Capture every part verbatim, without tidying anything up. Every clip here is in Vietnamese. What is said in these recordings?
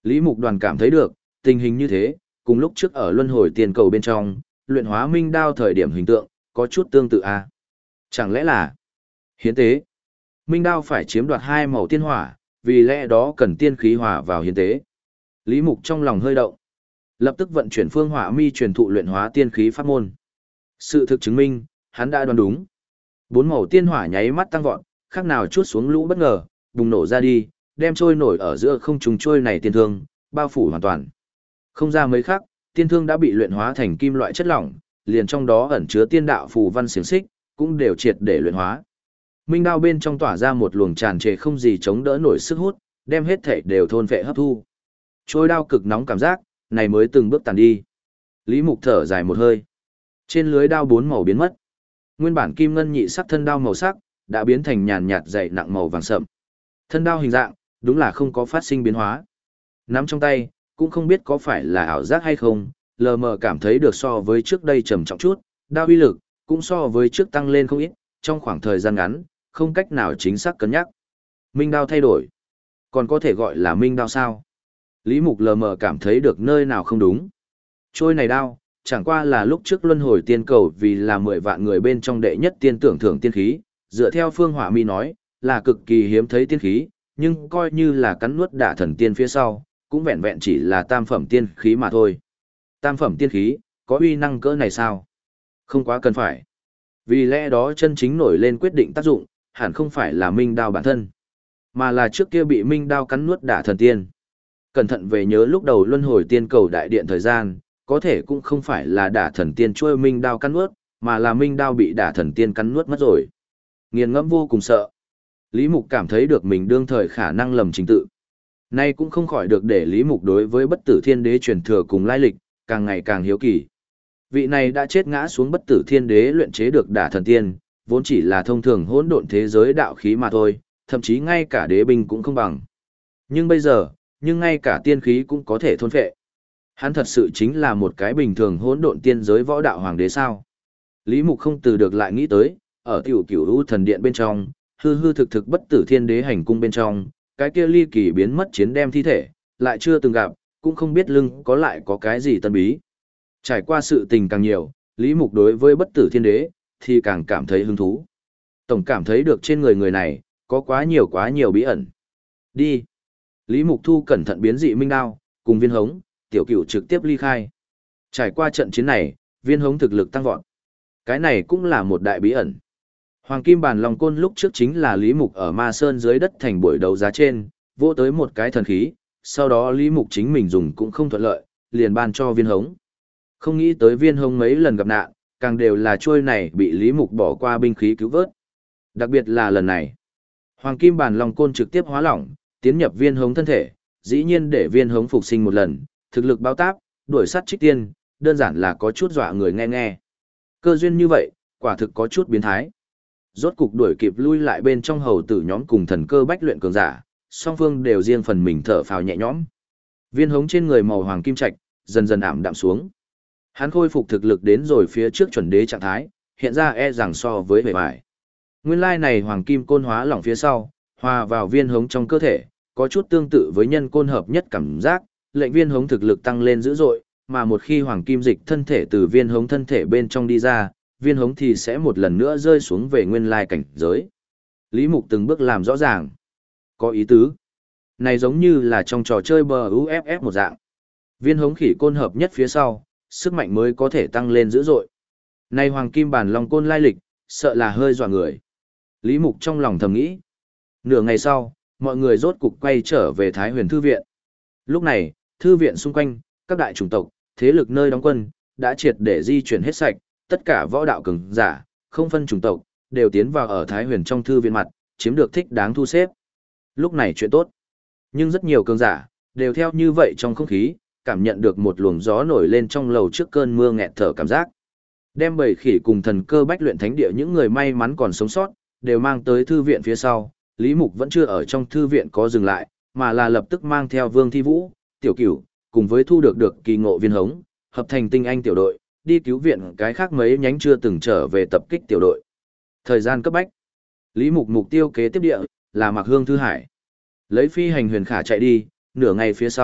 Lý Mục Đoàn cảm thấy được, tình hình như thế, cùng lúc trước ở luân hồi tiền cầu bên trong, luyện hóa minh đao thời điểm hình tượng, có chút tương tự à? Chẳng lẽ là hiến tế? Minh đao phải chiếm đoạt hai màu tiên hỏa, vì lẽ đó cần tiên khí hòa vào hiến tế. Lý Mục trong lòng hơi động, lập tức vận chuyển phương hỏa mi truyền thụ luyện hóa tiên khí pháp môn. Sự thực chứng minh, hắn đã đoán đúng. Bốn màu tiên hỏa nháy mắt tăng vọt, khác nào chút xuống lũ bất ngờ, bùng nổ ra đi, đem trôi nổi ở giữa không trùng trôi này tiên thương, bao phủ hoàn toàn. Không ra mấy khắc, tiên thương đã bị luyện hóa thành kim loại chất lỏng, liền trong đó ẩn chứa tiên đạo phù văn xiềng xích, cũng đều triệt để luyện hóa. Minh đao bên trong tỏa ra một luồng tràn trề không gì chống đỡ nổi sức hút, đem hết thể đều thôn phệ hấp thu. Trôi đao cực nóng cảm giác, này mới từng bước tàn đi. Lý Mục thở dài một hơi. Trên lưới đao bốn màu biến mất. Nguyên bản kim ngân nhị sắc thân đao màu sắc, đã biến thành nhàn nhạt dày nặng màu vàng sậm. Thân đao hình dạng, đúng là không có phát sinh biến hóa. Nắm trong tay, cũng không biết có phải là ảo giác hay không, lờ mờ cảm thấy được so với trước đây trầm trọng chút, đao uy lực, cũng so với trước tăng lên không ít, trong khoảng thời gian ngắn, không cách nào chính xác cân nhắc. Minh đao thay đổi. Còn có thể gọi là minh đao sao? Lý Mục lờ mờ cảm thấy được nơi nào không đúng. Trôi này đao, chẳng qua là lúc trước luân hồi tiên cầu vì là mười vạn người bên trong đệ nhất tiên tưởng thưởng tiên khí, dựa theo phương hỏa mi nói, là cực kỳ hiếm thấy tiên khí, nhưng coi như là cắn nuốt đả thần tiên phía sau, cũng vẹn vẹn chỉ là tam phẩm tiên khí mà thôi. Tam phẩm tiên khí, có uy năng cỡ này sao? Không quá cần phải. Vì lẽ đó chân chính nổi lên quyết định tác dụng, hẳn không phải là minh đao bản thân, mà là trước kia bị minh đao cắn nuốt đả thần tiên. Cẩn thận về nhớ lúc đầu luân hồi tiên cầu đại điện thời gian, có thể cũng không phải là đả thần tiên trôi minh đao cắn nuốt, mà là minh đao bị đả thần tiên cắn nuốt mất rồi. Nghiền ngẫm vô cùng sợ. Lý Mục cảm thấy được mình đương thời khả năng lầm trình tự. Nay cũng không khỏi được để Lý Mục đối với bất tử thiên đế truyền thừa cùng lai lịch, càng ngày càng hiếu kỳ. Vị này đã chết ngã xuống bất tử thiên đế luyện chế được đả thần tiên, vốn chỉ là thông thường hỗn độn thế giới đạo khí mà thôi, thậm chí ngay cả đế binh cũng không bằng. Nhưng bây giờ, nhưng ngay cả tiên khí cũng có thể thôn phệ. Hắn thật sự chính là một cái bình thường hỗn độn tiên giới võ đạo hoàng đế sao? Lý Mục không từ được lại nghĩ tới, ở tiểu cửu u thần điện bên trong, hư hư thực thực bất tử thiên đế hành cung bên trong, cái kia ly kỳ biến mất chiến đem thi thể, lại chưa từng gặp, cũng không biết lưng có lại có cái gì tân bí. Trải qua sự tình càng nhiều, Lý Mục đối với bất tử thiên đế, thì càng cảm thấy hứng thú. Tổng cảm thấy được trên người người này, có quá nhiều quá nhiều bí ẩn. Đi. Lý Mục Thu cẩn thận biến dị minh đao, cùng viên hống, tiểu cửu trực tiếp ly khai. Trải qua trận chiến này, viên hống thực lực tăng vọt. Cái này cũng là một đại bí ẩn. Hoàng Kim Bản Long Côn lúc trước chính là Lý Mục ở Ma Sơn dưới đất thành buổi đấu giá trên, vô tới một cái thần khí, sau đó Lý Mục chính mình dùng cũng không thuận lợi, liền ban cho viên hống. Không nghĩ tới viên hống mấy lần gặp nạn, càng đều là trôi này bị Lý Mục bỏ qua binh khí cứu vớt. Đặc biệt là lần này, Hoàng Kim Bản Long Côn trực tiếp hóa lỏng, tiến nhập viên hống thân thể, dĩ nhiên để viên hống phục sinh một lần, thực lực bao táp, đuổi sát trích tiên, đơn giản là có chút dọa người nghe nghe. Cơ duyên như vậy, quả thực có chút biến thái. Rốt cục đuổi kịp lui lại bên trong hầu tử nhóm cùng thần cơ bách luyện cường giả, song phương đều riêng phần mình thở phào nhẹ nhõm. Viên hống trên người màu hoàng kim trạch, dần dần ảm đạm xuống. Hắn khôi phục thực lực đến rồi phía trước chuẩn đế trạng thái, hiện ra e rằng so với bề bài. Nguyên lai này hoàng kim côn hóa lỏng phía sau, hòa vào viên hống trong cơ thể, có chút tương tự với nhân côn hợp nhất cảm giác, lệnh viên hống thực lực tăng lên dữ dội, mà một khi hoàng kim dịch thân thể từ viên hống thân thể bên trong đi ra, viên hống thì sẽ một lần nữa rơi xuống về nguyên lai cảnh giới. Lý Mục từng bước làm rõ ràng. Có ý tứ. Này giống như là trong trò chơi bờ u ép ép một dạng. Viên hống khỉ côn hợp nhất phía sau, sức mạnh mới có thể tăng lên dữ dội. Này hoàng kim bản long côn lai lịch, sợ là hơi dọa người. Lý Mục trong lòng thầm nghĩ. Nửa ngày sau, mọi người rốt cục quay trở về Thái Huyền Thư Viện. Lúc này, Thư Viện xung quanh, các đại chủng tộc, thế lực nơi đóng quân, đã triệt để di chuyển hết sạch, tất cả võ đạo cường giả, không phân chủng tộc, đều tiến vào ở Thái Huyền trong Thư Viện mặt, chiếm được thích đáng thu xếp. Lúc này chuyện tốt. Nhưng rất nhiều cường giả, đều theo như vậy trong không khí, cảm nhận được một luồng gió nổi lên trong lầu trước cơn mưa nghẹt thở cảm giác. Đem bầy khỉ cùng thần cơ bách luyện thánh địa những người may mắn còn sống sót, đều mang tới Thư Viện phía sau. Lý Mục vẫn chưa ở trong Thư Viện có dừng lại, mà là lập tức mang theo Vương Thi Vũ, Tiểu Cửu, cùng với thu được được kỳ ngộ viên hống, hợp thành tinh anh tiểu đội, đi cứu viện cái khác mấy nhánh chưa từng trở về tập kích tiểu đội. Thời gian cấp bách. Lý Mục mục tiêu kế tiếp địa là Mạc Hương Thư Hải. Lấy phi hành huyền khả chạy đi, nửa ngày phía sau,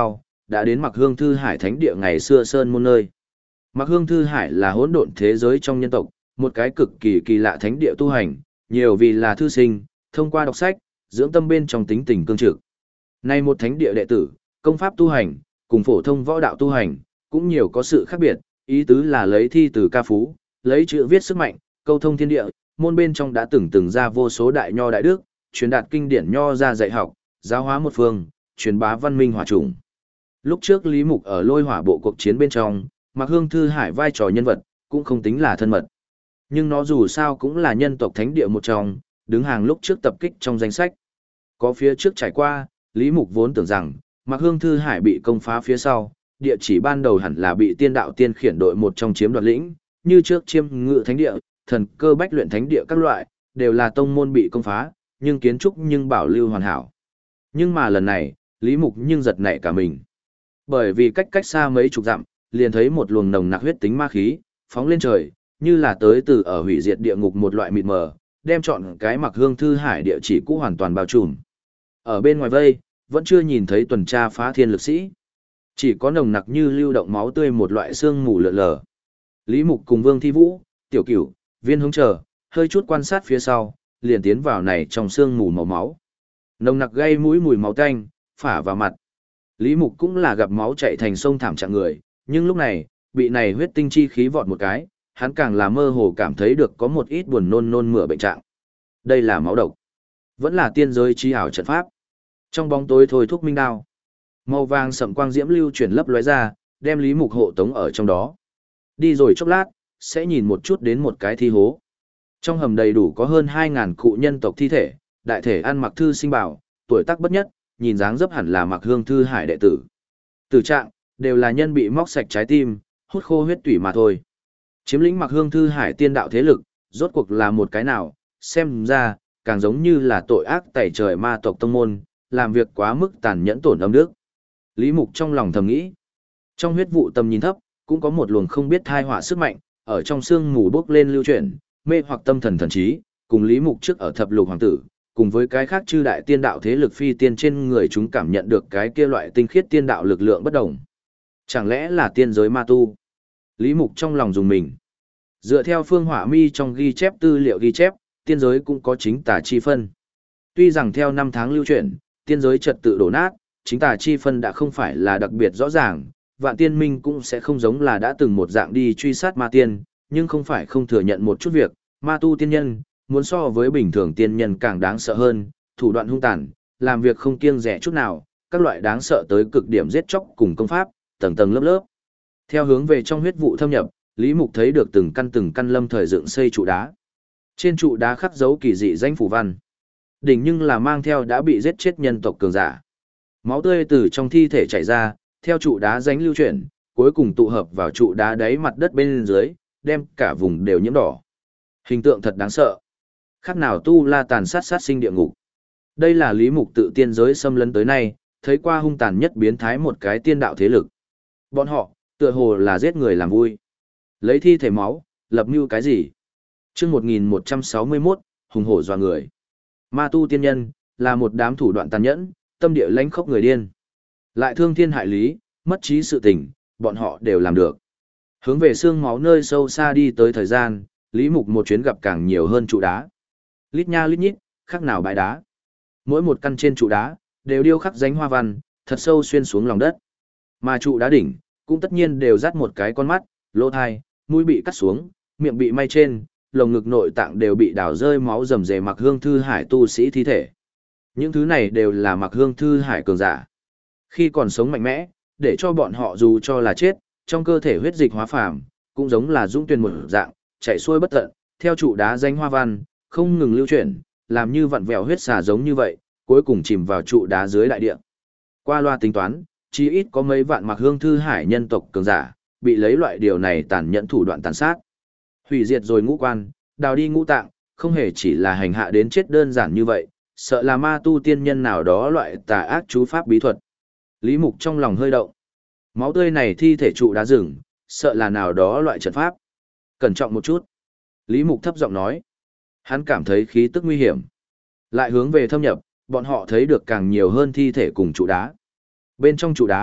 đã đến Mặc Hương Thư Hải thánh địa ngày xưa sơn môn nơi. Mặc Hương Thư Hải là hỗn độn thế giới trong nhân tộc, một cái cực kỳ kỳ lạ thánh địa tu hành, nhiều vì là thư sinh, thông qua đọc sách, dưỡng tâm bên trong tính tình cương trực. Nay một thánh địa đệ tử, công pháp tu hành, cùng phổ thông võ đạo tu hành, cũng nhiều có sự khác biệt, ý tứ là lấy thi từ ca phú, lấy chữ viết sức mạnh, câu thông thiên địa, môn bên trong đã từng từng ra vô số đại nho đại đức, truyền đạt kinh điển nho ra dạy học, giáo hóa một phương, truyền bá văn minh hỏa chủng. Lúc trước Lý Mục ở lôi hỏa bộ cuộc chiến bên trong, Mặc Hương Thư Hải vai trò nhân vật, cũng không tính là thân mật. Nhưng nó dù sao cũng là nhân tộc thánh địa một trong, đứng hàng lúc trước tập kích trong danh sách. Có phía trước trải qua, Lý Mục vốn tưởng rằng, Mặc Hương Thư Hải bị công phá phía sau, địa chỉ ban đầu hẳn là bị tiên đạo tiên khiển đội một trong chiếm đoạt lĩnh, như trước chiêm ngự thánh địa, thần cơ bách luyện thánh địa các loại, đều là tông môn bị công phá, nhưng kiến trúc nhưng bảo lưu hoàn hảo. Nhưng mà lần này, Lý Mục nhưng giật nảy cả mình. Bởi vì cách cách xa mấy chục dặm, liền thấy một luồng nồng nặc huyết tính ma khí, phóng lên trời, như là tới từ ở hủy diệt địa ngục một loại mịt mờ, đem trọn cái Mặc Hương Thư Hải địa chỉ cũ hoàn toàn bao trùm. Ở bên ngoài vây, vẫn chưa nhìn thấy tuần tra phá thiên lực sĩ. Chỉ có nồng nặc như lưu động máu tươi một loại xương mù lượn lờ. Lý Mục cùng Vương Thi Vũ, Tiểu Cửu, Viên Hướng chờ, hơi chút quan sát phía sau, liền tiến vào này trong xương mù màu máu. Nồng nặc gây mũi mùi máu tanh, phả vào mặt. Lý Mục cũng là gặp máu chảy thành sông thảm trạng người, nhưng lúc này, bị này huyết tinh chi khí vọt một cái, hắn càng là mơ hồ cảm thấy được có một ít buồn nôn nôn mửa bệnh trạng. Đây là máu độc. Vẫn là tiên giới chi ảo trận pháp. Trong bóng tối thôi thúc minh đao. Màu vàng sậm quang diễm lưu chuyển lấp lóe ra, đem Lý Mục hộ tống ở trong đó. Đi rồi chốc lát, sẽ nhìn một chút đến một cái thi hố. Trong hầm đầy đủ có hơn hai ngàn cụ nhân tộc thi thể, đại thể ăn mặc thư sinh bảo, tuổi tác bất nhất, nhìn dáng dấp hẳn là Mặc Hương Thư Hải đệ tử. Tử trạng, đều là nhân bị móc sạch trái tim, hút khô huyết tủy mà thôi. Chiếm lĩnh Mặc Hương Thư Hải tiên đạo thế lực, rốt cuộc là một cái nào, xem ra, càng giống như là tội ác tẩy trời ma tộc tông môn, làm việc quá mức tàn nhẫn tổn âm đức. Lý Mục trong lòng thầm nghĩ. Trong huyết vụ tầm nhìn thấp, cũng có một luồng không biết thai họa sức mạnh, ở trong xương mù bốc lên lưu chuyển, mê hoặc tâm thần thần trí, cùng Lý Mục trước ở thập lục hoàng tử, cùng với cái khác chư đại tiên đạo thế lực phi tiên trên người chúng cảm nhận được cái kia loại tinh khiết tiên đạo lực lượng bất đồng. Chẳng lẽ là tiên giới ma tu? Lý Mục trong lòng dùng mình. Dựa theo Phương Hỏa Mi trong ghi chép tư liệu ghi chép, tiên giới cũng có chính tà chi phân. Tuy rằng theo năm tháng lưu chuyển, tiên giới trật tự đổ nát, chính tà chi phân đã không phải là đặc biệt rõ ràng, Vạn Tiên Minh cũng sẽ không giống là đã từng một dạng đi truy sát ma tiên, nhưng không phải không thừa nhận một chút việc, ma tu tiên nhân, muốn so với bình thường tiên nhân càng đáng sợ hơn, thủ đoạn hung tàn, làm việc không kiêng dè chút nào, các loại đáng sợ tới cực điểm giết chóc cùng công pháp, tầng tầng lớp lớp. Theo hướng về trong huyết vụ thâm nhập, Lý Mục thấy được từng căn từng căn lâm thời dựng xây trụ đá. Trên trụ đá khắc dấu kỳ dị danh phủ văn. Đỉnh nhưng là mang theo đã bị giết chết nhân tộc cường giả. Máu tươi từ trong thi thể chảy ra, theo trụ đá danh lưu chuyển, cuối cùng tụ hợp vào trụ đá đáy mặt đất bên dưới, đem cả vùng đều nhiễm đỏ. Hình tượng thật đáng sợ. Khác nào tu la tàn sát sát sinh địa ngục. Đây là Lý Mục tự tiên giới xâm lấn tới nay, thấy qua hung tàn nhất biến thái một cái tiên đạo thế lực. Bọn họ, tựa hồ là giết người làm vui. Lấy thi thể máu, lập mưu cái gì? Chương một nghìn một trăm sáu mươi mốt, hùng hổ dọa người. Ma tu tiên nhân, là một đám thủ đoạn tàn nhẫn, tâm địa lãnh khốc người điên. Lại thương thiên hại lý, mất trí sự tình, bọn họ đều làm được. Hướng về xương máu nơi sâu xa đi tới thời gian, Lý Mục một chuyến gặp càng nhiều hơn trụ đá. Lít nha lít nhít, khác nào bãi đá. Mỗi một căn trên trụ đá, đều điêu khắc dánh hoa văn, thật sâu xuyên xuống lòng đất. Mà trụ đá đỉnh, cũng tất nhiên đều dắt một cái con mắt, lỗ thai, mũi bị cắt xuống, miệng bị may trên, lồng ngực nội tạng đều bị đào rơi máu rầm rề Mặc Hương Thư Hải tu sĩ thi thể. Những thứ này đều là Mặc Hương Thư Hải cường giả. Khi còn sống mạnh mẽ, để cho bọn họ dù cho là chết, trong cơ thể huyết dịch hóa phàm, cũng giống là dũng tuyền một dạng, chảy xuôi bất tận, theo trụ đá danh hoa văn, không ngừng lưu chuyển, làm như vặn vẹo huyết xà giống như vậy, cuối cùng chìm vào trụ đá dưới đại địa. Qua loa tính toán, chỉ ít có mấy vạn Mặc Hương Thư Hải nhân tộc cường giả, bị lấy loại điều này tàn nhẫn thủ đoạn tàn sát. Hủy diệt rồi ngũ quan, đào đi ngũ tạng, không hề chỉ là hành hạ đến chết đơn giản như vậy, sợ là ma tu tiên nhân nào đó loại tà ác chú pháp bí thuật. Lý Mục trong lòng hơi động. Máu tươi này thi thể trụ đá rừng, sợ là nào đó loại trận pháp. Cẩn trọng một chút. Lý Mục thấp giọng nói. Hắn cảm thấy khí tức nguy hiểm. Lại hướng về thâm nhập, bọn họ thấy được càng nhiều hơn thi thể cùng trụ đá. Bên trong trụ đá,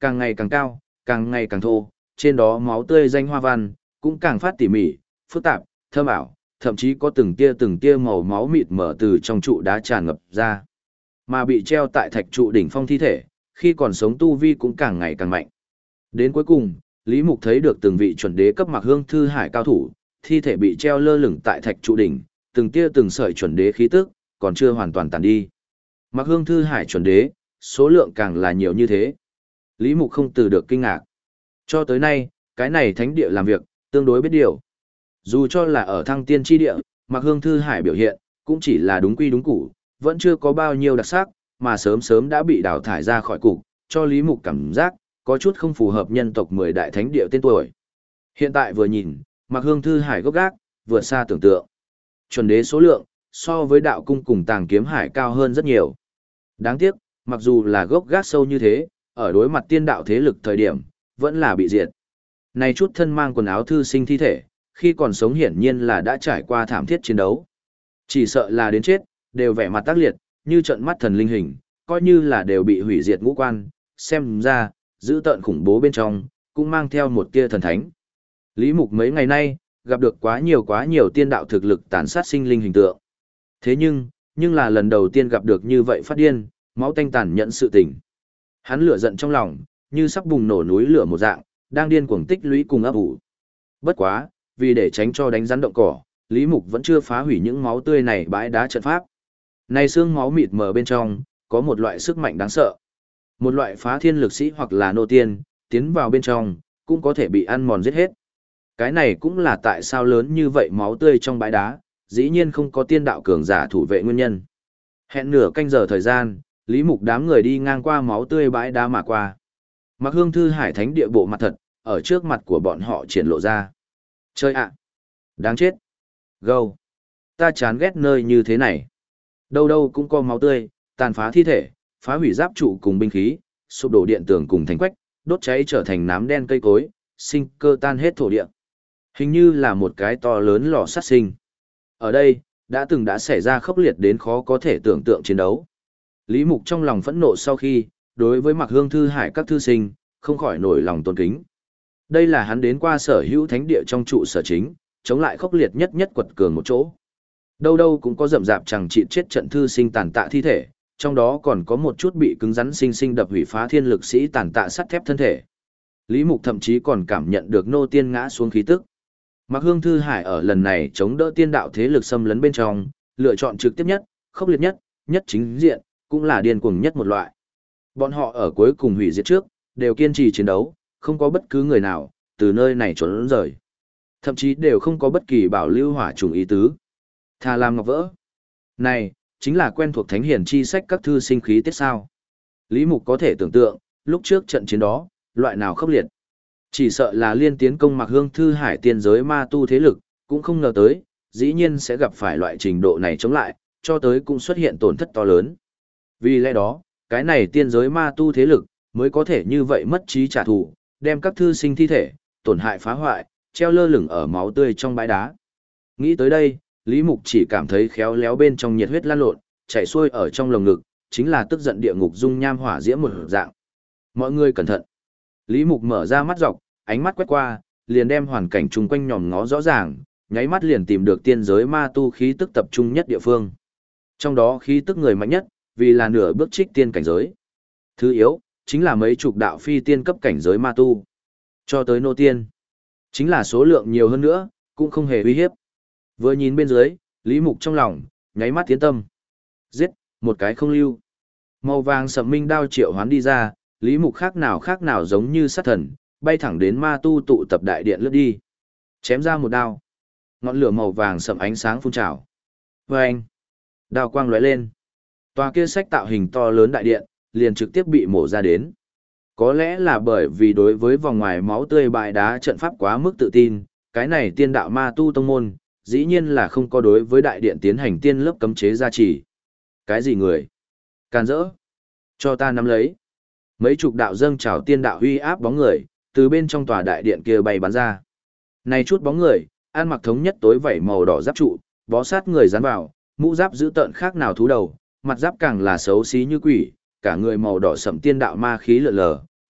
càng ngày càng cao, càng ngày càng thô, trên đó máu tươi danh hoa văn, cũng càng phát tỉ mỉ, phức tạp, thơm ảo, thậm chí có từng tia từng tia màu máu mịt mở từ trong trụ đá tràn ngập ra. Mà bị treo tại thạch trụ đỉnh phong thi thể, khi còn sống tu vi cũng càng ngày càng mạnh. Đến cuối cùng, Lý Mục thấy được từng vị chuẩn đế cấp Mạc Hương Thư Hải cao thủ, thi thể bị treo lơ lửng tại thạch trụ đỉnh, từng tia từng sợi chuẩn đế khí tức, còn chưa hoàn toàn tàn đi. Mạc Hương Thư Hải chuẩn đế, số lượng càng là nhiều như thế. Lý Mục không từ được kinh ngạc. Cho tới nay, cái này thánh địa làm việc, tương đối biết điều. Dù cho là ở thăng tiên tri địa, Mạc Hương Thư Hải biểu hiện, cũng chỉ là đúng quy đúng củ, vẫn chưa có bao nhiêu đặc sắc, mà sớm sớm đã bị đào thải ra khỏi cục, cho Lý Mục cảm giác, có chút không phù hợp nhân tộc mười đại thánh địa tên tuổi. Hiện tại vừa nhìn, Mạc Hương Thư Hải gốc gác, vượt xa tưởng tượng. Chuẩn đế số lượng, so với đạo cung cùng tàng kiếm hải cao hơn rất nhiều. Đáng tiếc, mặc dù là gốc gác sâu như thế, ở đối mặt tiên đạo thế lực thời điểm, vẫn là bị diệt. Này chút thân mang quần áo thư sinh thi thể, khi còn sống hiển nhiên là đã trải qua thảm thiết chiến đấu. Chỉ sợ là đến chết, đều vẻ mặt tác liệt, như trận mắt thần linh hình, coi như là đều bị hủy diệt ngũ quan, xem ra, giữ tợn khủng bố bên trong, cũng mang theo một tia thần thánh. Lý Mục mấy ngày nay, gặp được quá nhiều quá nhiều tiên đạo thực lực tàn sát sinh linh hình tượng. Thế nhưng, nhưng là lần đầu tiên gặp được như vậy phát điên, máu tanh tàn nhẫn sự tình. Hắn lửa giận trong lòng, như sắp bùng nổ núi lửa một dạng, đang điên cuồng tích lũy cùng ấp ủ. Bất quá, vì để tránh cho đánh rắn động cỏ, Lý Mục vẫn chưa phá hủy những máu tươi này bãi đá trận pháp. Này xương máu mịt mờ bên trong, có một loại sức mạnh đáng sợ. Một loại phá thiên lực sĩ hoặc là nô tiên, tiến vào bên trong, cũng có thể bị ăn mòn giết hết. Cái này cũng là tại sao lớn như vậy máu tươi trong bãi đá, dĩ nhiên không có tiên đạo cường giả thủ vệ nguyên nhân. Hẹn nửa canh giờ thời gian, Lý Mục đám người đi ngang qua máu tươi bãi đá mà qua. Mạc Hương Thư Hải thánh địa bộ mặt thật, ở trước mặt của bọn họ triển lộ ra. Chơi ạ! Đáng chết! Gâu! Ta chán ghét nơi như thế này. Đâu đâu cũng có máu tươi, tàn phá thi thể, phá hủy giáp trụ cùng binh khí, sụp đổ điện tường cùng thành quách, đốt cháy trở thành nám đen cây cối, sinh cơ tan hết thổ địa. Hình như là một cái to lớn lò sát sinh. Ở đây, đã từng đã xảy ra khốc liệt đến khó có thể tưởng tượng chiến đấu. Lý Mục trong lòng phẫn nộ sau khi, đối với Mạc Hương Thư Hải các thư sinh, không khỏi nổi lòng tôn kính. Đây là hắn đến qua sở hữu thánh địa trong trụ sở chính, chống lại khốc liệt nhất nhất quật cường một chỗ. Đâu đâu cũng có rậm rạp chẳng chịt chết trận thư sinh tàn tạ thi thể, trong đó còn có một chút bị cứng rắn sinh sinh đập hủy phá thiên lực sĩ tàn tạ sắt thép thân thể. Lý Mục thậm chí còn cảm nhận được nô tiên ngã xuống khí tức. Mạc Hương Thư Hải ở lần này chống đỡ tiên đạo thế lực xâm lấn bên trong, lựa chọn trực tiếp nhất, khốc liệt nhất, nhất chính diện, cũng là điên cuồng nhất một loại. Bọn họ ở cuối cùng hủy diệt trước, đều kiên trì chiến đấu, không có bất cứ người nào từ nơi này trốn rời. Thậm chí đều không có bất kỳ bảo lưu hỏa trùng ý tứ. Thà làm ngọc vỡ. Này, chính là quen thuộc thánh hiển chi sách các thư sinh khí tiết sao. Lý Mục có thể tưởng tượng, lúc trước trận chiến đó, loại nào khốc liệt. Chỉ sợ là liên tiến công Mạc Hương Thư Hải tiên giới ma tu thế lực, cũng không ngờ tới, dĩ nhiên sẽ gặp phải loại trình độ này chống lại, cho tới cũng xuất hiện tổn thất to lớn. Vì lẽ đó, cái này tiên giới ma tu thế lực, mới có thể như vậy mất trí trả thù, đem các thư sinh thi thể, tổn hại phá hoại, treo lơ lửng ở máu tươi trong bãi đá. Nghĩ tới đây, Lý Mục chỉ cảm thấy khéo léo bên trong nhiệt huyết lan lộn, chảy xuôi ở trong lồng ngực, chính là tức giận địa ngục dung nham hỏa diễm một dạng. Mọi người cẩn thận. Lý Mục mở ra mắt dọc, ánh mắt quét qua, liền đem hoàn cảnh chung quanh nhòm ngó rõ ràng, nháy mắt liền tìm được tiên giới ma tu khí tức tập trung nhất địa phương. Trong đó khí tức người mạnh nhất, vì là nửa bước trích tiên cảnh giới. Thứ yếu, chính là mấy chục đạo phi tiên cấp cảnh giới ma tu. Cho tới nô tiên, chính là số lượng nhiều hơn nữa, cũng không hề uy hiếp. Vừa nhìn bên dưới, Lý Mục trong lòng, nháy mắt tiến tâm. Giết, một cái không lưu. Màu vàng sầm minh đao triệu hoán đi ra, Lý Mục khác nào khác nào giống như sát thần, bay thẳng đến ma tu tụ tập đại điện lướt đi. Chém ra một đao. Ngọn lửa màu vàng sầm ánh sáng phun trào. Vâng! Đao quang lóe lên. Tòa kia sách tạo hình to lớn đại điện, liền trực tiếp bị mổ ra đến. Có lẽ là bởi vì đối với vòng ngoài máu tươi bại đá trận pháp quá mức tự tin, cái này tiên đạo ma tu tông môn, dĩ nhiên là không có đối với đại điện tiến hành tiên lớp cấm chế gia trì. Cái gì người? Can dỡ! Cho ta nắm lấy. Mấy chục đạo dâng trào tiên đạo huy áp bóng người, từ bên trong tòa đại điện kia bay bắn ra. Này chút bóng người, ăn mặc thống nhất tối vảy màu đỏ giáp trụ, bó sát người dán vào, mũ giáp giữ tợn khác nào thú đầu, mặt giáp càng là xấu xí như quỷ, cả người màu đỏ sẫm tiên đạo ma khí lượn lờ,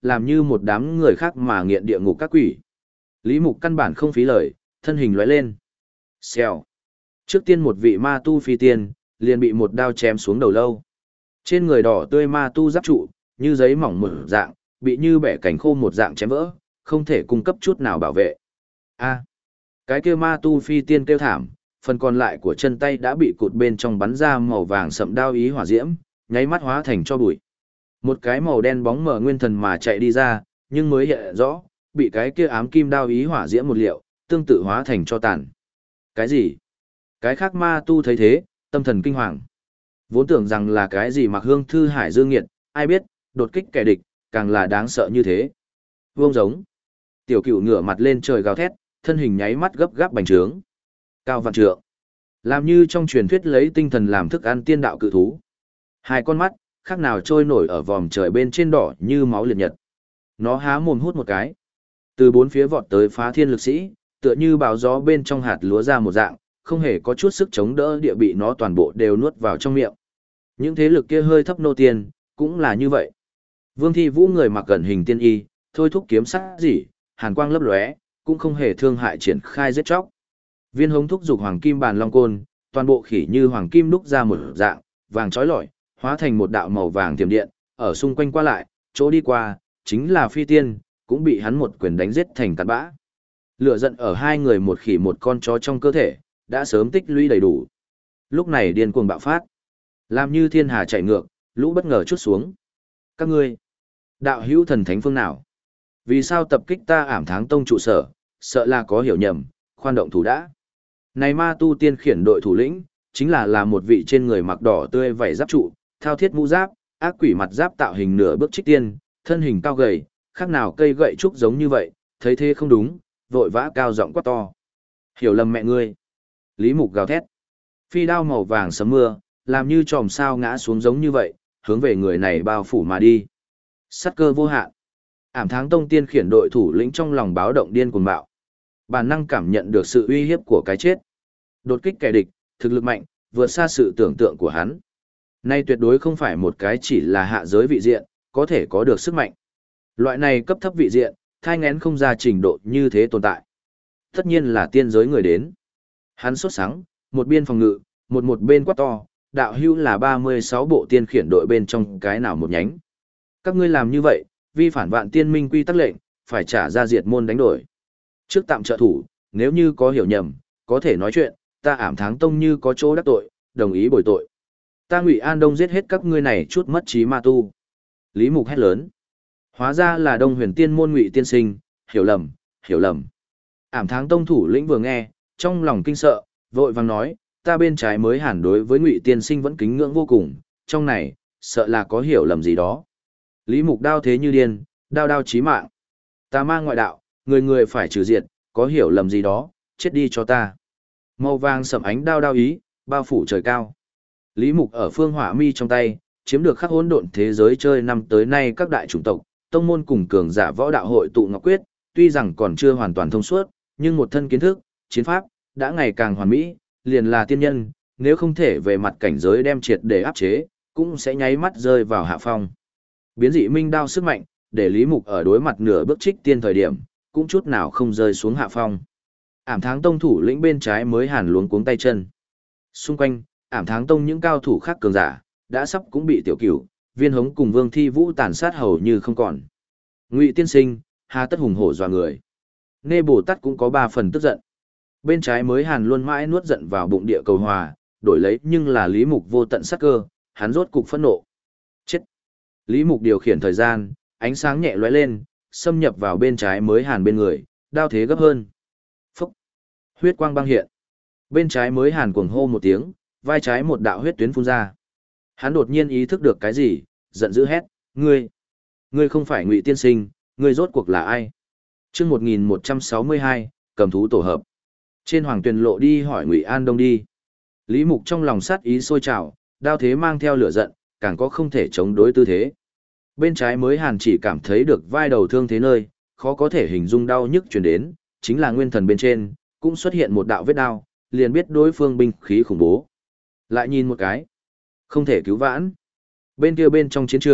làm như một đám người khác mà nghiện địa ngục các quỷ. Lý Mục căn bản không phí lời, thân hình lóe lên. Xèo. Trước tiên một vị ma tu phi tiên, liền bị một đao chém xuống đầu lâu. Trên người đỏ tươi ma tu giáp trụ, như giấy mỏng một dạng, bị như bẻ cảnh khô một dạng chém vỡ, không thể cung cấp chút nào bảo vệ. A. Cái kia ma tu phi tiên kêu thảm, phần còn lại của chân tay đã bị cụt bên trong bắn ra màu vàng sậm đao ý hỏa diễm, nháy mắt hóa thành cho bụi. Một cái màu đen bóng mờ nguyên thần mà chạy đi ra, nhưng mới hiện rõ, bị cái kia ám kim đao ý hỏa diễm một liệu, tương tự hóa thành cho tàn. Cái gì? Cái khác ma tu thấy thế, tâm thần kinh hoàng. Vốn tưởng rằng là cái gì mặc hương thư hải dương nghiệt, ai biết, đột kích kẻ địch, càng là đáng sợ như thế. Vương giống. Tiểu cửu ngửa mặt lên trời gào thét, thân hình nháy mắt gấp gáp bành trướng. Cao vạn trượng. Làm như trong truyền thuyết lấy tinh thần làm thức ăn tiên đạo cự thú. Hai con mắt, khác nào trôi nổi ở vòm trời bên trên đỏ như máu liệt nhật. Nó há mồm hút một cái. Từ bốn phía vọt tới phá thiên lực sĩ, tựa như bão gió bên trong hạt lúa ra một dạng, không hề có chút sức chống đỡ, địa bị nó toàn bộ đều nuốt vào trong miệng. Những thế lực kia hơi thấp nô tiền, cũng là như vậy. Vương Thi Vũ người mặc cẩn hình tiên y, thôi thúc kiếm sắc gì, hàn quang lấp lóe, cũng không hề thương hại triển khai giết chóc. Viên Hống thúc dục hoàng kim bàn long côn, toàn bộ khỉ như hoàng kim đúc ra một dạng, vàng chói lọi, hóa thành một đạo màu vàng tiềm điện, ở xung quanh qua lại, chỗ đi qua, chính là phi tiên, cũng bị hắn một quyền đánh giết thành cát bã. Lửa giận ở hai người một khỉ một con chó trong cơ thể, đã sớm tích lũy đầy đủ. Lúc này điên cuồng bạo phát, làm như thiên hà chạy ngược, lũ bất ngờ chút xuống. Các ngươi, đạo hữu thần thánh phương nào? Vì sao tập kích ta Ảm Tháng Tông trụ sở, sợ là có hiểu nhầm, khoan động thủ đã. Này ma tu tiên khiển đội thủ lĩnh, chính là là một vị trên người mặc đỏ tươi vảy giáp trụ, thao thiết mũ giáp, ác quỷ mặt giáp tạo hình nửa bước trích tiên, thân hình cao gầy, khác nào cây gậy trúc giống như vậy, thấy thế không đúng, vội vã cao giọng quát to. Hiểu lầm mẹ ngươi. Lý Mục gào thét. Phi đao màu vàng sấm mưa, làm như chòm sao ngã xuống giống như vậy, hướng về người này bao phủ mà đi. Sát cơ vô hạn. Ảm Tháng Tông tiên khiển đội thủ lĩnh trong lòng báo động điên cuồng bạo. Bản năng cảm nhận được sự uy hiếp của cái chết. Đột kích kẻ địch, thực lực mạnh, vượt xa sự tưởng tượng của hắn. Nay tuyệt đối không phải một cái chỉ là hạ giới vị diện, có thể có được sức mạnh. Loại này cấp thấp vị diện, thai ngén không ra trình độ như thế tồn tại. Tất nhiên là tiên giới người đến. Hắn sốt sắng, một biên phòng ngự, một một bên quát to, đạo hưu là ba mươi sáu bộ tiên khiển đội bên trong cái nào một nhánh. Các ngươi làm như vậy, vi phản vạn tiên minh quy tắc lệnh, phải trả ra diệt môn đánh đổi. Trước tạm trợ thủ, nếu như có hiểu nhầm, có thể nói chuyện, ta Ảm Tháng Tông như có chỗ đắc tội, đồng ý bồi tội. Ta Ngụy An Đông giết hết các ngươi này chút mất trí ma tu. Lý Mục hét lớn. Hóa ra là Đông Huyền Tiên môn Ngụy tiên sinh, hiểu lầm, hiểu lầm. Ảm Tháng Tông thủ lĩnh vừa nghe, trong lòng kinh sợ, vội vàng nói, ta bên trái mới hẳn đối với Ngụy tiên sinh vẫn kính ngưỡng vô cùng, trong này, sợ là có hiểu lầm gì đó. Lý Mục đao thế như điên, đao đao chí mạng. Ta mang ngoại đạo, người người phải trừ diệt, có hiểu lầm gì đó, chết đi cho ta. Màu vàng sẫm ánh đao đao ý, bao phủ trời cao. Lý Mục ở phương hỏa mi trong tay, chiếm được khắc hỗn độn thế giới chơi năm tới nay các đại chủng tộc, tông môn cùng cường giả võ đạo hội tụ ngọc quyết, tuy rằng còn chưa hoàn toàn thông suốt, nhưng một thân kiến thức, chiến pháp, đã ngày càng hoàn mỹ, liền là tiên nhân, nếu không thể về mặt cảnh giới đem triệt để áp chế, cũng sẽ nháy mắt rơi vào hạ phong. Biến dị minh đao sức mạnh, để Lý Mục ở đối mặt nửa bước trích tiên thời điểm, cũng chút nào không rơi xuống hạ phong. Ảm Tháng Tông thủ lĩnh bên trái mới hàn luống cuống tay chân. Xung quanh, Ảm Tháng Tông những cao thủ khác cường giả, đã sắp cũng bị Tiểu Cửu, Viên Hống cùng Vương Thi Vũ tàn sát hầu như không còn. Ngụy tiên sinh, hà tất hùng hổ dọa người. Nê Bồ Tát cũng có ba phần tức giận. Bên trái mới hàn luôn mãi nuốt giận vào bụng địa cầu hòa, đổi lấy nhưng là Lý Mục vô tận sát cơ, hắn rốt cục phẫn nộ. Chết! Lý Mục điều khiển thời gian, ánh sáng nhẹ lóe lên, xâm nhập vào bên trái mới hàn bên người, đao thế gấp hơn. Phúc! Huyết quang băng hiện. Bên trái mới hàn cuồng hô một tiếng, vai trái một đạo huyết tuyến phun ra. Hắn đột nhiên ý thức được cái gì, giận dữ hét, ngươi! Ngươi không phải Ngụy tiên sinh, ngươi rốt cuộc là ai? Chương một nghìn một trăm sáu mươi hai, cầm thú tổ hợp. Trên Hoàng Tuyền lộ đi hỏi Ngụy An Đông đi. Lý Mục trong lòng sát ý sôi trào, đao thế mang theo lửa giận, càng có không thể chống đối tư thế. Bên trái mới hàn chỉ cảm thấy được vai đầu thương thế nơi, khó có thể hình dung đau nhức truyền đến, chính là nguyên thần bên trên, cũng xuất hiện một đạo vết đao, liền biết đối phương binh khí khủng bố. Lại nhìn một cái, không thể cứu vãn. Bên kia bên trong chiến trường,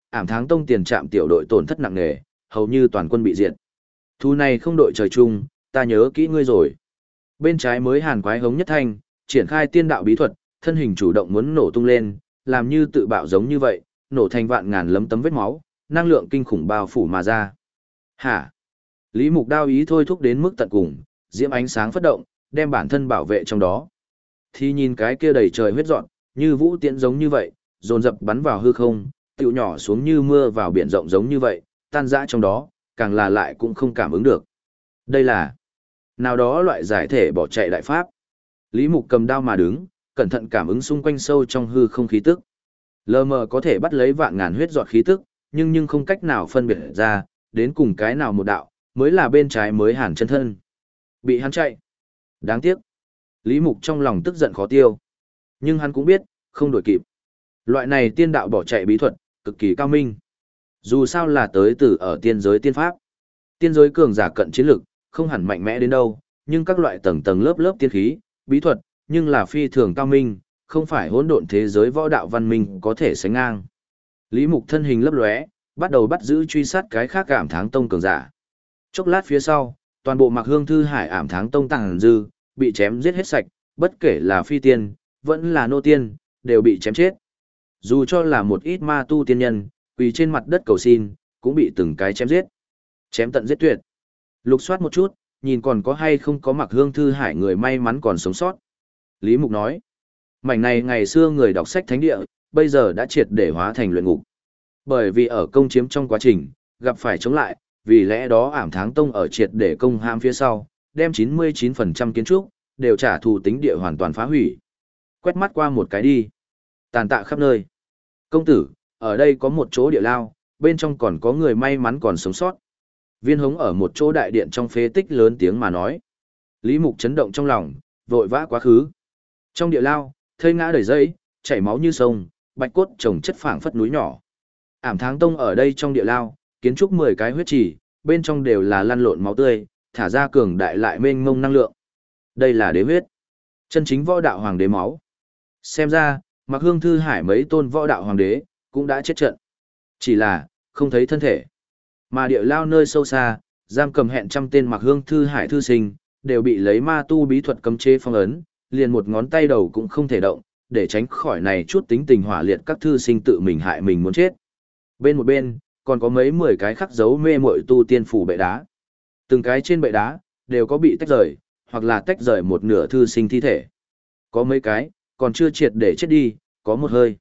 Ảm Tháng Tông tiền trạm tiểu đội tổn thất nặng nề, hầu như toàn quân bị diệt. Thu này không đội trời chung, ta nhớ kỹ ngươi rồi. Bên trái mới hàn quái hống nhất thanh, triển khai tiên đạo bí thuật, thân hình chủ động muốn nổ tung lên, làm như tự bạo giống như vậy, nổ thành vạn ngàn lấm tấm vết máu, năng lượng kinh khủng bao phủ mà ra. Hả? Lý Mục đao ý thôi thúc đến mức tận cùng, diễm ánh sáng phất động, đem bản thân bảo vệ trong đó. Thì nhìn cái kia đầy trời huyết dọn, như vũ tiễn giống như vậy, dồn dập bắn vào hư không, tựu nhỏ xuống như mưa vào biển rộng giống như vậy, tan rã trong đó, càng là lại cũng không cảm ứng được. Đây là nào đó loại giải thể bỏ chạy đại pháp. Lý Mục cầm đao mà đứng, cẩn thận cảm ứng xung quanh sâu trong hư không khí tức. Lờ mờ có thể bắt lấy vạn ngàn huyết giọt khí tức, nhưng nhưng không cách nào phân biệt ra, đến cùng cái nào một đạo, mới là bên trái mới hàn chân thân. Bị hắn chạy. Đáng tiếc. Lý Mục trong lòng tức giận khó tiêu. Nhưng hắn cũng biết, không đuổi kịp. Loại này tiên đạo bỏ chạy bí thuật, cực kỳ cao minh. Dù sao là tới từ ở tiên giới tiên pháp. Tiên giới cường giả cận chiến lực, không hẳn mạnh mẽ đến đâu, nhưng các loại tầng tầng lớp lớp tiên khí, bí thuật, nhưng là phi thường cao minh, không phải hỗn độn thế giới võ đạo văn minh có thể sánh ngang. Lý Mục thân hình lấp lóe, bắt đầu bắt giữ truy sát cái khác Ảm Tháng Tông cường giả. Chốc lát phía sau, toàn bộ Mạc Hương Thư Hải Ảm Tháng Tông tàng dư, bị chém giết hết sạch, bất kể là phi tiên, vẫn là nô tiên, đều bị chém chết. Dù cho là một ít ma tu tiên nhân, quỳ trên mặt đất cầu xin, cũng bị từng cái chém giết. Chém tận giết tuyệt. Lục soát một chút, nhìn còn có hay không có Mạc Hương Thư Hải người may mắn còn sống sót. Lý Mục nói, mảnh này ngày xưa người đọc sách thánh địa, bây giờ đã triệt để hóa thành luyện ngục. Bởi vì ở công chiếm trong quá trình, gặp phải chống lại, vì lẽ đó Ảm Tháng Tông ở triệt để công hãm phía sau, đem chín mươi chín phần trăm kiến trúc, đều trả thù tính địa hoàn toàn phá hủy. Quét mắt qua một cái đi. Tàn tạ khắp nơi. Công tử, ở đây có một chỗ địa lao, bên trong còn có người may mắn còn sống sót. Viên Hống ở một chỗ đại điện trong phế tích lớn tiếng mà nói. Lý Mục chấn động trong lòng, vội vã quá khứ. Trong địa lao, thây ngã đầy dây, chảy máu như sông, bạch cốt trồng chất phảng phất núi nhỏ. Ảm Tháng Tông ở đây trong địa lao, kiến trúc mười cái huyết trì, bên trong đều là lăn lộn máu tươi, thả ra cường đại lại mênh mông năng lượng. Đây là đế huyết. Chân chính võ đạo hoàng đế máu. Xem ra, Mạc Hương Thư Hải mấy tôn võ đạo hoàng đế, cũng đã chết trận. Chỉ là, không thấy thân thể. Mà địa lao nơi sâu xa, giam cầm hẹn trăm tên Mạc Hương Thư Hải thư sinh, đều bị lấy ma tu bí thuật cấm chế phong ấn, liền một ngón tay đầu cũng không thể động, để tránh khỏi này chút tính tình hỏa liệt các thư sinh tự mình hại mình muốn chết. Bên một bên, còn có mấy mười cái khắc dấu mê muội tu tiên phủ bệ đá. Từng cái trên bệ đá, đều có bị tách rời, hoặc là tách rời một nửa thư sinh thi thể. Có mấy cái, còn chưa triệt để chết đi, có một hơi.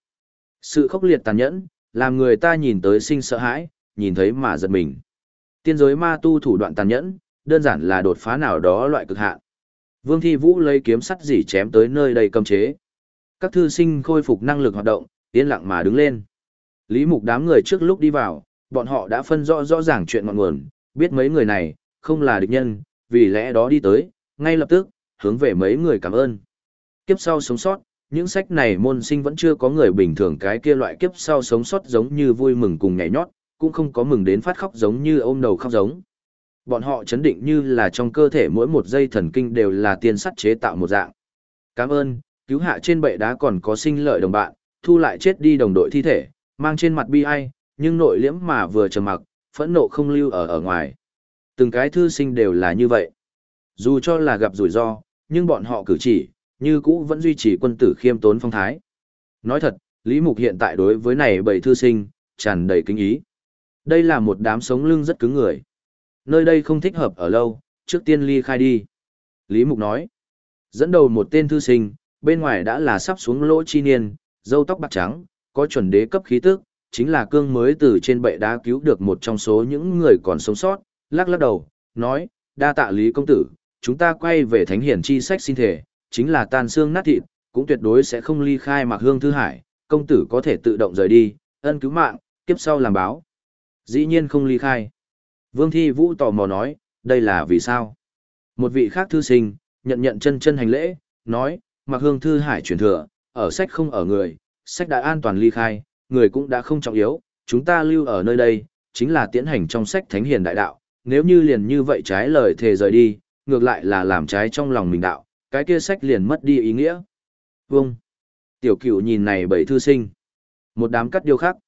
Sự khốc liệt tàn nhẫn, làm người ta nhìn tới sinh sợ hãi, nhìn thấy mà giật mình. Tiên giới ma tu thủ đoạn tàn nhẫn, đơn giản là đột phá nào đó loại cực hạn. Vương Thi Vũ lấy kiếm sắt dỉ chém tới nơi đầy cấm chế. Các thư sinh khôi phục năng lực hoạt động, yên lặng mà đứng lên. Lý Mục đám người trước lúc đi vào, bọn họ đã phân rõ rõ ràng chuyện ngọn nguồn, biết mấy người này, không là địch nhân, vì lẽ đó đi tới, ngay lập tức, hướng về mấy người cảm ơn. Kiếp sau sống sót, những sách này môn sinh vẫn chưa có người bình thường cái kia loại kiếp sau sống sót giống như vui mừng cùng nhảy nhót, cũng không có mừng đến phát khóc giống như ôm đầu khóc giống. Bọn họ chấn định như là trong cơ thể mỗi một dây thần kinh đều là tiên sắt chế tạo một dạng. Cảm ơn, cứu hạ trên bệ đá còn có sinh lợi đồng bạn, thu lại chết đi đồng đội thi thể, mang trên mặt bi ai, nhưng nội liễm mà vừa trầm mặc, phẫn nộ không lưu ở ở ngoài. Từng cái thư sinh đều là như vậy. Dù cho là gặp rủi ro, nhưng bọn họ cử chỉ, như cũ vẫn duy trì quân tử khiêm tốn phong thái. Nói thật, Lý Mục hiện tại đối với này bảy thư sinh, tràn đầy kính ý. Đây là một đám sống lưng rất cứng người. Nơi đây không thích hợp ở lâu, trước tiên ly khai đi. Lý Mục nói, dẫn đầu một tên thư sinh, bên ngoài đã là sắp xuống lỗ chi niên, râu tóc bạc trắng, có chuẩn đế cấp khí tức, chính là cương mới từ trên bệ đá cứu được một trong số những người còn sống sót, lắc lắc đầu, nói, đa tạ Lý công tử, chúng ta quay về thánh hiển chi sách xin thể, chính là tan xương nát thịt, cũng tuyệt đối sẽ không ly khai Mạc Hương Thư Hải, công tử có thể tự động rời đi, ân cứu mạng, kiếp sau làm báo. Dĩ nhiên không ly khai. Vương Thi Vũ tò mò nói, đây là vì sao? Một vị khác thư sinh, nhận nhận chân chân hành lễ, nói, Mạc Hương Thư Hải truyền thừa, ở sách không ở người, sách đã an toàn ly khai, người cũng đã không trọng yếu, chúng ta lưu ở nơi đây, chính là tiến hành trong sách thánh hiền đại đạo, nếu như liền như vậy trái lời thề rời đi, ngược lại là làm trái trong lòng mình đạo, cái kia sách liền mất đi ý nghĩa. Vâng. Tiểu cửu nhìn này bảy thư sinh. Một đám cắt điêu khắc.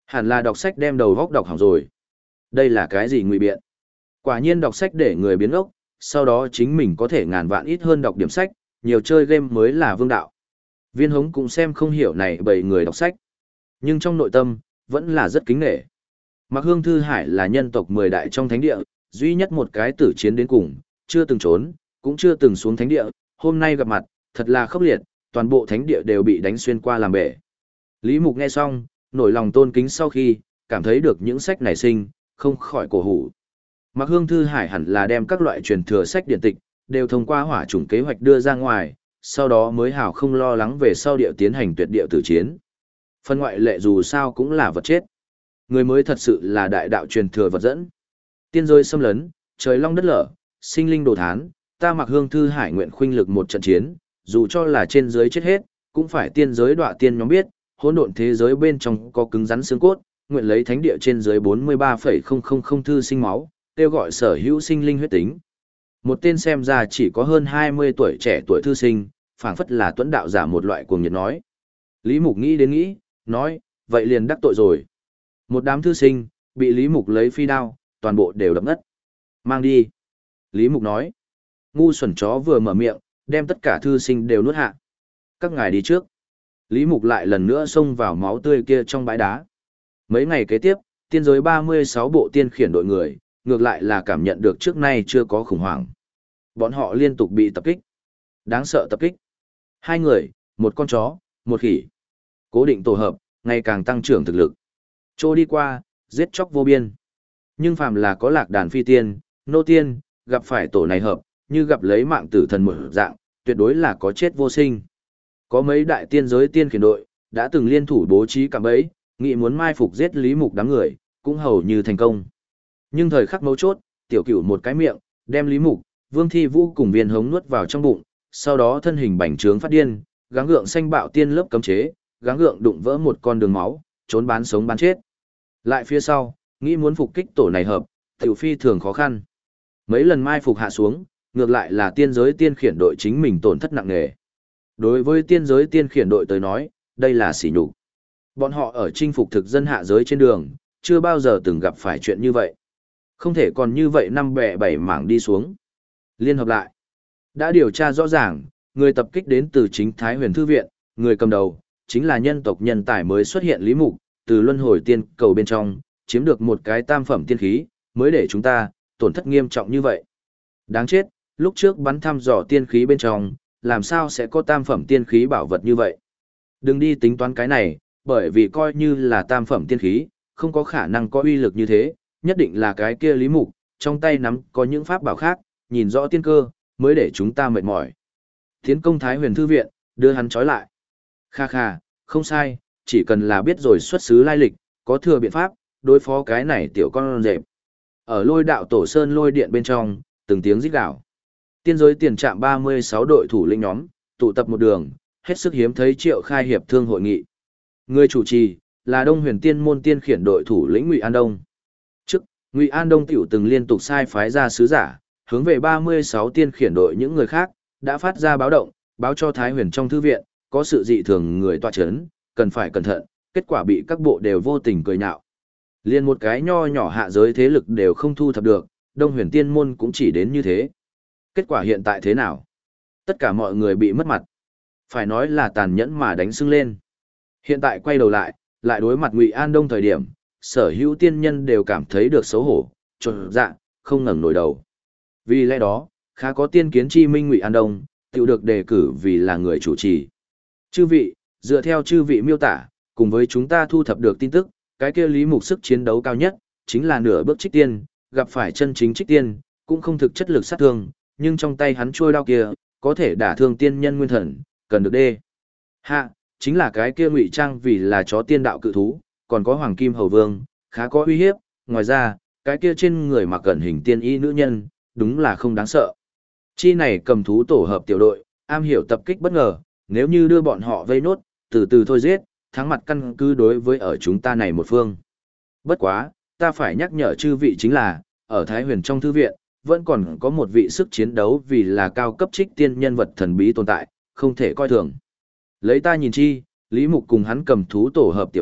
Hẳn là đọc sách đem đầu góc đọc hỏng rồi. Đây là cái gì ngụy biện? Quả nhiên đọc sách để người biến ốc, sau đó chính mình có thể ngàn vạn ít hơn đọc điểm sách, nhiều chơi game mới là vương đạo. Viên Hống cũng xem không hiểu này bảy người đọc sách. Nhưng trong nội tâm, vẫn là rất kính nể. Mạc Hương Thư Hải là nhân tộc mười đại trong thánh địa, duy nhất một cái tử chiến đến cùng, chưa từng trốn, cũng chưa từng xuống thánh địa, hôm nay gặp mặt, thật là khốc liệt, toàn bộ thánh địa đều bị đánh xuyên qua làm bể. Lý Mục nghe xong, nổi lòng tôn kính sau khi, cảm thấy được những sách này sinh, không khỏi cổ hủ. Mạc Hương Thư Hải hẳn là đem các loại truyền thừa sách điện tịch, đều thông qua hỏa chủng kế hoạch đưa ra ngoài, sau đó mới hảo không lo lắng về sau địa tiến hành tuyệt địa tử chiến. Phân ngoại lệ dù sao cũng là vật chết. Người mới thật sự là đại đạo truyền thừa vật dẫn. Tiên giới xâm lấn, trời long đất lở, sinh linh đồ thán, ta Mạc Hương Thư Hải nguyện khuynh lực một trận chiến, dù cho là trên giới chết hết, cũng phải tiên giới đọa tiên nhóm biết, hỗn độn thế giới bên trong có cứng rắn xương cốt, nguyện lấy thánh địa trên dưới bốn mươi ba phẩy không không không thư sinh máu, kêu gọi sở hữu sinh linh huyết tính. Một tên xem ra chỉ có hơn hai mươi tuổi trẻ tuổi thư sinh, phảng phất là tuấn đạo giả một loại cuồng nhiệt nói. Lý Mục nghĩ đến nghĩ, nói, vậy liền đắc tội rồi. Một đám thư sinh, bị Lý Mục lấy phi đao, toàn bộ đều đập ngất. Mang đi. Lý Mục nói. Ngu xuẩn chó vừa mở miệng, đem tất cả thư sinh đều nuốt hạ. Các ngài đi trước. Lý Mục lại lần nữa xông vào máu tươi kia trong bãi đá. Mấy ngày kế tiếp, tiên giới ba mươi sáu bộ tiên khiển đội người, ngược lại là cảm nhận được trước nay chưa có khủng hoảng. Bọn họ liên tục bị tập kích. Đáng sợ tập kích. Hai người, một con chó, một khỉ. Cố định tổ hợp, ngày càng tăng trưởng thực lực. Trô đi qua, giết chóc vô biên. Nhưng phàm là có lạc đàn phi tiên, nô tiên, gặp phải tổ này hợp, như gặp lấy mạng tử thần một dạng, tuyệt đối là có chết vô sinh. Có mấy đại tiên giới tiên khiển đội, đã từng liên thủ bố trí cả bẫy, nghị muốn mai phục giết Lý Mục đám người, cũng hầu như thành công. Nhưng thời khắc mấu chốt, tiểu cửu một cái miệng, đem Lý Mục, Vương Thi Vũ cùng Viên Hống nuốt vào trong bụng, sau đó thân hình bành trướng phát điên, gắng gượng xanh bạo tiên lớp cấm chế, gắng gượng đụng vỡ một con đường máu, trốn bán sống bán chết. Lại phía sau, nghĩ muốn phục kích tổ này hợp, tiểu phi thường khó khăn. Mấy lần mai phục hạ xuống, ngược lại là tiên giới tiên khiển đội chính mình tổn thất nặng nề. Đối với tiên giới tiên khiển đội tới nói, đây là sỉ nhục. Bọn họ ở chinh phục thực dân hạ giới trên đường, chưa bao giờ từng gặp phải chuyện như vậy. Không thể còn như vậy năm bè bảy mảng đi xuống. Liên hợp lại. Đã điều tra rõ ràng, người tập kích đến từ chính Thái Huyền Thư Viện, người cầm đầu, chính là nhân tộc nhân tài mới xuất hiện Lý Mục, từ luân hồi tiên cầu bên trong, chiếm được một cái tam phẩm tiên khí, mới để chúng ta, tổn thất nghiêm trọng như vậy. Đáng chết, lúc trước bắn thăm dò tiên khí bên trong, làm sao sẽ có tam phẩm tiên khí bảo vật như vậy. Đừng đi tính toán cái này, bởi vì coi như là tam phẩm tiên khí, không có khả năng có uy lực như thế, nhất định là cái kia Lý Mục, trong tay nắm có những pháp bảo khác, nhìn rõ tiên cơ, mới để chúng ta mệt mỏi. Tiến công Thái Huyền Thư Viện, đưa hắn trói lại. Kha kha, không sai, chỉ cần là biết rồi xuất xứ lai lịch, có thừa biện pháp, đối phó cái này tiểu con rệp. Ở lôi đạo tổ sơn lôi điện bên trong, từng tiếng rít gào. Tiên giới tiền trạm ba mươi sáu đội thủ lĩnh nhóm, tụ tập một đường, hết sức hiếm thấy triệu khai hiệp thương hội nghị. Người chủ trì là Đông Huyền Tiên môn tiên khiển đội thủ lĩnh Ngụy An Đông. Trước, Ngụy An Đông tiểu từng liên tục sai phái ra sứ giả, hướng về ba mươi sáu tiên khiển đội những người khác, đã phát ra báo động, báo cho Thái Huyền trong thư viện, có sự dị thường người tọa chấn, cần phải cẩn thận, kết quả bị các bộ đều vô tình cười nhạo. Liên một cái nho nhỏ hạ giới thế lực đều không thu thập được, Đông Huyền Tiên môn cũng chỉ đến như thế. Kết quả hiện tại thế nào? Tất cả mọi người bị mất mặt. Phải nói là tàn nhẫn mà đánh sưng lên. Hiện tại quay đầu lại, lại đối mặt Ngụy An Đông thời điểm, sở hữu tiên nhân đều cảm thấy được xấu hổ, chột dạ, không ngẩng nổi đầu. Vì lẽ đó, khá có tiên kiến chi minh Ngụy An Đông, tự được đề cử vì là người chủ trì. Chư vị, dựa theo chư vị miêu tả, cùng với chúng ta thu thập được tin tức, cái kia Lý Mục sức chiến đấu cao nhất, chính là nửa bước trích tiên, gặp phải chân chính trích tiên, cũng không thực chất lực sát thương, nhưng trong tay hắn trôi đao kia, có thể đả thương tiên nhân nguyên thần, cần được đê. Hạ, chính là cái kia ngụy trang vì là chó tiên đạo cự thú, còn có Hoàng Kim Hầu Vương, khá có uy hiếp, ngoài ra, cái kia trên người mặc cẩn hình tiên y nữ nhân, đúng là không đáng sợ. Chi này cầm thú tổ hợp tiểu đội, am hiểu tập kích bất ngờ, nếu như đưa bọn họ vây nốt, từ từ thôi giết, thắng mặt căn cứ đối với ở chúng ta này một phương. Bất quá, ta phải nhắc nhở chư vị chính là, ở Thái Huyền trong thư viện, vẫn còn có một vị sức chiến đấu vì là cao cấp trích tiên nhân vật thần bí tồn tại, không thể coi thường. Lấy ta nhìn chi, Lý Mục cùng hắn cầm thú tổ hợp tiểu đội,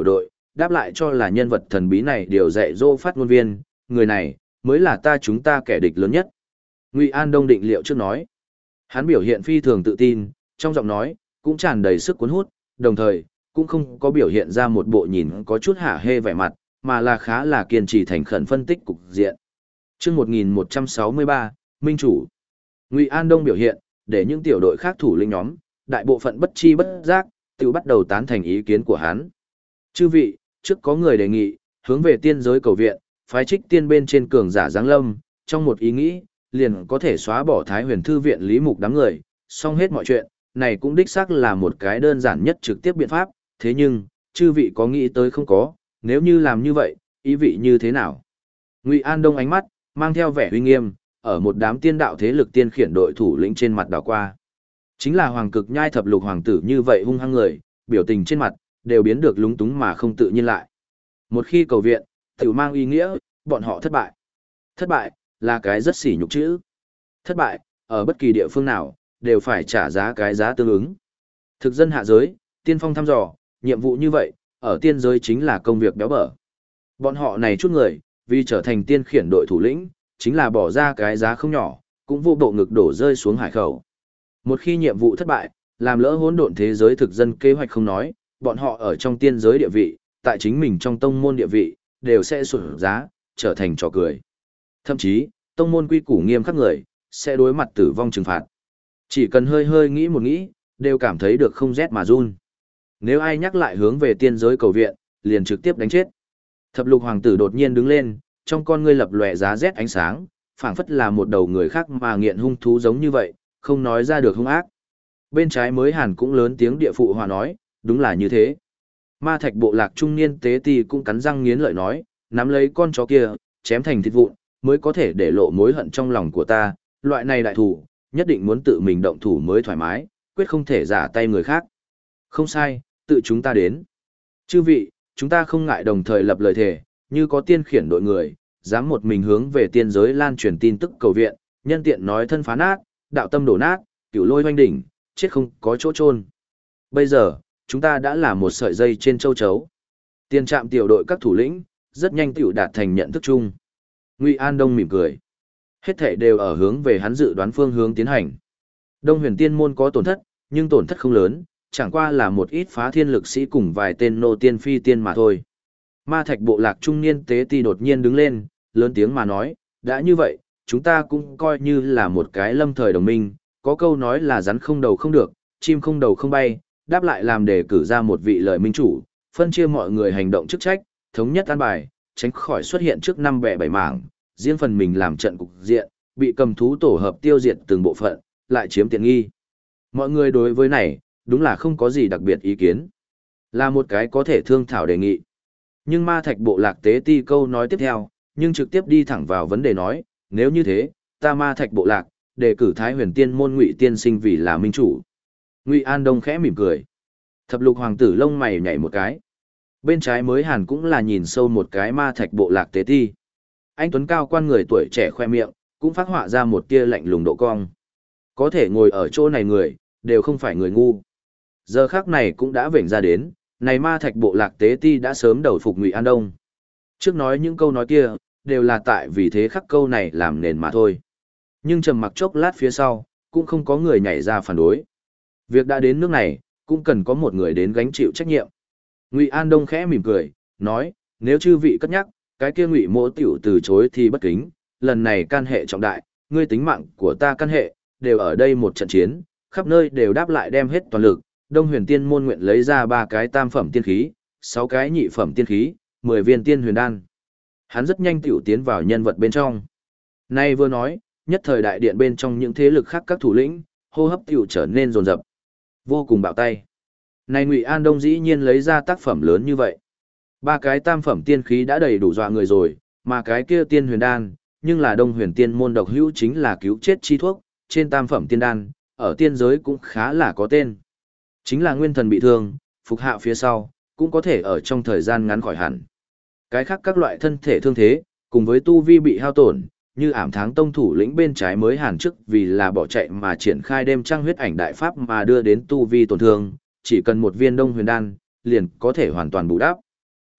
đáp lại cho là nhân vật thần bí này điều dạy dỗ phát ngôn viên, người này mới là ta chúng ta kẻ địch lớn nhất. Ngụy An Đông định liệu trước nói. Hắn biểu hiện phi thường tự tin, trong giọng nói cũng tràn đầy sức cuốn hút, đồng thời cũng không có biểu hiện ra một bộ nhìn có chút hả hê vẻ mặt, mà là khá là kiên trì thành khẩn phân tích cục diện. Chương một nghìn một trăm sáu mươi ba, Minh chủ. Ngụy An Đông biểu hiện, để những tiểu đội khác thủ lĩnh nhóm, đại bộ phận bất chi bất giác, tự bắt đầu tán thành ý kiến của hắn. Chư vị, trước có người đề nghị, hướng về tiên giới cầu viện, phái trích tiên bên trên cường giả giáng lâm, trong một ý nghĩ, liền có thể xóa bỏ Thái Huyền Thư viện Lý Mục đám người, xong hết mọi chuyện, này cũng đích xác là một cái đơn giản nhất trực tiếp biện pháp, thế nhưng, chư vị có nghĩ tới không có, nếu như làm như vậy, ý vị như thế nào? Ngụy An Đông ánh mắt, mang theo vẻ uy nghiêm, ở một đám tiên đạo thế lực tiên khiển đội thủ lĩnh trên mặt đảo qua. Chính là Hoàng Cực Nhai thập lục hoàng tử như vậy hung hăng người, biểu tình trên mặt, đều biến được lúng túng mà không tự nhiên lại. Một khi cầu viện, tự mang ý nghĩa, bọn họ thất bại. Thất bại, là cái rất sỉ nhục chữ. Thất bại, ở bất kỳ địa phương nào, đều phải trả giá cái giá tương ứng. Thực dân hạ giới, tiên phong thăm dò, nhiệm vụ như vậy, ở tiên giới chính là công việc béo bở. Bọn họ này chút người, vì trở thành tiên khiển đội thủ lĩnh, chính là bỏ ra cái giá không nhỏ, cũng vô bộ ngực đổ rơi xuống hải khẩu. Một khi nhiệm vụ thất bại, làm lỡ hỗn độn thế giới thực dân kế hoạch không nói, bọn họ ở trong tiên giới địa vị, tại chính mình trong tông môn địa vị, đều sẽ sụt giá, trở thành trò cười. Thậm chí, tông môn quy củ nghiêm khắc người, sẽ đối mặt tử vong trừng phạt. Chỉ cần hơi hơi nghĩ một nghĩ, đều cảm thấy được không rét mà run. Nếu ai nhắc lại hướng về tiên giới cầu viện, liền trực tiếp đánh chết. Thập lục hoàng tử đột nhiên đứng lên, trong con ngươi lập lòe giá rét ánh sáng, phảng phất là một đầu người khác mà nghiện hung thú giống như vậy, không nói ra được hung ác. Bên trái mới hàn cũng lớn tiếng địa phụ hòa nói, đúng là như thế. Ma thạch bộ lạc trung niên tế ti cũng cắn răng nghiến lợi nói, nắm lấy con chó kia, chém thành thịt vụn, mới có thể để lộ mối hận trong lòng của ta, loại này đại thủ, nhất định muốn tự mình động thủ mới thoải mái, quyết không thể giả tay người khác. Không sai, tự chúng ta đến. Chư vị, chúng ta không ngại đồng thời lập lời thề, như có tiên khiển đội người, dám một mình hướng về tiên giới lan truyền tin tức cầu viện, nhân tiện nói thân phá nát, đạo tâm đổ nát, cửu lôi hoanh đỉnh, chết không có chỗ chôn. Bây giờ, chúng ta đã là một sợi dây trên châu chấu. Tiên trạm tiểu đội các thủ lĩnh, rất nhanh tiểu đạt thành nhận thức chung. Ngụy An Đông mỉm cười. Hết thể đều ở hướng về hắn dự đoán phương hướng tiến hành. Đông Huyền Tiên môn có tổn thất, nhưng tổn thất không lớn, chẳng qua là một ít phá thiên lực sĩ cùng vài tên nô tiên phi tiên mà thôi. Ma thạch bộ lạc trung niên tế ti đột nhiên đứng lên, lớn tiếng mà nói, đã như vậy, chúng ta cũng coi như là một cái lâm thời đồng minh, có câu nói là rắn không đầu không được, chim không đầu không bay, đáp lại làm đề cử ra một vị lợi minh chủ, phân chia mọi người hành động chức trách, thống nhất an bài, tránh khỏi xuất hiện trước năm bẻ bảy mảng, riêng phần mình làm trận cục diện, bị cầm thú tổ hợp tiêu diệt từng bộ phận, lại chiếm tiện nghi. Mọi người đối với này, đúng là không có gì đặc biệt ý kiến. Là một cái có thể thương thảo đề nghị. Nhưng ma thạch bộ lạc tế ti câu nói tiếp theo, nhưng trực tiếp đi thẳng vào vấn đề nói, nếu như thế, ta ma thạch bộ lạc, đề cử Thái Huyền Tiên môn Ngụy tiên sinh vì là minh chủ. Ngụy An Đông khẽ mỉm cười. Thập lục hoàng tử lông mày nhảy một cái. Bên trái mới hàn cũng là nhìn sâu một cái ma thạch bộ lạc tế ti. Anh tuấn cao quan người tuổi trẻ khoe miệng, cũng phát họa ra một tia lạnh lùng độ cong. Có thể ngồi ở chỗ này người, đều không phải người ngu. Giờ khắc này cũng đã vểnh ra đến, này ma thạch bộ lạc tế ti đã sớm đầu phục Ngụy An Đông. Trước nói những câu nói kia, đều là tại vì thế khắc câu này làm nền mà thôi. Nhưng trầm mặc chốc lát phía sau, cũng không có người nhảy ra phản đối. Việc đã đến nước này, cũng cần có một người đến gánh chịu trách nhiệm. Ngụy An Đông khẽ mỉm cười, nói, nếu chư vị cất nhắc, cái kia Ngụy Mỗ tiểu từ chối thì bất kính, lần này can hệ trọng đại, ngươi tính mạng của ta can hệ, đều ở đây một trận chiến, khắp nơi đều đáp lại đem hết toàn lực, Đông Huyền Tiên môn nguyện lấy ra ba cái tam phẩm tiên khí, sáu cái nhị phẩm tiên khí, mười viên tiên huyền đan. Hắn rất nhanh tiểu tiến vào nhân vật bên trong. Nay vừa nói, nhất thời đại điện bên trong những thế lực khác các thủ lĩnh, hô hấp tiểu trở nên rồn rập, vô cùng bạo tay. Này Ngụy An Đông dĩ nhiên lấy ra tác phẩm lớn như vậy. Ba cái tam phẩm tiên khí đã đầy đủ dọa người rồi, mà cái kia tiên huyền đan, nhưng là Đông Huyền Tiên môn độc hữu chính là cứu chết chi thuốc, trên tam phẩm tiên đan, ở tiên giới cũng khá là có tên. Chính là nguyên thần bị thương, phục hạ phía sau, cũng có thể ở trong thời gian ngắn khỏi hẳn. Cái khác các loại thân thể thương thế, cùng với tu vi bị hao tổn, như ảm tháng tông thủ lĩnh bên trái mới hàn trước vì là bỏ chạy mà triển khai đêm trăng huyết ảnh đại pháp mà đưa đến tu vi tổn thương, chỉ cần một viên đông huyền đan, liền có thể hoàn toàn bù đắp.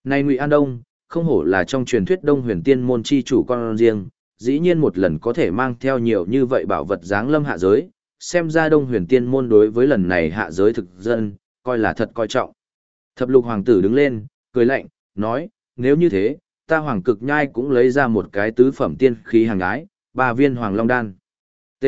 Này Ngụy An Đông, không hổ là trong truyền thuyết Đông Huyền Tiên môn chi chủ con riêng, dĩ nhiên một lần có thể mang theo nhiều như vậy bảo vật giáng lâm hạ giới, xem ra Đông Huyền Tiên môn đối với lần này hạ giới thực dân, coi là thật coi trọng. Thập lục hoàng tử đứng lên, cười lạnh, nói, nếu như thế, ta hoàng cực nhai cũng lấy ra một cái tứ phẩm tiên khí hàng ái, ba viên hoàng long đan. T.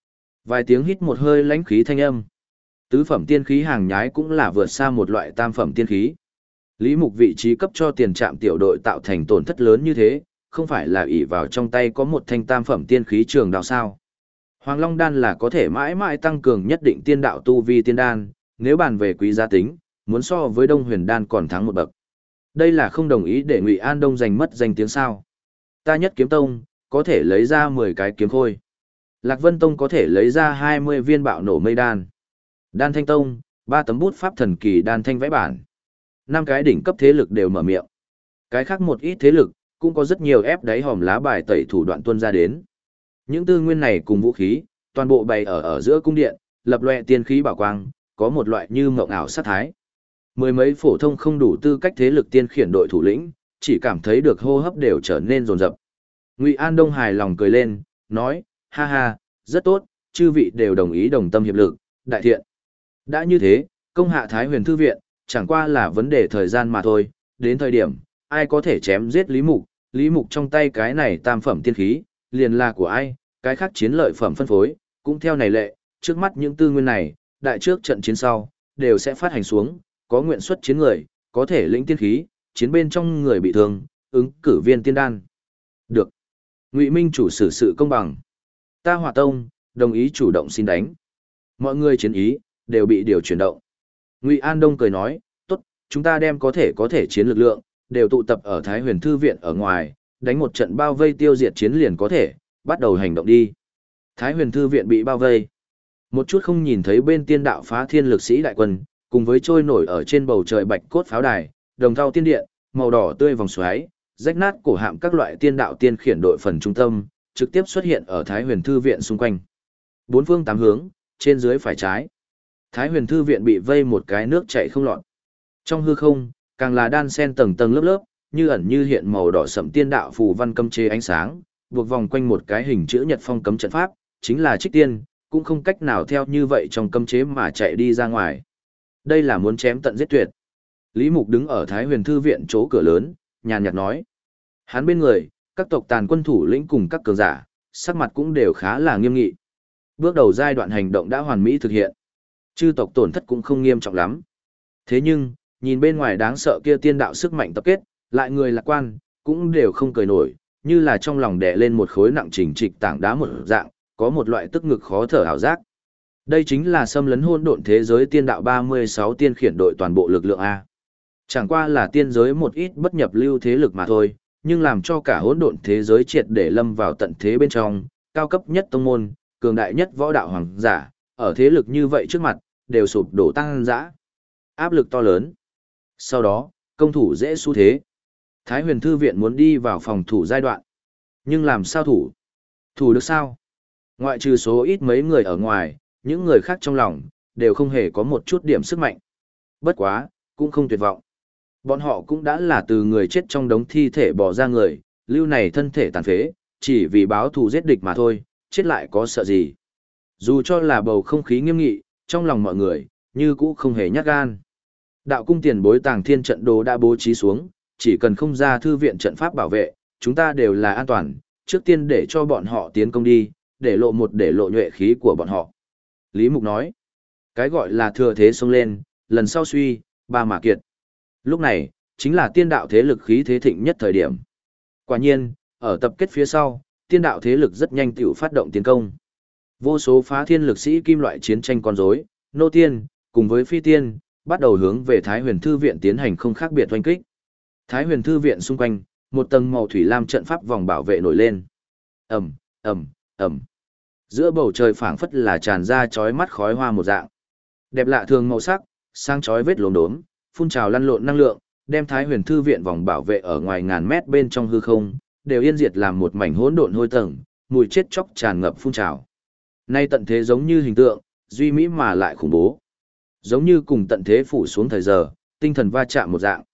Vài tiếng hít một hơi lãnh khí thanh âm. Tứ phẩm tiên khí hàng nhái cũng là vượt xa một loại tam phẩm tiên khí. Lý Mục vị trí cấp cho tiền trạm tiểu đội tạo thành tổn thất lớn như thế, không phải là ỷ vào trong tay có một thanh tam phẩm tiên khí trường đạo sao. Hoàng Long đan là có thể mãi mãi tăng cường nhất định tiên đạo tu vi tiên đan, nếu bàn về quý giá tính, muốn so với Đông Huyền đan còn thắng một bậc. Đây là không đồng ý để Ngụy An Đông giành mất danh tiếng sao. Ta Nhất Kiếm Tông, có thể lấy ra mười cái kiếm khôi. Lạc Vân Tông có thể lấy ra hai mươi viên bạo nổ mây đan. Đan Thanh Tông, ba tấm bút pháp thần kỳ đan thanh vẽ bản. Năm cái đỉnh cấp thế lực đều mở miệng. Cái khác một ít thế lực, cũng có rất nhiều ép đáy hòm lá bài tẩy thủ đoạn tuân ra đến. Những tư nguyên này cùng vũ khí, toàn bộ bày ở ở giữa cung điện, lập loè tiên khí bảo quang, có một loại như mộng ảo sát thái. Mười mấy phổ thông không đủ tư cách thế lực tiên khiển đội thủ lĩnh, chỉ cảm thấy được hô hấp đều trở nên rồn rập. Ngụy An Đông hài lòng cười lên, nói, ha ha, rất tốt, chư vị đều đồng ý đồng tâm hiệp lực, đại thiện. Đã như thế, công hạ Thái Huyền Thư Viện, chẳng qua là vấn đề thời gian mà thôi, đến thời điểm, ai có thể chém giết Lý Mục, Lý Mục trong tay cái này tam phẩm tiên khí, liền là của ai, cái khác chiến lợi phẩm phân phối, cũng theo này lệ, trước mắt những tư nguyên này, đại trước trận chiến sau, đều sẽ phát hành xuống, có nguyện xuất chiến người, có thể lĩnh tiên khí, chiến bên trong người bị thương, ứng cử viên tiên đan. Được. Ngụy Minh chủ xử sự công bằng. Ta Hỏa Tông, đồng ý chủ động xin đánh. Mọi người chiến ý, đều bị điều chuyển động. Ngụy An Đông cười nói, tốt, chúng ta đem có thể có thể chiến lực lượng, đều tụ tập ở Thái Huyền Thư Viện ở ngoài, đánh một trận bao vây tiêu diệt chiến liền có thể, bắt đầu hành động đi. Thái Huyền Thư Viện bị bao vây. Một chút không nhìn thấy bên tiên đạo phá thiên lực sĩ đại quân, cùng với trôi nổi ở trên bầu trời bạch cốt pháo đài, đồng thau tiên điện, màu đỏ tươi vòng xoáy, rách nát cổ hạm các loại tiên đạo tiên khiển đội phần trung tâm, trực tiếp xuất hiện ở Thái Huyền Thư Viện xung quanh. Bốn phương tám hướng, trên dưới phải trái. Thái Huyền Thư Viện bị vây một cái nước chảy không lọt. Trong hư không, càng là đan sen tầng tầng lớp lớp, như ẩn như hiện màu đỏ sẫm tiên đạo phù văn cấm chế ánh sáng, buộc vòng quanh một cái hình chữ nhật phong cấm trận pháp, chính là Trích Tiên, cũng không cách nào theo như vậy trong cấm chế mà chạy đi ra ngoài. Đây là muốn chém tận giết tuyệt. Lý Mục đứng ở Thái Huyền Thư Viện chỗ cửa lớn, nhàn nhạt nói. Hắn bên người, các tộc tàn quân thủ lĩnh cùng các cường giả, sắc mặt cũng đều khá là nghiêm nghị. Bước đầu giai đoạn hành động đã hoàn mỹ thực hiện. Chư tộc tổn thất cũng không nghiêm trọng lắm. Thế nhưng, nhìn bên ngoài đáng sợ kia tiên đạo sức mạnh tập kết, lại người lạc quan, cũng đều không cười nổi, như là trong lòng đè lên một khối nặng chỉnh trịch tảng đá một dạng, có một loại tức ngực khó thở ảo giác. Đây chính là xâm lấn hỗn độn thế giới tiên đạo ba mươi sáu tiên khiển đội toàn bộ lực lượng A. Chẳng qua là tiên giới một ít bất nhập lưu thế lực mà thôi, nhưng làm cho cả hỗn độn thế giới triệt để lâm vào tận thế bên trong, cao cấp nhất tông môn, cường đại nhất võ đạo hoàng giả, ở thế lực như vậy trước mặt, đều sụp đổ tăng dã. Áp lực to lớn. Sau đó, công thủ dễ xu thế. Thái Huyền Thư Viện muốn đi vào phòng thủ giai đoạn. Nhưng làm sao thủ? Thủ được sao? Ngoại trừ số ít mấy người ở ngoài, những người khác trong lòng, đều không hề có một chút điểm sức mạnh. Bất quá, cũng không tuyệt vọng. Bọn họ cũng đã là từ người chết trong đống thi thể bỏ ra người, lưu này thân thể tàn phế, chỉ vì báo thù giết địch mà thôi, chết lại có sợ gì. Dù cho là bầu không khí nghiêm nghị, trong lòng mọi người, như cũ không hề nhát gan. Đạo cung tiền bối tàng thiên trận đồ đã bố trí xuống, chỉ cần không ra thư viện trận pháp bảo vệ, chúng ta đều là an toàn, trước tiên để cho bọn họ tiến công đi, để lộ một để lộ nhuệ khí của bọn họ. Lý Mục nói, cái gọi là thừa thế xông lên, lần sau suy, ba mà kiệt. Lúc này, chính là tiên đạo thế lực khí thế thịnh nhất thời điểm. Quả nhiên, ở tập kết phía sau, tiên đạo thế lực rất nhanh tiểu phát động tiến công. Vô số phá thiên lực sĩ kim loại chiến tranh con rối, nô tiên, cùng với phi tiên, bắt đầu hướng về Thái Huyền Thư Viện tiến hành không khác biệt oanh kích. Thái Huyền Thư Viện xung quanh, một tầng màu thủy lam trận pháp vòng bảo vệ nổi lên. Ầm, ầm, ầm. Giữa bầu trời phảng phất là tràn ra chói mắt khói hoa một dạng. Đẹp lạ thường màu sắc, sang chói vết lốm đốm, phun trào lăn lộn năng lượng, đem Thái Huyền Thư Viện vòng bảo vệ ở ngoài ngàn mét bên trong hư không, đều yên diệt làm một mảnh hỗn độn hôi tầng, mùi chết chóc tràn ngập phun trào. Nay tận thế giống như hình tượng, duy mỹ mà lại khủng bố. Giống như cùng tận thế phủ xuống thời giờ, tinh thần va chạm một dạng.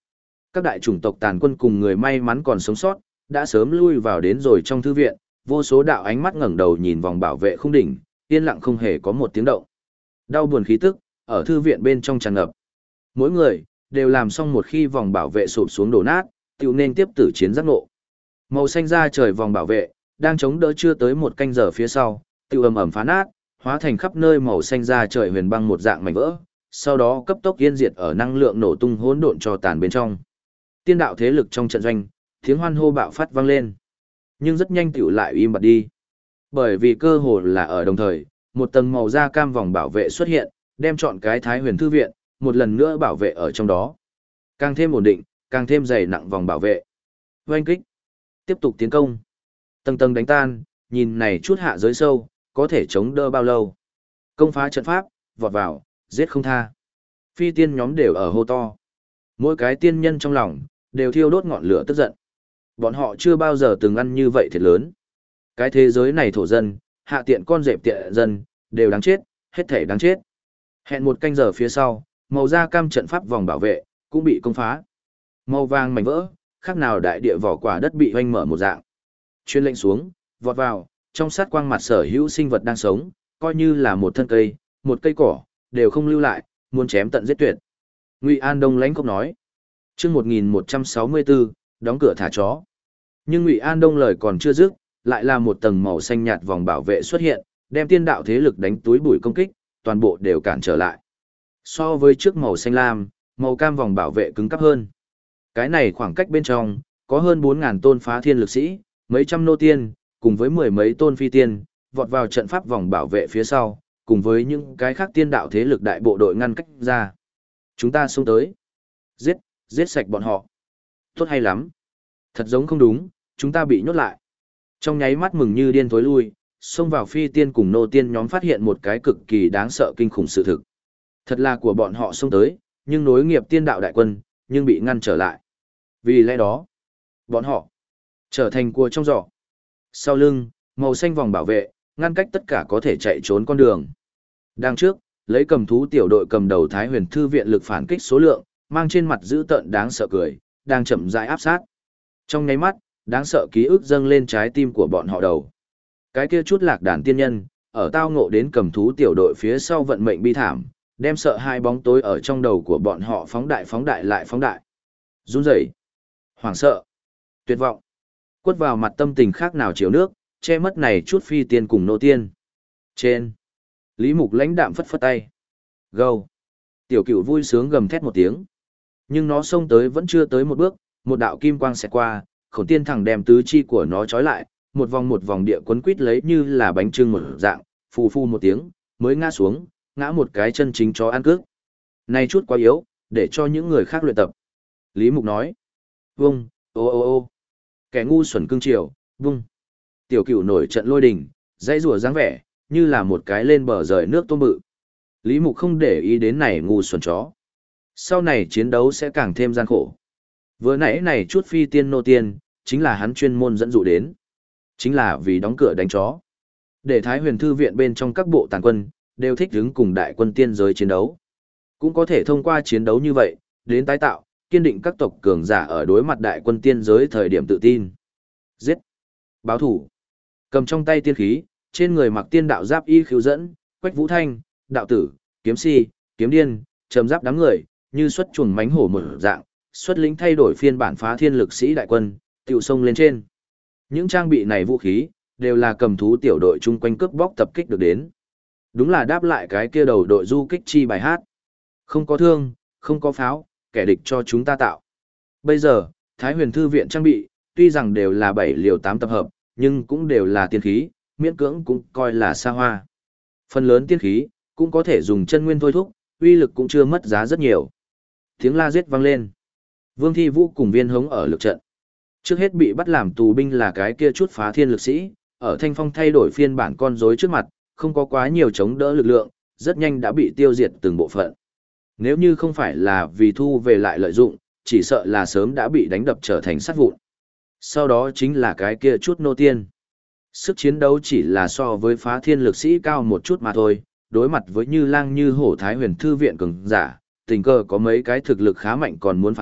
Các đại chủng tộc tàn quân cùng người may mắn còn sống sót, đã sớm lui vào đến rồi trong thư viện, vô số đạo ánh mắt ngẩng đầu nhìn vòng bảo vệ khung đỉnh, yên lặng không hề có một tiếng động. Đau buồn khí tức, ở thư viện bên trong tràn ngập. Mỗi người, đều làm xong một khi vòng bảo vệ sụp xuống đổ nát, tiểu nên tiếp tử chiến giác ngộ. Màu xanh da trời vòng bảo vệ, đang chống đỡ chưa tới một canh giờ phía sau, tiểu ầm ầm phá nát, hóa thành khắp nơi màu xanh da trời huyền băng một dạng mảnh vỡ, sau đó cấp tốc yên diệt ở năng lượng nổ tung hỗn độn cho tàn bên trong. Tiên đạo thế lực trong trận doanh, tiếng hoan hô bạo phát vang lên. Nhưng rất nhanh tiểu lại im bặt đi. Bởi vì cơ hồ là ở đồng thời, một tầng màu da cam vòng bảo vệ xuất hiện, đem chọn cái Thái Huyền Thư viện, một lần nữa bảo vệ ở trong đó. Càng thêm ổn định, càng thêm dày nặng vòng bảo vệ. Oanh kích, tiếp tục tiến công. Tầng tầng đánh tan, nhìn này chút hạ giới sâu, có thể chống đỡ bao lâu. Công phá trận pháp, vọt vào, giết không tha. Phi tiên nhóm đều ở hô to. Mỗi cái tiên nhân trong lòng, đều thiêu đốt ngọn lửa tức giận. Bọn họ chưa bao giờ từng ăn như vậy thiệt lớn. Cái thế giới này thổ dân, hạ tiện con dẹp tiện dân, đều đáng chết, hết thể đáng chết. Hẹn một canh giờ phía sau, màu da cam trận pháp vòng bảo vệ, cũng bị công phá. Màu vàng mảnh vỡ, khác nào đại địa vỏ quả đất bị hoanh mở một dạng. Chuyên lệnh xuống, vọt vào, trong sát quang mặt sở hữu sinh vật đang sống, coi như là một thân cây, một cây cỏ, đều không lưu lại, muốn chém tận giết tuyệt. Ngụy An Đông lãnh cốc nói. Chương một nghìn một trăm sáu mươi bốn, đóng cửa thả chó. Nhưng Ngụy An Đông lời còn chưa dứt, lại là một tầng màu xanh nhạt vòng bảo vệ xuất hiện, đem tiên đạo thế lực đánh túi bụi công kích, toàn bộ đều cản trở lại. So với trước màu xanh lam, màu cam vòng bảo vệ cứng cáp hơn. Cái này khoảng cách bên trong, có hơn bốn nghìn tôn phá thiên lực sĩ, mấy trăm nô tiên, cùng với mười mấy tôn phi tiên, vọt vào trận pháp vòng bảo vệ phía sau, cùng với những cái khác tiên đạo thế lực đại bộ đội ngăn cách ra. Chúng ta xông tới. Giết, giết sạch bọn họ. Tốt hay lắm. Thật giống không đúng, chúng ta bị nhốt lại. Trong nháy mắt mừng như điên thối lui, xông vào phi tiên cùng nô tiên nhóm phát hiện một cái cực kỳ đáng sợ kinh khủng sự thực. Thật là của bọn họ xông tới, nhưng nối nghiệp tiên đạo đại quân, nhưng bị ngăn trở lại. Vì lẽ đó, bọn họ trở thành cua trong giỏ. Sau lưng, màu xanh vòng bảo vệ, ngăn cách tất cả có thể chạy trốn con đường. Đang trước, lấy cầm thú tiểu đội cầm đầu Thái Huyền Thư viện lực phản kích số lượng, mang trên mặt dữ tợn đáng sợ cười, đang chậm rãi áp sát. Trong nháy mắt, đáng sợ ký ức dâng lên trái tim của bọn họ đầu. Cái kia chút lạc đàn tiên nhân, ở tao ngộ đến cầm thú tiểu đội phía sau vận mệnh bi thảm, đem sợ hai bóng tối ở trong đầu của bọn họ phóng đại phóng đại lại phóng đại. Run rẩy, hoảng sợ, tuyệt vọng, quất vào mặt tâm tình khác nào chiều nước, che mất này chút phi tiên cùng nô tiên. Trên, Lý Mục lãnh đạm phất phất tay. Gâu. Tiểu Cửu vui sướng gầm thét một tiếng. Nhưng nó xông tới vẫn chưa tới một bước, một đạo kim quang xẹt qua, Khổng Tiên thẳng đem tứ chi của nó trói lại, một vòng một vòng địa quấn quít lấy như là bánh trưng một dạng, phù phu một tiếng, mới ngã xuống, ngã một cái chân chính chó ăn cước. Này chút quá yếu, để cho những người khác luyện tập. Lý Mục nói. Vung, ô ô ô. Kẻ ngu xuẩn cương triều, vung. Tiểu Cửu nổi trận lôi đình, dãy rùa dáng vẻ, như là một cái lên bờ rời nước tôm bự. Lý Mục không để ý đến này ngu xuẩn chó. Sau này chiến đấu sẽ càng thêm gian khổ. Vừa nãy này chút phi tiên nô tiên, chính là hắn chuyên môn dẫn dụ đến. Chính là vì đóng cửa đánh chó. Để Thái Huyền Thư viện bên trong các bộ tàn quân, đều thích đứng cùng đại quân tiên giới chiến đấu. Cũng có thể thông qua chiến đấu như vậy, đến tái tạo, kiên định các tộc cường giả ở đối mặt đại quân tiên giới thời điểm tự tin. Giết! Báo thủ! Cầm trong tay tiên khí, trên người mặc tiên đạo giáp y khiếu dẫn, Quách Vũ Thanh, đạo tử, kiếm si, kiếm điên, trầm giáp đám người, như xuất chuồng mánh hổ một dạng, xuất lĩnh thay đổi phiên bản phá thiên lực sĩ đại quân, tiểu sông lên trên. Những trang bị này vũ khí, đều là cầm thú tiểu đội chung quanh cướp bóc tập kích được đến. Đúng là đáp lại cái kia đầu đội du kích chi bài hát. Không có thương, không có pháo, kẻ địch cho chúng ta tạo. Bây giờ, Thái Huyền Thư viện trang bị, tuy rằng đều là bảy liều tám tập hợp, nhưng cũng đều là tiên khí, miễn cưỡng cũng coi là xa hoa. Phần lớn tiên khí, cũng có thể dùng chân nguyên thôi thúc, uy lực cũng chưa mất giá rất nhiều. Tiếng la giết vang lên. Vương Thi Vũ cùng Viên Hống ở lực trận. Trước hết bị bắt làm tù binh là cái kia chút phá thiên lực sĩ, ở Thanh Phong thay đổi phiên bản con rối trước mặt, không có quá nhiều chống đỡ lực lượng, rất nhanh đã bị tiêu diệt từng bộ phận. Nếu như không phải là vì thu về lại lợi dụng, chỉ sợ là sớm đã bị đánh đập trở thành sát vụn. Sau đó chính là cái kia chút nô tiên. Sức chiến đấu chỉ là so với phá thiên lực sĩ cao một chút mà thôi, đối mặt với như lang như hổ Thái Huyền Thư viện cường giả, tình cờ có mấy cái thực lực khá mạnh còn muốn phản kích,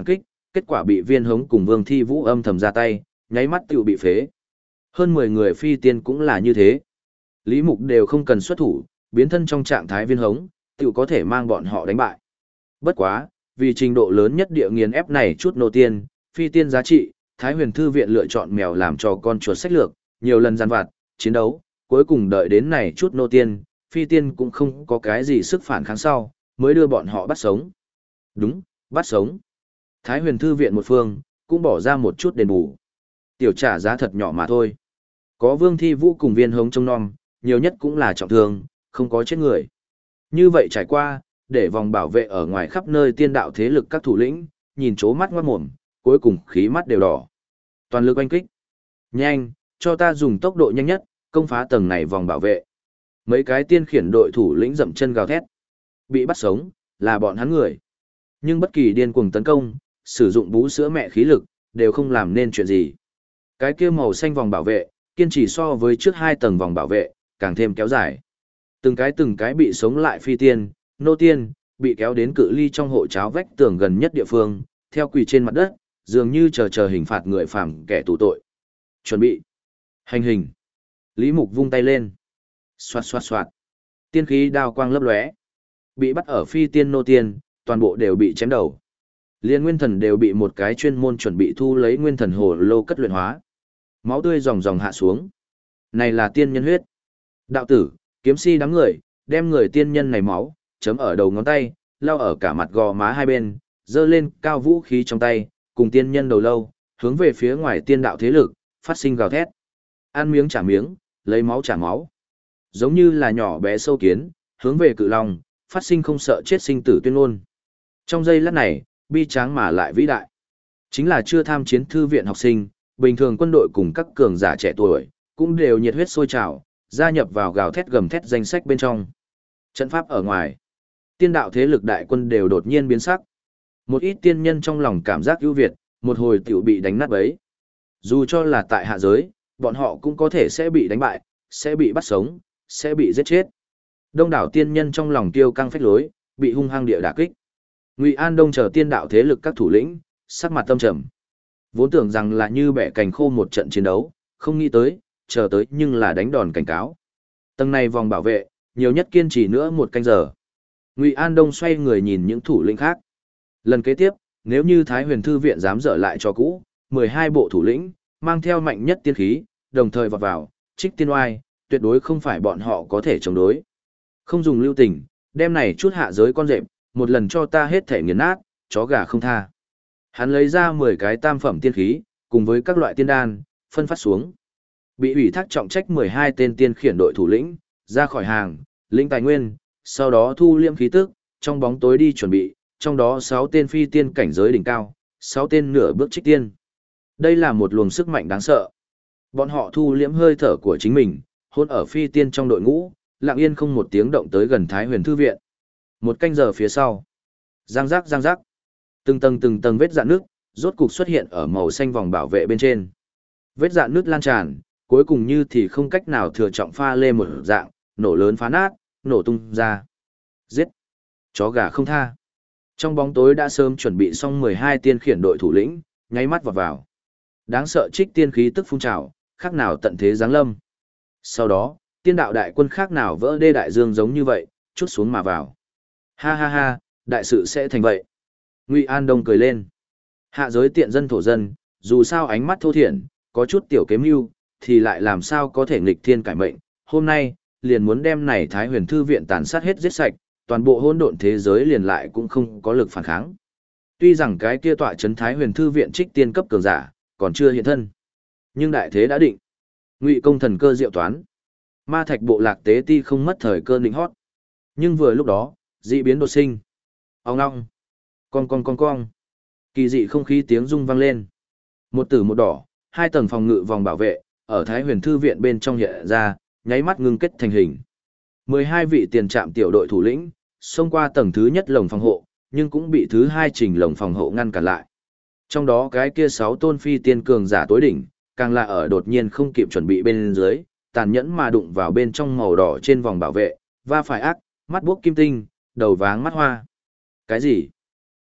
kết quả bị Viên Hống cùng Vương Thi Vũ âm thầm ra tay, nháy mắt tiểu bị phế. Hơn mười người phi tiên cũng là như thế. Lý Mục đều không cần xuất thủ, biến thân trong trạng thái Viên Hống, tiểu có thể mang bọn họ đánh bại. Bất quá, vì trình độ lớn nhất địa nghiền ép này chút nô tiên, phi tiên giá trị, Thái Huyền Thư viện lựa chọn mèo làm cho con chuột sách lược, nhiều lần gian vặt, chiến đấu, cuối cùng đợi đến này chút nô tiên, phi tiên cũng không có cái gì sức phản kháng sau, mới đưa bọn họ bắt sống. Đúng, bắt sống. Thái Huyền Thư viện một phương, cũng bỏ ra một chút đền bù. Tiểu trả giá thật nhỏ mà thôi. Có Vương Thi Vũ cùng Viên Hống trông nom, nhiều nhất cũng là trọng thương, không có chết người. Như vậy trải qua, để vòng bảo vệ ở ngoài khắp nơi tiên đạo thế lực các thủ lĩnh, nhìn chố mắt ngoát mồm, cuối cùng khí mắt đều đỏ. Toàn lực oanh kích. Nhanh, cho ta dùng tốc độ nhanh nhất, công phá tầng này vòng bảo vệ. Mấy cái tiên khiển đội thủ lĩnh dậm chân gào thét. Bị bắt sống, là bọn hắn người. Nhưng bất kỳ điên cuồng tấn công, sử dụng bú sữa mẹ khí lực, đều không làm nên chuyện gì. Cái kia màu xanh vòng bảo vệ, kiên trì so với trước hai tầng vòng bảo vệ, càng thêm kéo dài. Từng cái từng cái bị sống lại phi tiên, nô tiên, bị kéo đến cự ly trong hộ cháo vách tường gần nhất địa phương, theo quỳ trên mặt đất, dường như chờ chờ hình phạt người phàm kẻ tù tội. Chuẩn bị. Hành hình. Lý Mục vung tay lên. Xoạt xoạt xoạt. Tiên khí đao quang lấp lóe. Bị bắt ở phi tiên nô tiên, toàn bộ đều bị chém đầu. Liên nguyên thần đều bị một cái chuyên môn chuẩn bị thu lấy nguyên thần hồ lô cất luyện hóa. Máu tươi ròng ròng hạ xuống. Này là tiên nhân huyết. Đạo tử, kiếm si đám người, đem người tiên nhân này máu, chấm ở đầu ngón tay, lao ở cả mặt gò má hai bên, dơ lên cao vũ khí trong tay, cùng tiên nhân đầu lâu, hướng về phía ngoài tiên đạo thế lực, phát sinh gào thét. Ăn miếng trả miếng, lấy máu trả máu. Giống như là nhỏ bé sâu kiến, hướng về cự long, phát sinh không sợ chết sinh tử tuyên ngôn. Trong giây lát này, bi tráng mà lại vĩ đại. Chính là chưa tham chiến thư viện học sinh, bình thường quân đội cùng các cường giả trẻ tuổi, cũng đều nhiệt huyết sôi trào, gia nhập vào gào thét gầm thét danh sách bên trong. Trận pháp ở ngoài, tiên đạo thế lực đại quân đều đột nhiên biến sắc. Một ít tiên nhân trong lòng cảm giác ưu việt, một hồi tiểu bị đánh nát bấy. Dù cho là tại hạ giới, bọn họ cũng có thể sẽ bị đánh bại, sẽ bị bắt sống, sẽ bị giết chết. Đông đảo tiên nhân trong lòng tiêu căng phách lối, bị hung hăng địa đả kích. Ngụy An Đông chờ tiên đạo thế lực các thủ lĩnh, sắc mặt tâm trầm. Vốn tưởng rằng là như bẻ cành khô một trận chiến đấu, không nghĩ tới, chờ tới nhưng là đánh đòn cảnh cáo. Tầng này vòng bảo vệ, nhiều nhất kiên trì nữa một canh giờ. Ngụy An Đông xoay người nhìn những thủ lĩnh khác. Lần kế tiếp, nếu như Thái Huyền Thư viện dám dở lại cho cũ, mười hai bộ thủ lĩnh, mang theo mạnh nhất tiên khí, đồng thời vọt vào, trích tiên oai, tuyệt đối không phải bọn họ có thể chống đối. Không dùng lưu tình, đem này chút hạ giới con rệp, một lần cho ta hết thể nghiền nát, chó gà không tha. Hắn lấy ra mười cái tam phẩm tiên khí, cùng với các loại tiên đan, phân phát xuống. Bị ủy thác trọng trách mười hai tên tiên khiển đội thủ lĩnh, ra khỏi hàng, lĩnh tài nguyên, sau đó thu liêm khí tức, trong bóng tối đi chuẩn bị, trong đó sáu tên phi tiên cảnh giới đỉnh cao, sáu tên nửa bước trích tiên. Đây là một luồng sức mạnh đáng sợ. Bọn họ thu liễm hơi thở của chính mình, hôn ở phi tiên trong đội ngũ, lặng yên không một tiếng động tới gần Thái Huyền Thư viện. Một canh giờ phía sau, giang giác giang giác, từng tầng từng tầng vết rạn nước, rốt cục xuất hiện ở màu xanh vòng bảo vệ bên trên. Vết rạn nước lan tràn, cuối cùng như thì không cách nào thừa trọng pha lê một dạng, nổ lớn phá nát, nổ tung ra. Giết! Chó gà không tha. Trong bóng tối đã sớm chuẩn bị xong mười hai tiên khiển đội thủ lĩnh, nháy mắt vọt vào. Đáng sợ trích tiên khí tức phun trào, khác nào tận thế giáng lâm. Sau đó, tiên đạo đại quân khác nào vỡ đê đại dương giống như vậy, chút xuống mà vào. Ha ha ha, đại sự sẽ thành vậy. Ngụy An Đông cười lên. Hạ giới tiện dân thổ dân, dù sao ánh mắt thô thiển, có chút tiểu kế mưu, thì lại làm sao có thể nghịch thiên cải mệnh. Hôm nay, liền muốn đem này Thái Huyền Thư viện tàn sát hết giết sạch, toàn bộ hỗn độn thế giới liền lại cũng không có lực phản kháng. Tuy rằng cái kia tọa trấn Thái Huyền Thư viện trích tiên cấp cường giả, còn chưa hiện thân. Nhưng đại thế đã định. Ngụy công thần cơ diệu toán. Ma thạch bộ lạc tế ti không mất thời cơ định hót. Nhưng vừa lúc đó, dị biến đột sinh. Ông ngong. Con con con con. Kỳ dị không khí tiếng rung vang lên. Một tử một đỏ, hai tầng phòng ngự vòng bảo vệ, ở Thái Huyền Thư viện bên trong hiện ra, nháy mắt ngưng kết thành hình. mười hai vị tiền trạm tiểu đội thủ lĩnh, xông qua tầng thứ nhất lồng phòng hộ, nhưng cũng bị thứ hai trình lồng phòng hộ ngăn cản lại. Trong đó cái kia sáu tôn phi tiên cường giả tối đỉnh, càng là ở đột nhiên không kịp chuẩn bị bên dưới, tàn nhẫn mà đụng vào bên trong màu đỏ trên vòng bảo vệ, va phải ác, mắt buốc kim tinh, đầu váng mắt hoa. Cái gì?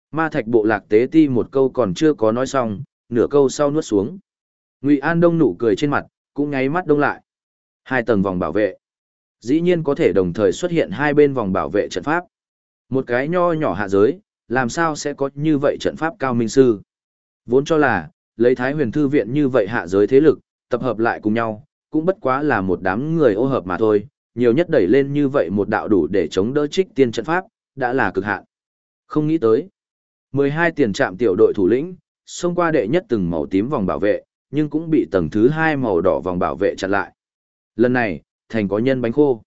Ma thạch bộ lạc tế ti một câu còn chưa có nói xong, nửa câu sau nuốt xuống. Ngụy An Đông nụ cười trên mặt, cũng nháy mắt đông lại. Hai tầng vòng bảo vệ. Dĩ nhiên có thể đồng thời xuất hiện hai bên vòng bảo vệ trận pháp. Một cái nho nhỏ hạ giới, làm sao sẽ có như vậy trận pháp cao minh sư. Vốn cho là, lấy Thái Huyền Thư Viện như vậy hạ giới thế lực, tập hợp lại cùng nhau, cũng bất quá là một đám người ô hợp mà thôi, nhiều nhất đẩy lên như vậy một đạo đủ để chống đỡ Trích Tiên trận pháp, đã là cực hạn. Không nghĩ tới, mười hai tiền trạm tiểu đội thủ lĩnh, xông qua đệ nhất từng màu tím vòng bảo vệ, nhưng cũng bị tầng thứ hai màu đỏ vòng bảo vệ chặn lại. Lần này, thành có nhân bánh khô.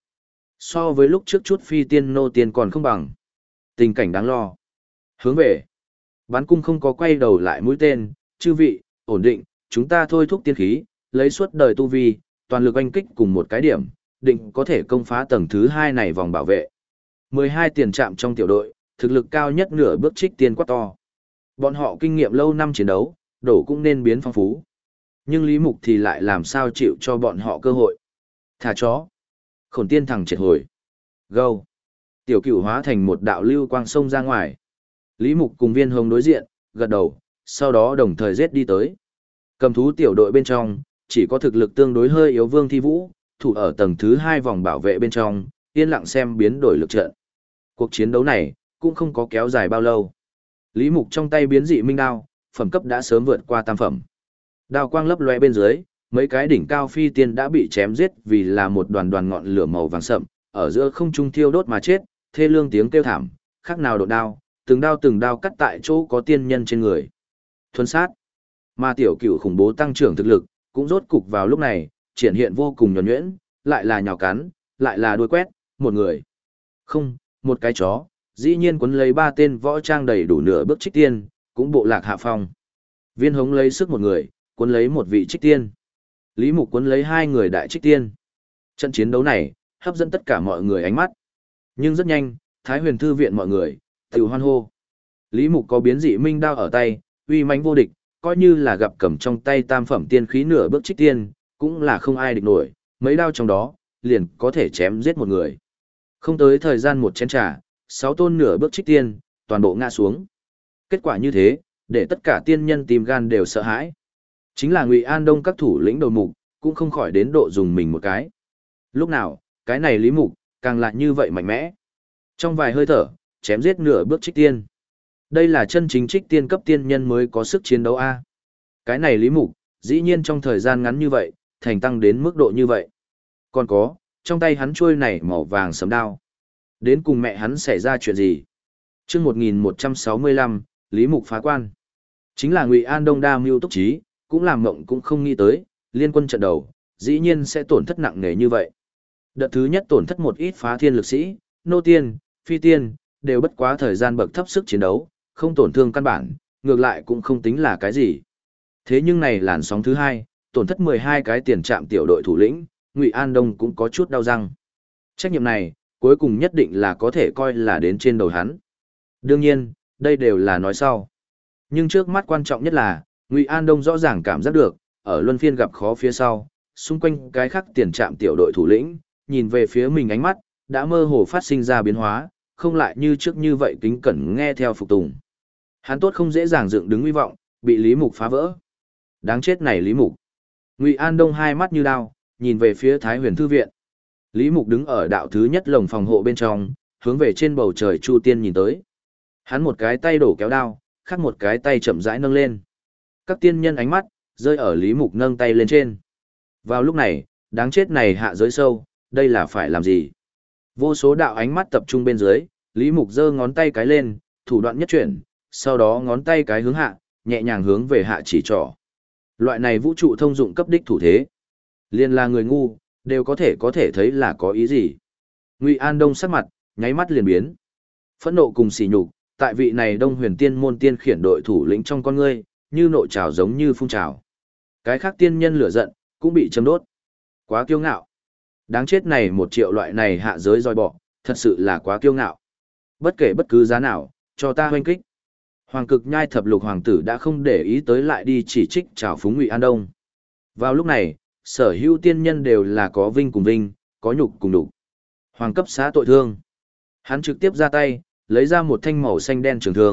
So với lúc trước chút phi tiên nô tiên còn không bằng. Tình cảnh đáng lo. Hướng về. Bán cung không có quay đầu lại mũi tên, chư vị, ổn định, chúng ta thôi thúc tiên khí, lấy suốt đời tu vi, toàn lực oanh kích cùng một cái điểm, định có thể công phá tầng thứ hai này vòng bảo vệ. mười hai tiền trạm trong tiểu đội, thực lực cao nhất nửa bước Trích Tiên quát to. Bọn họ kinh nghiệm lâu năm chiến đấu, đổ cũng nên biến phong phú. Nhưng Lý Mục thì lại làm sao chịu cho bọn họ cơ hội. Thả chó. Khổn tiên thẳng triệt hồi. Gâu. Tiểu cửu hóa thành một đạo lưu quang sông ra ngoài. Lý Mục cùng Viên Hồng đối diện, gật đầu, sau đó đồng thời giết đi tới. Cầm thú tiểu đội bên trong, chỉ có thực lực tương đối hơi yếu Vương Thi Vũ, thủ ở tầng thứ hai vòng bảo vệ bên trong, yên lặng xem biến đổi lực trận. Cuộc chiến đấu này, cũng không có kéo dài bao lâu. Lý Mục trong tay biến dị minh đao, phẩm cấp đã sớm vượt qua tam phẩm. Đao quang lấp lóe bên dưới, mấy cái đỉnh cao phi tiên đã bị chém giết vì là một đoàn đoàn ngọn lửa màu vàng sậm, ở giữa không trung thiêu đốt mà chết, thê lương tiếng kêu thảm, khác nào độ đao, từng đao từng đao cắt tại chỗ có tiên nhân trên người. Thuần sát. Mà tiểu cửu khủng bố tăng trưởng thực lực, cũng rốt cục vào lúc này, triển hiện vô cùng nhuần nhuyễn, lại là nhào cắn, lại là đuôi quét, một người. Không, một cái chó, dĩ nhiên quấn lấy ba tên võ trang đầy đủ nửa bước Trích Tiên, cũng bộ lạc hạ phong. Viên Hống lấy sức một người, quấn lấy một vị Trích Tiên. Lý Mục quấn lấy hai người đại Trích Tiên. Trận chiến đấu này, hấp dẫn tất cả mọi người ánh mắt. Nhưng rất nhanh, Thái Huyền Thư Viện mọi người, tự hoan hô. Lý Mục có biến dị minh đao ở tay, uy mãnh vô địch, coi như là gặp cầm trong tay tam phẩm tiên khí nửa bước Trích Tiên, cũng là không ai địch nổi, mấy đao trong đó, liền có thể chém giết một người. Không tới thời gian một chén trà, sáu tôn nửa bước Trích Tiên, toàn bộ ngã xuống. Kết quả như thế, để tất cả tiên nhân tìm gan đều sợ hãi. Chính là Ngụy An Đông các thủ lĩnh đầu mục, cũng không khỏi đến độ dùng mình một cái. Lúc nào, cái này Lý Mục, càng lại như vậy mạnh mẽ. Trong vài hơi thở, chém giết nửa bước Trích Tiên. Đây là chân chính Trích Tiên cấp tiên nhân mới có sức chiến đấu A. Cái này Lý Mục, dĩ nhiên trong thời gian ngắn như vậy, thành tăng đến mức độ như vậy. Còn có, trong tay hắn chuôi này màu vàng sấm đao. Đến cùng mẹ hắn xảy ra chuyện gì? Chương một nghìn một trăm sáu mươi lăm, Lý Mục phá quan. Chính là Ngụy An Đông đa mưu túc trí, cũng làm mộng cũng không nghĩ tới, liên quân trận đầu, dĩ nhiên sẽ tổn thất nặng nề như vậy. Đợt thứ nhất tổn thất một ít phá thiên lực sĩ, nô tiên, phi tiên, đều bất quá thời gian bậc thấp sức chiến đấu, không tổn thương căn bản, ngược lại cũng không tính là cái gì. Thế nhưng này làn sóng thứ hai, tổn thất mười hai cái tiền trạm tiểu đội thủ lĩnh, Ngụy An Đông cũng có chút đau răng. Trách nhiệm này, cuối cùng nhất định là có thể coi là đến trên đầu hắn. Đương nhiên, đây đều là nói sau. Nhưng trước mắt quan trọng nhất là, Ngụy An Đông rõ ràng cảm giác được, ở luân phiên gặp khó phía sau, xung quanh cái khắc tiền trạm tiểu đội thủ lĩnh, nhìn về phía mình ánh mắt, đã mơ hồ phát sinh ra biến hóa, không lại như trước như vậy kính cẩn nghe theo phục tùng. Hắn tốt không dễ dàng dựng đứng hy vọng, bị Lý Mục phá vỡ. Đáng chết này Lý Mục. Ngụy An Đông hai mắt như đao, nhìn về phía Thái Huyền Thư Viện. Lý Mục đứng ở đạo thứ nhất lồng phòng hộ bên trong, hướng về trên bầu trời Chu Tiên nhìn tới. Hắn một cái tay đổ kéo đao, khác một cái tay chậm rãi nâng lên. Các tiên nhân ánh mắt, rơi ở Lý Mục nâng tay lên trên. Vào lúc này, đáng chết này hạ giới sâu, đây là phải làm gì? Vô số đạo ánh mắt tập trung bên dưới, Lý Mục giơ ngón tay cái lên, thủ đoạn nhất chuyển, sau đó ngón tay cái hướng hạ, nhẹ nhàng hướng về hạ chỉ trỏ. Loại này vũ trụ thông dụng cấp đích thủ thế. Liên là người ngu, đều có thể có thể thấy là có ý gì. Ngụy An Đông sắc mặt, nháy mắt liền biến. Phẫn nộ cùng sỉ nhục, tại vị này Đông Huyền Tiên môn tiên khiển đội thủ lĩnh trong con ngươi, như nội trào giống như phun trào. Cái khác tiên nhân lửa giận, cũng bị châm đốt. Quá kiêu ngạo. Đáng chết này một triệu loại này hạ giới roi bọ, thật sự là quá kiêu ngạo. Bất kể bất cứ giá nào, cho ta hoanh kích. Hoàng cực nhai thập lục hoàng tử đã không để ý tới lại đi chỉ trích trào phúng Ngụy An Đông. Vào lúc này, sở hữu tiên nhân đều là có vinh cùng vinh, có nhục cùng nhục. Hoàng cấp xá tội thương. Hắn trực tiếp ra tay, lấy ra một thanh màu xanh đen trường thương,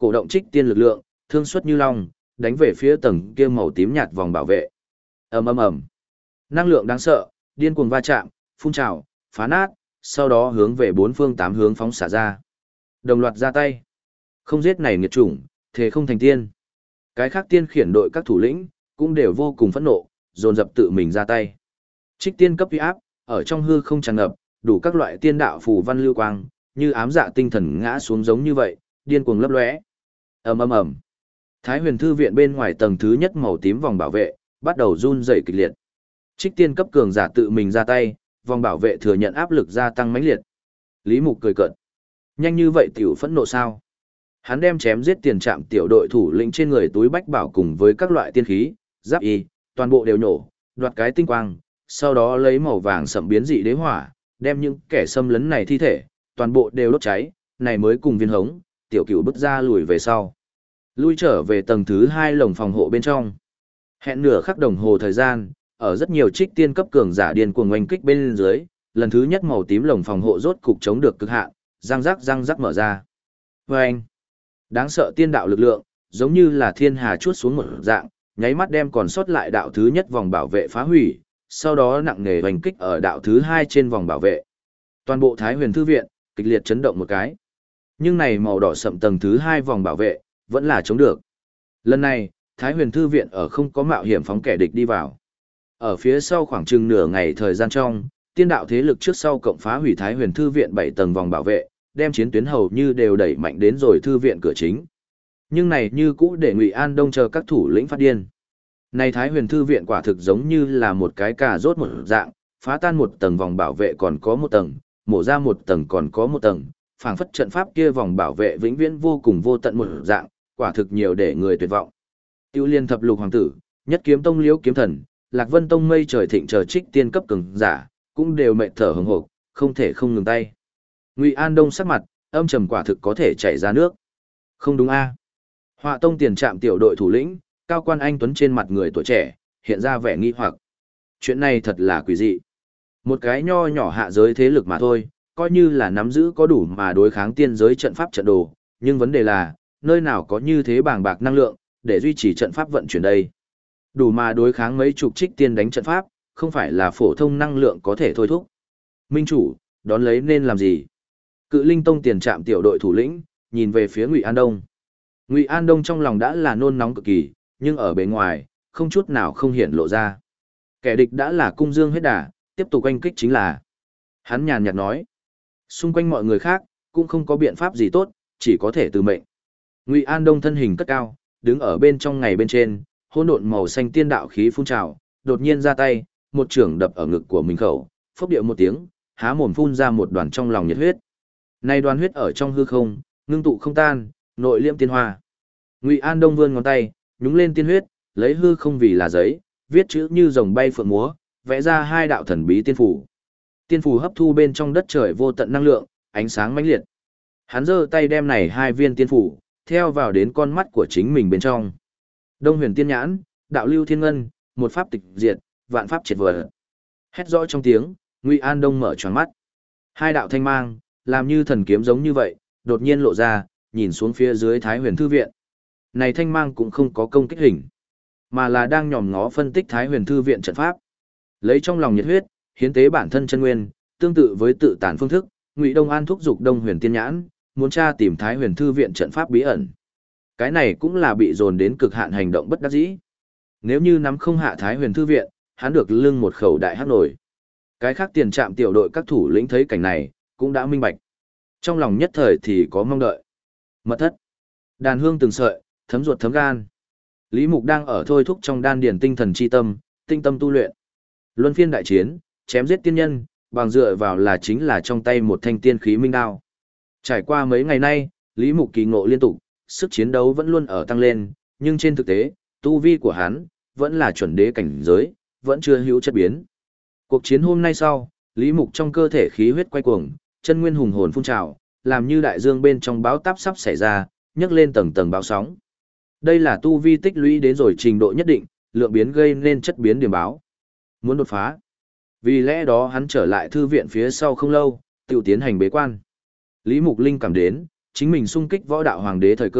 cổ động trích tiên lực lượng, thương xuất như long, đánh về phía tầng kia màu tím nhạt vòng bảo vệ. Ầm ầm ầm. Năng lượng đáng sợ, điên cuồng va chạm, phun trào, phá nát, sau đó hướng về bốn phương tám hướng phóng xả ra. Đồng loạt ra tay. Không giết này nghiệt chủng, thế không thành tiên. Cái khác tiên khiển đội các thủ lĩnh cũng đều vô cùng phẫn nộ, dồn dập tự mình ra tay. Trích tiên cấp uy áp, ở trong hư không tràn ngập, đủ các loại tiên đạo phù văn lưu quang, như ám dạ tinh thần ngã xuống giống như vậy, điên cuồng lấp lóe. Ầm ầm ầm. Thái Huyền thư viện bên ngoài tầng thứ nhất màu tím vòng bảo vệ, bắt đầu run rẩy kịch liệt. Trích tiên cấp cường giả tự mình ra tay, vòng bảo vệ thừa nhận áp lực gia tăng mãnh liệt. Lý Mục cười cợt. Nhanh như vậy tiểu phẫn nộ sao? Hắn đem chém giết tiền trạm tiểu đội thủ lĩnh trên người túi bách bảo cùng với các loại tiên khí, giáp y, toàn bộ đều nổ, đoạt cái tinh quang, sau đó lấy màu vàng sậm biến dị đế hỏa, đem những kẻ xâm lấn này thi thể, toàn bộ đều đốt cháy, này mới cùng viên hống, tiểu cửu bứt ra lùi về sau. Lui trở về tầng thứ hai lồng phòng hộ bên trong. Hẹn nửa khắc đồng hồ thời gian, ở rất nhiều trích tiên cấp cường giả điên cuồng oanh kích bên dưới, lần thứ nhất màu tím lồng phòng hộ rốt cục chống được cực hạn, răng rắc răng rắc mở ra. Vâng! Đáng sợ tiên đạo lực lượng, giống như là thiên hà chuốt xuống một dạng, nháy mắt đem còn sót lại đạo thứ nhất vòng bảo vệ phá hủy, sau đó nặng nề hoành kích ở đạo thứ hai trên vòng bảo vệ. Toàn bộ Thái Huyền thư viện, kịch liệt chấn động một cái. Nhưng này màu đỏ sậm tầng thứ hai vòng bảo vệ, vẫn là chống được. Lần này, Thái Huyền thư viện ở không có mạo hiểm phóng kẻ địch đi vào. Ở phía sau khoảng chừng nửa ngày thời gian trong, tiên đạo thế lực trước sau cộng phá hủy Thái Huyền thư viện bảy tầng vòng bảo vệ, đem chiến tuyến hầu như đều đẩy mạnh đến rồi thư viện cửa chính. Nhưng này như cũ để Ngụy An Đông chờ các thủ lĩnh phát điên. Này Thái Huyền thư viện quả thực giống như là một cái cà rốt một dạng, phá tan một tầng vòng bảo vệ còn có một tầng, mổ ra một tầng còn có một tầng, phảng phất trận pháp kia vòng bảo vệ vĩnh viễn vô cùng vô tận một dạng, quả thực nhiều để người tuyệt vọng. Tiêu Liên thập lục hoàng tử, Nhất Kiếm Tông Liễu Kiếm Thần, Lạc Vân Tông Mây Trời Thịnh chờ trích tiên cấp cường giả, cũng đều mệt thở hổn hộc, không thể không ngừng tay. Ngụy An Đông sắc mặt, âm trầm quả thực có thể chảy ra nước. Không đúng a? À? Họa Tông tiền trạm tiểu đội thủ lĩnh, cao quan anh tuấn trên mặt người tuổi trẻ, hiện ra vẻ nghi hoặc. Chuyện này thật là quỷ dị. Một cái nho nhỏ hạ giới thế lực mà thôi, coi như là nắm giữ có đủ mà đối kháng tiên giới trận pháp trận đồ, nhưng vấn đề là, nơi nào có như thế bàng bạc năng lượng, để duy trì trận pháp vận chuyển đây. Đủ mà đối kháng mấy chục trích tiên đánh trận pháp, không phải là phổ thông năng lượng có thể thôi thúc. Minh chủ, đón lấy nên làm gì? Cự Linh Tông tiền trạm tiểu đội thủ lĩnh, nhìn về phía Ngụy An Đông. Ngụy An Đông trong lòng đã là nôn nóng cực kỳ, nhưng ở bề ngoài, không chút nào không hiện lộ ra. Kẻ địch đã là cung dương hết đà, tiếp tục oanh kích chính là. Hắn nhàn nhạt nói. Xung quanh mọi người khác, cũng không có biện pháp gì tốt, chỉ có thể từ mệnh. Ngụy An Đông thân hình cất cao, đứng ở bên trong ngày bên trên, hỗn độn màu xanh tiên đạo khí phun trào, đột nhiên ra tay, một chưởng đập ở ngực của mình khẩu, phốc điệu một tiếng, há mồm phun ra một đoàn trong lòng nhiệt huyết. Này đoàn huyết ở trong hư không, ngưng tụ không tan, nội liễm tiên hoa. Ngụy An Đông vươn ngón tay, nhúng lên tiên huyết, lấy hư không vì là giấy, viết chữ như rồng bay phượng múa, vẽ ra hai đạo thần bí tiên phủ. Tiên phủ hấp thu bên trong đất trời vô tận năng lượng, ánh sáng mãnh liệt. Hắn giơ tay đem này hai viên tiên phủ, theo vào đến con mắt của chính mình bên trong. Đông Huyền Tiên Nhãn, Đạo Lưu Thiên Ngân, một pháp tịch diệt, vạn pháp triệt vời. Hét rõ trong tiếng, Ngụy An Đông mở tròn mắt. Hai đạo thanh mang, làm như thần kiếm giống như vậy, đột nhiên lộ ra, nhìn xuống phía dưới Thái Huyền thư viện. Này thanh mang cũng không có công kích hình, mà là đang nhòm ngó phân tích Thái Huyền thư viện trận pháp. Lấy trong lòng nhiệt huyết, hiến tế bản thân chân nguyên, tương tự với tự tản phương thức, Ngụy Đông An thúc giục Đông Huyền Tiên Nhãn, muốn tra tìm Thái Huyền thư viện trận pháp bí ẩn. Cái này cũng là bị dồn đến cực hạn hành động bất đắc dĩ. Nếu như nắm không hạ Thái Huyền thư viện, hắn được lưng một khẩu đại hắc nổi. Cái khác tiền trạm tiểu đội các thủ lĩnh thấy cảnh này, cũng đã minh bạch. Trong lòng nhất thời thì có mong đợi. Mật thất. Đàn hương từng sợi, thấm ruột thấm gan. Lý Mục đang ở thôi thúc trong đan điền tinh thần chi tâm, tinh tâm tu luyện. Luân phiên đại chiến, chém giết tiên nhân, bằng dựa vào là chính là trong tay một thanh tiên khí minh đao. Trải qua mấy ngày nay, Lý Mục kỳ ngộ liên tục, sức chiến đấu vẫn luôn ở tăng lên, nhưng trên thực tế, tu vi của hắn vẫn là chuẩn đế cảnh giới, vẫn chưa hữu chất biến. Cuộc chiến hôm nay sau, Lý Mục trong cơ thể khí huyết quay cuồng, chân nguyên hùng hồn phun trào, làm như đại dương bên trong bão táp sắp xảy ra, nhấc lên tầng tầng bão sóng. Đây là tu vi tích lũy đến rồi trình độ nhất định, lượng biến gây nên chất biến điểm báo. Muốn đột phá. Vì lẽ đó hắn trở lại thư viện phía sau không lâu, tự tiến hành bế quan. Lý Mục Linh cảm đến, chính mình xung kích võ đạo hoàng đế thời cơ,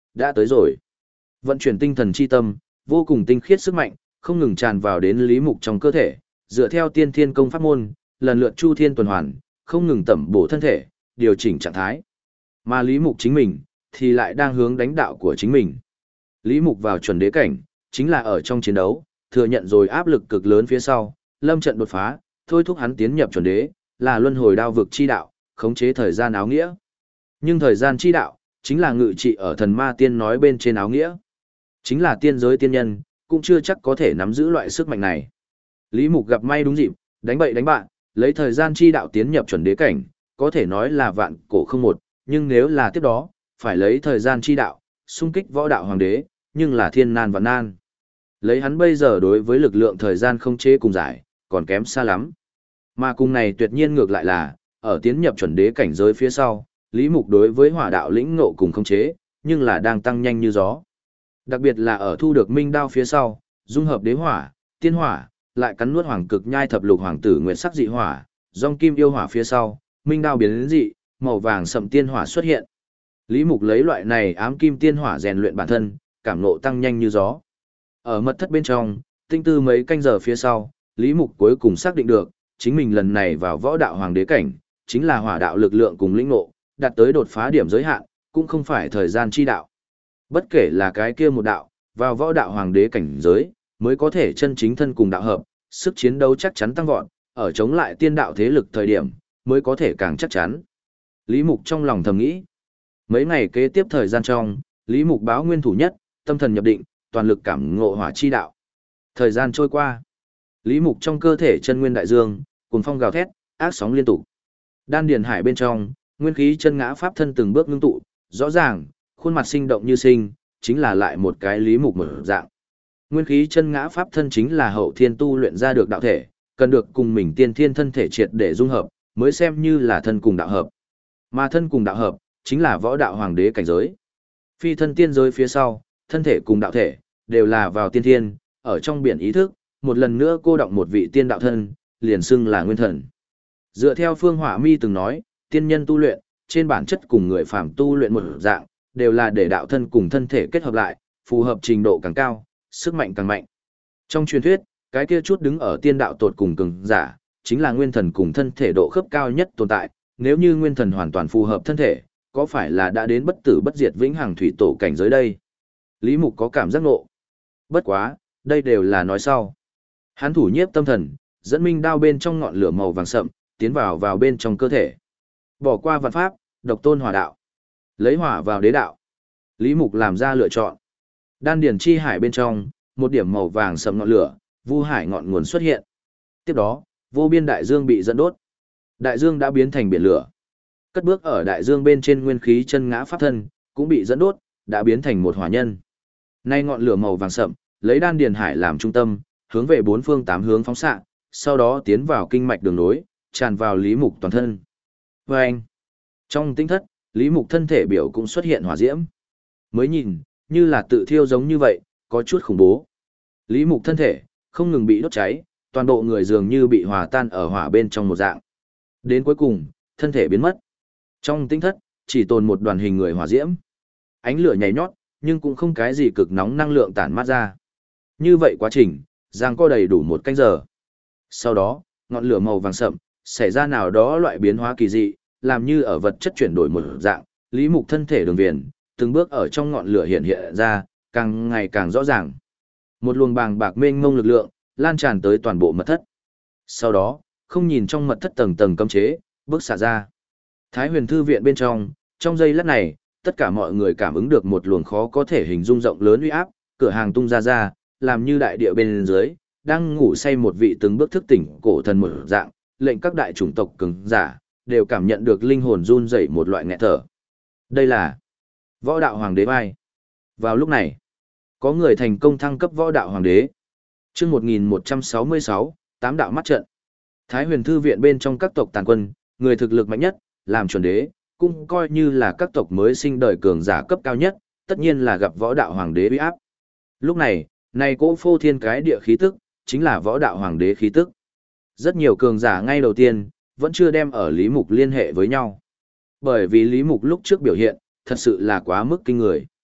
đã tới rồi. Vận chuyển tinh thần chi tâm, vô cùng tinh khiết sức mạnh, không ngừng tràn vào đến Lý Mục trong cơ thể, dựa theo tiên thiên công pháp môn, lần lượt chu thiên tuần hoàn, không ngừng tẩm bổ thân thể, điều chỉnh trạng thái. Mà Lý Mục chính mình, thì lại đang hướng đánh đạo của chính mình. Lý Mục vào chuẩn đế cảnh, chính là ở trong chiến đấu, thừa nhận rồi áp lực cực lớn phía sau, lâm trận đột phá, thôi thúc hắn tiến nhập chuẩn đế, là luân hồi đao vực chi đạo, khống chế thời gian áo nghĩa. Nhưng thời gian chi đạo, chính là ngự trị ở thần ma tiên nói bên trên áo nghĩa. Chính là tiên giới tiên nhân, cũng chưa chắc có thể nắm giữ loại sức mạnh này. Lý Mục gặp may đúng dịp, đánh bậy đánh bạn, lấy thời gian chi đạo tiến nhập chuẩn đế cảnh, có thể nói là vạn cổ không một, nhưng nếu là tiếp đó, phải lấy thời gian chi đạo, xung kích võ đạo hoàng đế, nhưng là thiên nan và nan. Lấy hắn bây giờ đối với lực lượng thời gian không chế cùng giải, còn kém xa lắm. Mà cùng này tuyệt nhiên ngược lại là, ở tiến nhập chuẩn đế cảnh giới phía sau, Lý Mục đối với hỏa đạo lĩnh ngộ cùng không chế, nhưng là đang tăng nhanh như gió. Đặc biệt là ở thu được minh đao phía sau, dung hợp đế hỏa, tiên hỏa, lại cắn nuốt hoàng cực nhai thập lục hoàng tử nguyệt sắc dị hỏa, dòng kim yêu hỏa phía sau, minh đao biến đến dị, màu vàng sậm tiên hỏa xuất hiện. Lý Mục lấy loại này ám kim tiên hỏa rèn luyện bản thân, cảm ngộ tăng nhanh như gió. Ở mật thất bên trong, tinh tư mấy canh giờ phía sau, Lý Mục cuối cùng xác định được, chính mình lần này vào võ đạo hoàng đế cảnh, chính là hỏa đạo lực lượng cùng lĩnh ngộ, đạt tới đột phá điểm giới hạn, cũng không phải thời gian chi đạo. Bất kể là cái kia một đạo, vào võ đạo hoàng đế cảnh giới, mới có thể chân chính thân cùng đạo hợp, sức chiến đấu chắc chắn tăng vọt, ở chống lại tiên đạo thế lực thời điểm, mới có thể càng chắc chắn. Lý Mục trong lòng thầm nghĩ. Mấy ngày kế tiếp thời gian trong, Lý Mục báo nguyên thủ nhất, tâm thần nhập định, toàn lực cảm ngộ hỏa chi đạo. Thời gian trôi qua, Lý Mục trong cơ thể chân nguyên đại dương, cuồng phong gào thét, ác sóng liên tục. Đan điền hải bên trong, nguyên khí chân ngã pháp thân từng bước ngưng tụ, rõ ràng, khuôn mặt sinh động như sinh, chính là lại một cái Lý Mục mở dạng. Nguyên khí chân ngã pháp thân chính là hậu thiên tu luyện ra được đạo thể, cần được cùng mình tiên thiên thân thể triệt để dung hợp, mới xem như là thân cùng đạo hợp. Mà thân cùng đạo hợp, chính là võ đạo hoàng đế cảnh giới. Phi thân tiên giới phía sau, thân thể cùng đạo thể, đều là vào tiên thiên, ở trong biển ý thức, một lần nữa cô động một vị tiên đạo thân, liền xưng là nguyên thần. Dựa theo Phương Hỏa Mi từng nói, tiên nhân tu luyện, trên bản chất cùng người phàm tu luyện một dạng, đều là để đạo thân cùng thân thể kết hợp lại, phù hợp trình độ càng cao, sức mạnh càng mạnh. Trong truyền thuyết, cái kia chút đứng ở tiên đạo tột cùng cường giả, chính là nguyên thần cùng thân thể độ khớp cao nhất tồn tại, nếu như nguyên thần hoàn toàn phù hợp thân thể, có phải là đã đến bất tử bất diệt vĩnh hằng thủy tổ cảnh giới đây? Lý Mục có cảm giác ngộ. Bất quá, đây đều là nói sau. Hắn thủ nhiếp tâm thần, dẫn minh đao bên trong ngọn lửa màu vàng sậm, tiến vào vào bên trong cơ thể. Bỏ qua vạn pháp, độc tôn hỏa đạo. Lấy hỏa vào đế đạo. Lý Mục làm ra lựa chọn. Đan điển chi hải bên trong, một điểm màu vàng sậm ngọn lửa, vu hải ngọn nguồn xuất hiện. Tiếp đó, vô biên đại dương bị dẫn đốt. Đại dương đã biến thành biển lửa. Cất bước ở đại dương bên trên nguyên khí chân ngã pháp thân, cũng bị dẫn đốt, đã biến thành một hỏa nhân. Nay ngọn lửa màu vàng sậm, lấy đan điền hải làm trung tâm, hướng về bốn phương tám hướng phóng xạ, sau đó tiến vào kinh mạch đường nối, tràn vào Lý Mục toàn thân. Và anh, trong tinh thất, Lý Mục thân thể biểu cũng xuất hiện hỏa diễm. Mới nhìn, như là tự thiêu giống như vậy, có chút khủng bố. Lý Mục thân thể, không ngừng bị đốt cháy, toàn bộ người dường như bị hòa tan ở hỏa bên trong một dạng. Đến cuối cùng, thân thể biến mất. Trong tinh thất, chỉ tồn một đoàn hình người hỏa diễm. Ánh lửa nhảy nhót, nhưng cũng không cái gì cực nóng năng lượng tản mát ra. Như vậy quá trình, giang co đầy đủ một canh giờ. Sau đó, ngọn lửa màu vàng sậm, xảy ra nào đó loại biến hóa kỳ dị, làm như ở vật chất chuyển đổi một dạng, Lý Mục thân thể đường viền, từng bước ở trong ngọn lửa hiện hiện ra, càng ngày càng rõ ràng. Một luồng bàng bạc mênh mông lực lượng, lan tràn tới toàn bộ mật thất. Sau đó, không nhìn trong mật thất tầng tầng cấm chế, bước xả ra. Thái Huyền Thư viện bên trong, trong giây lát này, tất cả mọi người cảm ứng được một luồng khó có thể hình dung rộng lớn uy áp, cửa hàng tung ra ra, làm như đại địa bên dưới, đang ngủ say một vị từng bước thức tỉnh cổ thần một dạng, lệnh các đại chủng tộc cường giả đều cảm nhận được linh hồn run rẩy một loại nghẹt thở. Đây là Võ Đạo Hoàng đế vai. Vào lúc này, có người thành công thăng cấp Võ Đạo Hoàng đế. Chương một nghìn một trăm sáu mươi sáu, tám đạo mắt trận. Thái Huyền Thư viện bên trong các tộc tàn quân, người thực lực mạnh nhất, làm chuẩn đế, cũng coi như là các tộc mới sinh đời cường giả cấp cao nhất, tất nhiên là gặp Võ Đạo Hoàng đế uy áp. Lúc này, này cỗ phô thiên cái địa khí tức, chính là Võ Đạo Hoàng đế khí tức. Rất nhiều cường giả ngay đầu tiên, vẫn chưa đem ở Lý Mục liên hệ với nhau. Bởi vì Lý Mục lúc trước biểu hiện, thật sự là quá mức kinh người.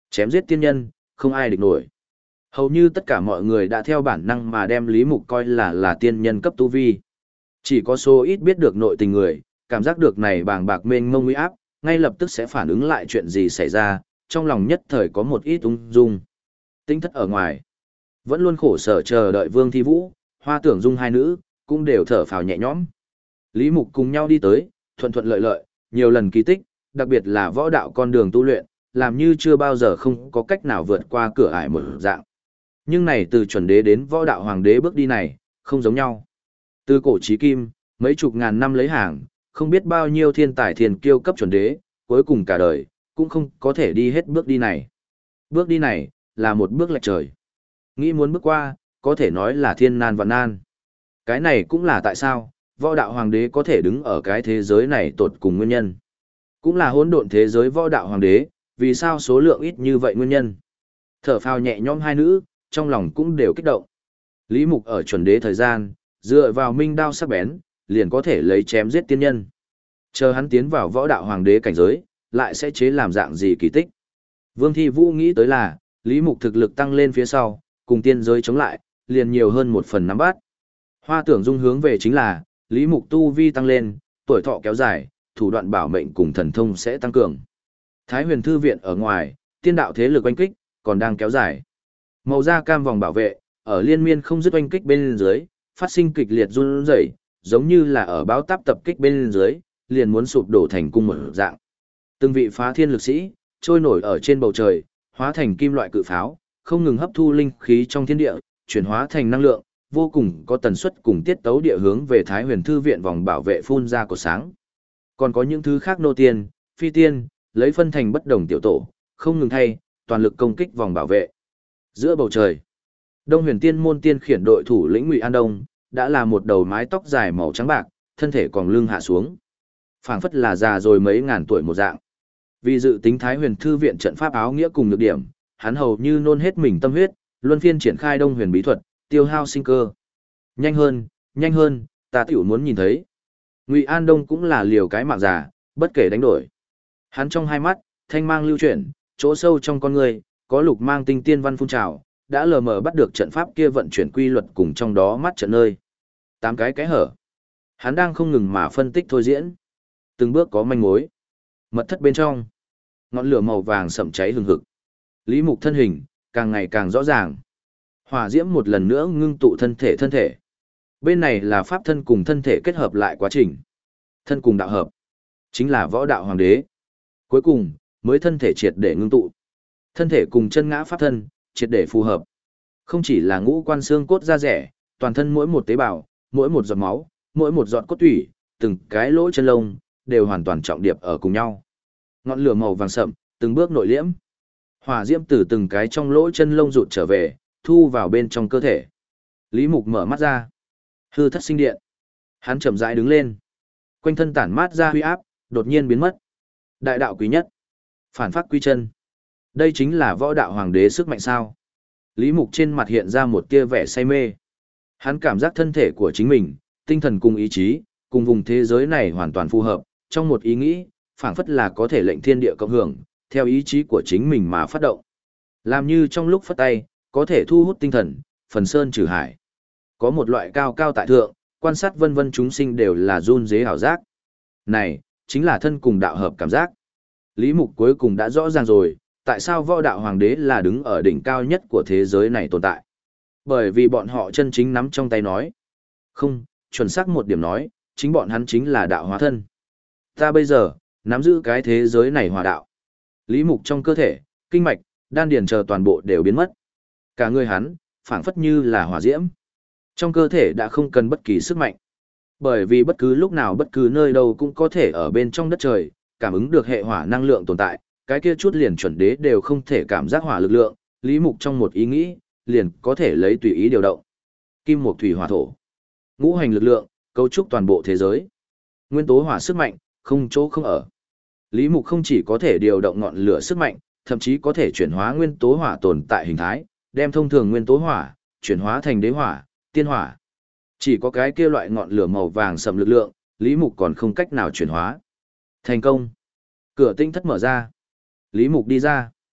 Chém giết tiên nhân, không ai địch nổi. Hầu như tất cả mọi người đã theo bản năng mà đem Lý Mục coi là là tiên nhân cấp tu vi. Chỉ có số ít biết được nội tình người, cảm giác được này bàng bạc mênh mông uy áp, ngay lập tức sẽ phản ứng lại chuyện gì xảy ra, trong lòng nhất thời có một ít ung dung. Tinh thất ở ngoài, vẫn luôn khổ sở chờ đợi Vương Thi Vũ, Hoa Tưởng Dung hai nữ, cũng đều thở phào nhẹ nhõm. Lý Mục cùng nhau đi tới, thuận thuận lợi lợi, nhiều lần kỳ tích, đặc biệt là võ đạo con đường tu luyện, làm như chưa bao giờ không có cách nào vượt qua cửa ải một dạng. Nhưng này từ chuẩn đế đến võ đạo hoàng đế bước đi này, không giống nhau. Từ cổ chí kim, mấy chục ngàn năm lấy hàng, không biết bao nhiêu thiên tài thiên kiêu cấp chuẩn đế, cuối cùng cả đời, cũng không có thể đi hết bước đi này. Bước đi này, là một bước lệch trời. Nghĩ muốn bước qua, có thể nói là thiên nan vạn nan. Cái này cũng là tại sao, võ đạo hoàng đế có thể đứng ở cái thế giới này tột cùng nguyên nhân. Cũng là hỗn độn thế giới võ đạo hoàng đế, vì sao số lượng ít như vậy nguyên nhân. Thở phào nhẹ nhõm hai nữ, trong lòng cũng đều kích động. Lý Mục ở chuẩn đế thời gian, dựa vào minh đao sắc bén, liền có thể lấy chém giết tiên nhân. Chờ hắn tiến vào võ đạo hoàng đế cảnh giới, lại sẽ chế làm dạng gì kỳ tích. Vương Thi Vũ nghĩ tới là, Lý Mục thực lực tăng lên phía sau, cùng tiên giới chống lại, liền nhiều hơn một phần nắm bắt. Hoa Tưởng Dung hướng về chính là, Lý Mục tu vi tăng lên, tuổi thọ kéo dài, thủ đoạn bảo mệnh cùng thần thông sẽ tăng cường. Thái Huyền Thư viện ở ngoài, tiên đạo thế lực oanh kích, còn đang kéo dài. Màu da cam vòng bảo vệ, ở liên miên không dứt oanh kích bên dưới, phát sinh kịch liệt run rẩy, giống như là ở báo táp tập kích bên dưới, liền muốn sụp đổ thành cung một dạng. Từng vị phá thiên lực sĩ, trôi nổi ở trên bầu trời, hóa thành kim loại cự pháo, không ngừng hấp thu linh khí trong thiên địa, chuyển hóa thành năng lượng, vô cùng có tần suất cùng tiết tấu địa hướng về Thái Huyền Thư viện vòng bảo vệ phun ra của sáng. Còn có những thứ khác nô tiên, phi tiên, lấy phân thành bất đồng tiểu tổ, không ngừng thay, toàn lực công kích vòng bảo vệ. Giữa bầu trời, Đông Huyền Tiên môn tiên khiển đội thủ lĩnh Ngụy An Đông, đã là một đầu mái tóc dài màu trắng bạc, thân thể còn lưng hạ xuống. Phảng phất là già rồi mấy ngàn tuổi một dạng. Vì dự tính Thái Huyền Thư viện trận pháp áo nghĩa cùng nhược điểm, hắn hầu như nôn hết mình tâm huyết, luân phiên triển khai Đông Huyền bí thuật, tiêu hao sinh cơ. Nhanh hơn, nhanh hơn, ta tiểu muốn nhìn thấy. Ngụy An Đông cũng là liều cái mạng già, bất kể đánh đổi. Hắn trong hai mắt, thanh mang lưu chuyển, chỗ sâu trong con người, có lục mang tinh tiên văn phun trào, đã lờ mờ bắt được trận pháp kia vận chuyển quy luật cùng trong đó mắt trận nơi. Tám cái cái hở. Hắn đang không ngừng mà phân tích thôi diễn. Từng bước có manh mối. Mật thất bên trong, ngọn lửa màu vàng sậm cháy hừng hực. Lý Mục thân hình, càng ngày càng rõ ràng. Hỏa diễm một lần nữa ngưng tụ thân thể thân thể. Bên này là pháp thân cùng thân thể kết hợp lại quá trình. Thân cùng đạo hợp. Chính là võ đạo hoàng đế. Cuối cùng, mới thân thể triệt để ngưng tụ. Thân thể cùng chân ngã pháp thân, triệt để phù hợp. Không chỉ là ngũ quan xương cốt da rẻ, toàn thân mỗi một tế bào, mỗi một giọt máu, mỗi một giọt cốt tủy, từng cái lỗ chân lông, đều hoàn toàn trọng điệp ở cùng nhau. Ngọn lửa màu vàng sậm, từng bước nội liễm. Hỏa diễm từ từng cái trong lỗ chân lông rụt trở về, thu vào bên trong cơ thể. Lý Mục mở mắt ra. Hư thất sinh điện. Hắn chậm rãi đứng lên. Quanh thân tản mát ra huy áp, đột nhiên biến mất. Đại đạo quý nhất. Phản phát quy chân. Đây chính là võ đạo hoàng đế sức mạnh sao. Lý Mục trên mặt hiện ra một tia vẻ say mê. Hắn cảm giác thân thể của chính mình, tinh thần cùng ý chí, cùng vùng thế giới này hoàn toàn phù hợp, trong một ý nghĩ, phảng phất là có thể lệnh thiên địa cộng hưởng, theo ý chí của chính mình mà phát động. Làm như trong lúc phất tay, có thể thu hút tinh thần, phần sơn trừ hải. Có một loại cao cao tại thượng, quan sát vân vân chúng sinh đều là run rế ảo giác. Này, chính là thân cùng đạo hợp cảm giác. Lý Mục cuối cùng đã rõ ràng rồi, tại sao võ đạo hoàng đế là đứng ở đỉnh cao nhất của thế giới này tồn tại. Bởi vì bọn họ chân chính nắm trong tay nói. Không, chuẩn xác một điểm nói, chính bọn hắn chính là đạo hóa thân. Ta bây giờ, nắm giữ cái thế giới này hòa đạo. Lý Mục trong cơ thể, kinh mạch, đan điền chờ toàn bộ đều biến mất. Cả người hắn, phảng phất như là hỏa diễm. Trong cơ thể đã không cần bất kỳ sức mạnh. Bởi vì bất cứ lúc nào bất cứ nơi đâu cũng có thể ở bên trong đất trời, cảm ứng được hệ hỏa năng lượng tồn tại, cái kia chút liền chuẩn đế đều không thể cảm giác hỏa lực lượng, Lý Mục trong một ý nghĩ, liền có thể lấy tùy ý điều động. Kim mộc thủy hỏa thổ, ngũ hành lực lượng, cấu trúc toàn bộ thế giới. Nguyên tố hỏa sức mạnh, không chỗ không ở. Lý Mục không chỉ có thể điều động ngọn lửa sức mạnh, thậm chí có thể chuyển hóa nguyên tố hỏa tồn tại hình thái, đem thông thường nguyên tố hỏa chuyển hóa thành đế hỏa, tiên hỏa. Chỉ có cái kia loại ngọn lửa màu vàng sẫm lực lượng, Lý Mục còn không cách nào chuyển hóa. Thành công. Cửa tinh thất mở ra. Lý Mục đi ra.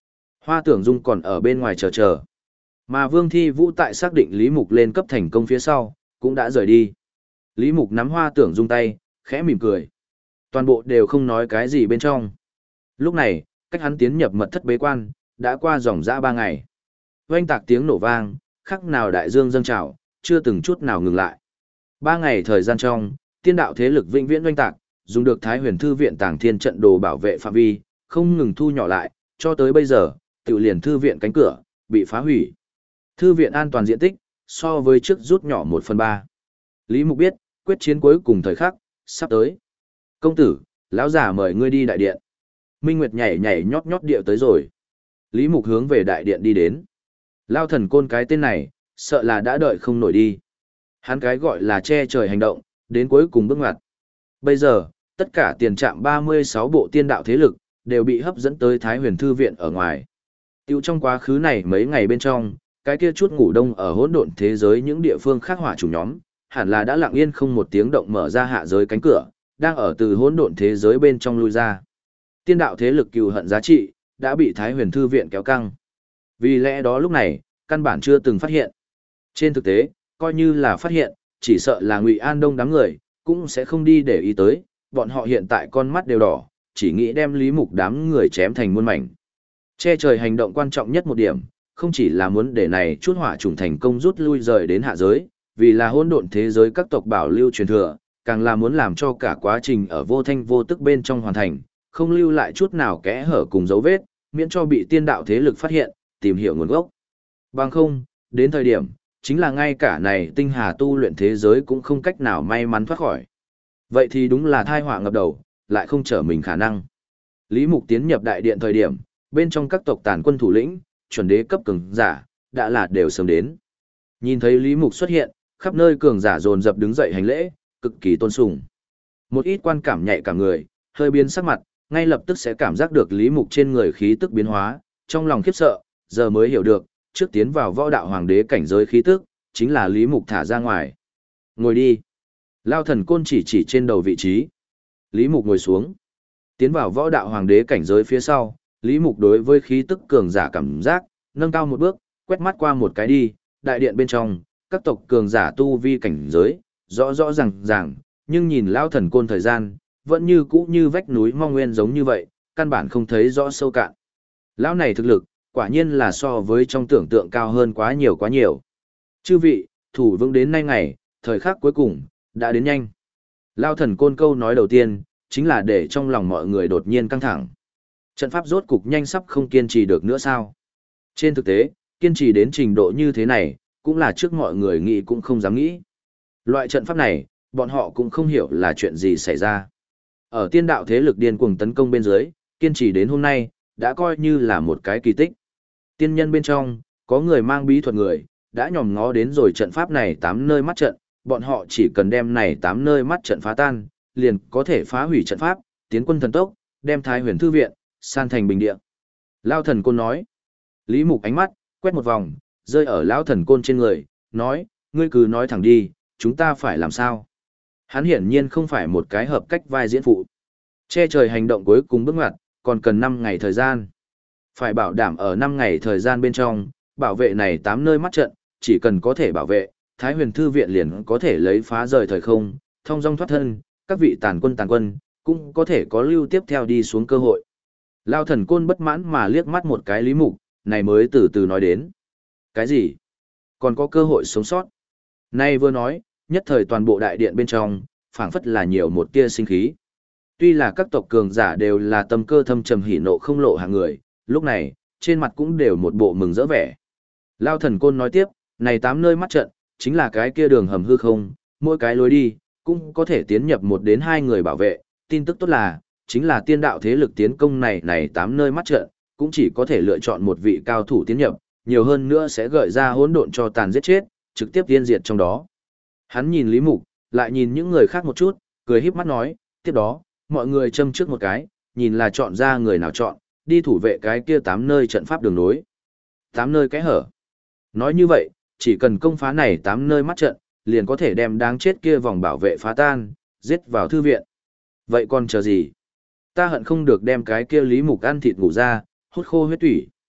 Hoa Tưởng Dung còn ở bên ngoài chờ chờ. Mà Vương Thi Vũ tại xác định Lý Mục lên cấp thành công phía sau, cũng đã rời đi. Lý Mục nắm Hoa Tưởng Dung tay, khẽ mỉm cười. Toàn bộ đều không nói cái gì bên trong. Lúc này, cách hắn tiến nhập mật thất bế quan, đã qua dòng dã ba ngày. Oanh tạc tiếng nổ vang, khắc nào đại dương dâng trào, chưa từng chút nào ngừng lại. Ba ngày thời gian trong, tiên đạo thế lực vĩnh viễn oanh tạc, dùng được Thái Huyền Thư viện Tàng Thiên trận đồ bảo vệ phạm vi, không ngừng thu nhỏ lại, cho tới bây giờ, tiểu liền thư viện cánh cửa bị phá hủy. Thư viện an toàn diện tích so với trước rút nhỏ một phần ba. Lý Mục biết, quyết chiến cuối cùng thời khắc sắp tới. Công tử, lão giả mời ngươi đi đại điện. Minh Nguyệt nhảy nhảy nhót nhót điệu tới rồi. Lý Mục hướng về đại điện đi đến. Lao thần côn cái tên này, sợ là đã đợi không nổi đi. Hắn cái gọi là che trời hành động, đến cuối cùng bước ngoặt. Bây giờ, tất cả tiền trạm ba mươi sáu bộ tiên đạo thế lực, đều bị hấp dẫn tới Thái Huyền Thư viện ở ngoài. Tiêu trong quá khứ này mấy ngày bên trong, cái kia chút ngủ đông ở hỗn độn thế giới những địa phương khác hỏa chủ nhóm, hẳn là đã lặng yên không một tiếng động mở ra hạ giới cánh cửa, đang ở từ hỗn độn thế giới bên trong lui ra. Tiên đạo thế lực cừu hận giá trị, đã bị Thái Huyền Thư viện kéo căng. Vì lẽ đó lúc này, căn bản chưa từng phát hiện. Trên thực tế, coi như là phát hiện, chỉ sợ là Ngụy An Đông đám người, cũng sẽ không đi để ý tới, bọn họ hiện tại con mắt đều đỏ, chỉ nghĩ đem Lý Mục đám người chém thành muôn mảnh. Che trời hành động quan trọng nhất một điểm, không chỉ là muốn để này chút hỏa trùng thành công rút lui rời đến hạ giới, vì là hỗn độn thế giới các tộc bảo lưu truyền thừa, càng là muốn làm cho cả quá trình ở vô thanh vô tức bên trong hoàn thành, không lưu lại chút nào kẽ hở cùng dấu vết, miễn cho bị tiên đạo thế lực phát hiện, tìm hiểu nguồn gốc. Bằng không, đến thời điểm, chính là ngay cả này tinh hà tu luyện thế giới cũng không cách nào may mắn thoát khỏi. Vậy thì đúng là thai họa ngập đầu, lại không trở mình khả năng. Lý Mục tiến nhập đại điện thời điểm, bên trong các tộc tàn quân thủ lĩnh, chuẩn đế cấp cường giả, đã là đều sớm đến. Nhìn thấy Lý Mục xuất hiện, khắp nơi cường giả dồn dập đứng dậy hành lễ, cực kỳ tôn sùng. Một ít quan cảm nhạy cả người, hơi biến sắc mặt, ngay lập tức sẽ cảm giác được Lý Mục trên người khí tức biến hóa, trong lòng khiếp sợ, giờ mới hiểu được, trước tiến vào võ đạo hoàng đế cảnh giới khí tức, chính là Lý Mục thả ra ngoài. Ngồi đi. Lao thần côn chỉ chỉ trên đầu vị trí. Lý Mục ngồi xuống. Tiến vào võ đạo hoàng đế cảnh giới phía sau, Lý Mục đối với khí tức cường giả cảm giác, nâng cao một bước, quét mắt qua một cái đi, đại điện bên trong, các tộc cường giả tu vi cảnh giới, rõ rõ ràng ràng, nhưng nhìn Lao thần côn thời gian, vẫn như cũ như vách núi mong nguyên giống như vậy, căn bản không thấy rõ sâu cạn. Lão này thực lực, quả nhiên là so với trong tưởng tượng cao hơn quá nhiều quá nhiều. Chư vị, thủ vững đến nay ngày, thời khắc cuối cùng, đã đến nhanh. Lao thần côn câu nói đầu tiên, chính là để trong lòng mọi người đột nhiên căng thẳng. Trận pháp rốt cục nhanh sắp không kiên trì được nữa sao? Trên thực tế, kiên trì đến trình độ như thế này, cũng là trước mọi người nghĩ cũng không dám nghĩ. Loại trận pháp này, bọn họ cũng không hiểu là chuyện gì xảy ra. Ở tiên đạo thế lực điên cuồng tấn công bên dưới, kiên trì đến hôm nay, đã coi như là một cái kỳ tích. Tiên nhân bên trong, có người mang bí thuật người, đã nhòm ngó đến rồi trận pháp này tám nơi mắt trận, bọn họ chỉ cần đem này tám nơi mắt trận phá tan, liền có thể phá hủy trận pháp, tiến quân thần tốc, đem Thái Huyền Thư viện san thành bình địa. Lao thần côn nói. Lý Mục ánh mắt quét một vòng, rơi ở lão thần côn trên người, nói, ngươi cứ nói thẳng đi, chúng ta phải làm sao? Hắn hiển nhiên không phải một cái hợp cách vai diễn phụ. Che trời hành động cuối cùng bước ngoặt, còn cần năm ngày thời gian. Phải bảo đảm ở năm ngày thời gian bên trong, bảo vệ này tám nơi mắt trận, chỉ cần có thể bảo vệ, Thái Huyền Thư viện liền có thể lấy phá rời thời không, thông dong thoát thân, các vị tàn quân tàn quân, cũng có thể có lưu tiếp theo đi xuống cơ hội. Lao thần côn bất mãn mà liếc mắt một cái Lý Mục, này mới từ từ nói đến. Cái gì? Còn có cơ hội sống sót? Nay vừa nói, nhất thời toàn bộ đại điện bên trong, phảng phất là nhiều một tia sinh khí. Tuy là các tộc cường giả đều là tâm cơ thâm trầm hỉ nộ không lộ hàng người, lúc này, trên mặt cũng đều một bộ mừng rỡ vẻ. Lao thần côn nói tiếp, này tám nơi mắt trận, chính là cái kia đường hầm hư không, mỗi cái lối đi, cũng có thể tiến nhập một đến hai người bảo vệ. Tin tức tốt là, chính là tiên đạo thế lực tiến công này này tám nơi mắt trận, cũng chỉ có thể lựa chọn một vị cao thủ tiến nhập, nhiều hơn nữa sẽ gợi ra hỗn độn cho tàn giết chết, trực tiếp tiên diệt trong đó. Hắn nhìn Lý Mục, lại nhìn những người khác một chút, cười híp mắt nói, tiếp đó, mọi người châm trước một cái, nhìn là chọn ra người nào chọn, đi thủ vệ cái kia tám nơi trận pháp đường nối. Tám nơi cái hở. Nói như vậy, chỉ cần công phá này tám nơi mắt trận, liền có thể đem đáng chết kia vòng bảo vệ phá tan, giết vào thư viện. Vậy còn chờ gì? Ta hận không được đem cái kia Lý Mục ăn thịt ngủ ra, hút khô huyết tủy.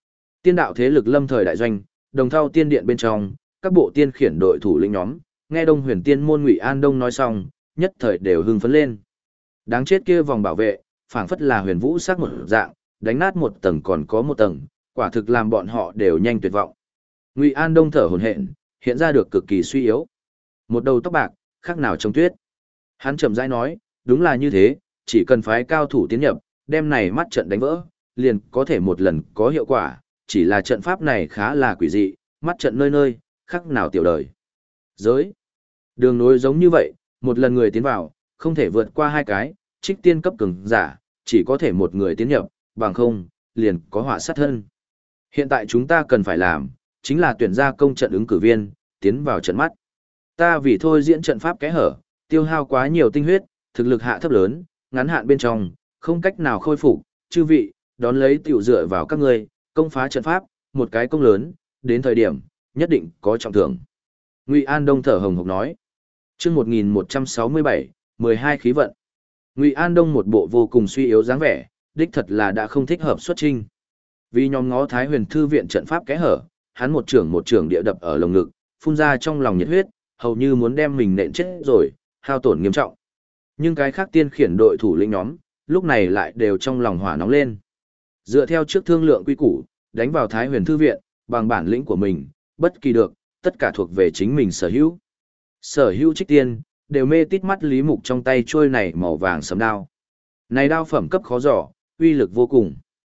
Tiên đạo thế lực lâm thời đại doanh, đồng thau tiên điện bên trong, các bộ tiên khiển đội thủ lĩnh nhóm, nghe Đông Huyền Tiên môn Ngụy An Đông nói xong, nhất thời đều hưng phấn lên. Đáng chết kia vòng bảo vệ, phảng phất là huyền vũ sắc một dạng, đánh nát một tầng còn có một tầng, quả thực làm bọn họ đều nhanh tuyệt vọng. Ngụy An Đông thở hổn hển, hiện ra được cực kỳ suy yếu. Một đầu tóc bạc, khác nào trong tuyết. Hắn chậm rãi nói, đúng là như thế, chỉ cần phái cao thủ tiến nhập, đem này mắt trận đánh vỡ, liền có thể một lần có hiệu quả, chỉ là trận pháp này khá là quỷ dị, mắt trận nơi nơi, khác nào tiểu đời. Giới. Đường nối giống như vậy, một lần người tiến vào, không thể vượt qua hai cái, trích tiên cấp cường giả, chỉ có thể một người tiến nhập, bằng không, liền có họa sát thân. Hiện tại chúng ta cần phải làm, chính là tuyển ra công trận ứng cử viên, tiến vào trận mắt. Ta vì thôi diễn trận pháp kẽ hở, tiêu hao quá nhiều tinh huyết, thực lực hạ thấp lớn, ngắn hạn bên trong, không cách nào khôi phục, chư vị, đón lấy tiểu dựa vào các ngươi, công phá trận pháp, một cái công lớn, đến thời điểm, nhất định có trọng thưởng. Ngụy An Đông thở hồng hộc nói. Chương một nghìn một trăm sáu mươi bảy, mười hai khí vận. Ngụy An Đông một bộ vô cùng suy yếu dáng vẻ, đích thật là đã không thích hợp xuất trinh. Vì nhóm ngó Thái Huyền thư viện trận pháp kẽ hở, hắn một trưởng một trưởng địa đập ở lồng ngực, phun ra trong lòng nhiệt huyết, hầu như muốn đem mình nện chết rồi, hao tổn nghiêm trọng. Nhưng cái khác tiên khiển đội thủ lĩnh nhóm, lúc này lại đều trong lòng hỏa nóng lên. Dựa theo trước thương lượng quy củ, đánh vào Thái Huyền thư viện, bằng bản lĩnh của mình, bất kỳ được, tất cả thuộc về chính mình sở hữu. Sở hữu trích tiên, đều mê tít mắt Lý Mục trong tay trôi này màu vàng sấm đao. Này đao phẩm cấp khó dò, uy lực vô cùng.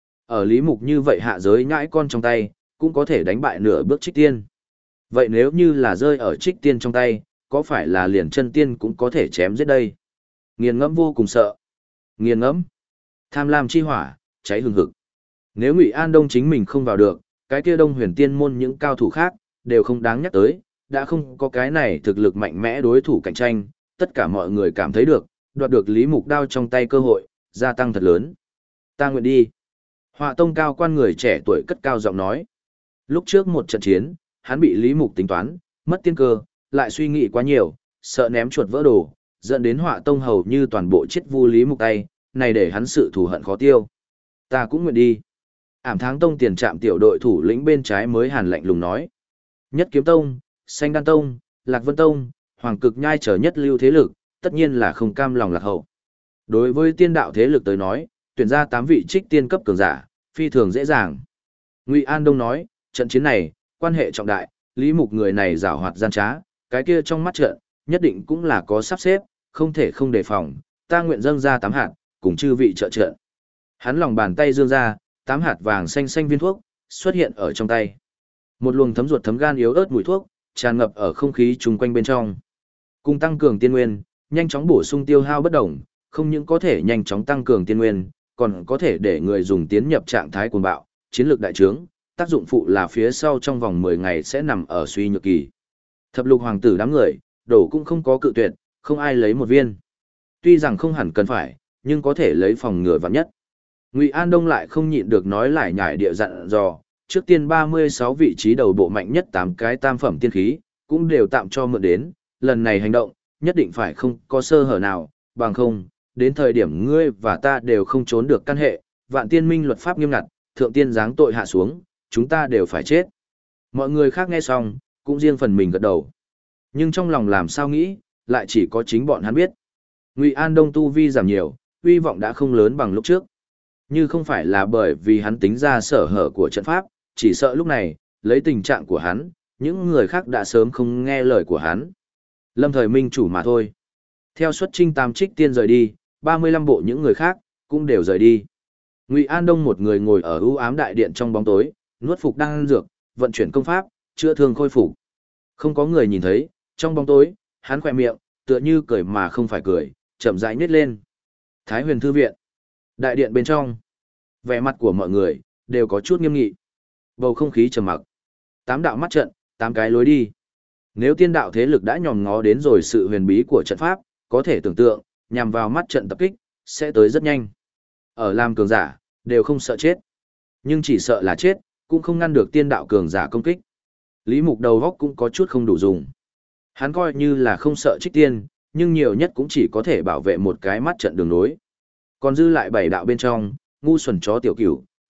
Ở Lý Mục như vậy hạ giới nhãi con trong tay, cũng có thể đánh bại nửa bước trích tiên. Vậy nếu như là rơi ở trích tiên trong tay, có phải là liền chân tiên cũng có thể chém giết đây? Nghiền ngẫm vô cùng sợ. Nghiền ngẫm. Tham lam chi hỏa, cháy hừng hực. Nếu Ngụy An Đông chính mình không vào được, cái kia Đông Huyền Tiên môn những cao thủ khác, đều không đáng nhắc tới, đã không có cái này thực lực mạnh mẽ đối thủ cạnh tranh, tất cả mọi người cảm thấy được, đoạt được Lý Mục đao trong tay cơ hội, gia tăng thật lớn. Ta nguyện đi. Họa tông cao quan người trẻ tuổi cất cao giọng nói. Lúc trước một trận chiến, hắn bị Lý Mục tính toán, mất tiên cơ, lại suy nghĩ quá nhiều, sợ ném chuột vỡ đồ, dẫn đến họa tông hầu như toàn bộ chết vu Lý Mục tay, này để hắn sự thù hận khó tiêu. Ta cũng nguyện đi. Ảm tháng tông tiền trạm tiểu đội thủ lĩnh bên trái mới hàn lạnh lùng nói. Nhất kiếm tông, Xanh Đan Tông, Lạc Vân Tông, Hoàng Cực Nhai trở nhất lưu thế lực, tất nhiên là không cam lòng lạc hậu. Đối với tiên đạo thế lực tới nói, tuyển ra tám vị trích tiên cấp cường giả, phi thường dễ dàng. Ngụy An Đông nói, trận chiến này, quan hệ trọng đại, Lý Mục người này giảo hoạt gian trá, cái kia trong mắt trận, nhất định cũng là có sắp xếp, không thể không đề phòng, ta nguyện dâng ra tám hạt, cùng chư vị trợ trận. Hắn lòng bàn tay dương ra, tám hạt vàng xanh xanh viên thuốc, xuất hiện ở trong tay. Một luồng thấm ruột thấm gan yếu ớt mùi thuốc, tràn ngập ở không khí chung quanh bên trong. Cùng tăng cường tiên nguyên, nhanh chóng bổ sung tiêu hao bất động, không những có thể nhanh chóng tăng cường tiên nguyên, còn có thể để người dùng tiến nhập trạng thái cuồng bạo, chiến lược đại trướng, tác dụng phụ là phía sau trong vòng mười ngày sẽ nằm ở suy nhược kỳ. Thập lục hoàng tử đám người, đổ cũng không có cự tuyệt, không ai lấy một viên. Tuy rằng không hẳn cần phải, nhưng có thể lấy phòng ngừa vạn nhất. Ngụy An Đông lại không nhịn được nói lại nhải địa dặn dò, trước tiên ba mươi sáu vị trí đầu bộ mạnh nhất tám cái tam phẩm tiên khí, cũng đều tạm cho mượn đến, lần này hành động, nhất định phải không có sơ hở nào, bằng không, đến thời điểm ngươi và ta đều không trốn được căn hệ, vạn tiên minh luật pháp nghiêm ngặt, thượng tiên giáng tội hạ xuống, chúng ta đều phải chết. Mọi người khác nghe xong, cũng riêng phần mình gật đầu. Nhưng trong lòng làm sao nghĩ, lại chỉ có chính bọn hắn biết. Ngụy An Đông tu vi giảm nhiều, uy vọng đã không lớn bằng lúc trước. Như không phải là bởi vì hắn tính ra sở hở của trận pháp, chỉ sợ lúc này, lấy tình trạng của hắn, những người khác đã sớm không nghe lời của hắn. Lâm thời minh chủ mà thôi. Theo xuất trinh tam trích tiên rời đi, ba mươi lăm bộ những người khác, cũng đều rời đi. Ngụy An Đông một người ngồi ở ưu ám đại điện trong bóng tối, nuốt phục đan dược, vận chuyển công pháp, chữa thương khôi phục. Không có người nhìn thấy, trong bóng tối, hắn khỏe miệng, tựa như cười mà không phải cười, chậm rãi nhếch lên. Thái Huyền thư viện. Đại điện bên trong, vẻ mặt của mọi người đều có chút nghiêm nghị. Bầu không khí trầm mặc. Tám đạo mắt trận, tám cái lối đi. Nếu tiên đạo thế lực đã nhòm ngó đến rồi sự huyền bí của trận pháp, có thể tưởng tượng, nhằm vào mắt trận tập kích, sẽ tới rất nhanh. Ở làm cường giả, đều không sợ chết. Nhưng chỉ sợ là chết, cũng không ngăn được tiên đạo cường giả công kích. Lý Mục đầu góc cũng có chút không đủ dùng. Hắn coi như là không sợ trích tiên, nhưng nhiều nhất cũng chỉ có thể bảo vệ một cái mắt trận đường nối. Còn dư lại bảy đạo bên trong, ngu xuẩn chó tiểu cửu,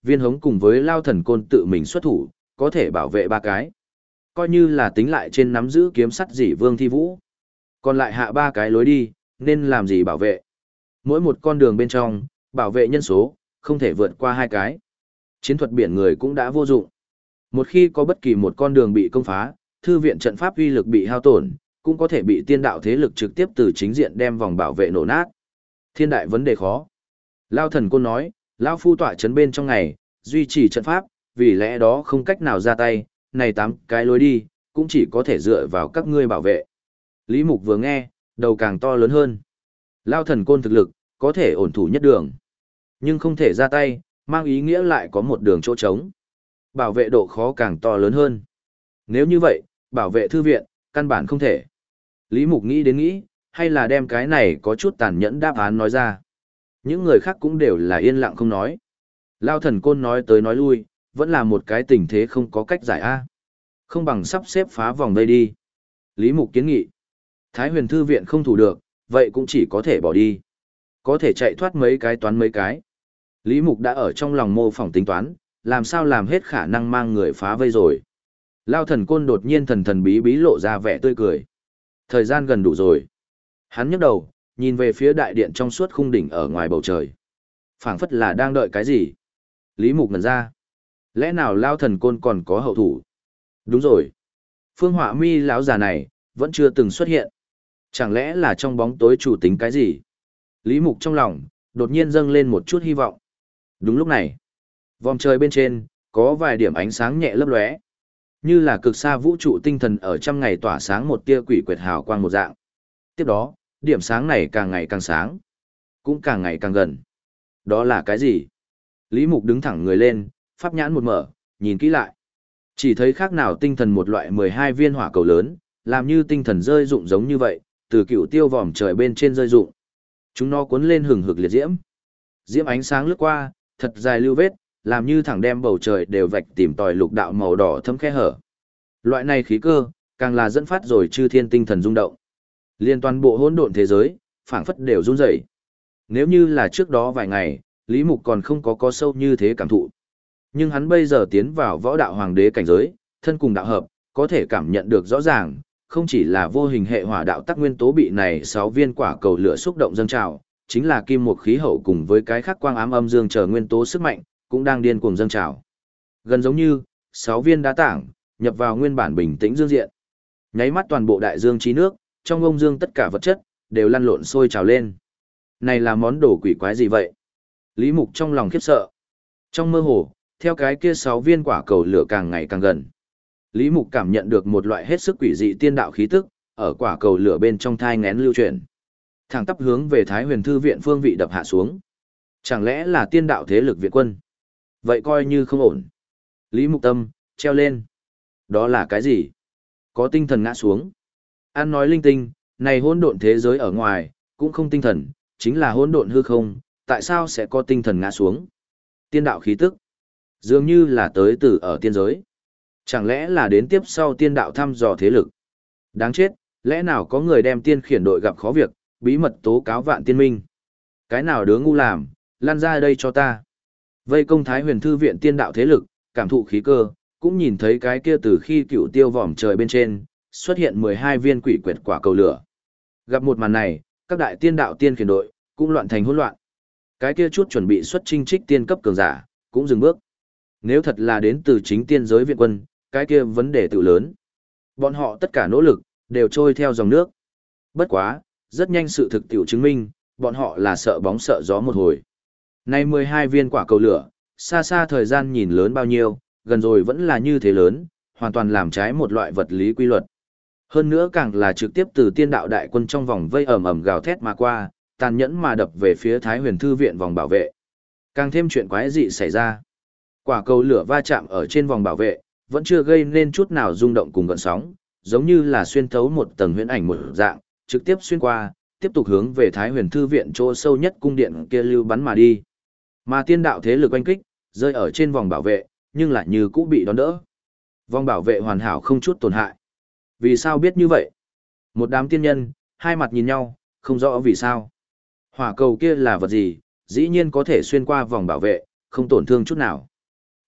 viên hống cùng với lao thần côn tự mình xuất thủ, có thể bảo vệ ba cái. Coi như là tính lại trên nắm giữ kiếm sắt dỉ Vương Thi Vũ. Còn lại hạ ba cái lối đi, nên làm gì bảo vệ. Mỗi một con đường bên trong, bảo vệ nhân số, không thể vượt qua hai cái. Chiến thuật biển người cũng đã vô dụng. Một khi có bất kỳ một con đường bị công phá, thư viện trận pháp uy lực bị hao tổn, cũng có thể bị tiên đạo thế lực trực tiếp từ chính diện đem vòng bảo vệ nổ nát. Thiên đại vấn đề khó. Lao thần côn nói, Lao phu tọa chấn bên trong ngày, duy trì trận pháp, vì lẽ đó không cách nào ra tay, này tám cái lối đi, cũng chỉ có thể dựa vào các ngươi bảo vệ. Lý Mục vừa nghe, đầu càng to lớn hơn. Lao thần côn thực lực, có thể ổn thủ nhất đường. Nhưng không thể ra tay, mang ý nghĩa lại có một đường chỗ trống. Bảo vệ độ khó càng to lớn hơn. Nếu như vậy, bảo vệ thư viện, căn bản không thể. Lý Mục nghĩ đến nghĩ, hay là đem cái này có chút tàn nhẫn đáp án nói ra. Những người khác cũng đều là yên lặng không nói. Lao thần côn nói tới nói lui, vẫn là một cái tình thế không có cách giải A. Không bằng sắp xếp phá vòng đây đi. Lý Mục kiến nghị. Thái huyền thư viện không thủ được, vậy cũng chỉ có thể bỏ đi. Có thể chạy thoát mấy cái toán mấy cái. Lý Mục đã ở trong lòng mô phỏng tính toán, làm sao làm hết khả năng mang người phá vây rồi. Lao thần côn đột nhiên thần thần bí bí lộ ra vẻ tươi cười. Thời gian gần đủ rồi. Hắn nhấc đầu, nhìn về phía đại điện trong suốt khung đỉnh ở ngoài bầu trời. Phảng phất là đang đợi cái gì. Lý Mục ngẩn ra. Lẽ nào Lao thần côn còn có hậu thủ? Đúng rồi. Phương Họa Mi lão già này, vẫn chưa từng xuất hiện. Chẳng lẽ là trong bóng tối chủ tính cái gì? Lý Mục trong lòng, đột nhiên dâng lên một chút hy vọng. Đúng lúc này, vòng trời bên trên, có vài điểm ánh sáng nhẹ lấp lóe, như là cực xa vũ trụ tinh thần ở trăm ngày tỏa sáng một tia quỷ quyệt hào quang một dạng. Tiếp đó, điểm sáng này càng ngày càng sáng, cũng càng ngày càng gần. Đó là cái gì? Lý Mục đứng thẳng người lên, pháp nhãn một mở, nhìn kỹ lại. Chỉ thấy khác nào tinh thần một loại mười hai viên hỏa cầu lớn, làm như tinh thần rơi rụng giống như vậy, từ cựu tiêu vòm trời bên trên rơi rụng. Chúng nó cuốn lên hừng hực liệt diễm. Diễm ánh sáng lướt qua, thật dài lưu vết, làm như thẳng đem bầu trời đều vạch tìm tòi lục đạo màu đỏ thấm khe hở. Loại này khí cơ, càng là dẫn phát rồi chư thiên tinh thần rung động. Liên toàn bộ hỗn độn thế giới, phảng phất đều run rẩy. Nếu như là trước đó vài ngày, Lý Mục còn không có có sâu như thế cảm thụ. Nhưng hắn bây giờ tiến vào võ đạo hoàng đế cảnh giới, thân cùng đạo hợp, có thể cảm nhận được rõ ràng, không chỉ là vô hình hệ hỏa đạo tắc nguyên tố bị này sáu viên quả cầu lửa xúc động dâng trào, chính là kim một khí hậu cùng với cái khác quang ám âm dương chờ nguyên tố sức mạnh, cũng đang điên cuồng dâng trào. Gần giống như, sáu viên đá tảng, nhập vào nguyên bản bình tĩnh dương diện. Nháy mắt toàn bộ đại dương trí nước, trong ông dương tất cả vật chất, đều lăn lộn sôi trào lên. Này là món đồ quỷ quái gì vậy? Lý Mục trong lòng khiếp sợ. Trong mơ hồ, theo cái kia sáu viên quả cầu lửa càng ngày càng gần. Lý Mục cảm nhận được một loại hết sức quỷ dị tiên đạo khí tức, ở quả cầu lửa bên trong thai ngén lưu chuyển. Thẳng tắp hướng về Thái huyền thư viện phương vị đập hạ xuống. Chẳng lẽ là tiên đạo thế lực viện quân? Vậy coi như không ổn. Lý Mục tâm, treo lên. Đó là cái gì? Có tinh thần ngã xuống. An nói linh tinh, này hỗn độn thế giới ở ngoài, cũng không tinh thần, chính là hỗn độn hư không, tại sao sẽ có tinh thần ngã xuống? Tiên đạo khí tức, dường như là tới từ ở tiên giới. Chẳng lẽ là đến tiếp sau tiên đạo thăm dò thế lực? Đáng chết, lẽ nào có người đem tiên khiển đội gặp khó việc, bí mật tố cáo vạn tiên minh? Cái nào đứa ngu làm, lan ra đây cho ta. Vây công Thái huyền thư viện tiên đạo thế lực, cảm thụ khí cơ, cũng nhìn thấy cái kia từ khi cựu tiêu vòm trời bên trên, xuất hiện mười hai viên quỷ quyệt quả cầu lửa. Gặp một màn này, các đại tiên đạo tiên khiển đội, cũng loạn thành hỗn loạn. Cái kia chút chuẩn bị xuất chinh trích tiên cấp cường giả, cũng dừng bước. Nếu thật là đến từ chính tiên giới viện quân, cái kia vấn đề tự lớn. Bọn họ tất cả nỗ lực, đều trôi theo dòng nước. Bất quá, rất nhanh sự thực tiểu chứng minh, bọn họ là sợ bóng sợ gió một hồi. Nay mười hai viên quả cầu lửa, xa xa thời gian nhìn lớn bao nhiêu, gần rồi vẫn là như thế lớn, hoàn toàn làm trái một loại vật lý quy luật. Hơn nữa càng là trực tiếp từ tiên đạo đại quân trong vòng vây ầm ầm gào thét mà qua, tàn nhẫn mà đập về phía Thái huyền thư viện vòng bảo vệ. Càng thêm chuyện quái dị xảy ra. Quả cầu lửa va chạm ở trên vòng bảo vệ, vẫn chưa gây nên chút nào rung động cùng gợn sóng, giống như là xuyên thấu một tầng huyễn ảnh một dạng, trực tiếp xuyên qua, tiếp tục hướng về Thái huyền thư viện chỗ sâu nhất cung điện kia lưu bắn mà đi. Mà tiên đạo thế lực oanh kích, rơi ở trên vòng bảo vệ, nhưng lại như cũ bị đón đỡ. Vòng bảo vệ hoàn hảo không chút tổn hại. Vì sao biết như vậy? Một đám tiên nhân, hai mặt nhìn nhau, không rõ vì sao. Hỏa cầu kia là vật gì, dĩ nhiên có thể xuyên qua vòng bảo vệ, không tổn thương chút nào.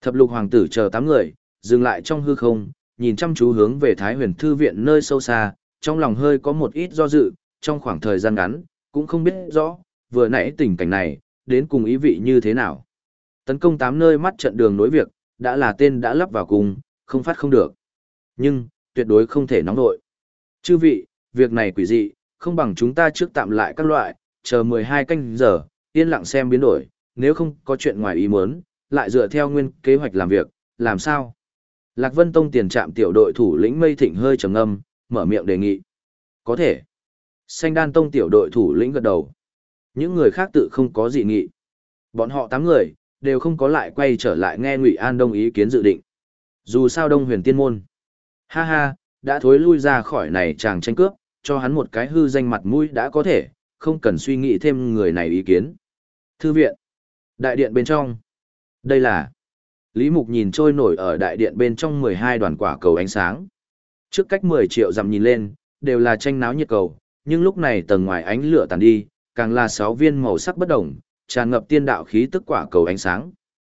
Thập lục hoàng tử chờ tám người, dừng lại trong hư không, nhìn chăm chú hướng về Thái Huyền Thư viện nơi sâu xa, trong lòng hơi có một ít do dự, trong khoảng thời gian ngắn, cũng không biết rõ, vừa nãy tình cảnh này, đến cùng ý vị như thế nào. Tấn công tám nơi mắt trận đường nối việc, đã là tên đã lắp vào cùng, không phát không được. Nhưng, tuyệt đối không thể nóng nội. Chư vị, việc này quỷ dị, không bằng chúng ta trước tạm lại các loại, chờ mười hai canh giờ, yên lặng xem biến đổi, nếu không có chuyện ngoài ý muốn, lại dựa theo nguyên kế hoạch làm việc, làm sao? Lạc Vân Tông tiền trạm tiểu đội thủ lĩnh Mây Thịnh hơi trầm ngâm, mở miệng đề nghị. Có thể. Xanh Đan Tông tiểu đội thủ lĩnh gật đầu. Những người khác tự không có dị nghị. Bọn họ tám người, đều không có lại quay trở lại nghe Ngụy An Đông ý kiến dự định. Dù sao Đông Huyền Tiên Môn. Ha ha, đã thối lui ra khỏi này chàng tranh cướp, cho hắn một cái hư danh mặt mũi đã có thể, không cần suy nghĩ thêm người này ý kiến. Thư viện. Đại điện bên trong. Đây là... Lý Mục nhìn trôi nổi ở đại điện bên trong mười hai đoàn quả cầu ánh sáng. Trước cách mười triệu dặm nhìn lên, đều là tranh náo nhiệt cầu, nhưng lúc này tầng ngoài ánh lửa tàn đi, càng là sáu viên màu sắc bất đồng, tràn ngập tiên đạo khí tức quả cầu ánh sáng.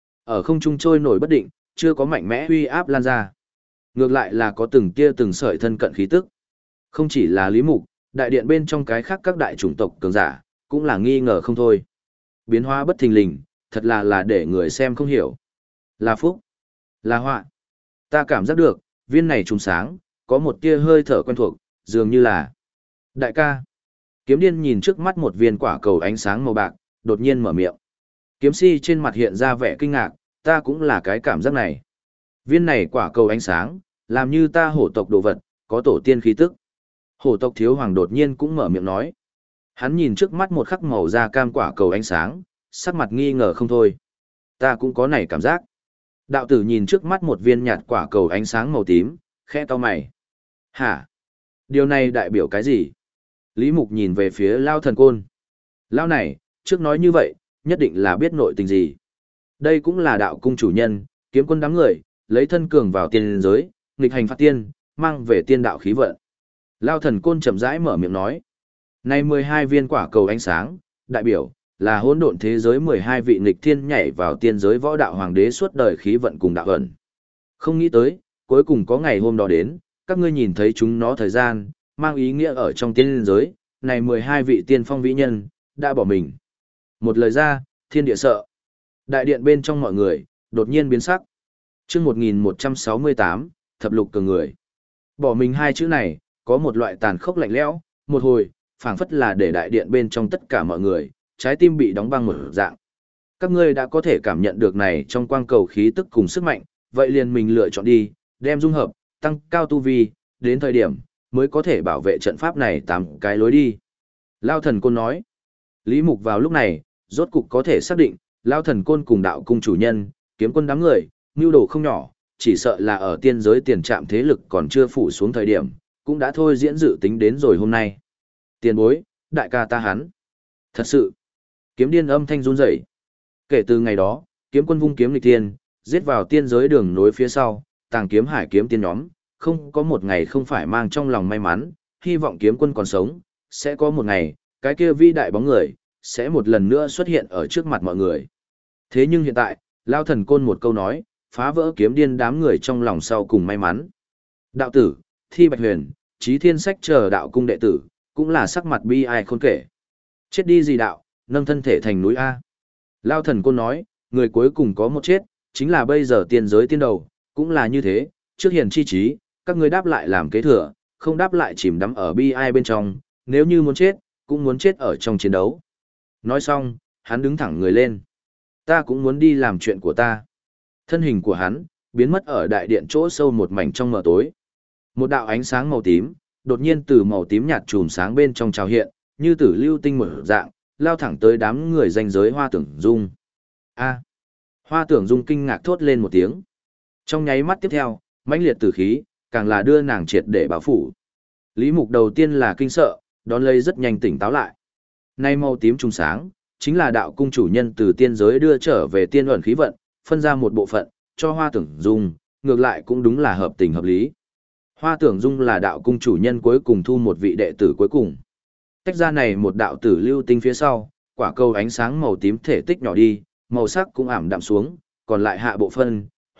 Ở không trung trôi nổi bất định, chưa có mạnh mẽ uy áp lan ra. Ngược lại là có từng tia từng sợi thân cận khí tức. Không chỉ là Lý Mục, đại điện bên trong cái khác các đại chủng tộc cường giả, cũng là nghi ngờ không thôi. Biến hóa bất thình lình, thật là là để người xem không hiểu. Là phúc, là họa. Ta cảm giác được, viên này trùng sáng, có một tia hơi thở quen thuộc, dường như là... Đại ca. Kiếm điên nhìn trước mắt một viên quả cầu ánh sáng màu bạc, đột nhiên mở miệng. Kiếm si trên mặt hiện ra vẻ kinh ngạc, ta cũng là cái cảm giác này. Viên này quả cầu ánh sáng, làm như ta hổ tộc đồ vật, có tổ tiên khí tức. Hổ tộc thiếu hoàng đột nhiên cũng mở miệng nói. Hắn nhìn trước mắt một khắc màu da cam quả cầu ánh sáng, sắc mặt nghi ngờ không thôi. Ta cũng có này cảm giác. Đạo tử nhìn trước mắt một viên nhạt quả cầu ánh sáng màu tím, khẽ cau mày. Hả? Điều này đại biểu cái gì? Lý Mục nhìn về phía Lao Thần Côn. Lao này, trước nói như vậy, nhất định là biết nội tình gì. Đây cũng là đạo cung chủ nhân, kiếm quân đám người, lấy thân cường vào tiên giới, nghịch hành phạt tiên, mang về tiên đạo khí vận. Lao Thần Côn chậm rãi mở miệng nói. Này mười hai viên quả cầu ánh sáng, đại biểu, là hỗn độn thế giới mười hai vị nghịch thiên nhảy vào tiên giới võ đạo hoàng đế suốt đời khí vận cùng đạo ẩn. Không nghĩ tới, cuối cùng có ngày hôm đó đến, các ngươi nhìn thấy chúng nó thời gian, mang ý nghĩa ở trong tiên giới, này mười hai vị tiên phong vĩ nhân, đã bỏ mình. Một lời ra, thiên địa sợ. Đại điện bên trong mọi người, đột nhiên biến sắc. chương một nghìn một trăm sáu mươi tám, thập lục cường người. Bỏ mình hai chữ này, có một loại tàn khốc lạnh lẽo, một hồi, phảng phất là để đại điện bên trong tất cả mọi người, trái tim bị đóng băng một dạng. Các ngươi đã có thể cảm nhận được này trong quang cầu khí tức cùng sức mạnh, vậy liền mình lựa chọn đi, đem dung hợp, tăng cao tu vi, đến thời điểm, mới có thể bảo vệ trận pháp này tám cái lối đi. Lao Thần Côn nói. Lý Mục vào lúc này, rốt cục có thể xác định, Lao Thần Côn cùng đạo cung chủ nhân, kiếm quân đám người, mưu đồ không nhỏ, chỉ sợ là ở tiên giới tiền trạm thế lực còn chưa phủ xuống thời điểm, cũng đã thôi diễn dự tính đến rồi hôm nay. Tiền bối, đại ca ta hắn. Thật sự. Kiếm điên âm thanh run rẩy. Kể từ ngày đó, kiếm quân vung kiếm nghịch tiên, giết vào tiên giới đường nối phía sau, tàng kiếm hải kiếm tiên nhóm, không có một ngày không phải mang trong lòng may mắn, hy vọng kiếm quân còn sống, sẽ có một ngày, cái kia vĩ đại bóng người, sẽ một lần nữa xuất hiện ở trước mặt mọi người. Thế nhưng hiện tại, Lao Thần Côn một câu nói, phá vỡ kiếm điên đám người trong lòng sau cùng may mắn. Đạo tử, Thi Bạch Huyền, Chí Thiên Sách chờ đạo cung đệ tử, cũng là sắc mặt bi ai khôn kể. Chết đi gì đạo, nâng thân thể thành núi A. Lao Thần Côn nói, người cuối cùng có một chết, chính là bây giờ tiên giới tiên đầu, cũng là như thế, trước hiền chi trí, các ngươi đáp lại làm kế thừa, không đáp lại chìm đắm ở bi ai bên trong, nếu như muốn chết, cũng muốn chết ở trong chiến đấu. Nói xong, hắn đứng thẳng người lên. Ta cũng muốn đi làm chuyện của ta. Thân hình của hắn, biến mất ở đại điện chỗ sâu một mảnh trong mờ tối. Một đạo ánh sáng màu tím, đột nhiên từ màu tím nhạt chùm sáng bên trong trào hiện, như tử lưu tinh một dạng, lao thẳng tới đám người danh giới Hoa Tưởng Dung. A. Hoa Tưởng Dung kinh ngạc thốt lên một tiếng. Trong nháy mắt tiếp theo, mãnh liệt tử khí, càng là đưa nàng triệt để bảo phủ. Lý Mục đầu tiên là kinh sợ, đón lấy rất nhanh tỉnh táo lại. Nay màu tím trùng sáng, chính là đạo cung chủ nhân từ tiên giới đưa trở về tiên ẩn khí vận, phân ra một bộ phận, cho Hoa Tưởng Dung, ngược lại cũng đúng là hợp tình hợp lý. Hoa Tưởng Dung là đạo cung chủ nhân cuối cùng thu một vị đệ tử cuối cùng. Tách ra này một đạo tử lưu tinh phía sau, quả cầu ánh sáng màu tím thể tích nhỏ đi, màu sắc cũng ảm đạm xuống, còn lại hạ bộ phân,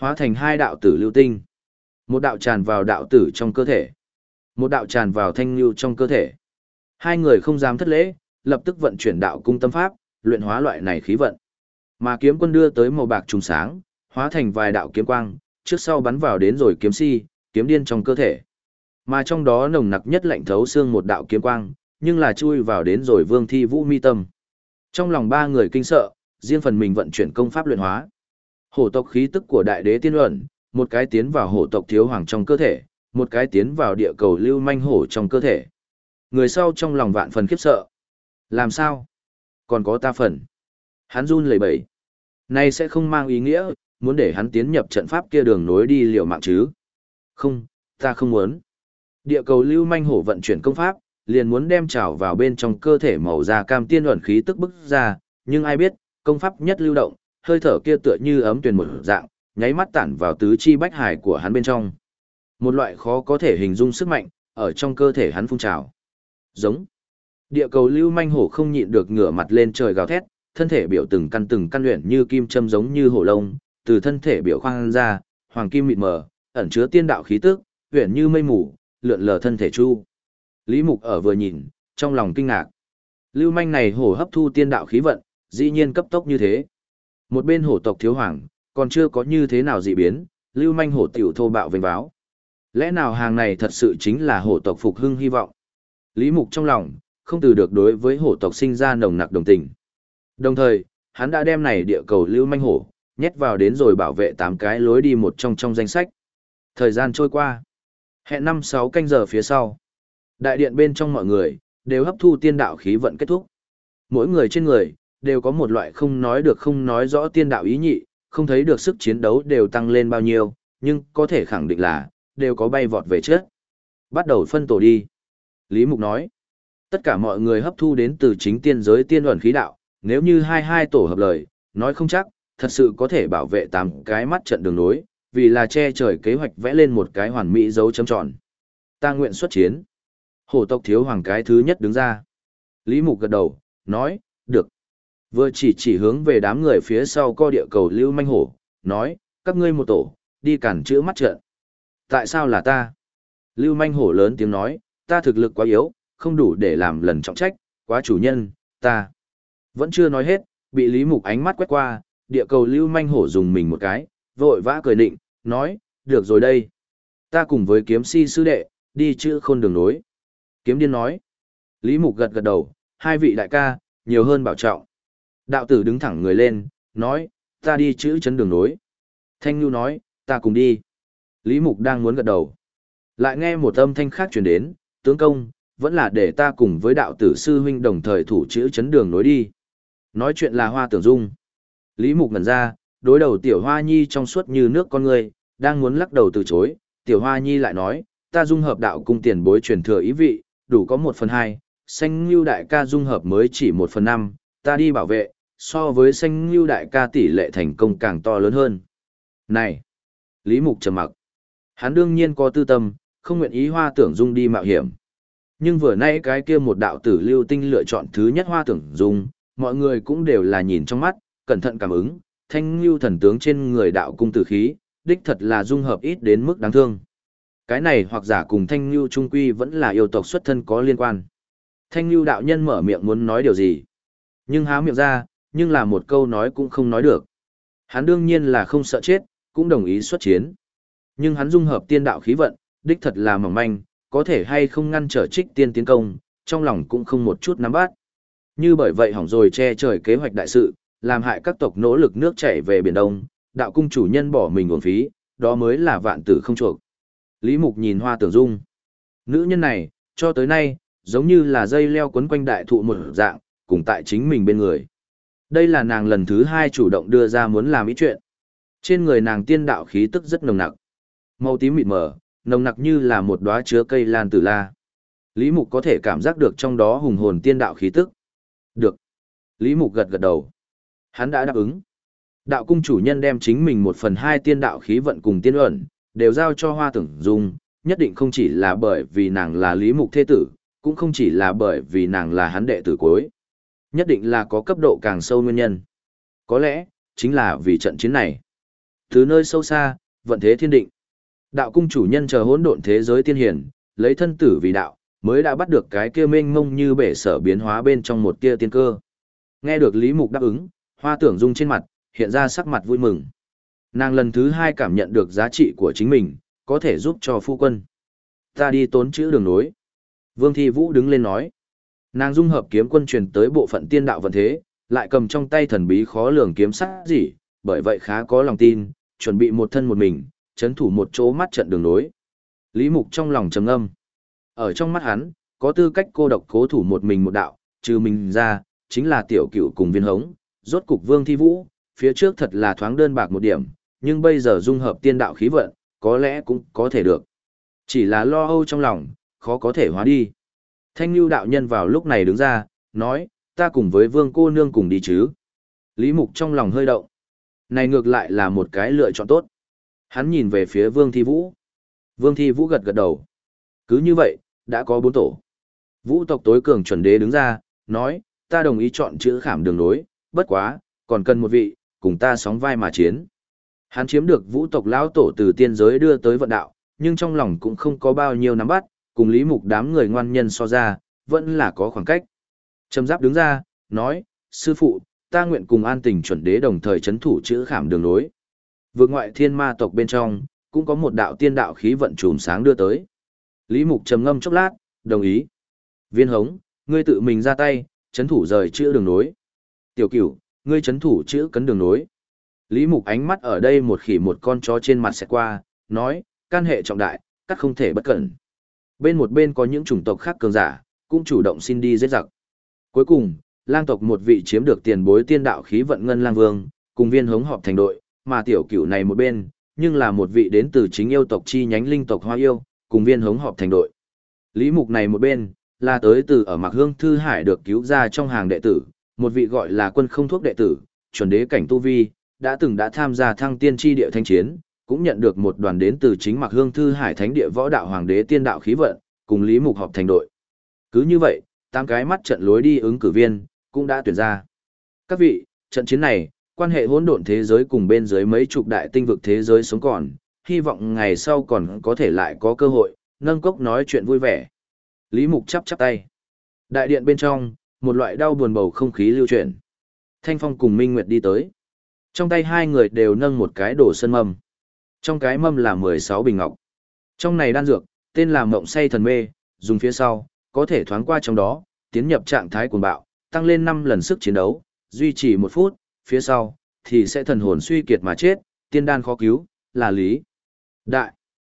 hóa thành hai đạo tử lưu tinh. Một đạo tràn vào đạo tử trong cơ thể, một đạo tràn vào thanh lưu trong cơ thể. Hai người không dám thất lễ, lập tức vận chuyển đạo cung tâm pháp, luyện hóa loại này khí vận. Mà kiếm quân đưa tới màu bạc trùng sáng, hóa thành vài đạo kiếm quang, trước sau bắn vào đến rồi kiếm si, kiếm điên trong cơ thể. Mà trong đó nồng nặc nhất lạnh thấu xương một đạo kiếm quang, nhưng là chui vào đến rồi Vương Thi Vũ mi tâm. Trong lòng ba người kinh sợ, riêng phần mình vận chuyển công pháp luyện hóa. Hổ tộc khí tức của đại đế tiên ẩn, một cái tiến vào hổ tộc thiếu hoàng trong cơ thể, một cái tiến vào địa cầu lưu manh hổ trong cơ thể. Người sau trong lòng vạn phần khiếp sợ. Làm sao? Còn có ta phần. Hắn run lẩy bẩy. Này sẽ không mang ý nghĩa, muốn để hắn tiến nhập trận pháp kia đường nối đi liều mạng chứ. Không, ta không muốn. Địa cầu lưu manh hổ vận chuyển công pháp, liền muốn đem trào vào bên trong cơ thể màu da cam tiên ẩn khí tức bức ra, nhưng ai biết, công pháp nhất lưu động, hơi thở kia tựa như ấm tuyền một dạng, nháy mắt tản vào tứ chi bách hải của hắn bên trong. Một loại khó có thể hình dung sức mạnh, ở trong cơ thể hắn phun trào. Giống. Địa cầu lưu manh hổ không nhịn được ngửa mặt lên trời gào thét, thân thể biểu từng căn từng căn luyện như kim châm giống như hổ lông, từ thân thể biểu khoang ra, hoàng kim mịt mờ, ẩn chứa tiên đạo khí tức, huyền như mây mù, lượn lờ thân thể chu. Lý Mục ở vừa nhìn, trong lòng kinh ngạc. Lưu manh này hổ hấp thu tiên đạo khí vận, dĩ nhiên cấp tốc như thế. Một bên hổ tộc thiếu hoàng, còn chưa có như thế nào dị biến, lưu manh hổ tiểu thô bạo vênh váo. Lẽ nào hàng này thật sự chính là hổ tộc phục hưng hy vọng? Lý Mục trong lòng, không từ được đối với hổ tộc sinh ra nồng nặc đồng tình. Đồng thời, hắn đã đem này địa cầu lưu manh hổ, nhét vào đến rồi bảo vệ tám cái lối đi một trong trong danh sách. Thời gian trôi qua. Hẹn năm sáu canh giờ phía sau. Đại điện bên trong mọi người, đều hấp thu tiên đạo khí vận kết thúc. Mỗi người trên người, đều có một loại không nói được không nói rõ tiên đạo ý nhị, không thấy được sức chiến đấu đều tăng lên bao nhiêu, nhưng có thể khẳng định là, đều có bay vọt về trước. Bắt đầu phân tổ đi. Lý Mục nói, tất cả mọi người hấp thu đến từ chính tiên giới tiên ẩn khí đạo, nếu như hai hai tổ hợp lời, nói không chắc, thật sự có thể bảo vệ tám cái mắt trận đường nối, vì là che trời kế hoạch vẽ lên một cái hoàn mỹ dấu chấm tròn. Ta nguyện xuất chiến. Hổ tộc thiếu hoàng cái thứ nhất đứng ra. Lý Mục gật đầu, nói, được. Vừa chỉ chỉ hướng về đám người phía sau co địa cầu lưu manh hổ, nói, các ngươi một tổ, đi cản chữa mắt trận. Tại sao là ta? Lưu manh hổ lớn tiếng nói, ta thực lực quá yếu, không đủ để làm lần trọng trách, quá chủ nhân, ta. Vẫn chưa nói hết, bị Lý Mục ánh mắt quét qua, địa cầu lưu manh hổ dùng mình một cái, vội vã cười định, nói, được rồi đây. Ta cùng với kiếm si sư đệ, đi chữ khôn đường nối. Kiếm điên nói. Lý Mục gật gật đầu, hai vị đại ca, nhiều hơn bảo trọng. Đạo tử đứng thẳng người lên, nói, ta đi chữ chấn đường nối. Thanh Nhu nói, ta cùng đi. Lý Mục đang muốn gật đầu. Lại nghe một âm thanh khác truyền đến, tướng công, vẫn là để ta cùng với đạo tử sư huynh đồng thời thủ chữ chấn đường nối đi. Nói chuyện là Hoa Tưởng Dung. Lý Mục ngẩn ra, đối đầu Tiểu Hoa Nhi trong suốt như nước con người, đang muốn lắc đầu từ chối. Tiểu Hoa Nhi lại nói, ta dung hợp đạo cung tiền bối truyền thừa ý vị, đủ có một phần hai, xanh lưu đại ca dung hợp mới chỉ một phần năm, ta đi bảo vệ, so với xanh lưu đại ca tỷ lệ thành công càng to lớn hơn. Này! Lý Mục trầm mặc. Hắn đương nhiên có tư tâm, không nguyện ý Hoa Tưởng Dung đi mạo hiểm. Nhưng vừa nay cái kia một đạo tử lưu tinh lựa chọn thứ nhất Hoa Tưởng Dung, mọi người cũng đều là nhìn trong mắt, cẩn thận cảm ứng, thanh lưu thần tướng trên người đạo cung tử khí, đích thật là dung hợp ít đến mức đáng thương. Cái này hoặc giả cùng Thanh Nhu trung quy vẫn là yêu tộc xuất thân có liên quan. Thanh Nhu đạo nhân mở miệng muốn nói điều gì. Nhưng há miệng ra, nhưng là một câu nói cũng không nói được. Hắn đương nhiên là không sợ chết, cũng đồng ý xuất chiến. Nhưng hắn dung hợp tiên đạo khí vận, đích thật là mỏng manh, có thể hay không ngăn trở trích tiên tiến công, trong lòng cũng không một chút nắm bắt. Như bởi vậy hỏng rồi che trời kế hoạch đại sự, làm hại các tộc nỗ lực nước chảy về Biển Đông, đạo cung chủ nhân bỏ mình uổng phí, đó mới là vạn tử không chuộc. Lý Mục nhìn Hoa Tưởng Dung. Nữ nhân này, cho tới nay, giống như là dây leo quấn quanh đại thụ một dạng, cùng tại chính mình bên người. Đây là nàng lần thứ hai chủ động đưa ra muốn làm ý chuyện. Trên người nàng tiên đạo khí tức rất nồng nặc. Màu tím mịt mờ, nồng nặc như là một đóa chứa cây lan tử la. Lý Mục có thể cảm giác được trong đó hùng hồn tiên đạo khí tức. Được. Lý Mục gật gật đầu. Hắn đã đáp ứng. Đạo cung chủ nhân đem chính mình một phần hai tiên đạo khí vận cùng tiên ẩn, đều giao cho Hoa Tưởng Dung, nhất định không chỉ là bởi vì nàng là Lý Mục thế tử, cũng không chỉ là bởi vì nàng là hắn đệ tử cuối. Nhất định là có cấp độ càng sâu nguyên nhân. Có lẽ, chính là vì trận chiến này. Từ nơi sâu xa, vận thế thiên định. Đạo cung chủ nhân chờ hỗn độn thế giới tiên hiển, lấy thân tử vì đạo, mới đã bắt được cái kia mênh mông như bể sở biến hóa bên trong một tia tiên cơ. Nghe được Lý Mục đáp ứng, Hoa Tưởng Dung trên mặt hiện ra sắc mặt vui mừng. Nàng lần thứ hai cảm nhận được giá trị của chính mình, có thể giúp cho phu quân. Ta đi tốn chữ đường nối. Vương Thi Vũ đứng lên nói. Nàng dung hợp kiếm quân truyền tới bộ phận tiên đạo vận thế, lại cầm trong tay thần bí khó lường kiếm sắc gì, bởi vậy khá có lòng tin, chuẩn bị một thân một mình, chấn thủ một chỗ mắt trận đường nối. Lý Mục trong lòng trầm ngâm. Ở trong mắt hắn, có tư cách cô độc cố thủ một mình một đạo, trừ mình ra, chính là tiểu cửu cùng viên hống, rốt cục Vương Thi Vũ, phía trước thật là thoáng đơn bạc một điểm, nhưng bây giờ dung hợp tiên đạo khí vận, có lẽ cũng có thể được. Chỉ là lo âu trong lòng, khó có thể hóa đi. Thanh Nhu đạo nhân vào lúc này đứng ra, nói, ta cùng với Vương cô nương cùng đi chứ. Lý Mục trong lòng hơi động. Này ngược lại là một cái lựa chọn tốt. Hắn nhìn về phía Vương Thi Vũ. Vương Thi Vũ gật gật đầu. Cứ như vậy, đã có bốn tổ. Vũ tộc tối cường chuẩn đế đứng ra, nói, ta đồng ý chọn chữ khảm đường nối, bất quá, còn cần một vị, cùng ta sóng vai mà chiến. Hắn chiếm được vũ tộc lão tổ từ tiên giới đưa tới vận đạo, nhưng trong lòng cũng không có bao nhiêu nắm bắt, cùng Lý Mục đám người ngoan nhân so ra, vẫn là có khoảng cách. Trầm Giáp đứng ra, nói, sư phụ, ta nguyện cùng An Tình chuẩn đế đồng thời chấn thủ chữ khảm đường nối. Vượt ngoại thiên ma tộc bên trong, cũng có một đạo tiên đạo khí vận trùm sáng đưa tới. Lý Mục trầm ngâm chốc lát, đồng ý. Viên hống, ngươi tự mình ra tay, chấn thủ rời chữ đường nối. Tiểu cửu, ngươi chấn thủ chữ cấn đường nối. Lý Mục ánh mắt ở đây một khỉ một con chó trên mặt sẽ qua, nói, can hệ trọng đại, các không thể bất cẩn. Bên một bên có những chủng tộc khác cường giả, cũng chủ động xin đi giết giặc. Cuối cùng, lang tộc một vị chiếm được tiền bối tiên đạo khí vận ngân lang vương, cùng viên hống họp thành đội, mà tiểu cửu này một bên, nhưng là một vị đến từ chính yêu tộc chi nhánh linh tộc hoa yêu, cùng viên hống họp thành đội. Lý Mục này một bên, là tới từ ở Mạc Hương Thư Hải được cứu ra trong hàng đệ tử, một vị gọi là quân không thuốc đệ tử, chuẩn đế cảnh tu vi, đã từng đã tham gia thăng tiên tri địa thanh chiến, cũng nhận được một đoàn đến từ chính Mạc Hương Thư Hải thánh địa võ đạo hoàng đế tiên đạo khí vận, cùng Lý Mục họp thành đội. Cứ như vậy, tám cái mắt trận lối đi ứng cử viên, cũng đã tuyển ra. Các vị, trận chiến này, quan hệ hỗn độn thế giới cùng bên dưới mấy chục đại tinh vực thế giới sống còn, hy vọng ngày sau còn có thể lại có cơ hội, nâng cốc nói chuyện vui vẻ. Lý Mục chắp chắp tay. Đại điện bên trong, một loại đau buồn bầu không khí lưu chuyển. Thanh Phong cùng Minh Nguyệt đi tới. Trong tay hai người đều nâng một cái đồ sân mâm. Trong cái mâm là mười sáu bình ngọc. Trong này đan dược, tên là Mộng Say Thần Mê, dùng phía sau, có thể thoáng qua trong đó, tiến nhập trạng thái cuồng bạo, tăng lên năm lần sức chiến đấu, duy trì một phút, phía sau, thì sẽ thần hồn suy kiệt mà chết, tiên đan khó cứu, là lý. Đại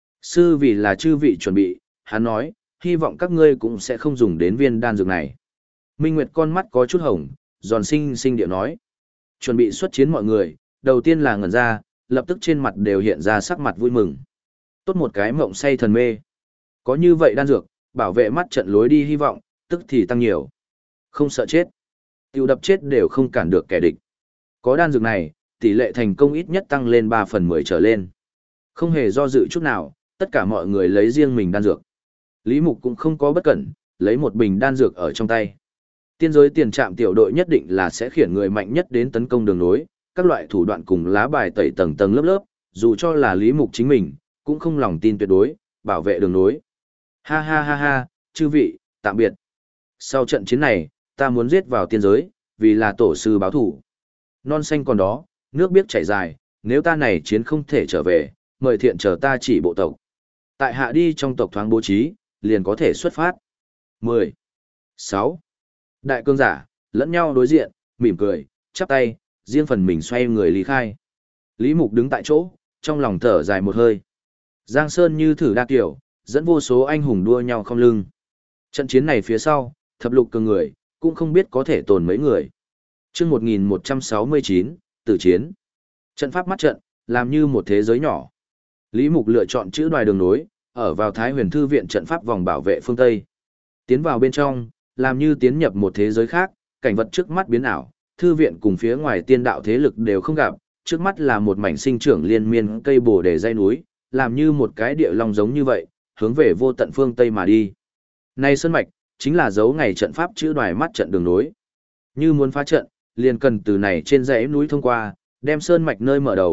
sư vì là chư vị chuẩn bị, hắn nói, hy vọng các ngươi cũng sẽ không dùng đến viên đan dược này. Minh Nguyệt con mắt có chút hồng, giòn sinh sinh điệu nói. Chuẩn bị xuất chiến mọi người, đầu tiên là ngẩn ra, lập tức trên mặt đều hiện ra sắc mặt vui mừng. Tốt một cái mộng say thần mê. Có như vậy đan dược, bảo vệ mắt trận lối đi hy vọng, tức thì tăng nhiều. Không sợ chết. Tiêu đập chết đều không cản được kẻ địch. Có đan dược này, tỷ lệ thành công ít nhất tăng lên ba phần mười trở lên. Không hề do dự chút nào, tất cả mọi người lấy riêng mình đan dược. Lý Mục cũng không có bất cẩn, lấy một bình đan dược ở trong tay. Tiên giới tiền trạm tiểu đội nhất định là sẽ khiển người mạnh nhất đến tấn công đường nối, các loại thủ đoạn cùng lá bài tẩy tầng tầng lớp lớp, dù cho là Lý Mục chính mình, cũng không lòng tin tuyệt đối, bảo vệ đường nối. Ha ha ha ha, chư vị, tạm biệt. Sau trận chiến này, ta muốn giết vào tiên giới, vì là tổ sư báo thủ. Non xanh còn đó, nước biếc chảy dài, nếu ta này chiến không thể trở về, mời thiện chờ ta chỉ bộ tộc. Tại hạ đi trong tộc thoáng bố trí, liền có thể xuất phát. mười. sáu. Đại cương giả, lẫn nhau đối diện, mỉm cười, chắp tay, riêng phần mình xoay người lý khai. Lý Mục đứng tại chỗ, trong lòng thở dài một hơi. Giang Sơn như thử đa kiểu, dẫn vô số anh hùng đua nhau không lưng. Trận chiến này phía sau, thập lục cường người, cũng không biết có thể tồn mấy người. Chương một nghìn một trăm sáu mươi chín, tử chiến. Trận pháp mắt trận, làm như một thế giới nhỏ. Lý Mục lựa chọn chữ đoài đường nối, ở vào Thái Huyền Thư viện trận pháp vòng bảo vệ phương Tây. Tiến vào bên trong, làm như tiến nhập một thế giới khác, cảnh vật trước mắt biến ảo, thư viện cùng phía ngoài tiên đạo thế lực đều không gặp, trước mắt là một mảnh sinh trưởng liên miên cây bồ đề dãy núi, làm như một cái địa long giống như vậy, hướng về vô tận phương Tây mà đi. Này sơn mạch, chính là dấu ngày trận pháp chữ đoài mắt trận đường nối. Như muốn phá trận, liền cần từ này trên dãy núi thông qua, đem sơn mạch nơi mở đầu,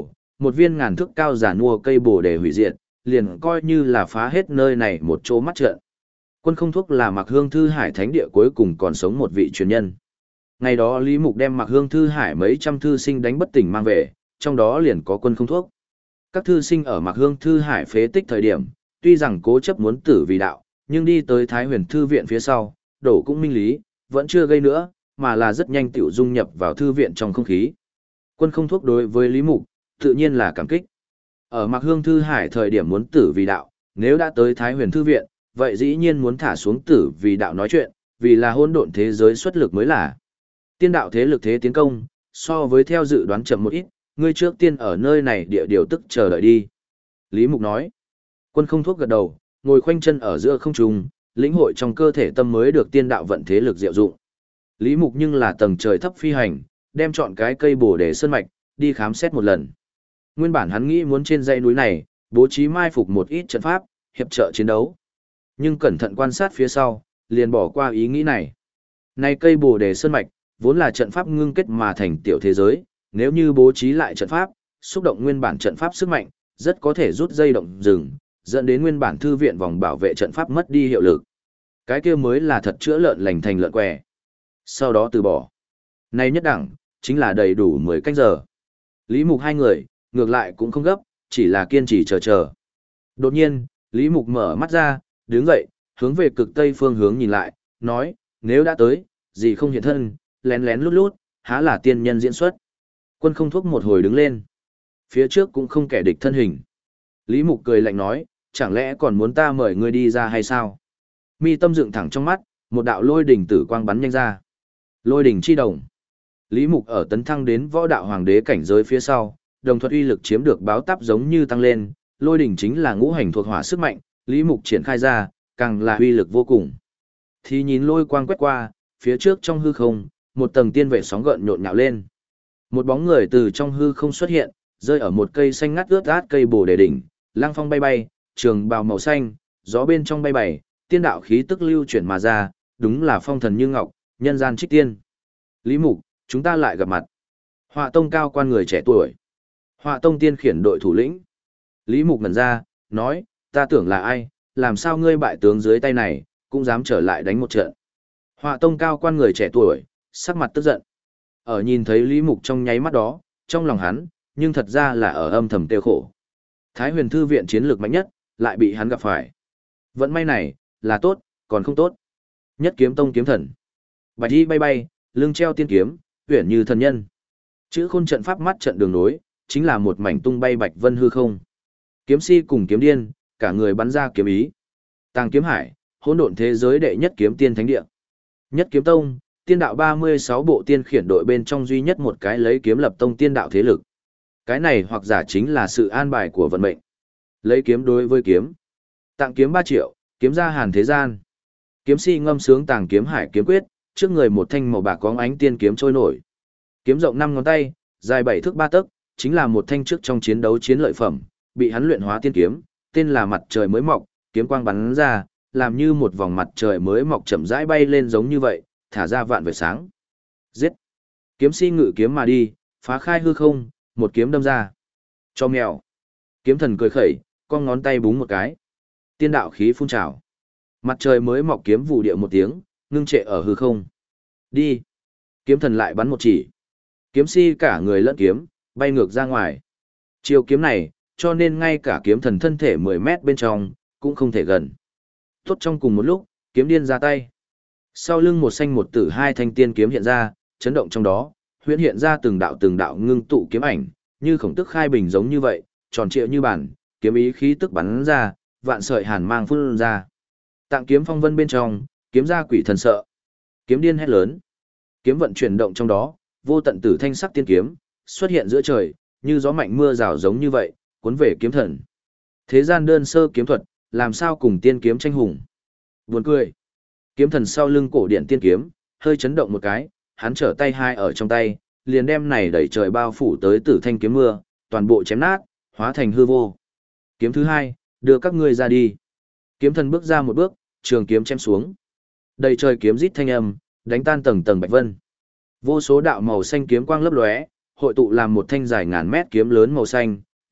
một viên ngàn thước cao giả nua cây bồ đề hủy diệt, liền coi như là phá hết nơi này một chỗ mắt trận. Quân không thuốc là Mạc Hương Thư Hải thánh địa cuối cùng còn sống một vị truyền nhân. Ngày đó Lý Mục đem Mạc Hương Thư Hải mấy trăm thư sinh đánh bất tỉnh mang về, trong đó liền có quân không thuốc. Các thư sinh ở Mạc Hương Thư Hải phế tích thời điểm, tuy rằng cố chấp muốn tử vì đạo, nhưng đi tới Thái Huyền Thư Viện phía sau, đổ cũng minh lý, vẫn chưa gây nữa, mà là rất nhanh tiểu dung nhập vào thư viện trong không khí. Quân không thuốc đối với Lý Mục, tự nhiên là cảm kích. Ở Mạc Hương Thư Hải thời điểm muốn tử vì đạo, nếu đã tới Thái Huyền Thư Viện, vậy dĩ nhiên muốn thả xuống tử vì đạo nói chuyện, vì là hỗn độn thế giới xuất lực mới là. Tiên đạo thế lực thế tiến công, so với theo dự đoán chậm một ít, ngươi trước tiên ở nơi này địa điều tức chờ đợi đi. Lý Mục nói. Quân không thuốc gật đầu, ngồi khoanh chân ở giữa không trung, lĩnh hội trong cơ thể tâm mới được tiên đạo vận thế lực diệu dụng. Lý Mục nhưng là tầng trời thấp phi hành, đem chọn cái cây bồ đề sơn mạch, đi khám xét một lần. Nguyên bản hắn nghĩ muốn trên dãy núi này, bố trí mai phục một ít trận pháp, hiệp trợ chiến đấu. Nhưng cẩn thận quan sát phía sau, liền bỏ qua ý nghĩ này. Này cây bồ đề sơn mạch, vốn là trận pháp ngưng kết mà thành tiểu thế giới, nếu như bố trí lại trận pháp, xúc động nguyên bản trận pháp sức mạnh, rất có thể rút dây động rừng, dẫn đến nguyên bản thư viện vòng bảo vệ trận pháp mất đi hiệu lực. Cái kia mới là thật chữa lợn lành thành lợn què. Sau đó từ bỏ. Này nhất đẳng, chính là đầy đủ mười canh giờ. Lý Mục hai người, ngược lại cũng không gấp, chỉ là kiên trì chờ chờ. Đột nhiên, Lý Mục mở mắt ra, đứng dậy, hướng về cực tây phương hướng nhìn lại, nói, nếu đã tới, gì không hiện thân, lén lén lút lút, há là tiên nhân diễn xuất. Quân không thuốc một hồi đứng lên. Phía trước cũng không kẻ địch thân hình. Lý Mục cười lạnh nói, chẳng lẽ còn muốn ta mời ngươi đi ra hay sao? Mi tâm dựng thẳng trong mắt, một đạo lôi đỉnh tử quang bắn nhanh ra. Lôi đỉnh chi đồng. Lý Mục ở tấn thăng đến võ đạo hoàng đế cảnh giới phía sau, đồng thuật uy lực chiếm được báo táp giống như tăng lên, lôi đỉnh chính là ngũ hành thuộc hỏa sức mạnh, Lý Mục triển khai ra, càng là uy lực vô cùng. Thì nhìn lôi quang quét qua, phía trước trong hư không, một tầng tiên vệ sóng gợn nhộn nhạo lên. Một bóng người từ trong hư không xuất hiện, rơi ở một cây xanh ngắt ướt át cây bồ đề đỉnh, lang phong bay bay, trường bào màu xanh, gió bên trong bay bày, tiên đạo khí tức lưu chuyển mà ra, đúng là phong thần như ngọc, nhân gian trích tiên. Lý Mục, chúng ta lại gặp mặt. Họa tông cao quan người trẻ tuổi. Họa tông tiên khiển đội thủ lĩnh. Lý Mục ngẩn ra, nói, ta tưởng là ai, làm sao ngươi bại tướng dưới tay này, cũng dám trở lại đánh một trận. Họa tông cao quan người trẻ tuổi, sắc mặt tức giận. Ở nhìn thấy Lý Mục trong nháy mắt đó, trong lòng hắn, nhưng thật ra là ở âm thầm tiêu khổ. Thái Huyền Thư Viện chiến lược mạnh nhất, lại bị hắn gặp phải. Vận may này, là tốt, còn không tốt. Nhất kiếm tông kiếm thần. Bạch y bay bay, lưng treo tiên kiếm, uyển như thần nhân. Chữ khôn trận pháp mắt trận đường nối, chính là một mảnh tung bay bạch vân hư không. Kiếm si cùng kiếm điên, cả người bắn ra kiếm ý. Tàng kiếm hải, hỗn độn thế giới đệ nhất kiếm tiên thánh địa. Nhất kiếm tông, tiên đạo ba mươi sáu bộ tiên khiển đội bên trong duy nhất một cái lấy kiếm lập tông tiên đạo thế lực. Cái này hoặc giả chính là sự an bài của vận mệnh. Lấy kiếm đối với kiếm. Tặng kiếm ba triệu, kiếm ra hàn thế gian. Kiếm si ngâm sướng tàng kiếm hải kiếm quyết, trước người một thanh màu bạc có ánh tiên kiếm trôi nổi. Kiếm rộng năm ngón tay, dài bảy thước ba tấc, chính là một thanh trước trong chiến đấu chiến lợi phẩm, bị hắn luyện hóa tiên kiếm, tên là mặt trời mới mọc, kiếm quang bắn ra, làm như một vòng mặt trời mới mọc chậm rãi bay lên giống như vậy, thả ra vạn vệt sáng. Giết! Kiếm si ngự kiếm mà đi, phá khai hư không, một kiếm đâm ra. Cho mèo! Kiếm thần cười khẩy, con ngón tay búng một cái. Tiên đạo khí phun trào. Mặt trời mới mọc kiếm vụ địa một tiếng, ngưng trệ ở hư không. Đi! Kiếm thần lại bắn một chỉ. Kiếm si cả người lẫn kiếm, bay ngược ra ngoài. Chiêu kiếm này, cho nên ngay cả kiếm thần thân thể mười mét bên trong, cũng không thể gần. Tốt trong cùng một lúc, kiếm điên ra tay. Sau lưng một xanh một tử hai thanh tiên kiếm hiện ra, chấn động trong đó, huyễn hiện ra từng đạo từng đạo ngưng tụ kiếm ảnh, như khổng tức khai bình giống như vậy, tròn trịa như bản, kiếm ý khí tức bắn ra, vạn sợi hàn mang phun ra. Tạng kiếm phong vân bên trong, kiếm ra quỷ thần sợ. Kiếm điên hét lớn. Kiếm vận chuyển động trong đó, vô tận tử thanh sắc tiên kiếm, xuất hiện giữa trời, như gió mạnh mưa rào giống như vậy, cuốn về kiếm thần. Thế gian đơn sơ kiếm thuật, làm sao cùng tiên kiếm tranh hùng. Buồn cười. Kiếm thần sau lưng cổ điện tiên kiếm, hơi chấn động một cái, hắn trở tay hai ở trong tay, liền đem này đẩy trời bao phủ tới tử thanh kiếm mưa, toàn bộ chém nát, hóa thành hư vô. Kiếm thứ hai, đưa các ngươi ra đi. Kiếm thần bước ra một bước, trường kiếm chém xuống. Đầy trời kiếm rít thanh âm, đánh tan tầng tầng bạch vân. Vô số đạo màu xanh kiếm quang lấp lóe, hội tụ làm một thanh dài ngàn mét kiếm lớn màu xanh,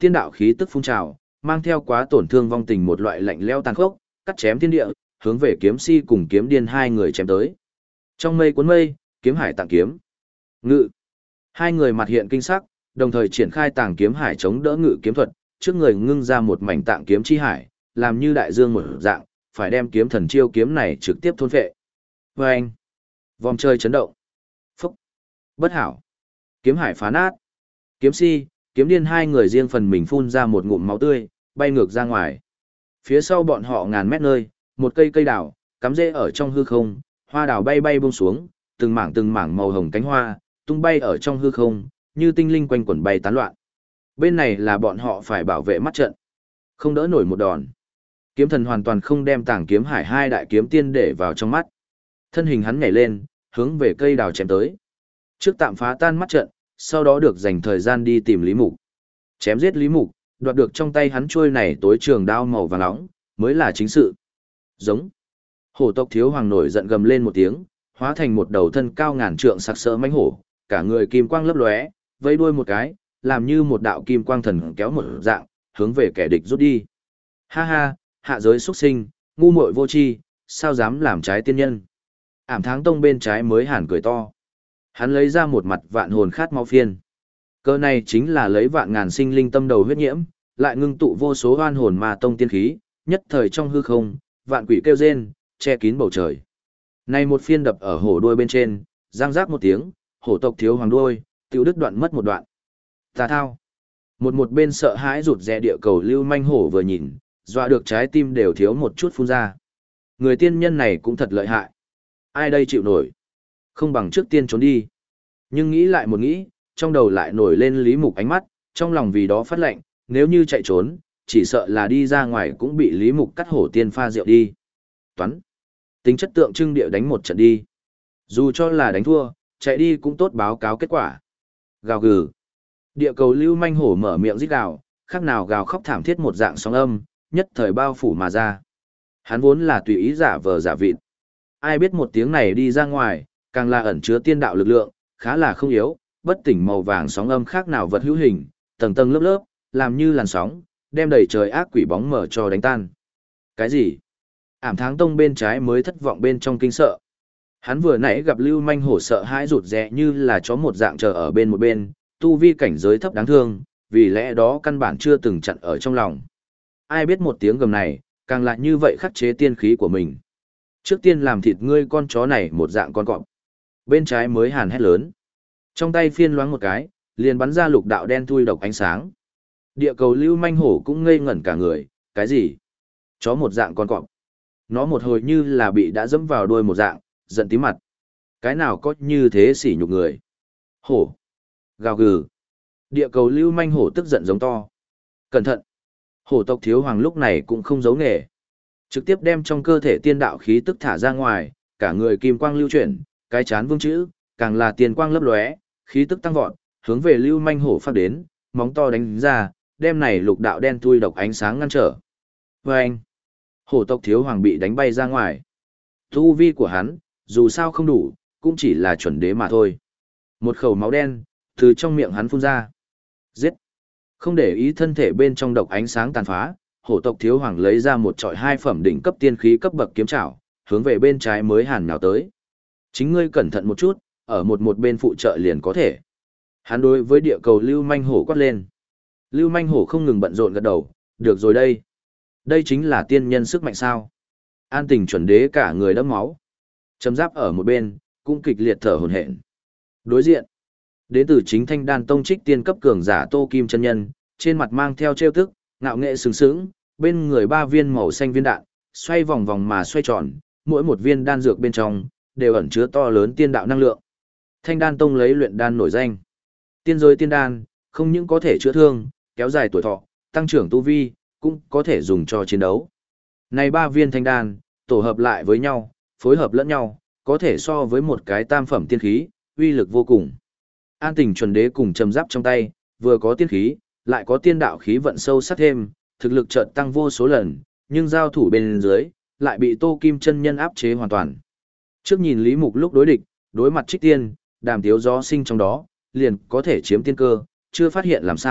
tiên đạo khí tức phun trào, mang theo quá tổn thương vong tình một loại lạnh lẽo tàn khốc, cắt chém thiên địa, hướng về kiếm si cùng kiếm điên hai người chém tới. Trong mây cuốn mây, kiếm hải tạng kiếm. Ngự. Hai người mặt hiện kinh sắc, đồng thời triển khai tàng kiếm hải chống đỡ ngự kiếm thuật, trước người ngưng ra một mảnh tạng kiếm chi hải, làm như đại dương một dạng, phải đem kiếm thần chiêu kiếm này trực tiếp thôn phệ. Và anh. Vòng trời chấn động. Phúc. Bất hảo. Kiếm hải phá nát. Kiếm si, kiếm điên hai người riêng phần mình phun ra một ngụm máu tươi, bay ngược ra ngoài. Phía sau bọn họ ngàn mét nơi, một cây cây đào, cắm rễ ở trong hư không, hoa đào bay bay buông xuống, từng mảng từng mảng màu hồng cánh hoa, tung bay ở trong hư không, như tinh linh quanh quẩn bay tán loạn. Bên này là bọn họ phải bảo vệ mắt trận, không đỡ nổi một đòn. Kiếm thần hoàn toàn không đem tảng kiếm hải hai đại kiếm tiên để vào trong mắt. Thân hình hắn nhảy lên, hướng về cây đào chém tới. Trước tạm phá tan mắt trận, sau đó được dành thời gian đi tìm Lý Mục. Chém giết Lý Mục, đoạt được trong tay hắn trôi này tối trường đao màu vàng nóng, mới là chính sự. Giống. Hổ tộc thiếu hoàng nổi giận gầm lên một tiếng, hóa thành một đầu thân cao ngàn trượng sặc sỡ mãnh hổ, cả người kim quang lấp lóe, vây đuôi một cái, làm như một đạo kim quang thần kéo một dạng, hướng về kẻ địch rút đi. Ha ha, hạ giới xuất sinh, ngu muội vô tri, sao dám làm trái tiên nhân. Ảm Tháng Tông bên trái mới hàn cười to. Hắn lấy ra một mặt vạn hồn khát máu phiên. Cơ này chính là lấy vạn ngàn sinh linh tâm đầu huyết nhiễm, lại ngưng tụ vô số oan hồn ma tông tiên khí, nhất thời trong hư không, vạn quỷ kêu rên, che kín bầu trời. Này một phiên đập ở hổ đuôi bên trên, giang rác một tiếng, hổ tộc thiếu hoàng đuôi, tiêu đứt đoạn mất một đoạn. Tà thao. Một một bên sợ hãi rụt rè địa cầu lưu manh hổ vừa nhìn, dọa được trái tim đều thiếu một chút phun ra. Người tiên nhân này cũng thật lợi hại. Ai đây chịu nổi? Không bằng trước tiên trốn đi. Nhưng nghĩ lại một nghĩ, trong đầu lại nổi lên Lý Mục ánh mắt, trong lòng vì đó phát lệnh, nếu như chạy trốn, chỉ sợ là đi ra ngoài cũng bị Lý Mục cắt hổ tiên pha rượu đi. Toán. Tính chất tượng trưng địa đánh một trận đi. Dù cho là đánh thua, chạy đi cũng tốt báo cáo kết quả. Gào gừ. Địa cầu lưu manh hổ mở miệng rít gào, khác nào gào khóc thảm thiết một dạng sóng âm, nhất thời bao phủ mà ra. Hắn vốn là tùy ý giả vờ giả vịt. Ai biết một tiếng này đi ra ngoài, càng là ẩn chứa tiên đạo lực lượng, khá là không yếu, bất tỉnh màu vàng sóng âm khác nào vật hữu hình, tầng tầng lớp lớp, làm như làn sóng, đem đầy trời ác quỷ bóng mở cho đánh tan. Cái gì? Ảm Tháng Tông bên trái mới thất vọng bên trong kinh sợ. Hắn vừa nãy gặp lưu manh hổ sợ hãi rụt rè như là chó một dạng chờ ở bên một bên, tu vi cảnh giới thấp đáng thương, vì lẽ đó căn bản chưa từng chặn ở trong lòng. Ai biết một tiếng gầm này, càng lại như vậy khắc chế tiên khí của mình. Trước tiên làm thịt ngươi con chó này một dạng con cọp. Bên trái mới hàn hét lớn. Trong tay phiên loáng một cái, liền bắn ra lục đạo đen thui độc ánh sáng. Địa cầu lưu manh hổ cũng ngây ngẩn cả người, cái gì? Chó một dạng con cọp. Nó một hồi như là bị đã dẫm vào đuôi một dạng, giận tí mặt. Cái nào có như thế sỉ nhục người? Hổ. Gào gừ. Địa cầu lưu manh hổ tức giận giống to. Cẩn thận. Hổ tộc thiếu hoàng lúc này cũng không giấu nghề. Trực tiếp đem trong cơ thể tiên đạo khí tức thả ra ngoài, cả người kim quang lưu chuyển, cái chán vương chữ, càng là tiền quang lấp lóe, khí tức tăng vọt, hướng về lưu manh hổ phát đến, móng to đánh ra, đem này lục đạo đen thui độc ánh sáng ngăn trở. Và anh, hổ tộc thiếu hoàng bị đánh bay ra ngoài. Tu vi của hắn, dù sao không đủ, cũng chỉ là chuẩn đế mà thôi. Một khẩu máu đen, từ trong miệng hắn phun ra. Giết! Không để ý thân thể bên trong độc ánh sáng tàn phá, hổ tộc thiếu hoàng lấy ra một trọi hai phẩm đỉnh cấp tiên khí cấp bậc kiếm trảo, hướng về bên trái mới hàn nhào tới. Chính ngươi cẩn thận một chút, ở một một bên phụ trợ liền có thể. Hắn đối với địa cầu lưu manh hổ quát lên. Lưu manh hổ không ngừng bận rộn gật đầu, được rồi đây. Đây chính là tiên nhân sức mạnh sao. An tình chuẩn đế cả người đẫm máu. Chấm giáp ở một bên, cũng kịch liệt thở hổn hển. Đối diện, đến từ chính Thanh Đan Tông trích tiên cấp cường giả Tô Kim chân nhân, trên mặt mang theo trêu tức, ngạo nghệ sừng sững, bên người ba viên màu xanh viên đạn, xoay vòng vòng mà xoay tròn, mỗi một viên đan dược bên trong đều ẩn chứa to lớn tiên đạo năng lượng. Thanh Đan Tông lấy luyện đan nổi danh. Tiên giới tiên đan, không những có thể chữa thương, kéo dài tuổi thọ, tăng trưởng tu vi, cũng có thể dùng cho chiến đấu. Này ba viên thanh đan, tổ hợp lại với nhau, phối hợp lẫn nhau, có thể so với một cái tam phẩm tiên khí, uy lực vô cùng. An tình chuẩn đế cùng trầm giáp trong tay, vừa có tiên khí, lại có tiên đạo khí vận sâu sắc thêm, thực lực chợt tăng vô số lần, nhưng giao thủ bên dưới, lại bị Tô Kim chân nhân áp chế hoàn toàn. Trước nhìn Lý Mục lúc đối địch, đối mặt trích tiên, đàm tiếu gió sinh trong đó, liền có thể chiếm tiên cơ, chưa phát hiện làm sao,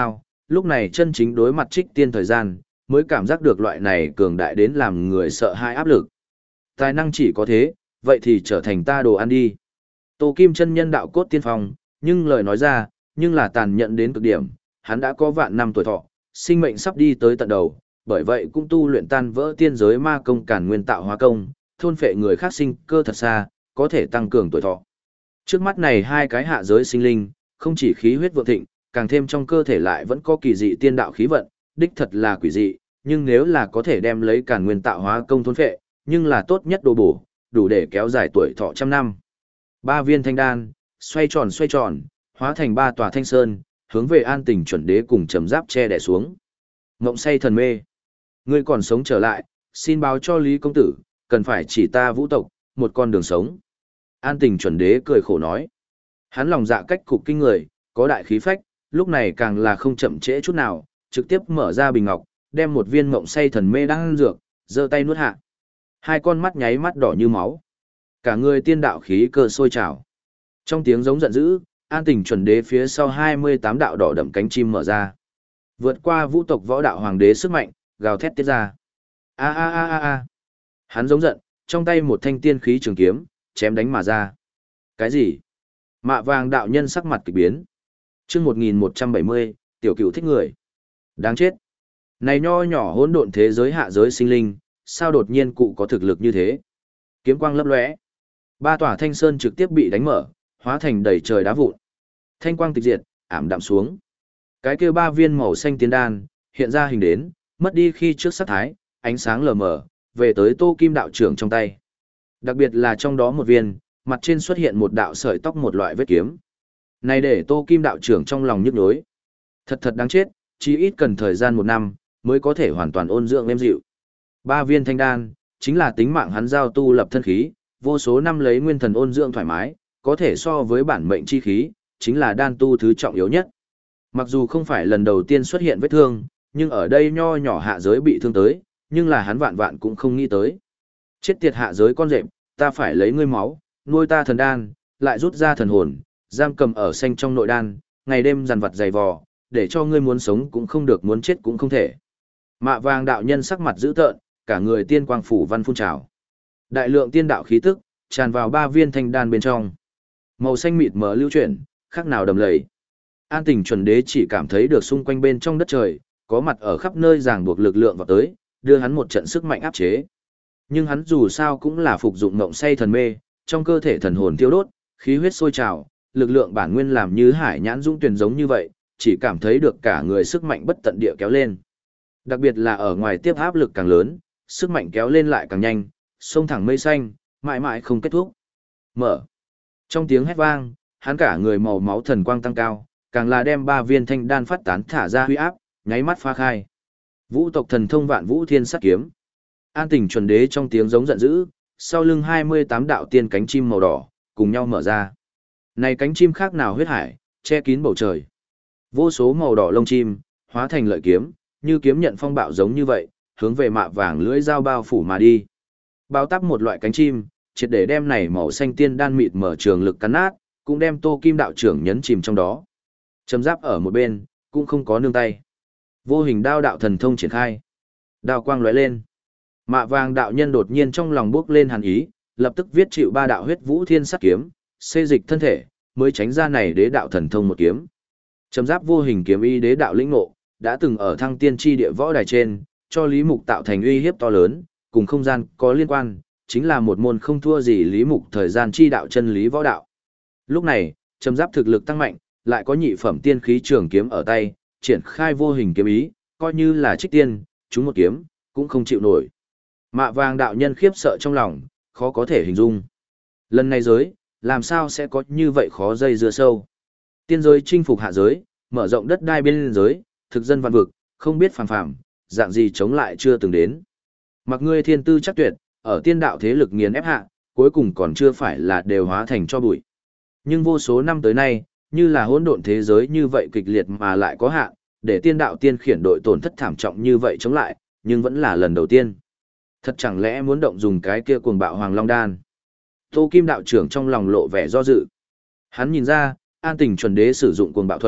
lúc này chân chính đối mặt trích tiên thời gian, mới cảm giác được loại này cường đại đến làm người sợ hãi áp lực. Tài năng chỉ có thế, vậy thì trở thành ta đồ ăn đi. Tô Kim chân nhân đạo cốt tiên phong, nhưng lời nói ra, nhưng là tàn nhẫn đến cực điểm, hắn đã có vạn năm tuổi thọ, sinh mệnh sắp đi tới tận đầu, bởi vậy cũng tu luyện tan vỡ tiên giới ma công càn nguyên tạo hóa công, thôn phệ người khác sinh cơ thật xa, có thể tăng cường tuổi thọ. Trước mắt này hai cái hạ giới sinh linh, không chỉ khí huyết vượng thịnh, càng thêm trong cơ thể lại vẫn có kỳ dị tiên đạo khí vận, đích thật là quỷ dị, nhưng nếu là có thể đem lấy càn nguyên tạo hóa công thôn phệ, nhưng là tốt nhất đồ bổ, đủ để kéo dài tuổi thọ trăm năm. Ba viên thanh đan, xoay tròn xoay tròn, hóa thành ba tòa thanh sơn, hướng về An Tình chuẩn đế cùng trầm giáp che đè xuống. Ngộng say thần mê, ngươi còn sống trở lại, xin báo cho Lý công tử, cần phải chỉ ta vũ tộc, một con đường sống. An Tình chuẩn đế cười khổ nói. Hắn lòng dạ cách cục kinh người, có đại khí phách, lúc này càng là không chậm trễ chút nào, trực tiếp mở ra bình ngọc, đem một viên ngộng say thần mê đang ăn dược, giơ tay nuốt hạ. Hai con mắt nháy mắt đỏ như máu. Cả người tiên đạo khí cơ sôi trào. Trong tiếng giống giận dữ, An Tình chuẩn đế phía sau hai mươi tám đạo đỏ đậm cánh chim mở ra. Vượt qua vũ tộc võ đạo hoàng đế sức mạnh, gào thét tiết ra. A a a a a. Hắn giống giận, trong tay một thanh tiên khí trường kiếm, chém đánh mà ra. Cái gì? Mạ vàng đạo nhân sắc mặt kỳ biến. Chương một nghìn một trăm bảy mươi, tiểu cửu thích người. Đáng chết. Này nho nhỏ hỗn độn thế giới hạ giới sinh linh, sao đột nhiên cụ có thực lực như thế? Kiếm quang lấp lóe. Ba tòa thanh sơn trực tiếp bị đánh mở, hóa thành đầy trời đá vụn. Thanh quang tịch diệt, ảm đạm xuống. Cái kia ba viên màu xanh tiên đan, hiện ra hình đến, mất đi khi trước sắc thái, ánh sáng lờ mờ, về tới Tô Kim đạo trưởng trong tay. Đặc biệt là trong đó một viên, mặt trên xuất hiện một đạo sợi tóc một loại vết kiếm. Này để Tô Kim đạo trưởng trong lòng nhức nhối. Thật thật đáng chết, chỉ ít cần thời gian một năm, mới có thể hoàn toàn ôn dưỡng êm dịu. Ba viên thanh đan, chính là tính mạng hắn giao tu lập thân khí, vô số năm lấy nguyên thần ôn dưỡng thoải mái, có thể so với bản mệnh chi khí, chính là đan tu thứ trọng yếu nhất. Mặc dù không phải lần đầu tiên xuất hiện vết thương, nhưng ở đây nho nhỏ hạ giới bị thương tới, nhưng là hắn vạn vạn cũng không nghĩ tới. Chết tiệt hạ giới con rệp, ta phải lấy ngươi máu, nuôi ta thần đan, lại rút ra thần hồn, giam cầm ở xanh trong nội đan, ngày đêm dằn vặt dày vò, để cho ngươi muốn sống cũng không được, muốn chết cũng không thể. Mạ vàng đạo nhân sắc mặt dữ tợn, cả người tiên quang phủ văn phun trào. Đại lượng tiên đạo khí tức tràn vào ba viên thanh đan bên trong. Màu xanh mịt mờ lưu chuyển, khác nào đầm lầy. An Tình chuẩn đế chỉ cảm thấy được xung quanh bên trong đất trời, có mặt ở khắp nơi ràng buộc lực lượng vào tới, đưa hắn một trận sức mạnh áp chế. Nhưng hắn dù sao cũng là phục dụng ngộng say thần mê, trong cơ thể thần hồn tiêu đốt, khí huyết sôi trào, lực lượng bản nguyên làm như hải nhãn dũng tuyển giống như vậy, chỉ cảm thấy được cả người sức mạnh bất tận địa kéo lên. Đặc biệt là ở ngoài tiếp áp lực càng lớn, sức mạnh kéo lên lại càng nhanh, sông thẳng mây xanh, mãi mãi không kết thúc. Mở. Trong tiếng hét vang, hắn cả người màu máu thần quang tăng cao, càng là đem ba viên thanh đan phát tán thả ra huy áp, nháy mắt phá khai. Vũ tộc thần thông vạn vũ thiên sát kiếm. An Tình chuẩn đế trong tiếng giống giận dữ, sau lưng hai mươi tám đạo tiên cánh chim màu đỏ, cùng nhau mở ra. Này cánh chim khác nào huyết hải, che kín bầu trời. Vô số màu đỏ lông chim, hóa thành lợi kiếm, như kiếm nhận phong bạo giống như vậy, hướng về mạ vàng lưỡi dao bao phủ mà đi. Bao tắp một loại cánh chim, triệt để đem này màu xanh tiên đan mịt mở trường lực cắn nát, cũng đem Tô Kim đạo trưởng nhấn chìm trong đó. Chấm giáp ở một bên, cũng không có nương tay. Vô hình đao đạo thần thông triển khai. Đao quang lóe lên. Mạ vàng đạo nhân đột nhiên trong lòng bước lên hàn ý, lập tức viết chịu ba đạo huyết vũ thiên sát kiếm, xê dịch thân thể, mới tránh ra này đế đạo thần thông một kiếm. Chấm giáp vô hình kiếm y đế đạo lĩnh ngộ, đã từng ở thăng tiên tri địa võ đài trên, cho Lý Mục tạo thành uy hiếp to lớn, cùng không gian có liên quan, chính là một môn không thua gì Lý Mục thời gian chi đạo chân lý võ đạo. Lúc này, chấm giáp thực lực tăng mạnh, lại có nhị phẩm tiên khí trường kiếm ở tay, triển khai vô hình kiếm ý, coi như là trích tiên, chúng một kiếm, cũng không chịu nổi. Mạ vàng đạo nhân khiếp sợ trong lòng, khó có thể hình dung. Lần này giới, làm sao sẽ có như vậy khó dây dưa sâu. Tiên giới chinh phục hạ giới, mở rộng đất đai biên giới, thực dân văn vực, không biết phàm phàm, dạng gì chống lại chưa từng đến. Mặc ngươi thiên tư chắc tuyệt, ở tiên đạo thế lực nghiền ép hạ, cuối cùng còn chưa phải là đều hóa thành cho bụi. Nhưng vô số năm tới nay, như là hỗn độn thế giới như vậy kịch liệt mà lại có hạn, để tiên đạo tiên khiển đội tổn thất thảm trọng như vậy chống lại, nhưng vẫn là lần đầu tiên. Thật chẳng lẽ muốn động dùng cái kia cuồng bạo Hoàng Long Đan? Tô Kim đạo trưởng trong lòng lộ vẻ do dự. Hắn nhìn ra, An Tình chuẩn đế sử dụng cuồng bạo thuật,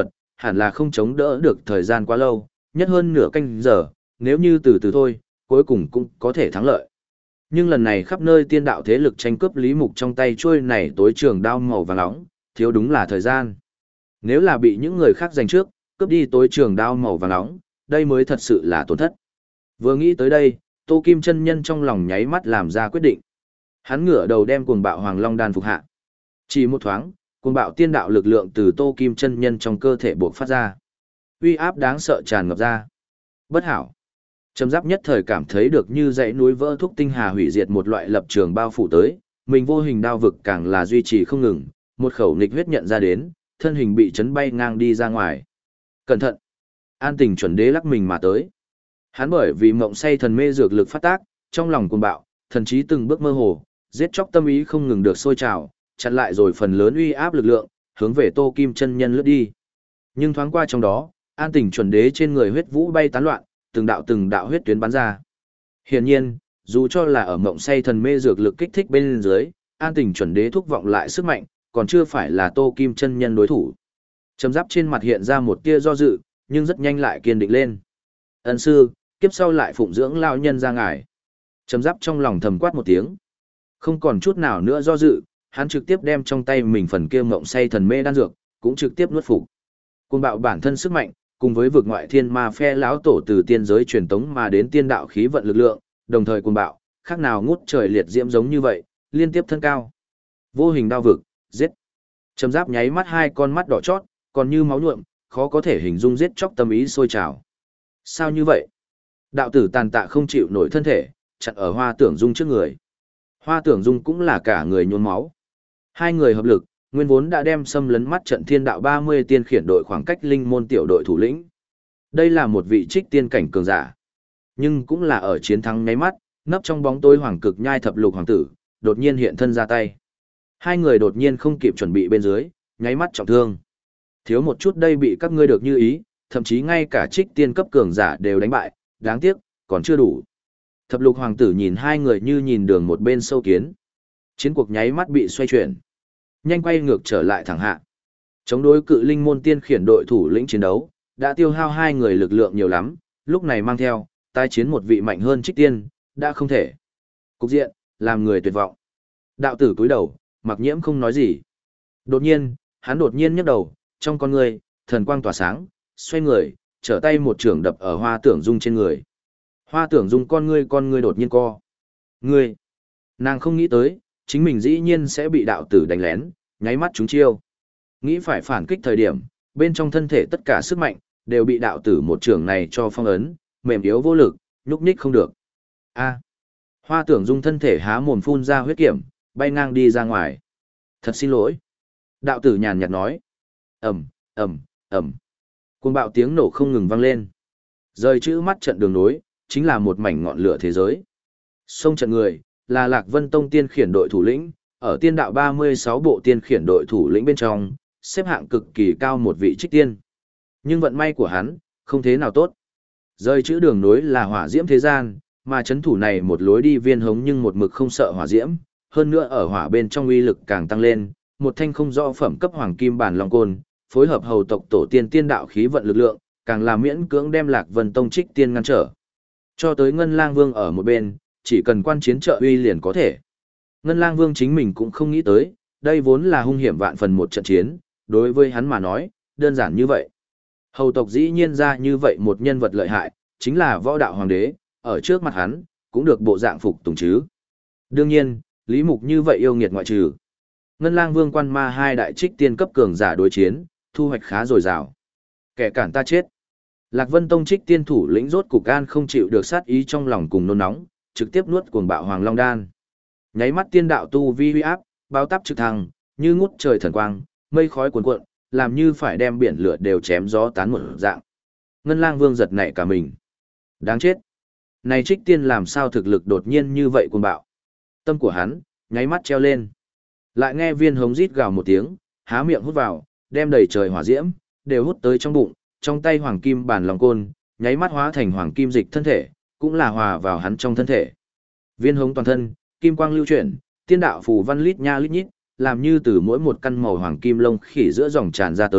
hẳn là không chống đỡ được thời gian quá lâu, nhất hơn nửa canh giờ, nếu như từ từ thôi, cuối cùng cũng có thể thắng lợi. Nhưng lần này khắp nơi tiên đạo thế lực tranh cướp Lý Mục trong tay chuôi này tối trường đao màu vàng nóng, thiếu đúng là thời gian. Nếu là bị những người khác giành trước, cướp đi tối trường đao màu vàng nóng, đây mới thật sự là tổn thất. Vừa nghĩ tới đây, Tô Kim chân nhân trong lòng nháy mắt làm ra quyết định. Hắn ngửa đầu đem cuồng bạo Hoàng Long đan phục hạ. Chỉ một thoáng, cuồng bạo tiên đạo lực lượng từ Tô Kim chân nhân trong cơ thể bộc phát ra. Uy áp đáng sợ tràn ngập ra. Bất hảo. Trầm Giáp nhất thời cảm thấy được như dãy núi vỡ thúc tinh hà hủy diệt một loại lập trường bao phủ tới, mình vô hình đao vực càng là duy trì không ngừng, một khẩu nghịch huyết nhận ra đến, thân hình bị chấn bay ngang đi ra ngoài. Cẩn thận! An Tình chuẩn đế lắc mình mà tới. Hắn bởi vì mộng say thần mê dược lực phát tác, trong lòng cuồng bạo, thần trí từng bước mơ hồ, giết chóc tâm ý không ngừng được sôi trào, chặn lại rồi phần lớn uy áp lực lượng, hướng về Tô Kim chân nhân lướt đi. Nhưng thoáng qua trong đó, An Tình chuẩn đế trên người huyết vũ bay tán loạn, từng đạo từng đạo huyết tuyến bắn ra. Hiển nhiên, dù cho là ở mộng say thần mê dược lực kích thích bên dưới, An Tình chuẩn đế thúc vọng lại sức mạnh, còn chưa phải là Tô Kim chân nhân đối thủ. Trầm Giáp trên mặt hiện ra một tia do dự, nhưng rất nhanh lại kiên định lên. Ân sư, kiếp sau lại phụng dưỡng lao nhân ra ngài. Trầm Giáp trong lòng thầm quát một tiếng. Không còn chút nào nữa do dự, hắn trực tiếp đem trong tay mình phần kia mộng say thần mê đan dược, cũng trực tiếp nuốt phục. Cuồng bạo bản thân sức mạnh, cùng với vực ngoại thiên ma phe lão tổ từ tiên giới truyền tống mà đến tiên đạo khí vận lực lượng, đồng thời cuồng bạo, khác nào ngút trời liệt diễm giống như vậy, liên tiếp thân cao. Vô hình đao vực, giết. Trầm Giáp nháy mắt hai con mắt đỏ chót, còn như máu nhuộm, khó có thể hình dung giết chóc tâm ý sôi trào. Sao như vậy? Đạo tử tàn tạ không chịu nổi thân thể, chặn ở Hoa Tưởng Dung trước người. Hoa Tưởng Dung cũng là cả người nhuốm máu. Hai người hợp lực, nguyên vốn đã đem xâm lấn mắt trận thiên đạo ba mươi tiên khiển đội khoảng cách linh môn tiểu đội thủ lĩnh. Đây là một vị trích tiên cảnh cường giả. Nhưng cũng là ở chiến thắng nháy mắt, nấp trong bóng tối hoàng cực nhai thập lục hoàng tử, đột nhiên hiện thân ra tay. Hai người đột nhiên không kịp chuẩn bị bên dưới, nháy mắt trọng thương. Thiếu một chút đây bị các ngươi được như ý, thậm chí ngay cả trích tiên cấp cường giả đều đánh bại, đáng tiếc, còn chưa đủ. Thập lục hoàng tử nhìn hai người như nhìn đường một bên sâu kiến. Chiến cuộc nháy mắt bị xoay chuyển. Nhanh quay ngược trở lại thẳng hạ. Chống đối cự linh môn tiên khiển đội thủ lĩnh chiến đấu, đã tiêu hao hai người lực lượng nhiều lắm, lúc này mang theo, tái chiến một vị mạnh hơn trích tiên, đã không thể. Cục diện, làm người tuyệt vọng. Đạo tử cúi đầu, mặc nhiễm không nói gì. Đột nhiên, hắn đột nhiên nhấc đầu, trong con người, thần quang tỏa sáng, xoay người, trở tay một trường đập ở Hoa Tưởng Dung trên người. Hoa Tưởng Dung con ngươi con ngươi đột nhiên co. Ngươi! Nàng không nghĩ tới, chính mình dĩ nhiên sẽ bị đạo tử đánh lén, nháy mắt trúng chiêu. Nghĩ phải phản kích thời điểm, bên trong thân thể tất cả sức mạnh, đều bị đạo tử một trường này cho phong ấn, mềm yếu vô lực, nhúc nhích không được. A! Hoa Tưởng Dung thân thể há mồm phun ra huyết kiểm, bay ngang đi ra ngoài. Thật xin lỗi. Đạo tử nhàn nhạt nói. Ầm, ầm, ầm. Cuồng bạo tiếng nổ không ngừng vang lên. Rời chữ mắt trận đường nối, chính là một mảnh ngọn lửa thế giới. Sông trận người, là Lạc Vân Tông tiên khiển đội thủ lĩnh, ở tiên đạo ba mươi sáu bộ tiên khiển đội thủ lĩnh bên trong, xếp hạng cực kỳ cao một vị trích tiên. Nhưng vận may của hắn, không thế nào tốt. Rời chữ đường nối là hỏa diễm thế gian, mà chấn thủ này một lối đi viên hống nhưng một mực không sợ hỏa diễm, hơn nữa ở hỏa bên trong uy lực càng tăng lên, một thanh không rõ phẩm cấp hoàng kim bản long côn, phối hợp hầu tộc tổ tiên tiên đạo khí vận lực lượng, càng làm miễn cưỡng đem Lạc Vân Tông trích tiên ngăn trở. Cho tới Ngân Lang Vương ở một bên, chỉ cần quan chiến trợ uy liền có thể. Ngân Lang Vương chính mình cũng không nghĩ tới, đây vốn là hung hiểm vạn phần một trận chiến, đối với hắn mà nói, đơn giản như vậy. Hầu tộc dĩ nhiên ra như vậy một nhân vật lợi hại, chính là võ đạo hoàng đế, ở trước mặt hắn, cũng được bộ dạng phục tùng chứ. Đương nhiên, Lý Mục như vậy yêu nghiệt ngoại trừ. Ngân Lang Vương quan ma hai đại trích tiên cấp cường giả đối chiến, thu hoạch khá dồi dào. Kẻ cản ta chết. Lạc Vân Tông trích tiên thủ lĩnh rốt cục an không chịu được sát ý trong lòng cùng nôn nóng, trực tiếp nuốt cuồng bạo Hoàng Long đan. Nháy mắt tiên đạo tu vi huy áp, bao táp trực thăng, như ngút trời thần quang, mây khói cuồn cuộn, làm như phải đem biển lửa đều chém gió tán một dạng. Ngân Lang Vương giật nảy cả mình. Đáng chết. Này trích tiên làm sao thực lực đột nhiên như vậy cuồng bạo. Tâm của hắn, nháy mắt treo lên. Lại nghe viên hống rít gào một tiếng, há miệng hút vào, đem đầy trời hỏa diễm, đều hút tới trong bụng, trong tay hoàng kim bản lòng côn, nháy mắt hóa thành hoàng kim dịch thân thể, cũng là hòa vào hắn trong thân thể. Viên hống toàn thân, kim quang lưu chuyển, tiên đạo phù văn lít nha lít nhít, làm như từ mỗi một căn màu hoàng kim lông khỉ giữa dòng tràn ra tới,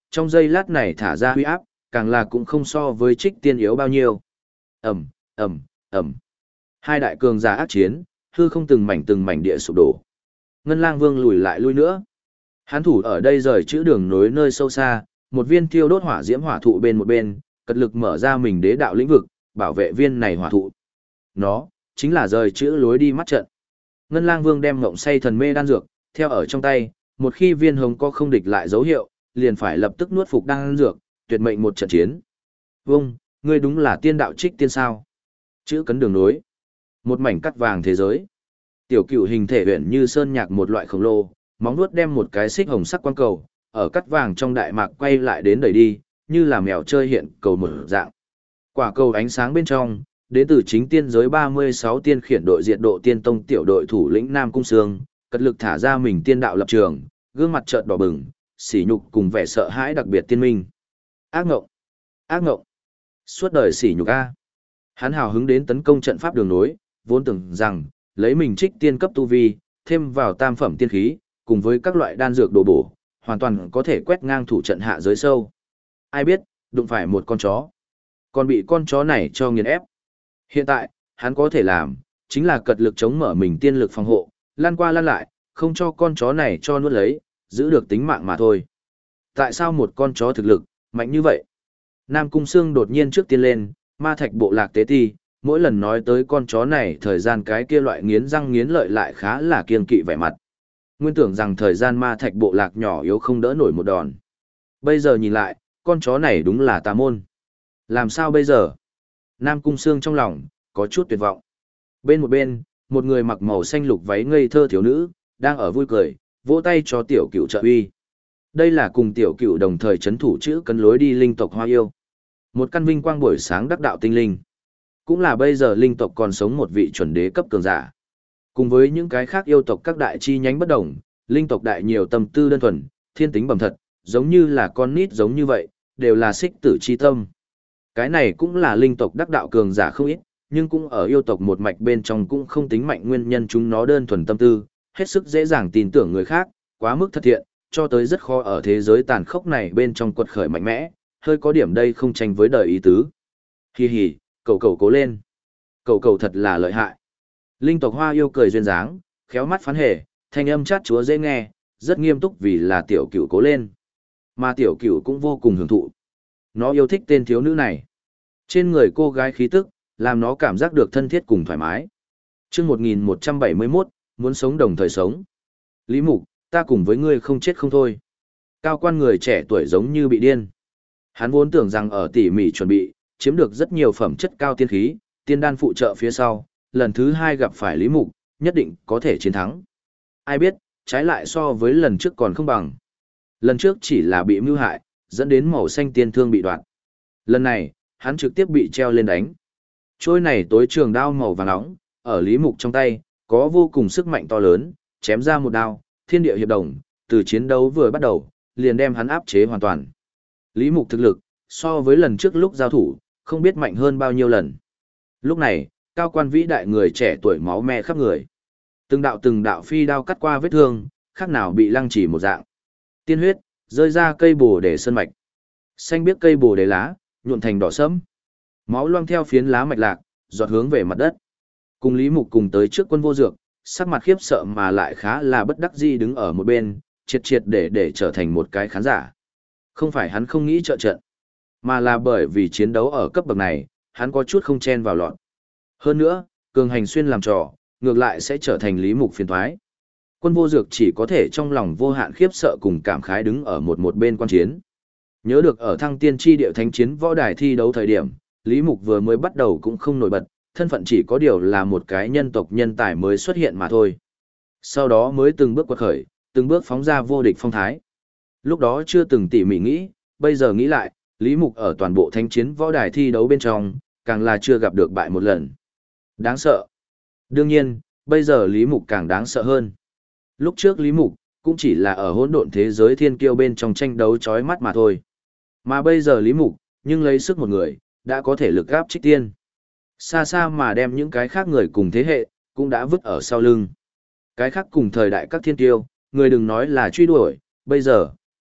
trong giây lát này thả ra huy áp, càng là cũng không so với trích tiên yếu bao nhiêu. Ẩm, Ẩm, Ẩm. Hai đại cường giả ác chiến, hư không từng mảnh từng mảnh địa sụp đổ. Ngân Lang Vương lùi lại lui nữa. Hán thủ ở đây rời chữ đường nối nơi sâu xa, một viên thiêu đốt hỏa diễm hỏa thụ bên một bên, cật lực mở ra mình đế đạo lĩnh vực, bảo vệ viên này hỏa thụ. Nó, chính là rời chữ lối đi mắt trận. Ngân Lang Vương đem ngộng say thần mê đan dược, theo ở trong tay, một khi viên hồng có không địch lại dấu hiệu, liền phải lập tức nuốt phục đan dược, tuyệt mệnh một trận chiến. Vương, ngươi đúng là tiên đạo trích tiên sao? Chữ cấn đường nối. Một mảnh cắt vàng thế giới. Tiểu cựu hình thể huyện như sơn nhạc một loại khổng lồ, móng vuốt đem một cái xích hồng sắc quang cầu, ở cắt vàng trong đại mạc quay lại đến đẩy đi, như là mèo chơi hiện cầu mở dạng. Quả cầu ánh sáng bên trong, đến từ chính tiên giới ba mươi sáu tiên khiển đội diệt độ tiên tông tiểu đội thủ lĩnh Nam Cung Sương, cật lực thả ra mình tiên đạo lập trường, gương mặt trợn đỏ bừng, sỉ nhục cùng vẻ sợ hãi đặc biệt tiên minh. Ác ngộng, ác ngộng, suốt đời sỉ nhục a. Hắn hào hứng đến tấn công trận pháp đường nối, vốn tưởng rằng lấy mình trích tiên cấp tu vi, thêm vào tam phẩm tiên khí, cùng với các loại đan dược đồ bổ, hoàn toàn có thể quét ngang thủ trận hạ giới sâu. Ai biết, đụng phải một con chó, còn bị con chó này cho nghiền ép. Hiện tại, hắn có thể làm, chính là cật lực chống mở mình tiên lực phòng hộ, lan qua lan lại, không cho con chó này cho nuốt lấy, giữ được tính mạng mà thôi. Tại sao một con chó thực lực, mạnh như vậy? Nam Cung Sương đột nhiên trước tiên lên, ma thạch bộ lạc tế ti, mỗi lần nói tới con chó này thời gian cái kia loại nghiến răng nghiến lợi lại khá là kiên kỵ vẻ mặt. Nguyên tưởng rằng thời gian ma thạch bộ lạc nhỏ yếu không đỡ nổi một đòn. Bây giờ nhìn lại, con chó này đúng là tà môn. Làm sao bây giờ? Nam Cung Sương trong lòng, có chút tuyệt vọng. Bên một bên, một người mặc màu xanh lục váy ngây thơ thiếu nữ, đang ở vui cười, vỗ tay cho tiểu cửu trợ uy. Đây là cùng tiểu cửu đồng thời chấn thủ chữ cấn lối đi linh tộc Hoa Yêu. Một căn vinh quang buổi sáng đắc đạo tinh linh. Cũng là bây giờ linh tộc còn sống một vị chuẩn đế cấp cường giả. Cùng với những cái khác yêu tộc các đại chi nhánh bất đồng, linh tộc đại nhiều tâm tư đơn thuần, thiên tính bẩm thật, giống như là con nít giống như vậy, đều là xích tử chi tâm. Cái này cũng là linh tộc đắc đạo cường giả không ít, nhưng cũng ở yêu tộc một mạch bên trong cũng không tính mạnh nguyên nhân chúng nó đơn thuần tâm tư, hết sức dễ dàng tin tưởng người khác, quá mức thật thiện, cho tới rất khó ở thế giới tàn khốc này bên trong quật khởi mạnh mẽ, hơi có điểm đây không tranh với đời ý tứ. Hi hi, cậu cậu cố lên. Cậu cậu thật là lợi hại. Linh tộc Hoa Yêu cười duyên dáng, khéo mắt phán hề, thanh âm chát chúa dễ nghe, rất nghiêm túc vì là tiểu cửu cố lên. Mà tiểu cửu cũng vô cùng hưởng thụ. Nó yêu thích tên thiếu nữ này. Trên người cô gái khí tức, làm nó cảm giác được thân thiết cùng thoải mái. Chương một nghìn một trăm bảy mươi mốt, muốn sống đồng thời sống. Lý Mục, ta cùng với ngươi không chết không thôi. Cao quan người trẻ tuổi giống như bị điên. Hắn vốn tưởng rằng ở tỉ mỉ chuẩn bị, chiếm được rất nhiều phẩm chất cao tiên khí, tiên đan phụ trợ phía sau, lần thứ hai gặp phải Lý Mục, nhất định có thể chiến thắng. Ai biết, trái lại so với lần trước còn không bằng. Lần trước chỉ là bị mưu hại, dẫn đến màu xanh tiên thương bị đoạn. Lần này, hắn trực tiếp bị treo lên đánh. Trôi này tối trường đao màu vàng nóng, ở Lý Mục trong tay, có vô cùng sức mạnh to lớn, chém ra một đao, thiên địa hiệp đồng, từ chiến đấu vừa bắt đầu, liền đem hắn áp chế hoàn toàn. Lý Mục thực lực, so với lần trước lúc giao thủ, không biết mạnh hơn bao nhiêu lần. Lúc này, cao quan vĩ đại người trẻ tuổi máu me khắp người. Từng đạo từng đạo phi đao cắt qua vết thương, khác nào bị lăng chỉ một dạng. Tiên huyết, rơi ra cây bồ đề sơn mạch. Xanh biếc cây bồ đề lá, nhuộm thành đỏ sẫm. Máu loang theo phiến lá mạch lạc, giọt hướng về mặt đất. Cùng Lý Mục cùng tới trước quân vô dược, sắc mặt khiếp sợ mà lại khá là bất đắc dĩ đứng ở một bên, triệt triệt để để trở thành một cái khán giả. Không phải hắn không nghĩ trợ trận, mà là bởi vì chiến đấu ở cấp bậc này, hắn có chút không chen vào lọt. Hơn nữa, cường hành xuyên làm trò, ngược lại sẽ trở thành Lý Mục phiền toái. Quân vô dược chỉ có thể trong lòng vô hạn khiếp sợ cùng cảm khái đứng ở một một bên quan chiến. Nhớ được ở thăng tiên tri điệu thánh chiến võ đài thi đấu thời điểm, Lý Mục vừa mới bắt đầu cũng không nổi bật, thân phận chỉ có điều là một cái nhân tộc nhân tài mới xuất hiện mà thôi. Sau đó mới từng bước quật khởi, từng bước phóng ra vô địch phong thái. Lúc đó chưa từng tỉ mỉ nghĩ, bây giờ nghĩ lại, Lý Mục ở toàn bộ thánh chiến võ đài thi đấu bên trong, càng là chưa gặp được bại một lần. Đáng sợ. Đương nhiên, bây giờ Lý Mục càng đáng sợ hơn. Lúc trước Lý Mục, cũng chỉ là ở hỗn độn thế giới thiên kiêu bên trong tranh đấu chói mắt mà thôi. Mà bây giờ Lý Mục, nhưng lấy sức một người, đã có thể lực gáp trích tiên. Xa xa mà đem những cái khác người cùng thế hệ, cũng đã vứt ở sau lưng. Cái khác cùng thời đại các thiên kiêu, người đừng nói là truy đuổi, bây giờ,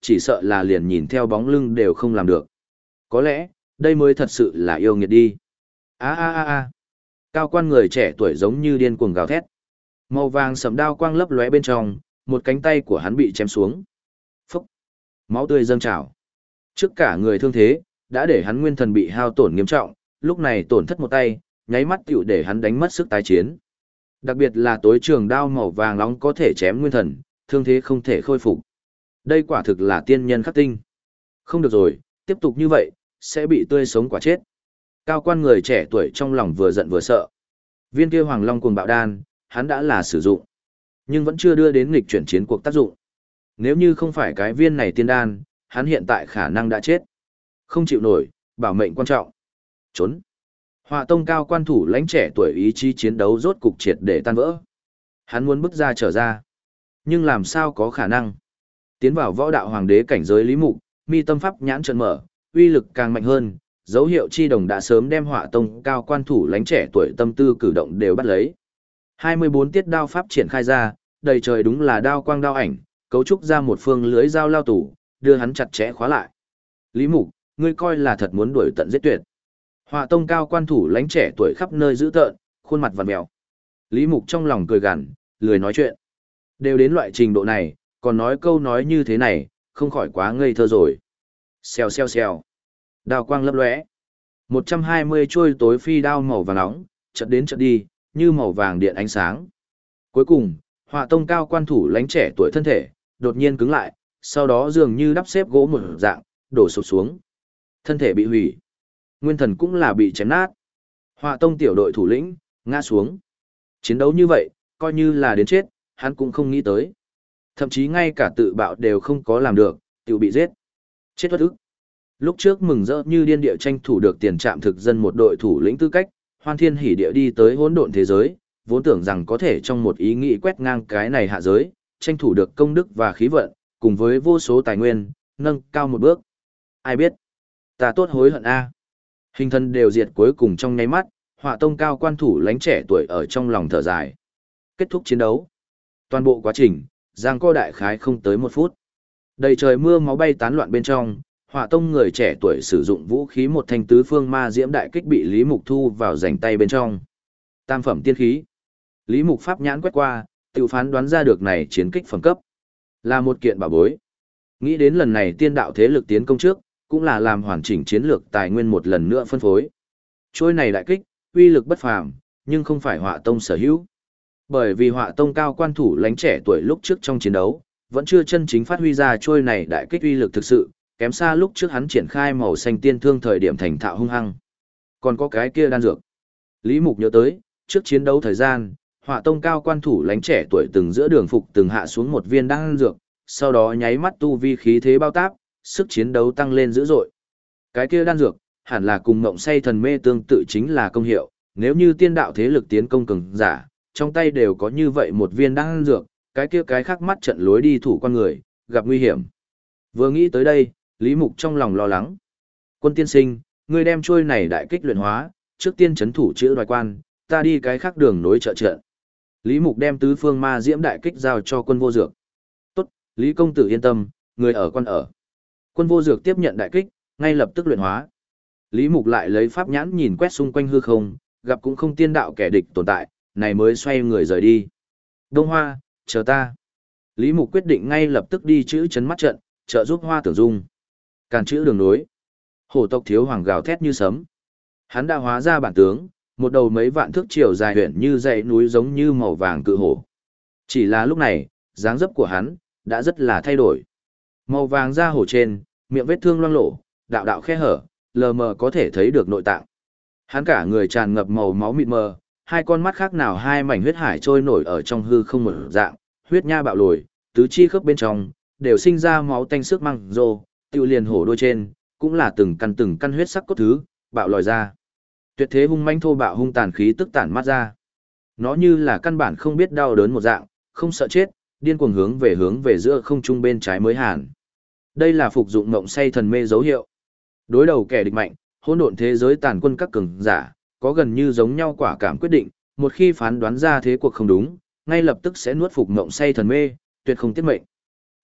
chỉ sợ là liền nhìn theo bóng lưng đều không làm được. Có lẽ, đây mới thật sự là yêu nghiệt đi. A a a a. Cao quan người trẻ tuổi giống như điên cuồng gào thét. Màu vàng sẫm đao quang lấp lóe bên trong, một cánh tay của hắn bị chém xuống. Phốc. Máu tươi dâng trào. Trước cả người thương thế, đã để hắn nguyên thần bị hao tổn nghiêm trọng, lúc này tổn thất một tay, nháy mắt tiểu để hắn đánh mất sức tái chiến. Đặc biệt là tối trường đao màu vàng nóng có thể chém nguyên thần, thương thế không thể khôi phục. Đây quả thực là tiên nhân khắc tinh. Không được rồi, tiếp tục như vậy, sẽ bị tươi sống quả chết. Cao quan người trẻ tuổi trong lòng vừa giận vừa sợ. Viên kia Hoàng Long cuồng bạo đan, hắn đã là sử dụng, nhưng vẫn chưa đưa đến nghịch chuyển chiến cuộc tác dụng. Nếu như không phải cái viên này tiên đan, hắn hiện tại khả năng đã chết. Không chịu nổi, bảo mệnh quan trọng. Trốn. Họa tông cao quan thủ lãnh trẻ tuổi ý chí chiến đấu rốt cục triệt để tan vỡ. Hắn muốn bước ra trở ra. Nhưng làm sao có khả năng? Tiến vào võ đạo hoàng đế cảnh giới Lý Mục, mi tâm pháp nhãn trợn mở, uy lực càng mạnh hơn, dấu hiệu chi đồng đã sớm đem họa tông cao quan thủ lãnh trẻ tuổi tâm tư cử động đều bắt lấy. hai mươi bốn tiết đao pháp triển khai ra, đầy trời đúng là đao quang đao ảnh, cấu trúc ra một phương lưới dao lao tủ, đưa hắn chặt chẽ khóa lại. Lý Mục, ngươi coi là thật muốn đuổi tận giết tuyệt. Họa tông cao quan thủ lãnh trẻ tuổi khắp nơi dữ tợn, khuôn mặt vằn mèo. Lý Mục trong lòng cười gằn, lười nói chuyện. Đều đến loại trình độ này, còn nói câu nói như thế này, không khỏi quá ngây thơ rồi. Xèo xèo xèo. Đao quang lấp lóe. một trăm hai mươi chuôi tối phi đao màu vàng nóng, chợt đến chợt đi, như màu vàng điện ánh sáng. Cuối cùng, họa tông cao quan thủ lãnh trẻ tuổi thân thể, đột nhiên cứng lại, sau đó dường như đắp xếp gỗ một dạng, đổ sụp xuống. Thân thể bị hủy. Nguyên thần cũng là bị chém nát. Họa tông tiểu đội thủ lĩnh, ngã xuống. Chiến đấu như vậy, coi như là đến chết, hắn cũng không nghĩ tới. Thậm chí ngay cả tự bạo đều không có làm được, tiểu bị giết. Chết bất ức. Lúc trước mừng rỡ như điên địa tranh thủ được tiền trạm thực dân một đội thủ lĩnh tư cách, hoan thiên hỉ địa đi tới hỗn độn thế giới, vốn tưởng rằng có thể trong một ý nghĩ quét ngang cái này hạ giới, tranh thủ được công đức và khí vận, cùng với vô số tài nguyên, nâng cao một bước. Ai biết, ta tốt hối hận a. Hình thân đều diệt cuối cùng trong nháy mắt, họa tông cao quan thủ lãnh trẻ tuổi ở trong lòng thở dài. Kết thúc chiến đấu. Toàn bộ quá trình, giang co đại khái không tới một phút. Đầy trời mưa máu bay tán loạn bên trong, họa tông người trẻ tuổi sử dụng vũ khí một thanh tứ phương ma diễm đại kích bị Lý Mục thu vào rảnh tay bên trong. Tam phẩm tiên khí. Lý Mục pháp nhãn quét qua, tự phán đoán ra được này chiến kích phẩm cấp. Là một kiện bảo bối. Nghĩ đến lần này tiên đạo thế lực tiến công trước, cũng là làm hoàn chỉnh chiến lược tài nguyên một lần nữa phân phối. Trôi này đại kích, uy lực bất phàm, nhưng không phải họa tông sở hữu. Bởi vì họa tông cao quan thủ lãnh trẻ tuổi lúc trước trong chiến đấu, vẫn chưa chân chính phát huy ra trôi này đại kích uy lực thực sự, kém xa lúc trước hắn triển khai màu xanh tiên thương thời điểm thành thạo hung hăng. Còn có cái kia đan dược. Lý Mục nhớ tới, trước chiến đấu thời gian, họa tông cao quan thủ lãnh trẻ tuổi từng giữa đường phục từng hạ xuống một viên đan dược, sau đó nháy mắt tu vi khí thế bao táp, sức chiến đấu tăng lên dữ dội. Cái kia đan dược, hẳn là cùng mộng say thần mê tương tự chính là công hiệu, nếu như tiên đạo thế lực tiến công cường giả, trong tay đều có như vậy một viên đan dược, cái kia cái khác mắt trận lối đi thủ con người, gặp nguy hiểm. Vừa nghĩ tới đây, Lý Mục trong lòng lo lắng. Quân tiên sinh, ngươi đem trôi này đại kích luyện hóa, trước tiên chấn thủ chữ đoài quan, ta đi cái khác đường nối trợ trận. Lý Mục đem tứ phương ma diễm đại kích giao cho quân vô dược. Tốt, Lý công tử yên tâm, người ở quan ở. Quân vô dược tiếp nhận đại kích, ngay lập tức luyện hóa. Lý Mục lại lấy pháp nhãn nhìn quét xung quanh hư không, gặp cũng không tiên đạo kẻ địch tồn tại, này mới xoay người rời đi. Đông Hoa, chờ ta. Lý Mục quyết định ngay lập tức đi chữ chấn mắt trận, trợ giúp Hoa Tưởng Dung. Càn chữ đường nối. Hổ tộc thiếu hoàng gào thét như sấm. Hắn đã hóa ra bản tướng, một đầu mấy vạn thước chiều dài huyện như dãy núi giống như màu vàng cự hổ. Chỉ là lúc này, dáng dấp của hắn đã rất là thay đổi. Màu vàng da hổ trên, miệng vết thương loang lổ, đạo đạo khe hở, lờ mờ có thể thấy được nội tạng. Hắn cả người tràn ngập màu máu mịt mờ, hai con mắt khác nào hai mảnh huyết hải trôi nổi ở trong hư không một dạng, huyết nha bạo lồi, tứ chi khớp bên trong đều sinh ra máu tanh sức măng rô, tiêu liền hổ đuôi trên, cũng là từng căn từng căn huyết sắc cốt thứ, bạo lòi ra. Tuyệt thế hung manh thô bạo hung tàn khí tức tản mát ra. Nó như là căn bản không biết đau đớn một dạng, không sợ chết, điên cuồng hướng về hướng về giữa không trung bên trái mới hàn. Đây là phục dụng mộng say thần mê dấu hiệu. Đối đầu kẻ địch mạnh, hỗn độn thế giới tàn quân các cường giả, có gần như giống nhau quả cảm quyết định, một khi phán đoán ra thế cuộc không đúng, ngay lập tức sẽ nuốt phục mộng say thần mê, tuyệt không tiết mệnh.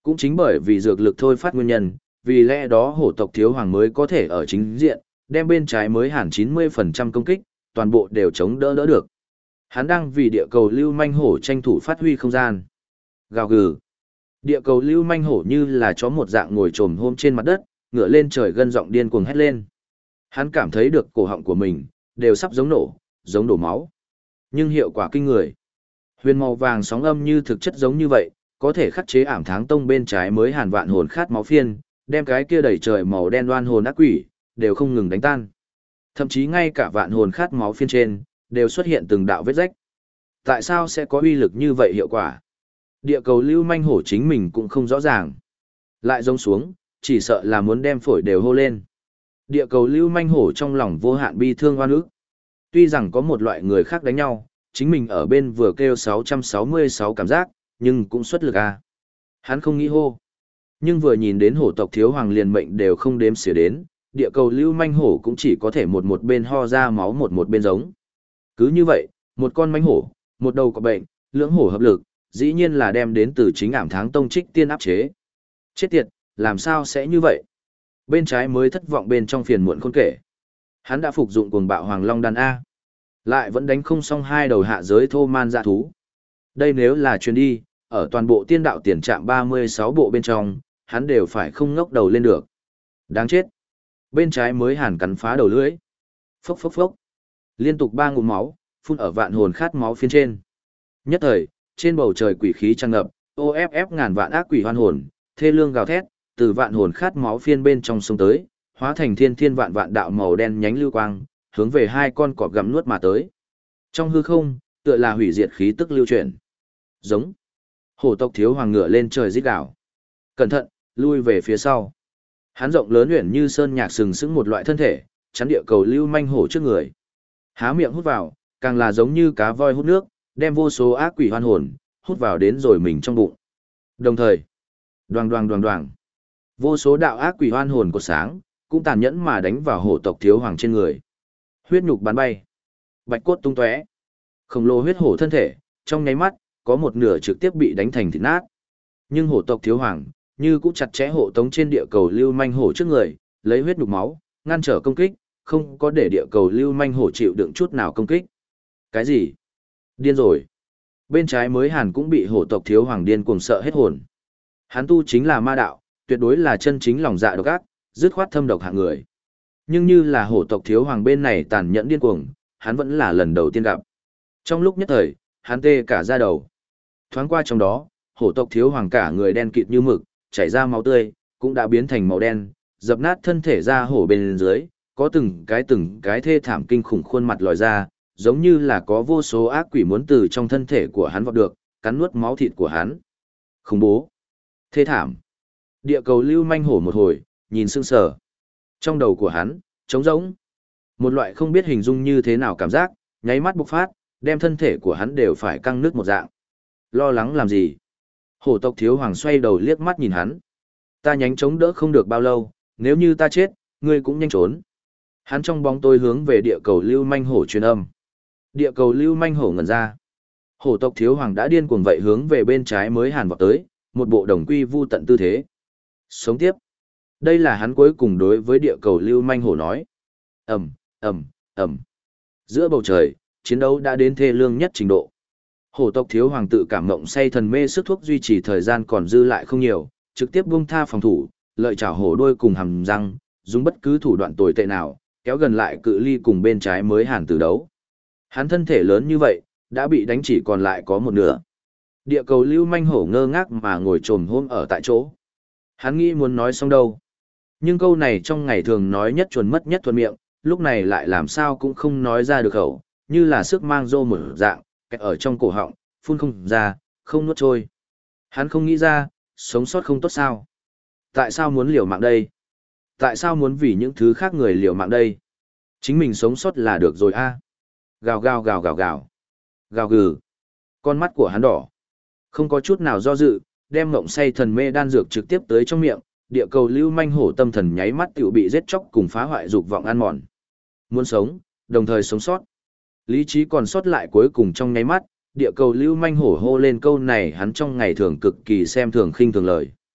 Cũng chính bởi vì dược lực thôi phát nguyên nhân, vì lẽ đó hổ tộc thiếu hoàng mới có thể ở chính diện, đem bên trái mới hẳn chín mươi phần trăm công kích, toàn bộ đều chống đỡ đỡ được. Hắn đang vì địa cầu lưu manh hổ tranh thủ phát huy không gian. Gào gừ. Địa cầu lưu manh hổ như là chó một dạng ngồi trồm hôm trên mặt đất, ngửa lên trời gân giọng điên cuồng hét lên. Hắn cảm thấy được cổ họng của mình, đều sắp giống nổ, giống đổ máu. Nhưng hiệu quả kinh người. Huyền màu vàng sóng âm như thực chất giống như vậy, có thể khắc chế ảm tháng tông bên trái mới hàn vạn hồn khát máu phiên, đem cái kia đầy trời màu đen đoan hồn ác quỷ, đều không ngừng đánh tan. Thậm chí ngay cả vạn hồn khát máu phiên trên, đều xuất hiện từng đạo vết rách. Tại sao sẽ có uy lực như vậy hiệu quả? Địa cầu lưu manh hổ chính mình cũng không rõ ràng. Lại giống xuống, chỉ sợ là muốn đem phổi đều hô lên. Địa cầu lưu manh hổ trong lòng vô hạn bi thương oan ức. Tuy rằng có một loại người khác đánh nhau, chính mình ở bên vừa kêu sáu trăm sáu mươi sáu cảm giác, nhưng cũng xuất lực à. Hắn không nghĩ hô. Nhưng vừa nhìn đến hổ tộc thiếu hoàng liền mệnh đều không đếm xỉa đến, địa cầu lưu manh hổ cũng chỉ có thể một một bên ho ra máu một một bên giống. Cứ như vậy, một con manh hổ, một đầu có bệnh, lưỡng hổ hợp lực, dĩ nhiên là đem đến từ chính ảm tháng tông trích tiên áp chế. Chết tiệt, làm sao sẽ như vậy? Bên trái mới thất vọng bên trong phiền muộn khôn kể. Hắn đã phục dụng cuồng bạo hoàng long đan A. Lại vẫn đánh không xong hai đầu hạ giới thô man dạ thú. Đây nếu là chuyến đi, ở toàn bộ tiên đạo tiền trạm ba mươi sáu bộ bên trong, hắn đều phải không ngóc đầu lên được. Đáng chết. Bên trái mới hàn cắn phá đầu lưỡi. Phốc phốc phốc. Liên tục ba ngụm máu, phun ở vạn hồn khát máu phiên trên. Nhất thời, trên bầu trời quỷ khí tràn ngập, ô ép ép ngàn vạn ác quỷ hoan hồn, thê lương gào thét, từ vạn hồn khát máu phiên bên trong sông tới, hóa thành thiên thiên vạn vạn đạo màu đen nhánh lưu quang, hướng về hai con cọp gặm nuốt mà tới. Trong hư không, tựa là hủy diệt khí tức lưu chuyển. Giống. Hổ tộc thiếu hoàng ngựa lên trời rít gào. Cẩn thận, lui về phía sau. Hắn rộng lớn uyển như sơn nhạc sừng sững một loại thân thể, chắn địa cầu lưu manh hổ trước người. Há miệng hút vào, càng là giống như cá voi hút nước, đem vô số ác quỷ hoan hồn hút vào đến rồi mình trong bụng. Đồng thời, đoàng đoàng đoàng đoàng, vô số đạo ác quỷ hoan hồn của sáng cũng tàn nhẫn mà đánh vào hổ tộc thiếu hoàng trên người. Huyết nhục bắn bay, bạch cốt tung tóe, khổng lồ huyết hổ thân thể, trong nháy mắt có một nửa trực tiếp bị đánh thành thịt nát. Nhưng hổ tộc thiếu hoàng như cũng chặt chẽ hộ tống trên địa cầu lưu manh hổ trước người, lấy huyết nhục máu ngăn trở công kích, không có để địa cầu lưu manh hổ chịu đựng chút nào công kích. Cái gì? Điên rồi. Bên trái mới hàn cũng bị hổ tộc thiếu hoàng điên cuồng sợ hết hồn. Hắn tu chính là ma đạo, tuyệt đối là chân chính lòng dạ độc ác, dứt khoát thâm độc hạng người. Nhưng như là hổ tộc thiếu hoàng bên này tàn nhẫn điên cuồng, hắn vẫn là lần đầu tiên gặp. Trong lúc nhất thời, hắn tê cả da đầu. Thoáng qua trong đó, hổ tộc thiếu hoàng cả người đen kịt như mực, chảy ra máu tươi, cũng đã biến thành màu đen, dập nát thân thể ra hổ bên dưới, có từng cái từng cái thê thảm kinh khủng khuôn mặt lòi ra, giống như là có vô số ác quỷ muốn từ trong thân thể của hắn vọt được, cắn nuốt máu thịt của hắn. Khủng bố. Thê thảm. Địa cầu lưu manh hổ một hồi, nhìn sương sờ. Trong đầu của hắn, trống rỗng. Một loại không biết hình dung như thế nào cảm giác, nháy mắt bộc phát, đem thân thể của hắn đều phải căng nước một dạng. Lo lắng làm gì? Hổ tộc thiếu hoàng xoay đầu liếc mắt nhìn hắn. Ta nhánh chống đỡ không được bao lâu, nếu như ta chết, ngươi cũng nhanh trốn. Hắn trong bóng tối hướng về địa cầu lưu manh hổ truyền âm. Địa cầu lưu manh hổ ngẩn ra. Hổ tộc thiếu hoàng đã điên cuồng vậy hướng về bên trái mới hàn vọt tới, một bộ đồng quy vu tận tư thế. Sống tiếp. Đây là hắn cuối cùng đối với địa cầu lưu manh hổ nói. Ầm, ầm, ầm. Giữa bầu trời, chiến đấu đã đến thê lương nhất trình độ. Hổ tộc thiếu hoàng tự cảm mộng say thần mê sức thuốc duy trì thời gian còn dư lại không nhiều, trực tiếp buông tha phòng thủ, lợi chảo hổ đôi cùng hàm răng, dùng bất cứ thủ đoạn tồi tệ nào, kéo gần lại cự ly cùng bên trái mới hàn tử đấu. Hắn thân thể lớn như vậy, đã bị đánh chỉ còn lại có một nửa. Địa cầu lưu manh hổ ngơ ngác mà ngồi trồm hôm ở tại chỗ. Hắn nghĩ muốn nói xong đâu. Nhưng câu này trong ngày thường nói nhất chuẩn mất nhất thuận miệng, lúc này lại làm sao cũng không nói ra được khẩu, như là sức mang rô mở dạng, kẹt ở trong cổ họng, phun không ra, không nuốt trôi. Hắn không nghĩ ra, sống sót không tốt sao? Tại sao muốn liều mạng đây? Tại sao muốn vì những thứ khác người liều mạng đây? Chính mình sống sót là được rồi a. Gào gào gào gào gào. Gào gừ. Con mắt của hắn đỏ. Không có chút nào do dự, đem ngộng say thần mê đan dược trực tiếp tới trong miệng, địa cầu lưu manh hổ tâm thần nháy mắt tiểu bị giết chóc cùng phá hoại dục vọng ăn mòn. Muốn sống, đồng thời sống sót. Lý trí còn sót lại cuối cùng trong nháy mắt, địa cầu lưu manh hổ hô lên câu này hắn trong ngày thường cực kỳ xem thường khinh thường lời.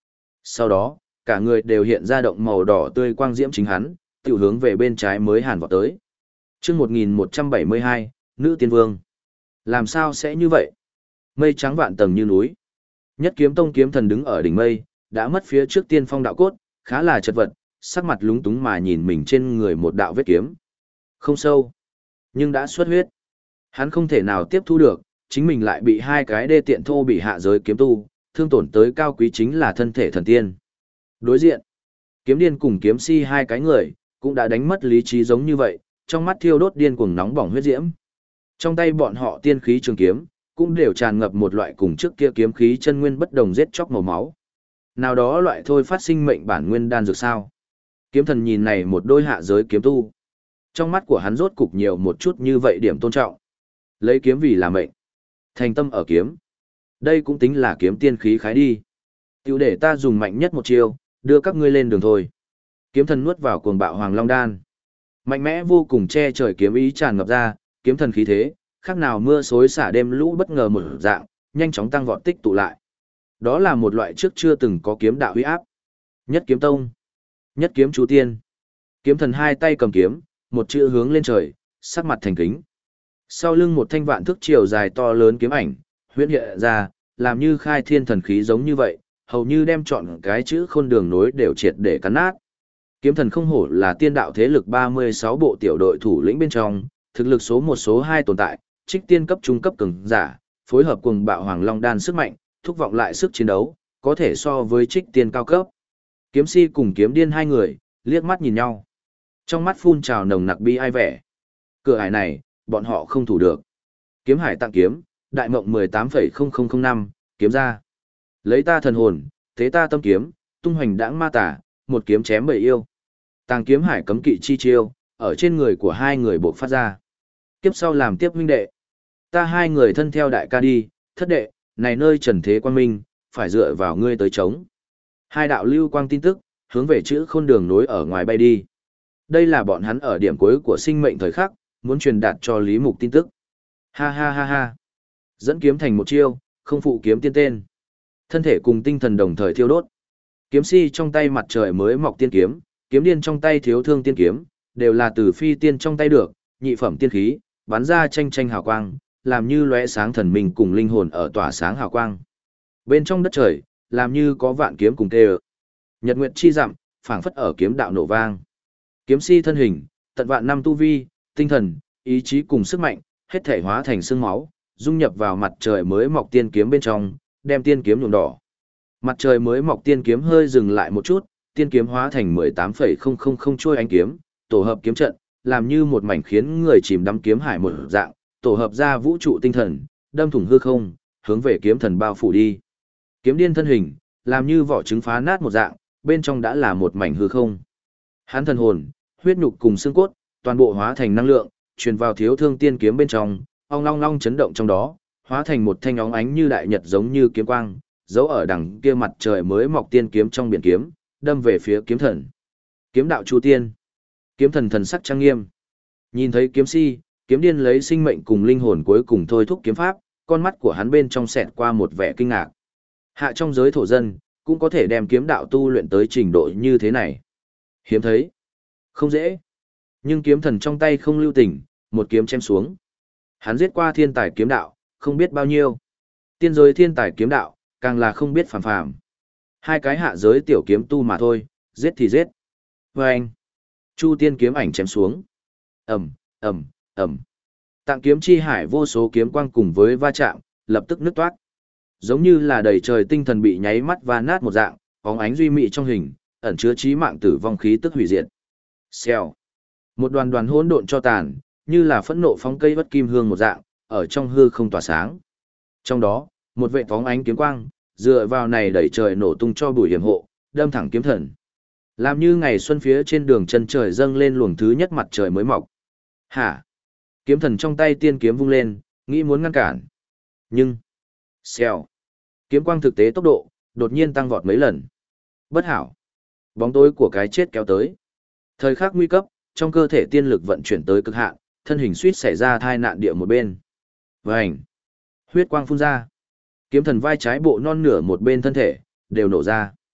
Sau đó, cả người đều hiện ra động màu đỏ tươi quang diễm chính hắn, tiểu hướng về bên trái mới hàn vọt tới. Chương một nghìn một trăm bảy mươi hai, Nữ Tiên Vương. Làm sao sẽ như vậy? Mây trắng vạn tầng như núi. Nhất Kiếm Tông kiếm thần đứng ở đỉnh mây, đã mất phía trước tiên phong đạo cốt, khá là chật vật, sắc mặt lúng túng mà nhìn mình trên người một đạo vết kiếm. Không sâu, nhưng đã xuất huyết. Hắn không thể nào tiếp thu được, chính mình lại bị hai cái đê tiện thô bị hạ giới kiếm tu, thương tổn tới cao quý chính là thân thể thần tiên. Đối diện, kiếm điên cùng kiếm si hai cái người, cũng đã đánh mất lý trí giống như vậy, trong mắt thiêu đốt điên cuồng nóng bỏng huyết diễm. Trong tay bọn họ tiên khí trường kiếm, cũng đều tràn ngập một loại cùng trước kia kiếm khí chân nguyên bất đồng giết chóc màu máu. Nào đó loại thôi phát sinh mệnh bản nguyên đan dược sao? Kiếm thần nhìn này một đôi hạ giới kiếm tu. Trong mắt của hắn rốt cục nhiều một chút như vậy điểm tôn trọng. Lấy kiếm vì là mệnh. Thành tâm ở kiếm. Đây cũng tính là kiếm tiên khí khái đi. Tiểu để ta dùng mạnh nhất một chiêu, đưa các ngươi lên đường thôi. Kiếm thần nuốt vào cuồng bạo hoàng long đan. Mạnh mẽ vô cùng che trời kiếm ý tràn ngập ra, kiếm thần khí thế, khác nào mưa xối xả đêm lũ bất ngờ một dạng, nhanh chóng tăng vọt tích tụ lại. Đó là một loại trước chưa từng có kiếm đạo uy áp. Nhất kiếm tông, nhất kiếm chú tiên. Kiếm thần hai tay cầm kiếm, một chữ hướng lên trời, sắc mặt thành kính. Sau lưng một thanh vạn thước chiều dài to lớn kiếm ảnh, huyễn hiện ra, làm như khai thiên thần khí giống như vậy, hầu như đem chọn cái chữ khôn đường nối đều triệt để cắn nát. Kiếm thần không hổ là tiên đạo thế lực ba mươi sáu bộ tiểu đội thủ lĩnh bên trong, thực lực số một số hai tồn tại, trích tiên cấp trung cấp cường giả, phối hợp cùng bạo hoàng long đan sức mạnh, thúc vọng lại sức chiến đấu, có thể so với trích tiên cao cấp. Kiếm si cùng kiếm điên hai người, liếc mắt nhìn nhau. Trong mắt phun trào nồng nặc bi ai vẻ. Cửa ải này, bọn họ không thủ được. Kiếm hải tặng kiếm, đại mộng mười tám phẩy không không không năm, kiếm ra. Lấy ta thần hồn, thế ta tâm kiếm, tung hoành đãng ma tả, một kiếm chém bầy yêu. Tàng kiếm hải cấm kỵ chi chiêu, ở trên người của hai người bộc phát ra. Kiếp sau làm tiếp huynh đệ. Ta hai người thân theo đại ca đi, thất đệ, này nơi trần thế quan minh, phải dựa vào ngươi tới chống. Hai đạo lưu quang tin tức, hướng về chữ khôn đường nối ở ngoài bay đi. Đây là bọn hắn ở điểm cuối của sinh mệnh thời khắc, muốn truyền đạt cho Lý Mục tin tức. Ha ha ha ha. Dẫn kiếm thành một chiêu, không phụ kiếm tiên tên. Thân thể cùng tinh thần đồng thời thiêu đốt. Kiếm si trong tay mặt trời mới mọc tiên kiếm, kiếm điên trong tay thiếu thương tiên kiếm, đều là từ phi tiên trong tay được, nhị phẩm tiên khí, bắn ra tranh tranh hào quang, làm như lóe sáng thần mình cùng linh hồn ở tỏa sáng hào quang. Bên trong đất trời, làm như có vạn kiếm cùng tê ợ. Nhật nguyệt chi dặm, phảng phất ở kiếm đạo nổ vang. Kiếm si thân hình, tận vạn năm tu vi, tinh thần, ý chí cùng sức mạnh, hết thể hóa thành xương máu, dung nhập vào mặt trời mới mọc tiên kiếm bên trong, đem tiên kiếm nhuộm đỏ. Mặt trời mới mọc tiên kiếm hơi dừng lại một chút, tiên kiếm hóa thành mười tám phẩy không không không chuôi ánh kiếm, tổ hợp kiếm trận, làm như một mảnh khiến người chìm đắm kiếm hải một dạng, tổ hợp ra vũ trụ tinh thần, đâm thủng hư không, hướng về kiếm thần bao phủ đi. Kiếm điên thân hình, làm như vỏ trứng phá nát một dạng, bên trong đã là một mảnh hư không. Hắn thần hồn, huyết nhục cùng xương cốt, toàn bộ hóa thành năng lượng, truyền vào thiếu thương tiên kiếm bên trong, ong long long chấn động trong đó, hóa thành một thanh óng ánh như đại nhật giống như kiếm quang, giấu ở đằng kia mặt trời mới mọc tiên kiếm trong biển kiếm, đâm về phía kiếm thần. Kiếm đạo chu tiên. Kiếm thần thần sắc trang nghiêm. Nhìn thấy kiếm si, kiếm điên lấy sinh mệnh cùng linh hồn cuối cùng thôi thúc kiếm pháp, con mắt của hắn bên trong xẹt qua một vẻ kinh ngạc. Hạ trong giới thổ dân, cũng có thể đem kiếm đạo tu luyện tới trình độ như thế này. Hiếm thấy. Không dễ. Nhưng kiếm thần trong tay không lưu tình, một kiếm chém xuống. Hắn giết qua thiên tài kiếm đạo, không biết bao nhiêu. Tiên giới thiên tài kiếm đạo, càng là không biết phàm phàm. Hai cái hạ giới tiểu kiếm tu mà thôi, giết thì giết. Và anh. Chu tiên kiếm ảnh chém xuống. Ẩm, Ẩm, Ẩm. Tạng kiếm chi hải vô số kiếm quang cùng với va chạm, lập tức nứt toát. Giống như là đầy trời tinh thần bị nháy mắt và nát một dạng, bóng ánh duy mị trong hình, ẩn chứa chí mạng tử vong khí tức hủy diệt. Xèo. Một đoàn đoàn hỗn độn cho tàn, như là phẫn nộ phóng cây bất kim hương một dạng, ở trong hư không tỏa sáng. Trong đó, một vệ phóng ánh kiếm quang, dựa vào này đẩy trời nổ tung cho bụi hiểm hộ, đâm thẳng kiếm thần. Làm như ngày xuân phía trên đường chân trời dâng lên luồng thứ nhất mặt trời mới mọc. Hả? Kiếm thần trong tay tiên kiếm vung lên, nghĩ muốn ngăn cản. Nhưng, xèo. Kiếm quang thực tế tốc độ, đột nhiên tăng vọt mấy lần. Bất hảo. Bóng tối của cái chết kéo tới. Thời khắc nguy cấp, trong cơ thể tiên lực vận chuyển tới cực hạn, thân hình suýt xảy ra thai nạn địa một bên. Vành. Huyết quang phun ra. Kiếm thần vai trái bộ non nửa một bên thân thể, đều nổ ra.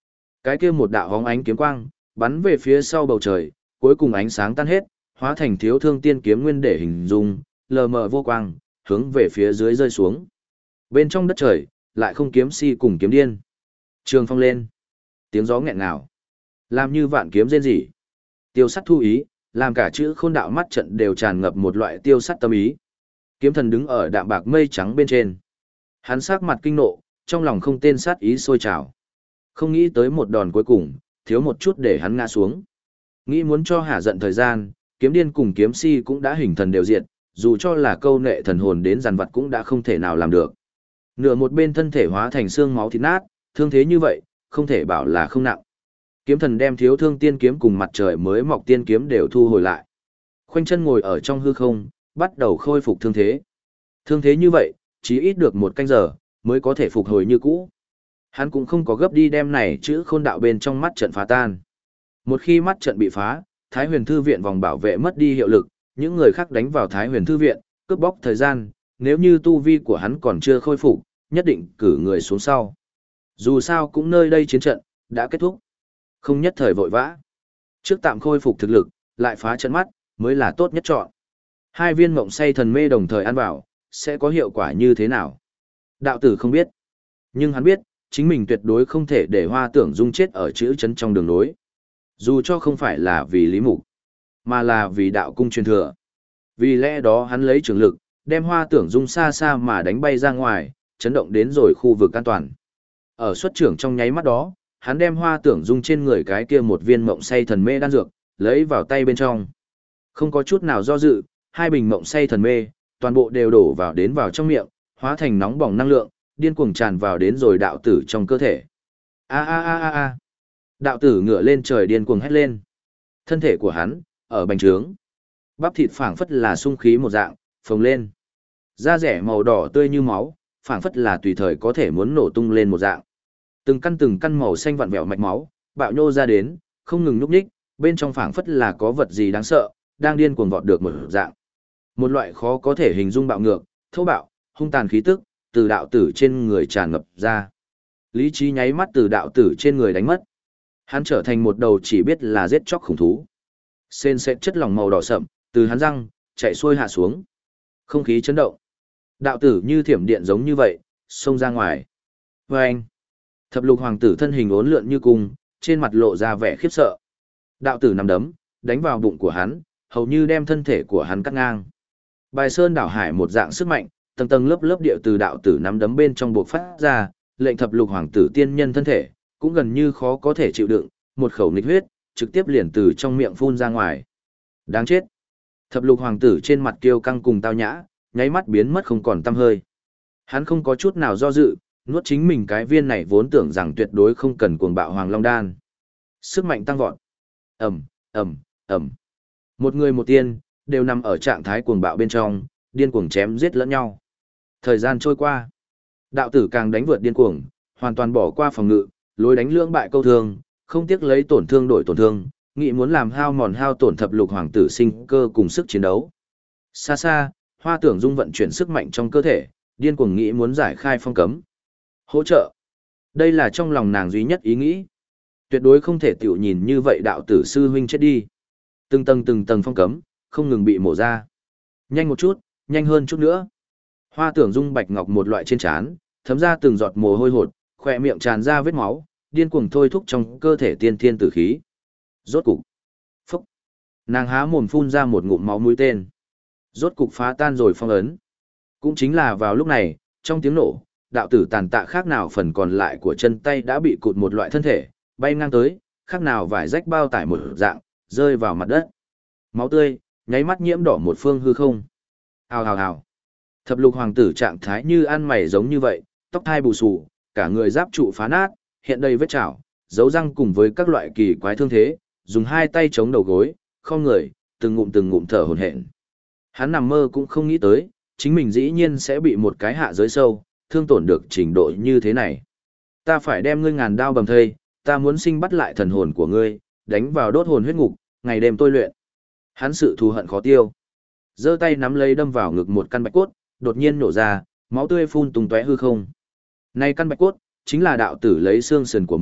Cái kia một đạo hóng ánh kiếm quang, bắn về phía sau bầu trời, cuối cùng ánh sáng tan hết, hóa thành thiếu thương tiên kiếm nguyên để hình dung, lờ mờ vô quang, hướng về phía dưới rơi xuống. Bên trong đất trời, lại không kiếm si cùng kiếm điên. Trường phong lên. Tiếng gió nghẹn ngào. Làm như vạn kiếm rên rỉ. Tiêu sắt thu ý, làm cả chữ khôn đạo mắt trận đều tràn ngập một loại tiêu sắt tâm ý. Kiếm thần đứng ở đạm bạc mây trắng bên trên. Hắn sắc mặt kinh nộ, trong lòng không tên sát ý sôi trào. Không nghĩ tới một đòn cuối cùng, thiếu một chút để hắn ngã xuống. Nghĩ muốn cho hả giận thời gian, kiếm điên cùng kiếm si cũng đã hình thần đều diệt, dù cho là câu nệ thần hồn đến giàn vật cũng đã không thể nào làm được. Nửa một bên thân thể hóa thành xương máu thịt nát, thương thế như vậy, không thể bảo là không nặng. Kiếm thần đem thiếu thương tiên kiếm cùng mặt trời mới mọc tiên kiếm đều thu hồi lại. Khoanh chân ngồi ở trong hư không, bắt đầu khôi phục thương thế. Thương thế như vậy, chỉ ít được một canh giờ, mới có thể phục hồi như cũ. Hắn cũng không có gấp đi đem này chữ khôn đạo bên trong mắt trận phá tan. Một khi mắt trận bị phá, Thái Huyền Thư Viện vòng bảo vệ mất đi hiệu lực, những người khác đánh vào Thái Huyền Thư Viện, cướp bóc thời gian, nếu như tu vi của hắn còn chưa khôi phục, nhất định cử người xuống sau. Dù sao cũng nơi đây chiến trận, đã kết thúc. Không nhất thời vội vã. Trước tạm khôi phục thực lực, lại phá trận mắt, mới là tốt nhất chọn. Hai viên mộng say thần mê đồng thời ăn vào, sẽ có hiệu quả như thế nào? Đạo tử không biết. Nhưng hắn biết, chính mình tuyệt đối không thể để Hoa Tưởng Dung chết ở chữ chấn trong đường nối. Dù cho không phải là vì Lý Mục, mà là vì đạo cung truyền thừa. Vì lẽ đó hắn lấy trường lực, đem Hoa Tưởng Dung xa xa mà đánh bay ra ngoài, chấn động đến rồi khu vực an toàn. Ở xuất trưởng trong nháy mắt đó, hắn đem Hoa Tưởng Dung trên người cái kia một viên mộng say thần mê đan dược, lấy vào tay bên trong. Không có chút nào do dự, hai bình mộng say thần mê, toàn bộ đều đổ vào đến vào trong miệng, hóa thành nóng bỏng năng lượng, điên cuồng tràn vào đến rồi đạo tử trong cơ thể. A a a a a. Đạo tử ngửa lên trời điên cuồng hét lên. Thân thể của hắn ở bành trướng, bắp thịt phảng phất là sung khí một dạng, phồng lên. Da rẻ màu đỏ tươi như máu, phảng phất là tùy thời có thể muốn nổ tung lên một dạng. Từng căn từng căn màu xanh vặn vẹo mạch máu, bạo nhô ra đến, không ngừng nhúc nhích, bên trong phảng phất là có vật gì đáng sợ, đang điên cuồng vọt được một dạng. Một loại khó có thể hình dung bạo ngược, thô bạo, hung tàn khí tức, từ đạo tử trên người tràn ngập ra. Lý trí nháy mắt từ đạo tử trên người đánh mất. Hắn trở thành một đầu chỉ biết là giết chóc khủng thú. Sên sệt chất lỏng màu đỏ sậm, từ hắn răng, chạy xuôi hạ xuống. Không khí chấn động. Đạo tử như thiểm điện giống như vậy, xông ra ngoài. Và anh, thập lục hoàng tử thân hình uốn lượn như cung, trên mặt lộ ra vẻ khiếp sợ. Đạo tử nằm đấm, đánh vào bụng của hắn, hầu như đem thân thể của hắn cắt ngang. Bài sơn đảo hải một dạng sức mạnh, tầng tầng lớp lớp điệu từ đạo tử nắm đấm bên trong buộc phát ra, lệnh thập lục hoàng tử tiên nhân thân thể, cũng gần như khó có thể chịu đựng, một khẩu nghịch huyết, trực tiếp liền từ trong miệng phun ra ngoài. Đáng chết. Thập lục hoàng tử trên mặt kiêu căng cùng tao nhã, nháy mắt biến mất không còn tăm hơi. Hắn không có chút nào do dự, nuốt chính mình cái viên này vốn tưởng rằng tuyệt đối không cần cuồng bạo hoàng long đan. Sức mạnh tăng vọt. Ầm, ầm, ầm. Một người một tiên, đều nằm ở trạng thái cuồng bạo bên trong, điên cuồng chém giết lẫn nhau. Thời gian trôi qua, đạo tử càng đánh vượt điên cuồng, hoàn toàn bỏ qua phòng ngự, lối đánh lưỡng bại câu thương, không tiếc lấy tổn thương đổi tổn thương, nghĩ muốn làm hao mòn hao tổn thập lục hoàng tử sinh cơ cùng sức chiến đấu. Xa xa, Hoa Tưởng Dung vận chuyển sức mạnh trong cơ thể, điên cuồng nghĩ muốn giải khai phong cấm. Hỗ trợ. Đây là trong lòng nàng duy nhất ý nghĩ. Tuyệt đối không thể tiểu nhìn như vậy đạo tử sư huynh chết đi. Từng tầng từng tầng phong cấm, không ngừng bị mổ ra. Nhanh một chút, nhanh hơn chút nữa. Hoa Tưởng Dung bạch ngọc một loại trên trán, thấm ra từng giọt mồ hôi hột, khỏe miệng tràn ra vết máu, điên cuồng thôi thúc trong cơ thể tiên thiên tử khí. Rốt cục. Phúc. Nàng há mồm phun ra một ngụm máu mũi tên. Rốt cục phá tan rồi phong ấn. Cũng chính là vào lúc này, trong tiếng nổ, đạo tử tàn tạ khác nào phần còn lại của chân tay đã bị cụt một loại thân thể, bay ngang tới, khác nào vải rách bao tải một dạng, rơi vào mặt đất. Máu tươi, nháy mắt nhiễm đỏ một phương hư không. Hào hào hào. Thập lục hoàng tử trạng thái như ăn mày giống như vậy, tóc thai bù xù, cả người giáp trụ phá nát, hiện đầy vết chảo, dấu răng cùng với các loại kỳ quái thương thế, dùng hai tay chống đầu gối, không người, từng ngụm từng ngụm thở hổn hển. Hắn nằm mơ cũng không nghĩ tới, chính mình dĩ nhiên sẽ bị một cái hạ giới sâu, thương tổn được trình độ như thế này. Ta phải đem ngươi ngàn đao bầm thây, ta muốn sinh bắt lại thần hồn của ngươi, đánh vào đốt hồn huyết ngục, ngày đêm tôi luyện. Hắn sự thù hận khó tiêu. Giơ tay nắm lấy đâm vào ngực một căn bạch cốt, đột nhiên nổ ra, máu tươi phun tung tóe hư không. Này căn bạch cốt, chính là đạo tử lấy xương sườn của mình,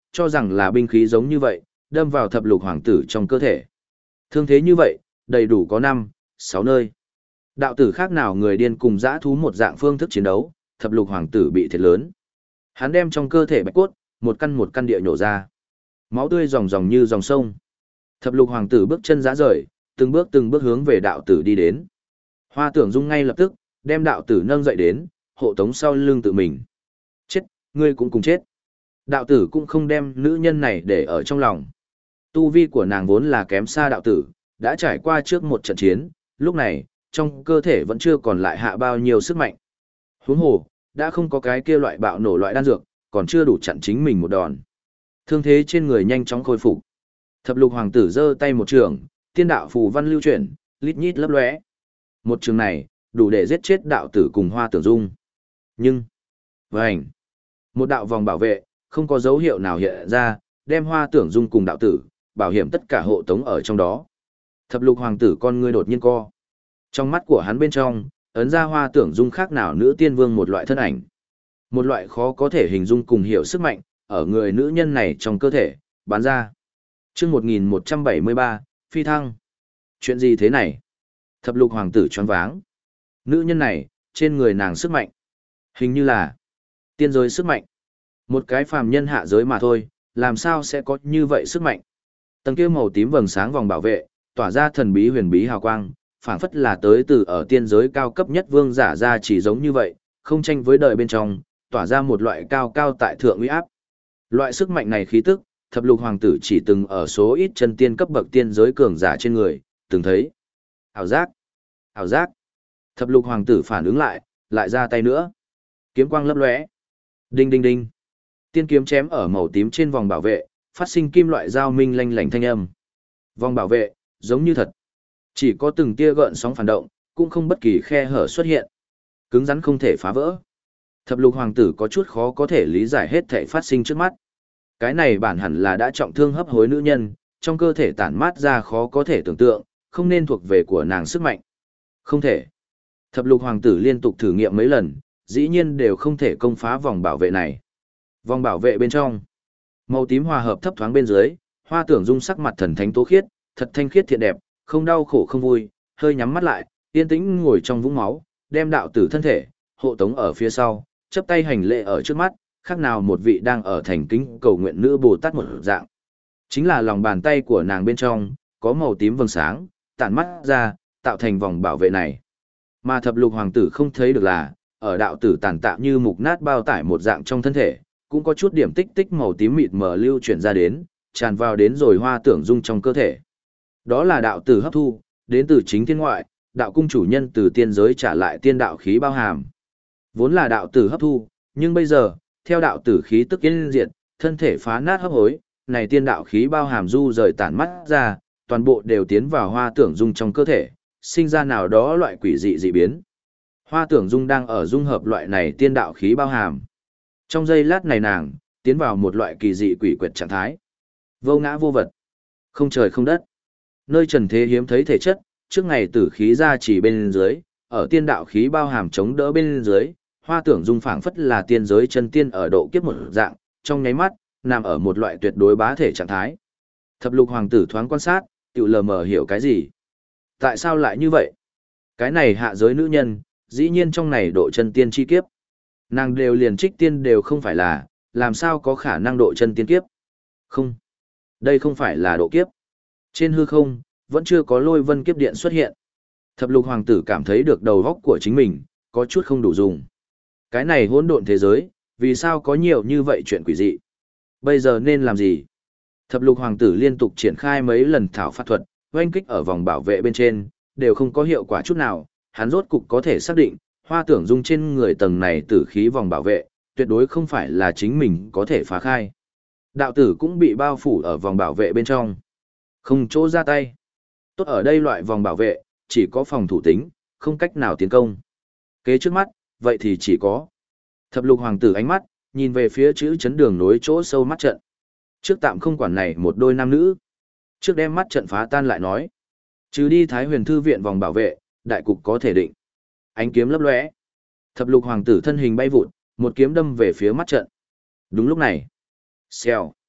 cho rằng là binh khí giống như vậy, đâm vào thập lục hoàng tử trong cơ thể. Thương thế như vậy, đầy đủ có năm, sáu nơi. Đạo tử khác nào người điên cùng dã thú một dạng phương thức chiến đấu, thập lục hoàng tử bị thiệt lớn. Hắn đem trong cơ thể bạch cốt, một căn một căn địa nhổ ra. Máu tươi ròng ròng như dòng sông. Thập lục hoàng tử bước chân rã rời, từng bước từng bước hướng về đạo tử đi đến. Hoa Tưởng Dung ngay lập tức, đem đạo tử nâng dậy đến, hộ tống sau lưng tự mình. Chết, ngươi cũng cùng chết. Đạo tử cũng không đem nữ nhân này để ở trong lòng. Tu vi của nàng vốn là kém xa đạo tử, đã trải qua trước một trận chiến, lúc này, trong cơ thể vẫn chưa còn lại hạ bao nhiêu sức mạnh. Huống hồ, đã không có cái kia loại bạo nổ loại đan dược, còn chưa đủ chặn chính mình một đòn. Thương thế trên người nhanh chóng khôi phục. Thập lục hoàng tử giơ tay một trường, tiên đạo phù văn lưu chuyển, lít nhít lấp lóe. Một trường này, đủ để giết chết đạo tử cùng Hoa Tưởng Dung. Nhưng, vành, một đạo vòng bảo vệ, không có dấu hiệu nào hiện ra, đem Hoa Tưởng Dung cùng đạo tử, bảo hiểm tất cả hộ tống ở trong đó. Thập lục hoàng tử con ngươi đột nhiên co. Trong mắt của hắn bên trong, ấn ra Hoa Tưởng Dung khác nào nữ tiên vương một loại thân ảnh. Một loại khó có thể hình dung cùng hiểu sức mạnh, ở người nữ nhân này trong cơ thể, bán ra. Chương một nghìn một trăm bảy mươi ba, Phi Thăng. Chuyện gì thế này? Thập lục hoàng tử choáng váng. Nữ nhân này, trên người nàng sức mạnh. Hình như là tiên giới sức mạnh. Một cái phàm nhân hạ giới mà thôi, làm sao sẽ có như vậy sức mạnh? Tầng kia màu tím vầng sáng vòng bảo vệ, tỏa ra thần bí huyền bí hào quang, phảng phất là tới từ ở tiên giới cao cấp nhất vương giả ra chỉ giống như vậy, không tranh với đời bên trong, tỏa ra một loại cao cao tại thượng uy áp. Loại sức mạnh này khí tức, thập lục hoàng tử chỉ từng ở số ít chân tiên cấp bậc tiên giới cường giả trên người, từng thấy. Ảo giác, ảo giác. Thập lục hoàng tử phản ứng lại, lại ra tay nữa. Kiếm quang lấp lóe. Đinh đinh đinh. Tiên kiếm chém ở màu tím trên vòng bảo vệ, phát sinh kim loại dao minh lanh lảnh thanh âm. Vòng bảo vệ, giống như thật. Chỉ có từng tia gợn sóng phản động, cũng không bất kỳ khe hở xuất hiện. Cứng rắn không thể phá vỡ. Thập lục hoàng tử có chút khó có thể lý giải hết thảy phát sinh trước mắt. Cái này bản hẳn là đã trọng thương hấp hối nữ nhân, trong cơ thể tản mát ra khó có thể tưởng tượng, không nên thuộc về của nàng sức mạnh. Không thể. Thập lục hoàng tử liên tục thử nghiệm mấy lần, dĩ nhiên đều không thể công phá vòng bảo vệ này. Vòng bảo vệ bên trong, màu tím hòa hợp thấp thoáng bên dưới, Hoa Tưởng Dung sắc mặt thần thánh tố khiết, thật thanh khiết thiện đẹp, không đau khổ không vui, hơi nhắm mắt lại, yên tĩnh ngồi trong vũng máu, đem đạo tử thân thể, hộ tống ở phía sau, chấp tay hành lễ ở trước mắt, khác nào một vị đang ở thành kính cầu nguyện nữ Bồ Tát một dạng. Chính là lòng bàn tay của nàng bên trong, có màu tím vầng sáng, tản mắt ra, tạo thành vòng bảo vệ này. Mà thập lục hoàng tử không thấy được là, ở đạo tử tàn tạ như mục nát bao tải một dạng trong thân thể, cũng có chút điểm tích tích màu tím mịt mờ lưu chuyển ra đến, tràn vào đến rồi Hoa Tưởng Dung trong cơ thể. Đó là đạo tử hấp thu, đến từ chính thiên ngoại, đạo cung chủ nhân từ tiên giới trả lại tiên đạo khí bao hàm. Vốn là đạo tử hấp thu, nhưng bây giờ, theo đạo tử khí tức yên diệt, thân thể phá nát hấp hối, này tiên đạo khí bao hàm du rời tản mắt ra, toàn bộ đều tiến vào Hoa Tưởng Dung trong cơ thể, sinh ra nào đó loại quỷ dị dị biến. Hoa Tưởng Dung đang ở dung hợp loại này tiên đạo khí bao hàm. Trong giây lát này nàng, tiến vào một loại kỳ dị quỷ quyệt trạng thái. Vô ngã vô vật, không trời không đất. Nơi trần thế hiếm thấy thể chất, trước ngày tử khí ra chỉ bên dưới, ở tiên đạo khí bao hàm chống đỡ bên dưới, Hoa Tưởng Dung phảng phất là tiên giới chân tiên ở độ kiếp một dạng, trong nháy mắt, nằm ở một loại tuyệt đối bá thể trạng thái. Thập lục hoàng tử thoáng quan sát, tự lờ mờ hiểu cái gì. Tại sao lại như vậy? Cái này hạ giới nữ nhân, dĩ nhiên trong này độ chân tiên chi kiếp. Nàng đều liền trích tiên đều không phải là, làm sao có khả năng độ chân tiên kiếp? Không. Đây không phải là độ kiếp. Trên hư không, vẫn chưa có lôi vân kiếp điện xuất hiện. Thập lục hoàng tử cảm thấy được đầu óc của chính mình, có chút không đủ dùng. Cái này hỗn độn thế giới, vì sao có nhiều như vậy chuyện quỷ dị? Bây giờ nên làm gì? Thập lục hoàng tử liên tục triển khai mấy lần thảo phạt thuật, oanh kích ở vòng bảo vệ bên trên, đều không có hiệu quả chút nào. Hắn rốt cục có thể xác định, Hoa Tưởng Dung trên người tầng này tử khí vòng bảo vệ, tuyệt đối không phải là chính mình có thể phá khai. Đạo tử cũng bị bao phủ ở vòng bảo vệ bên trong. Không chỗ ra tay. Tốt ở đây loại vòng bảo vệ, chỉ có phòng thủ tính, không cách nào tiến công. Kế trước mắt, vậy thì chỉ có. Thập lục hoàng tử ánh mắt, nhìn về phía chữ chấn đường nối chỗ sâu mắt trận. Trước tạm không quản này một đôi nam nữ. Trước đem mắt trận phá tan lại nói. Trừ đi Thái Huyền Thư viện vòng bảo vệ, đại cục có thể định. Ánh kiếm lấp lóe. Thập lục hoàng tử thân hình bay vụt, một kiếm đâm về phía mắt trận. Đúng lúc này. Xèo.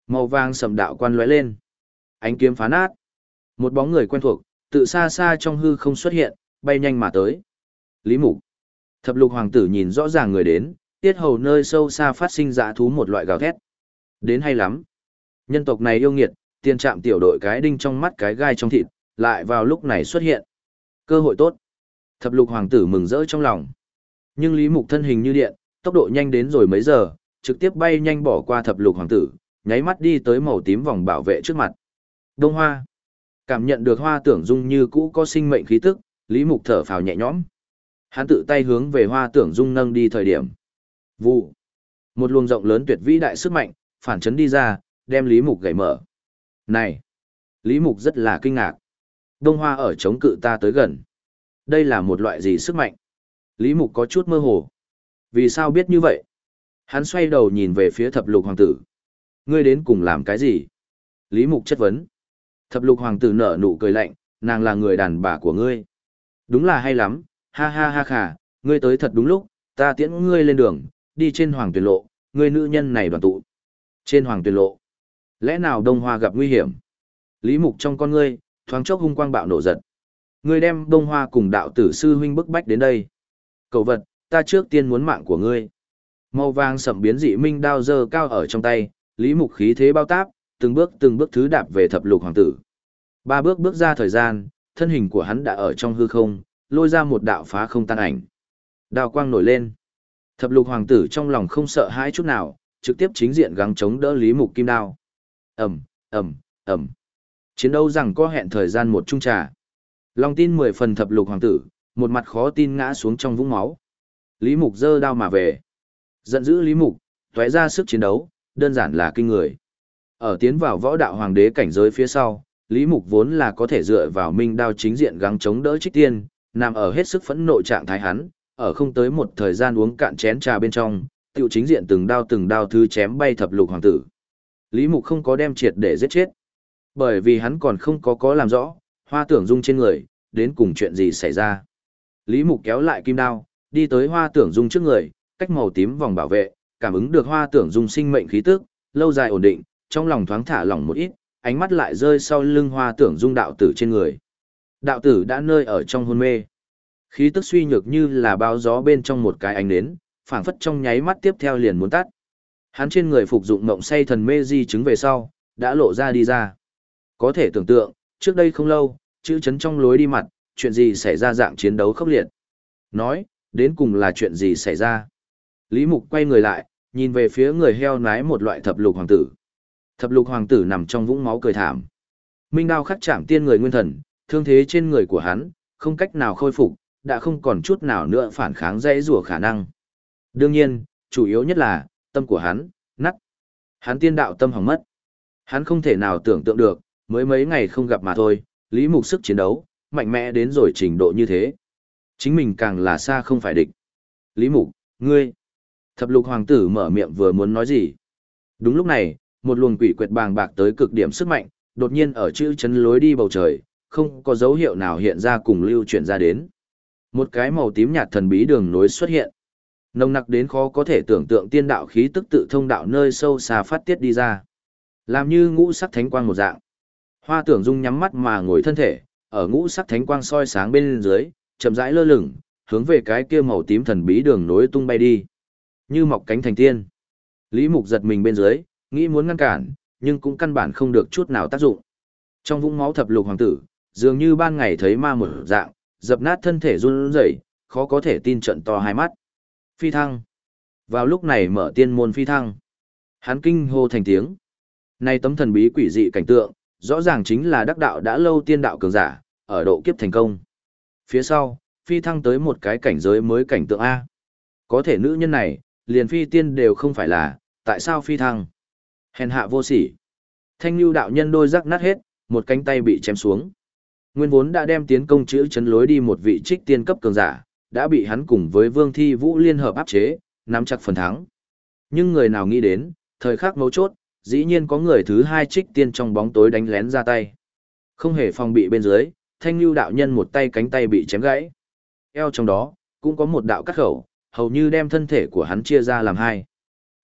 Màu vàng sầm đạo quan lóe lên. Ánh kiếm phá nát. Một bóng người quen thuộc, tự xa xa trong hư không xuất hiện, bay nhanh mà tới. Lý Mục. Thập lục hoàng tử nhìn rõ ràng người đến, tiết hầu nơi sâu xa phát sinh dã thú một loại gào thét. Đến hay lắm. Nhân tộc này yêu nghiệt, tiền trạm tiểu đội cái đinh trong mắt cái gai trong thịt, lại vào lúc này xuất hiện. Cơ hội tốt. Thập lục hoàng tử mừng rỡ trong lòng. Nhưng Lý Mục thân hình như điện, tốc độ nhanh đến rồi mấy giờ, trực tiếp bay nhanh bỏ qua thập lục hoàng tử, nháy mắt đi tới màu tím vòng bảo vệ trước mặt. Đông Hoa. Cảm nhận được Hoa Tưởng Dung như cũ có sinh mệnh khí tức, Lý Mục thở phào nhẹ nhõm. Hắn tự tay hướng về Hoa Tưởng Dung nâng đi thời điểm. Vụ. Một luồng rộng lớn tuyệt vĩ đại sức mạnh, phản chấn đi ra, đem Lý Mục gãy mở. Này! Lý Mục rất là kinh ngạc. Đông Hoa ở chống cự ta tới gần. Đây là một loại gì sức mạnh? Lý Mục có chút mơ hồ. Vì sao biết như vậy? Hắn xoay đầu nhìn về phía thập lục hoàng tử. Ngươi đến cùng làm cái gì? Lý Mục chất vấn. Thập lục hoàng tử nở nụ cười lạnh, nàng là người đàn bà của ngươi. Đúng là hay lắm, ha ha ha khà, ngươi tới thật đúng lúc, ta tiễn ngươi lên đường, đi trên hoàng tuyển lộ, ngươi nữ nhân này đoàn tụ. Trên hoàng tuyển lộ, lẽ nào Đông Hoa gặp nguy hiểm? Lý Mục trong con ngươi, thoáng chốc hung quang bạo nổ giật. Ngươi đem Đông Hoa cùng đạo tử sư huynh bức bách đến đây. Cậu vật, ta trước tiên muốn mạng của ngươi. Màu vàng sậm biến dị minh đao giơ cao ở trong tay, Lý Mục khí thế bao táp, từng bước từng bước thứ đạp về thập lục hoàng tử. Ba bước bước ra thời gian, thân hình của hắn đã ở trong hư không, lôi ra một đạo phá không tan ảnh. Đao quang nổi lên. Thập lục hoàng tử trong lòng không sợ hãi chút nào, trực tiếp chính diện gắng chống đỡ Lý Mục kim đao. Ầm, ầm, ầm. Chiến đấu rằng có hẹn thời gian một chung trà. Lòng tin mười phần thập lục hoàng tử, một mặt khó tin ngã xuống trong vũng máu. Lý Mục giơ đao mà về. Giận dữ Lý Mục, tóe ra sức chiến đấu, đơn giản là kinh người. Ở tiến vào võ đạo hoàng đế cảnh giới phía sau, Lý Mục vốn là có thể dựa vào minh đao chính diện gắng chống đỡ Trích Tiên, nằm ở hết sức phẫn nộ trạng thái hắn, ở không tới một thời gian uống cạn chén trà bên trong, tiêu chính diện từng đao từng đao thứ chém bay thập lục hoàng tử. Lý Mục không có đem triệt để giết chết, bởi vì hắn còn không có có làm rõ, Hoa Tưởng Dung trên người, đến cùng chuyện gì xảy ra. Lý Mục kéo lại kim đao, đi tới Hoa Tưởng Dung trước người, cách màu tím vòng bảo vệ, cảm ứng được Hoa Tưởng Dung sinh mệnh khí tức, lâu dài ổn định, trong lòng thoáng thả lỏng một ít, ánh mắt lại rơi sau lưng Hoa Tưởng Dung đạo tử trên người. Đạo tử đã nơi ở trong hôn mê. Khí tức suy nhược như là báo gió bên trong một cái ánh nến, phảng phất trong nháy mắt tiếp theo liền muốn tắt. Hắn trên người phục dụng mộng say thần mê di chứng về sau, đã lộ ra đi ra. Có thể tưởng tượng, trước đây không lâu, chữ chấn trong lối đi mặt, chuyện gì xảy ra dạng chiến đấu khốc liệt. Nói, đến cùng là chuyện gì xảy ra. Lý Mục quay người lại, nhìn về phía người heo nái một loại thập lục hoàng tử. Thập lục hoàng tử nằm trong vũng máu cười thảm. Minh đao khắc chạm tiên người nguyên thần, thương thế trên người của hắn, không cách nào khôi phục, đã không còn chút nào nữa phản kháng dãy rủa khả năng. Đương nhiên, chủ yếu nhất là, tâm của hắn, nắt. Hắn tiên đạo tâm hỏng mất. Hắn không thể nào tưởng tượng được, mới mấy ngày không gặp mà thôi, Lý Mục sức chiến đấu, mạnh mẽ đến rồi trình độ như thế. Chính mình càng là xa không phải địch. Lý Mục, ngươi. Thập lục hoàng tử mở miệng vừa muốn nói gì. Đúng lúc này, một luồng quỷ quyệt bàng bạc tới cực điểm sức mạnh, đột nhiên ở chữ chấn lối đi bầu trời, không có dấu hiệu nào hiện ra cùng lưu chuyển ra đến. Một cái màu tím nhạt thần bí đường nối xuất hiện. Nồng nặc đến khó có thể tưởng tượng tiên đạo khí tức tự thông đạo nơi sâu xa phát tiết đi ra. Làm như ngũ sắc thánh quang một dạng. Hoa Tưởng Dung nhắm mắt mà ngồi thân thể, ở ngũ sắc thánh quang soi sáng bên dưới, chậm rãi lơ lửng, hướng về cái kia màu tím thần bí đường nối tung bay đi. Như mọc cánh thành tiên. Lý Mục giật mình bên dưới, nghĩ muốn ngăn cản, nhưng cũng căn bản không được chút nào tác dụng. Trong vũng máu thập lục hoàng tử, dường như ban ngày thấy ma một dạng, dập nát thân thể run rẩy, khó có thể tin trận to hai mắt. Phi thăng. Vào lúc này mở tiên môn phi thăng. Hắn kinh hô thành tiếng. Này tấm thần bí quỷ dị cảnh tượng, rõ ràng chính là đắc đạo đã lâu tiên đạo cường giả, ở độ kiếp thành công. Phía sau, phi thăng tới một cái cảnh giới mới cảnh tượng A. Có thể nữ nhân này, liền phi tiên đều không phải là, tại sao phi thăng? Hèn hạ vô sỉ. Thanh lưu đạo nhân đôi rắc nát hết, một cánh tay bị chém xuống. Nguyên vốn đã đem tiến công chữ chấn lối đi một vị trích tiên cấp cường giả, đã bị hắn cùng với Vương Thi Vũ liên hợp áp chế, nắm chặt phần thắng. Nhưng người nào nghĩ đến, thời khắc mấu chốt, dĩ nhiên có người thứ hai trích tiên trong bóng tối đánh lén ra tay. Không hề phòng bị bên dưới, thanh lưu đạo nhân một tay cánh tay bị chém gãy. Eo trong đó, cũng có một đạo cắt khẩu, hầu như đem thân thể của hắn chia ra làm hai.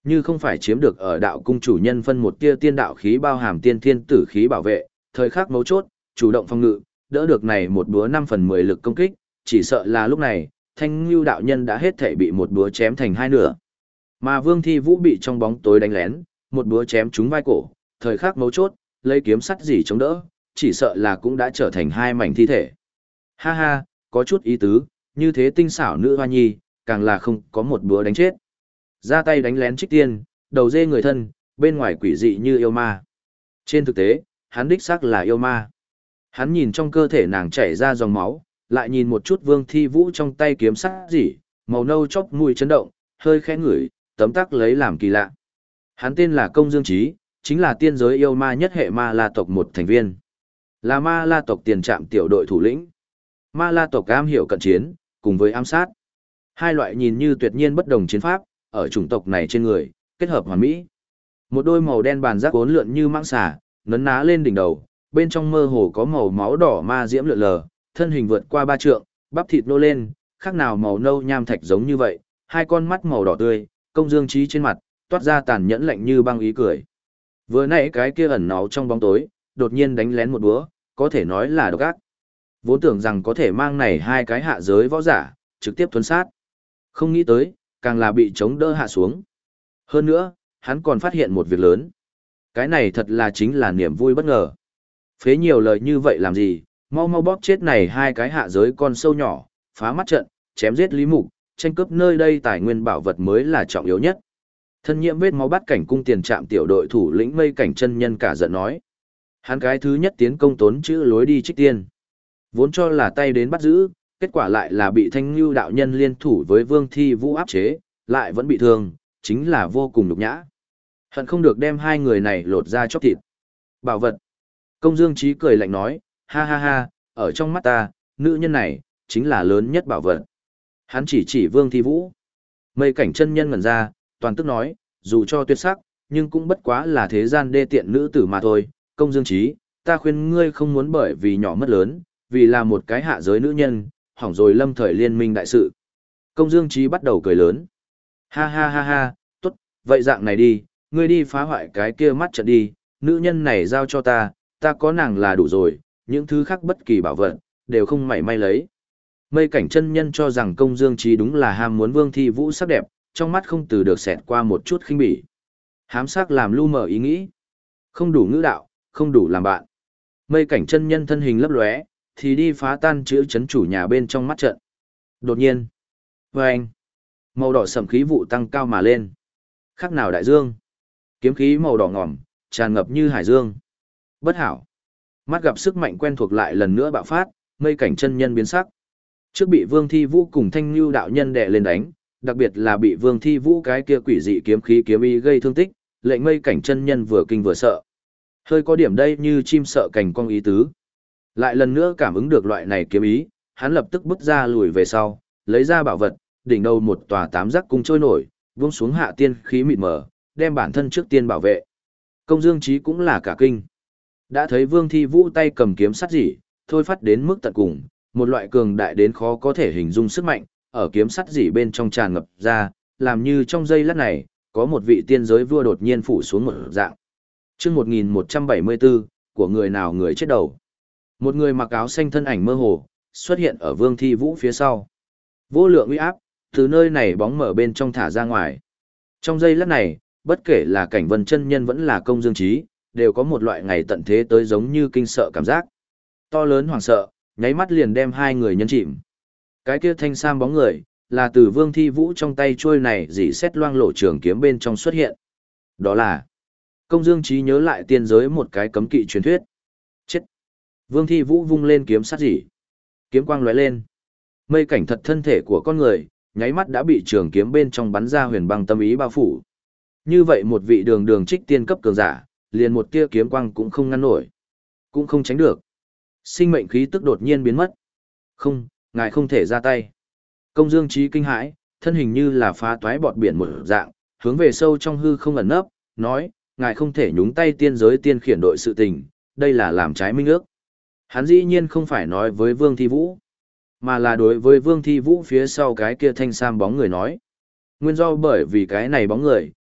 Như không phải chiếm được ở đạo cung chủ nhân phân một tia tiên đạo khí bao hàm tiên thiên tử khí bảo vệ, thời khắc mấu chốt, chủ động phòng ngự, đỡ được này một búa năm phần mười lực công kích, chỉ sợ là lúc này, Thanh Nưu đạo nhân đã hết thể bị một búa chém thành hai nửa. Mà Vương Thi Vũ bị trong bóng tối đánh lén, một búa chém trúng vai cổ, thời khắc mấu chốt, lấy kiếm sắt dỉ chống đỡ, chỉ sợ là cũng đã trở thành hai mảnh thi thể. Ha ha, có chút ý tứ, như thế tinh xảo nữ hoa nhi, càng là không có một búa đánh chết. Ra tay đánh lén Trích Tiên, đầu dê người thân, bên ngoài quỷ dị như yêu ma. Trên thực tế, hắn đích xác là yêu ma. Hắn nhìn trong cơ thể nàng chảy ra dòng máu, lại nhìn một chút Vương Thi Vũ trong tay kiếm sắt dỉ, màu nâu chốc mùi chấn động, hơi khẽ ngửi, tấm tắc lấy làm kỳ lạ. Hắn tên là Công Dương Trí, chính là tiên giới yêu ma nhất hệ ma la tộc một thành viên. Là ma la tộc tiền trạm tiểu đội thủ lĩnh. Ma la tộc am hiểu cận chiến, cùng với ám sát. Hai loại nhìn như tuyệt nhiên bất đồng chiến pháp, ở chủng tộc này trên người, kết hợp hoàn mỹ. Một đôi màu đen bàn giác uốn lượn như mãng xà, nấn ná lên đỉnh đầu, bên trong mơ hồ có màu máu đỏ ma diễm lượn lờ, thân hình vượt qua ba trượng, bắp thịt nô lên, khác nào màu nâu nham thạch giống như vậy, hai con mắt màu đỏ tươi, Công Dương Trí trên mặt, toát ra tàn nhẫn lạnh như băng ý cười. Vừa nãy cái kia ẩn náu trong bóng tối, đột nhiên đánh lén một búa, có thể nói là độc ác. Vốn tưởng rằng có thể mang này hai cái hạ giới võ giả, trực tiếp thuấn sát. Không nghĩ tới, càng là bị chống đỡ hạ xuống. Hơn nữa, hắn còn phát hiện một việc lớn. Cái này thật là chính là niềm vui bất ngờ. Phế nhiều lời như vậy làm gì, mau mau bóp chết này hai cái hạ giới con sâu nhỏ, phá mắt trận, chém giết Lý Mục, tranh cướp nơi đây tài nguyên bảo vật mới là trọng yếu nhất. Thân nhiễm vết máu bắt cảnh cung tiền trạm tiểu đội thủ lĩnh Mây Cảnh chân nhân cả giận nói. Hắn cái thứ nhất tiến công tốn chữ lối đi Trích Tiên. Vốn cho là tay đến bắt giữ, kết quả lại là bị Thanh Nưu đạo nhân liên thủ với Vương Thi Vũ áp chế, lại vẫn bị thương, chính là vô cùng nhục nhã. Hận không được đem hai người này lột ra chóc thịt. Bảo vật. Công Dương Trí cười lạnh nói, ha ha ha, ở trong mắt ta, nữ nhân này, chính là lớn nhất bảo vật. Hắn chỉ chỉ Vương Thi Vũ. Mây Cảnh chân nhân ngẩn ra, toàn tức nói, dù cho tuyệt sắc, nhưng cũng bất quá là thế gian đê tiện nữ tử mà thôi. Công Dương Trí, ta khuyên ngươi không muốn bởi vì nhỏ mất lớn, vì là một cái hạ giới nữ nhân, hỏng rồi lâm thời liên minh đại sự. Công Dương Trí bắt đầu cười lớn. Ha ha ha ha, tốt, vậy dạng này đi, ngươi đi phá hoại cái kia mắt trận đi, nữ nhân này giao cho ta, ta có nàng là đủ rồi, những thứ khác bất kỳ bảo vật, đều không mảy may lấy. Mây Cảnh chân nhân cho rằng Công Dương Trí đúng là ham muốn Vương Thi Vũ sắc đẹp, trong mắt không từ được xẹt qua một chút khinh bỉ. Hám sắc làm lu mờ ý nghĩ. Không đủ ngữ đạo, không đủ làm bạn. Mây Cảnh chân nhân thân hình lấp lóe, thì đi phá tan chữ chấn chủ nhà bên trong mắt trận. Đột nhiên, vâng, màu đỏ sẫm khí vụ tăng cao mà lên. Khác nào đại dương. Kiếm khí màu đỏ ngòm, tràn ngập như hải dương. Bất hảo. Mắt gặp sức mạnh quen thuộc lại lần nữa bạo phát, Mây Cảnh chân nhân biến sắc. Trước bị Vương Thi Vũ cùng Thanh Nưu đạo nhân đè lên đánh, đặc biệt là bị Vương Thi Vũ cái kia quỷ dị kiếm khí kiếm ý gây thương tích, lệnh Mây Cảnh chân nhân vừa kinh vừa sợ. Hơi có điểm đây như chim sợ cành cong ý tứ. Lại lần nữa cảm ứng được loại này kiếm ý, hắn lập tức bước ra lùi về sau, lấy ra bảo vật, đỉnh đầu một tòa tám giác cung trôi nổi, vung xuống hạ tiên khí mịt mờ, đem bản thân trước tiên bảo vệ. Công Dương Trí cũng là cả kinh. Đã thấy Vương Thi Vũ tay cầm kiếm sắt dỉ, thôi phát đến mức tận cùng, một loại cường đại đến khó có thể hình dung sức mạnh, ở kiếm sắt dỉ bên trong tràn ngập ra, làm như trong giây lát này, có một vị tiên giới vua đột nhiên phủ xuống một dạng. Chương một nghìn một trăm bảy mươi bốn, của người nào người chết đầu. Một người mặc áo xanh thân ảnh mơ hồ, xuất hiện ở Vương Thi Vũ phía sau. Vô lượng uy áp, từ nơi này bóng mở bên trong thả ra ngoài. Trong giây lát này, bất kể là Cảnh Vân chân nhân vẫn là Công Dương Trí, đều có một loại ngày tận thế tới giống như kinh sợ cảm giác. To lớn hoảng sợ, nháy mắt liền đem hai người nhấn chìm. Cái kia thanh sam bóng người, là từ Vương Thi Vũ trong tay trôi này dỉ xét loang lổ trường kiếm bên trong xuất hiện. Đó là Công Dương Trí nhớ lại tiên giới một cái cấm kỵ truyền thuyết. Chết! Vương Thi Vũ vung lên kiếm sắt dỉ. Kiếm quang lóe lên. Mây Cảnh thật thân thể của con người, nháy mắt đã bị trường kiếm bên trong bắn ra huyền băng tâm ý bao phủ. Như vậy một vị đường đường trích tiên cấp cường giả, liền một tia kiếm quang cũng không ngăn nổi, cũng không tránh được. Sinh mệnh khí tức đột nhiên biến mất. Không, ngài không thể ra tay. Công Dương Trí kinh hãi, thân hình như là phá toái bọt biển một dạng, hướng về sâu trong hư không ẩn nấp, nói, ngài không thể nhúng tay tiên giới tiên khiển đội sự tình, đây là làm trái minh ước. Hắn dĩ nhiên không phải nói với Vương Thi Vũ, mà là đối với Vương Thi Vũ phía sau cái kia thanh sam bóng người nói. Nguyên do bởi vì cái này bóng người,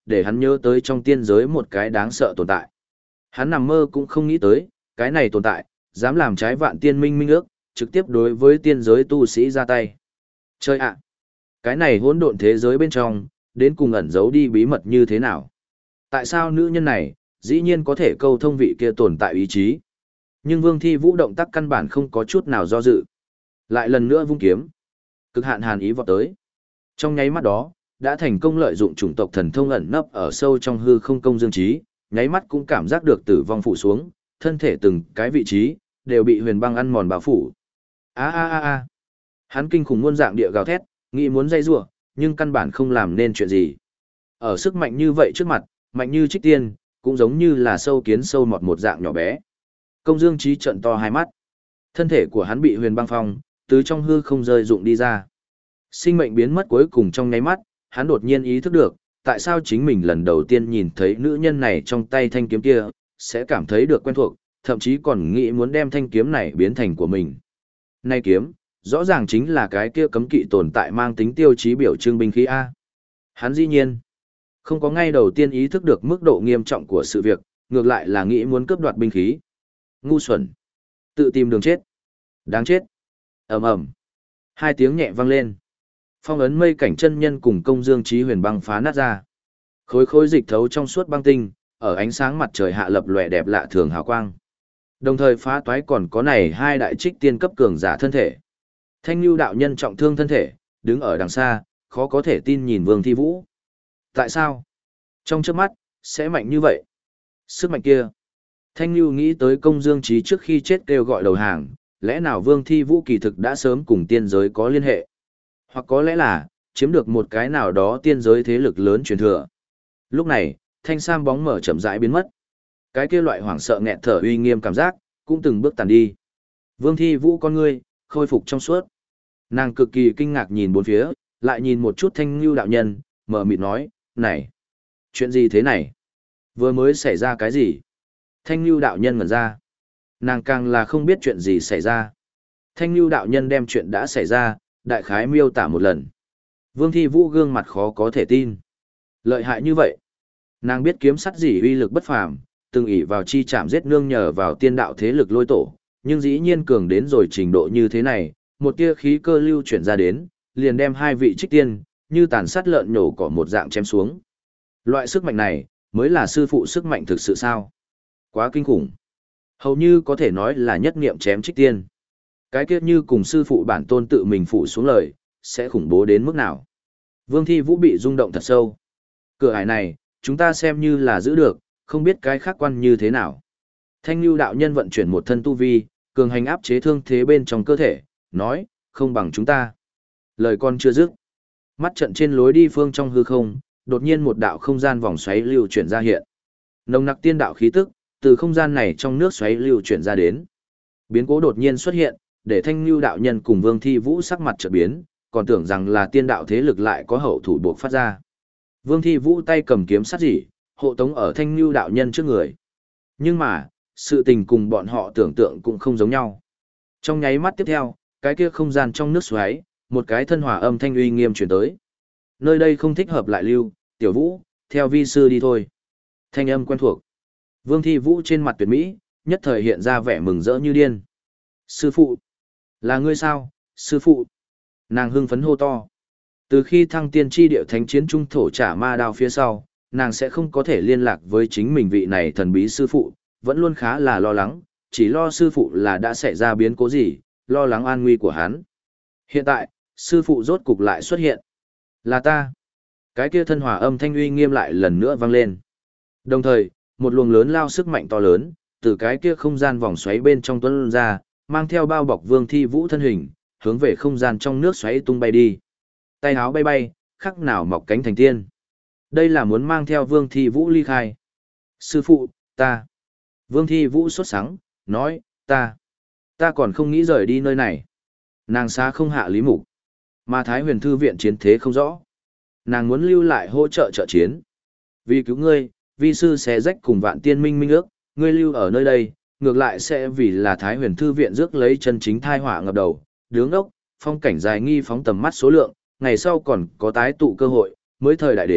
để hắn nhớ tới trong tiên giới một cái đáng sợ tồn tại. Hắn nằm mơ cũng không nghĩ tới, cái này tồn tại, dám làm trái vạn tiên minh minh ước, trực tiếp đối với tiên giới tu sĩ ra tay. Chơi ạ! Cái này hỗn độn thế giới bên trong, đến cùng ẩn giấu đi bí mật như thế nào? Tại sao nữ nhân này, dĩ nhiên có thể câu thông vị kia tồn tại ý chí? Nhưng Vương Thi Vũ động tác căn bản không có chút nào do dự. Lại lần nữa vung kiếm. Cực hạn hàn ý vọt tới. Trong nháy mắt đó, đã thành công lợi dụng chủng tộc thần thông ẩn nấp ở sâu trong hư không công dương trí, nháy mắt cũng cảm giác được tử vong phủ xuống, thân thể từng cái vị trí, đều bị huyền băng ăn mòn bao phủ. A a a a. Hắn kinh khủng muôn dạng địa gào thét, nghĩ muốn dây rủa, nhưng căn bản không làm nên chuyện gì. Ở sức mạnh như vậy trước mặt, mạnh như trích tiên, cũng giống như là sâu kiến sâu mọt một dạng nhỏ bé. Công Dương Trí trợn to hai mắt. Thân thể của hắn bị huyền băng phong, từ trong hư không rơi rụng đi ra. Sinh mệnh biến mất cuối cùng trong nháy mắt, hắn đột nhiên ý thức được, tại sao chính mình lần đầu tiên nhìn thấy nữ nhân này trong tay thanh kiếm kia, sẽ cảm thấy được quen thuộc, thậm chí còn nghĩ muốn đem thanh kiếm này biến thành của mình. Nay kiếm, rõ ràng chính là cái kia cấm kỵ tồn tại mang tính tiêu chí biểu trưng binh khí A. Hắn dĩ nhiên, không có ngay đầu tiên ý thức được mức độ nghiêm trọng của sự việc, ngược lại là nghĩ muốn cướp đoạt binh khí. Ngu xuẩn. Tự tìm đường chết. Đáng chết. Ầm ầm. Hai tiếng nhẹ vang lên. Phong ấn mây cảnh chân nhân cùng Công Dương Trí huyền băng phá nát ra. Khối khối dịch thấu trong suốt băng tinh, ở ánh sáng mặt trời hạ lập lòe đẹp lạ thường hào quang. Đồng thời phá toái còn có này hai đại trích tiên cấp cường giả thân thể. Thanh Nưu đạo nhân trọng thương thân thể, đứng ở đằng xa, khó có thể tin nhìn Vương Thi Vũ. Tại sao? Trong chớp mắt, sẽ mạnh như vậy? Sức mạnh kia. Thanh Nưu nghĩ tới Công Dương Trí trước khi chết kêu gọi đầu hàng, lẽ nào Vương Thi Vũ kỳ thực đã sớm cùng tiên giới có liên hệ? Hoặc có lẽ là, chiếm được một cái nào đó tiên giới thế lực lớn truyền thừa. Lúc này, thanh sam bóng mở chậm rãi biến mất. Cái kia loại hoảng sợ nghẹt thở uy nghiêm cảm giác, cũng từng bước tàn đi. Vương Thi Vũ con ngươi, khôi phục trong suốt. Nàng cực kỳ kinh ngạc nhìn bốn phía, lại nhìn một chút Thanh Nưu đạo nhân, mở mịt nói, này, chuyện gì thế này? Vừa mới xảy ra cái gì? Thanh Nưu đạo nhân ngẩn ra. Nàng càng là không biết chuyện gì xảy ra. Thanh Nưu đạo nhân đem chuyện đã xảy ra, đại khái miêu tả một lần. Vương Thi Vũ gương mặt khó có thể tin. Lợi hại như vậy. Nàng biết kiếm sắt gì uy lực bất phàm, từng ỷ vào chi chạm giết nương nhờ vào tiên đạo thế lực lôi tổ, nhưng dĩ nhiên cường đến rồi trình độ như thế này, một tia khí cơ lưu chuyển ra đến, liền đem hai vị trích tiên, như tàn sát lợn nhổ cỏ một dạng chém xuống. Loại sức mạnh này, mới là sư phụ sức mạnh thực sự sao? Quá kinh khủng. Hầu như có thể nói là nhất niệm chém trích tiên. Cái kia như cùng sư phụ bản tôn tự mình phụ xuống lời, sẽ khủng bố đến mức nào? Vương Thi Vũ bị rung động thật sâu. Cửa ải này, chúng ta xem như là giữ được, không biết cái khác quan như thế nào. Thanh Nưu đạo nhân vận chuyển một thân tu vi, cường hành áp chế thương thế bên trong cơ thể, nói, không bằng chúng ta. Lời con chưa dứt. Mắt trận trên lối đi phương trong hư không, đột nhiên một đạo không gian vòng xoáy lưu chuyển ra hiện. Nồng nặc tiên đạo khí tức, từ không gian này trong nước xoáy lưu chuyển ra đến. Biến cố đột nhiên xuất hiện, để Thanh Nưu đạo nhân cùng Vương Thi Vũ sắc mặt chợt biến, còn tưởng rằng là tiên đạo thế lực lại có hậu thủ buộc phát ra. Vương Thi Vũ tay cầm kiếm sắt dỉ, hộ tống ở Thanh Nưu đạo nhân trước người. Nhưng mà, sự tình cùng bọn họ tưởng tượng cũng không giống nhau. Trong nháy mắt tiếp theo, cái kia không gian trong nước xoáy, một cái thân hòa âm thanh uy nghiêm truyền tới. Nơi đây không thích hợp lại lưu, Tiểu Vũ, theo vi sư đi thôi. Thanh âm quen thuộc. Vương Thi Vũ trên mặt tuyệt mỹ, nhất thời hiện ra vẻ mừng rỡ như điên. Sư phụ, là ngươi sao, sư phụ? Nàng hưng phấn hô to. Từ khi thăng tiên tri điệu thánh chiến trung thổ trả ma đao phía sau, nàng sẽ không có thể liên lạc với chính mình vị này thần bí sư phụ, vẫn luôn khá là lo lắng, chỉ lo sư phụ là đã xảy ra biến cố gì, lo lắng an nguy của hắn. Hiện tại, sư phụ rốt cục lại xuất hiện. Là ta. Cái kia thân hòa âm thanh uy nghiêm lại lần nữa vang lên. Đồng thời, một luồng lớn lao sức mạnh to lớn, từ cái kia không gian vòng xoáy bên trong tuấn ra, mang theo bao bọc Vương Thi Vũ thân hình, hướng về không gian trong nước xoáy tung bay đi. Tay áo bay bay, khắc nào mọc cánh thành tiên. Đây là muốn mang theo Vương Thi Vũ ly khai. Sư phụ, ta. Vương Thi Vũ sốt sắng, nói, ta. Ta còn không nghĩ rời đi nơi này. Nàng xa không hạ lý mục. Mà Thái Huyền Thư viện chiến thế không rõ. Nàng muốn lưu lại hỗ trợ trợ chiến. Vì cứu ngươi, vi sư sẽ rách cùng vạn tiên minh minh ước, ngươi lưu ở nơi đây, ngược lại sẽ vì là Thái Huyền Thư viện rước lấy chân chính thai họa ngập đầu, đứng ốc, phong cảnh dài nghi phóng tầm mắt số lượng, ngày sau còn có tái tụ cơ hội, mới thời đại đến,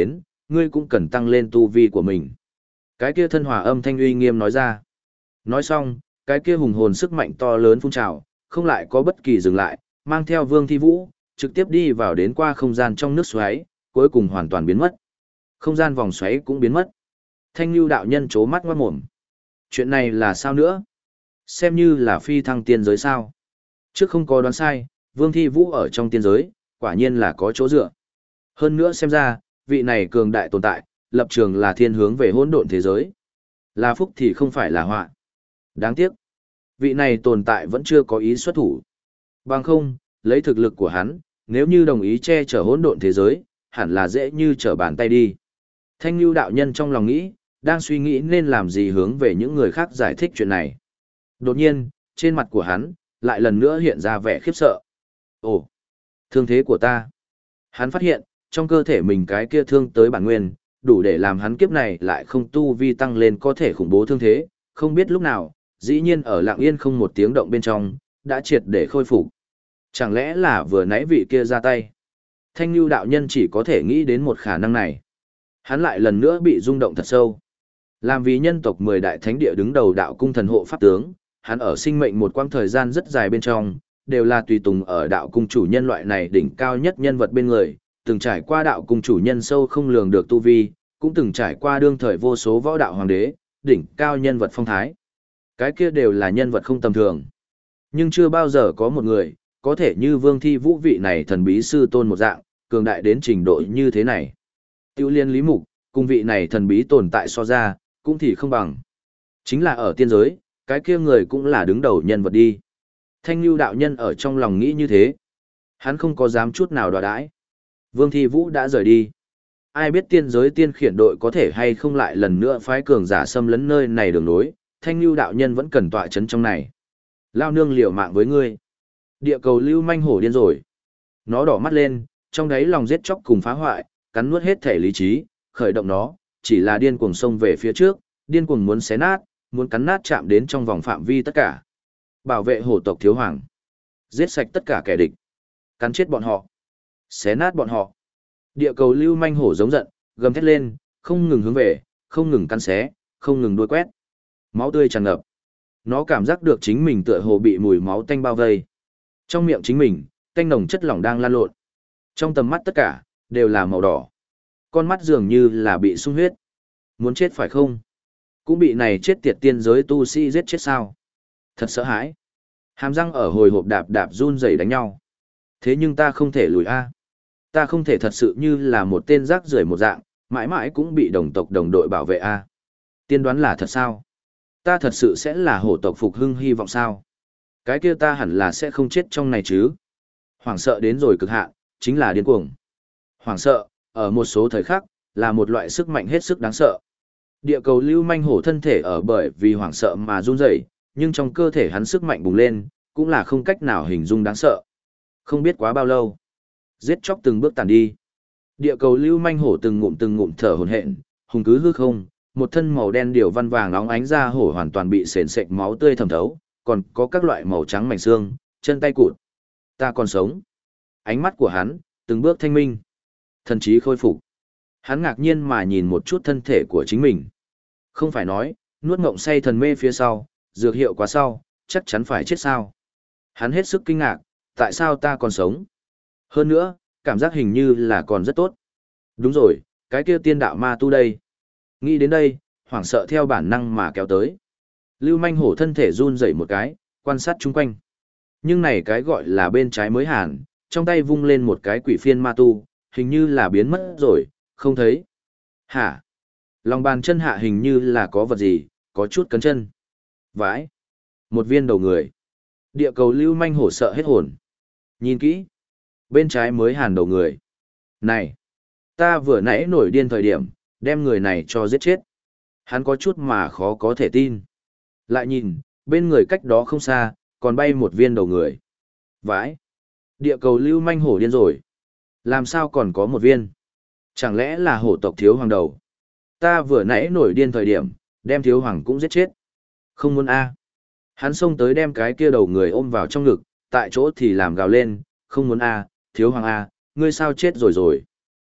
ngươi cũng cần tăng lên tu vi của mình. Cái kia thân hòa âm thanh uy nghiêm nói ra. Nói xong, cái kia hùng hồn sức mạnh to lớn phun trào, không lại có bất kỳ dừng lại, mang theo Vương Thi Vũ, trực tiếp đi vào đến qua không gian trong nước xoáy, cuối cùng hoàn toàn biến mất. Không gian vòng xoáy cũng biến mất. Thanh Nhu đạo nhân chố mắt ngoát mồm. Chuyện này là sao nữa? Xem như là phi thăng tiên giới sao? Trước không có đoán sai, Vương Thi Vũ ở trong tiên giới, quả nhiên là có chỗ dựa. Hơn nữa xem ra, vị này cường đại tồn tại, lập trường là thiên hướng về hỗn độn thế giới. Là phúc thì không phải là họa. Đáng tiếc, vị này tồn tại vẫn chưa có ý xuất thủ. Bằng không, lấy thực lực của hắn, nếu như đồng ý che chở hỗn độn thế giới, hẳn là dễ như trở bàn tay đi. Thanh Nhu đạo nhân trong lòng nghĩ, đang suy nghĩ nên làm gì hướng về những người khác giải thích chuyện này. Đột nhiên, trên mặt của hắn, lại lần nữa hiện ra vẻ khiếp sợ. Ồ, thương thế của ta. Hắn phát hiện, trong cơ thể mình cái kia thương tới bản nguyên, đủ để làm hắn kiếp này lại không tu vi tăng lên có thể khủng bố thương thế, không biết lúc nào, dĩ nhiên ở lặng yên không một tiếng động bên trong, đã triệt để khôi phục. Chẳng lẽ là vừa nãy vị kia ra tay? Thanh Nhu đạo nhân chỉ có thể nghĩ đến một khả năng này. Hắn lại lần nữa bị rung động thật sâu. Làm vì nhân tộc mười đại thánh địa đứng đầu đạo cung thần hộ pháp tướng, hắn ở sinh mệnh một quãng thời gian rất dài bên trong, đều là tùy tùng ở đạo cung chủ nhân loại này đỉnh cao nhất nhân vật bên người, từng trải qua đạo cung chủ nhân sâu không lường được tu vi, cũng từng trải qua đương thời vô số võ đạo hoàng đế, đỉnh cao nhân vật phong thái. Cái kia đều là nhân vật không tầm thường. Nhưng chưa bao giờ có một người, có thể như Vương Thi Vũ vị này thần bí sư tôn một dạng, cường đại đến trình độ như thế này. Tiêu liên lý mục, cùng vị này thần bí tồn tại so ra, cũng thì không bằng. Chính là ở tiên giới, cái kia người cũng là đứng đầu nhân vật đi. Thanh Nhu đạo nhân ở trong lòng nghĩ như thế. Hắn không có dám chút nào đòi đãi. Vương Thi Vũ đã rời đi. Ai biết tiên giới tiên khiển đội có thể hay không lại lần nữa phái cường giả xâm lấn nơi này đường nối, Thanh Nhu đạo nhân vẫn cần tọa chấn trong này. Lao nương liều mạng với ngươi. Địa cầu lưu manh hổ điên rồi. Nó đỏ mắt lên, trong đáy lòng giết chóc cùng phá hoại, cắn nuốt hết thể lý trí, khởi động nó, chỉ là điên cuồng xông về phía trước, điên cuồng muốn xé nát, muốn cắn nát chạm đến trong vòng phạm vi tất cả. Bảo vệ hổ tộc thiếu hoàng. Giết sạch tất cả kẻ địch. Cắn chết bọn họ. Xé nát bọn họ. Địa cầu lưu manh hổ giống giận, gầm thét lên, không ngừng hướng về, không ngừng cắn xé, không ngừng đuôi quét. Máu tươi tràn ngập. Nó cảm giác được chính mình tựa hồ bị mùi máu tanh bao vây. Trong miệng chính mình, tanh nồng chất lỏng đang lan lộn. Trong tầm mắt tất cả, đều là màu đỏ. Con mắt dường như là bị sung huyết. Muốn chết phải không? Cũng bị này chết tiệt tiên giới tu sĩ giết chết sao? Thật sợ hãi. Hàm răng ở hồi hộp đạp đạp run rẩy đánh nhau. Thế nhưng ta không thể lùi a. Ta không thể thật sự như là một tên rác rưởi một dạng, mãi mãi cũng bị đồng tộc đồng đội bảo vệ a. Tiên đoán là thật sao? Ta thật sự sẽ là hổ tộc phục hưng hy vọng sao? Cái kia ta hẳn là sẽ không chết trong này chứ? Hoảng sợ đến rồi cực hạn, chính là điên cuồng. Hoảng sợ, ở một số thời khắc, là một loại sức mạnh hết sức đáng sợ. Địa cầu lưu manh hổ thân thể ở bởi vì hoảng sợ mà run rẩy, nhưng trong cơ thể hắn sức mạnh bùng lên, cũng là không cách nào hình dung đáng sợ. Không biết quá bao lâu, giết chóc từng bước tàn đi. Địa cầu lưu manh hổ từng ngụm từng ngụm thở hổn hển, hùng cứ hư không, một thân màu đen điều văn vàng óng ánh ra hổ hoàn toàn bị sền sệt máu tươi thẩm thấu, còn có các loại màu trắng mảnh xương, chân tay cụt. Ta còn sống. Ánh mắt của hắn, từng bước thanh minh. Thần trí khôi phục. Hắn ngạc nhiên mà nhìn một chút thân thể của chính mình. Không phải nói, nuốt ngộng say thần mê phía sau, dược hiệu quá sau, chắc chắn phải chết sao. Hắn hết sức kinh ngạc, tại sao ta còn sống? Hơn nữa, cảm giác hình như là còn rất tốt. Đúng rồi, cái kia tiên đạo ma tu đây. Nghĩ đến đây, hoảng sợ theo bản năng mà kéo tới. Lưu manh hổ thân thể run rẩy một cái, quan sát chung quanh. Nhưng này cái gọi là bên trái mới hàn, trong tay vung lên một cái quỷ phiên ma tu, hình như là biến mất rồi, không thấy. Hả? Lòng bàn chân hạ hình như là có vật gì, có chút cấn chân. Vãi. Một viên đầu người. Địa cầu lưu manh hổ sợ hết hồn. Nhìn kỹ. Bên trái mới hàn đầu người. Này. Ta vừa nãy nổi điên thời điểm, đem người này cho giết chết. Hắn có chút mà khó có thể tin. Lại nhìn, bên người cách đó không xa, còn bay một viên đầu người. Vãi. Địa cầu lưu manh hổ điên rồi. Làm sao còn có một viên? Chẳng lẽ là hổ tộc thiếu hoàng đầu? Ta vừa nãy nổi điên thời điểm, đem thiếu hoàng cũng giết chết. Không muốn a. Hắn xông tới đem cái kia đầu người ôm vào trong ngực, tại chỗ thì làm gào lên, không muốn a, thiếu hoàng a, ngươi sao chết rồi rồi?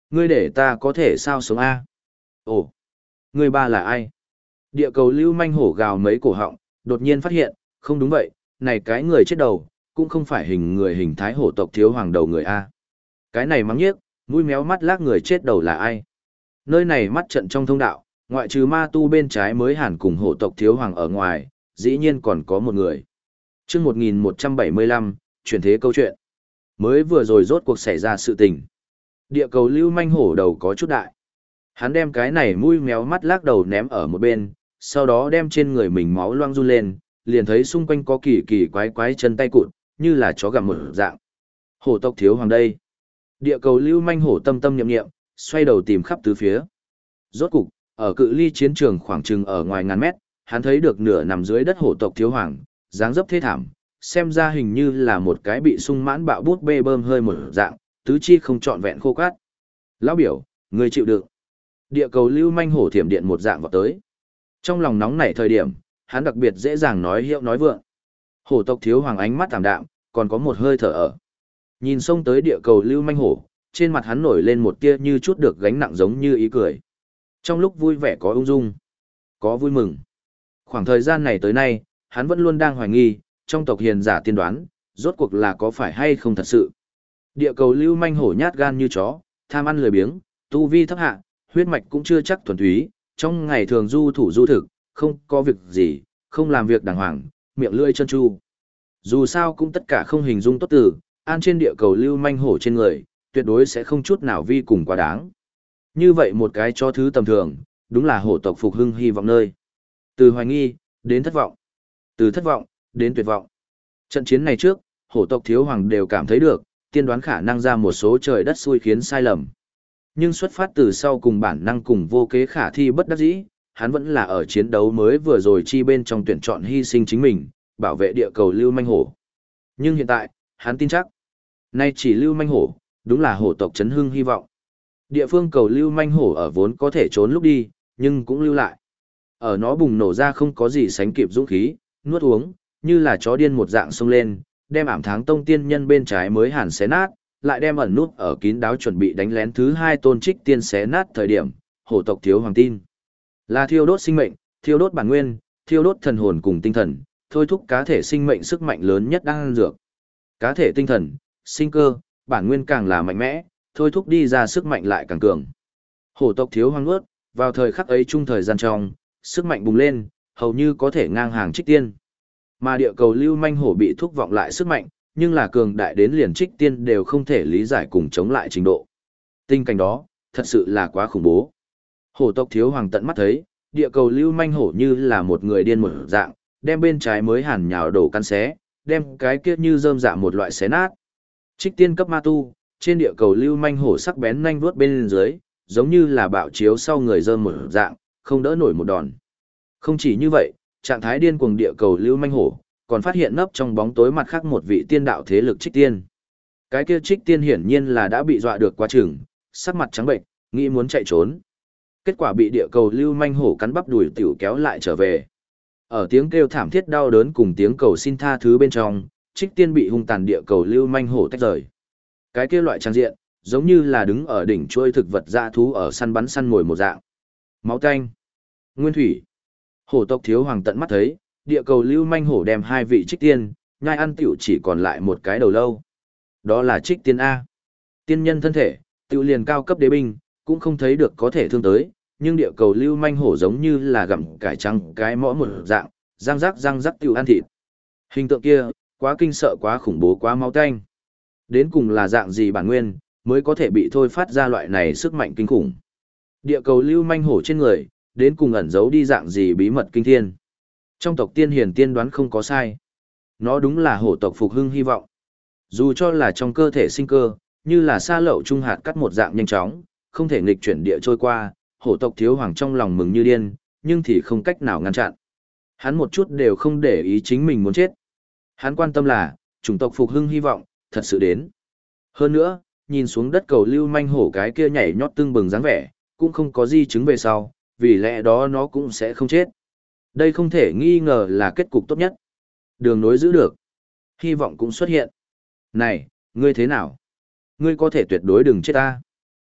Ngươi để ta có thể sao sống a? Ồ, ngươi ba là ai? Địa cầu lưu manh hổ gào mấy cổ họng, đột nhiên phát hiện, không đúng vậy, này cái người chết đầu, cũng không phải hình người hình thái hổ tộc thiếu hoàng đầu người a. Cái này mắng nhiếc, mũi méo mắt lác người chết đầu là ai? Nơi này mắt trận trong thông đạo, ngoại trừ ma tu bên trái mới hàn cùng hổ tộc thiếu hoàng ở ngoài, dĩ nhiên còn có một người. Trước một nghìn một trăm bảy mươi lăm, chuyển thế câu chuyện. Mới vừa rồi rốt cuộc xảy ra sự tình. Địa cầu lưu manh hổ đầu có chút đại. Hắn đem cái này mũi méo mắt lác đầu ném ở một bên, sau đó đem trên người mình máu loang run lên, liền thấy xung quanh có kỳ kỳ quái quái chân tay cụt, như là chó gặm một dạng. Hổ tộc thiếu hoàng đây. Địa cầu lưu manh hổ tâm tâm niệm niệm, xoay đầu tìm khắp tứ phía. Rốt cục, ở cự ly chiến trường khoảng chừng ở ngoài ngàn mét, hắn thấy được nửa nằm dưới đất hổ tộc thiếu hoàng, dáng dấp thê thảm, xem ra hình như là một cái bị sung mãn bạo bút bê bơm hơi một dạng, tứ chi không trọn vẹn khô cát. Lão biểu, người chịu đựng. Địa cầu lưu manh hổ thiểm điện một dạng vào tới. Trong lòng nóng nảy thời điểm, hắn đặc biệt dễ dàng nói hiệu nói vượng. Hổ tộc thiếu hoàng ánh mắt tạm đạm, còn có một hơi thở ở. Nhìn xông tới địa cầu lưu manh hổ, trên mặt hắn nổi lên một tia như chút được gánh nặng giống như ý cười. Trong lúc vui vẻ có ung dung, có vui mừng. Khoảng thời gian này tới nay, hắn vẫn luôn đang hoài nghi, trong tộc hiền giả tiên đoán, rốt cuộc là có phải hay không thật sự. Địa cầu lưu manh hổ nhát gan như chó, tham ăn lười biếng, tu vi thấp hạ, huyết mạch cũng chưa chắc thuần túy, trong ngày thường du thủ du thực, không có việc gì, không làm việc đàng hoàng, miệng lưỡi chân chu. Dù sao cũng tất cả không hình dung tốt từ, an trên địa cầu lưu manh hổ trên người, tuyệt đối sẽ không chút nào vi cùng quá đáng. Như vậy một cái cho thứ tầm thường, đúng là hổ tộc phục hưng hy vọng nơi. Từ hoài nghi, đến thất vọng. Từ thất vọng, đến tuyệt vọng. Trận chiến này trước, hổ tộc thiếu hoàng đều cảm thấy được, tiên đoán khả năng ra một số trời đất xui khiến sai lầm. Nhưng xuất phát từ sau cùng bản năng cùng vô kế khả thi bất đắc dĩ, hắn vẫn là ở chiến đấu mới vừa rồi chi bên trong tuyển chọn hy sinh chính mình, bảo vệ địa cầu lưu manh hổ. Nhưng hiện tại, hắn tin chắc, nay chỉ lưu manh hổ, đúng là hổ tộc chấn hưng hy vọng. Địa phương cầu lưu manh hổ ở vốn có thể trốn lúc đi, nhưng cũng lưu lại. Ở nó bùng nổ ra không có gì sánh kịp dũng khí, nuốt uống, như là chó điên một dạng xông lên, đem ảm tháng tông tiên nhân bên trái mới hàn xé nát, lại đem ẩn nút ở kín đáo chuẩn bị đánh lén thứ hai tôn trích tiên xé nát thời điểm, hổ tộc thiếu hoàng tin. Là thiêu đốt sinh mệnh, thiêu đốt bản nguyên, thiêu đốt thần hồn cùng tinh thần, thôi thúc cá thể sinh mệnh sức mạnh lớn nhất đang ăn dược. Cá thể tinh thần, sinh cơ, bản nguyên càng là mạnh mẽ, thôi thúc đi ra sức mạnh lại càng cường. Hổ tộc thiếu hoàng ướt, vào thời khắc ấy chung thời gian trong, sức mạnh bùng lên, hầu như có thể ngang hàng trích tiên. Mà địa cầu lưu manh hổ bị thúc vọng lại sức mạnh, nhưng là cường đại đến liền trích tiên đều không thể lý giải cùng chống lại trình độ. Tình cảnh đó, thật sự là quá khủng bố. Hổ tộc thiếu hoàng tận mắt thấy, địa cầu lưu manh hổ như là một người điên một dạng, đem bên trái mới hàn nhào đổ căn xé, đem cái kia như rơm dạ một loại xé nát. Trích tiên cấp ma tu, trên địa cầu lưu manh hổ sắc bén nhanh vuốt bên dưới, giống như là bạo chiếu sau người rơm một dạng, không đỡ nổi một đòn. Không chỉ như vậy, trạng thái điên cuồng địa cầu lưu manh hổ, còn phát hiện nấp trong bóng tối mặt khác một vị tiên đạo thế lực trích tiên. Cái kia trích tiên hiển nhiên là đã bị dọa được quá chừng, sắc mặt trắng bệnh, nghĩ muốn chạy trốn. Kết quả bị địa cầu lưu manh hổ cắn bắp đùi tiểu kéo lại trở về. Ở tiếng kêu thảm thiết đau đớn cùng tiếng cầu xin tha thứ bên trong, trích tiên bị hung tàn địa cầu lưu manh hổ tách rời. Cái kia loại trang diện, giống như là đứng ở đỉnh chuôi thực vật dã thú ở săn bắn săn mồi một dạng. Máu tanh, nguyên thủy. Hổ tộc thiếu hoàng tận mắt thấy, địa cầu lưu manh hổ đem hai vị trích tiên, nhai ăn tiểu chỉ còn lại một cái đầu lâu. Đó là trích tiên A. Tiên nhân thân thể, tiểu liền cao cấp đế binh, cũng không thấy được có thể thương tới, nhưng địa cầu lưu manh hổ giống như là gặm cải trắng cái mõ một dạng, răng rắc răng rắc tiểu ăn thịt. Hình tượng kia, quá kinh sợ quá khủng bố quá máu tanh. Đến cùng là dạng gì bản nguyên, mới có thể bị thôi phát ra loại này sức mạnh kinh khủng. Địa cầu lưu manh hổ trên người, đến cùng ẩn giấu đi dạng gì bí mật kinh thiên. Trong tộc tiên hiền tiên đoán không có sai. Nó đúng là hổ tộc phục hưng hy vọng. Dù cho là trong cơ thể sinh cơ, như là sa lậu trung hạt cắt một dạng nhanh chóng, không thể nghịch chuyển địa trôi qua, hổ tộc thiếu hoàng trong lòng mừng như điên, nhưng thì không cách nào ngăn chặn. Hắn một chút đều không để ý chính mình muốn chết. Hắn quan tâm là, chủng tộc phục hưng hy vọng, thật sự đến. Hơn nữa, nhìn xuống đất cầu lưu manh hổ cái kia nhảy nhót tưng bừng dáng vẻ, cũng không có di chứng về sau, vì lẽ đó nó cũng sẽ không chết. Đây không thể nghi ngờ là kết cục tốt nhất. Đường nối giữ được. Hy vọng cũng xuất hiện. Này, ngươi thế nào? Ngươi có thể tuyệt đối đừng chết ta.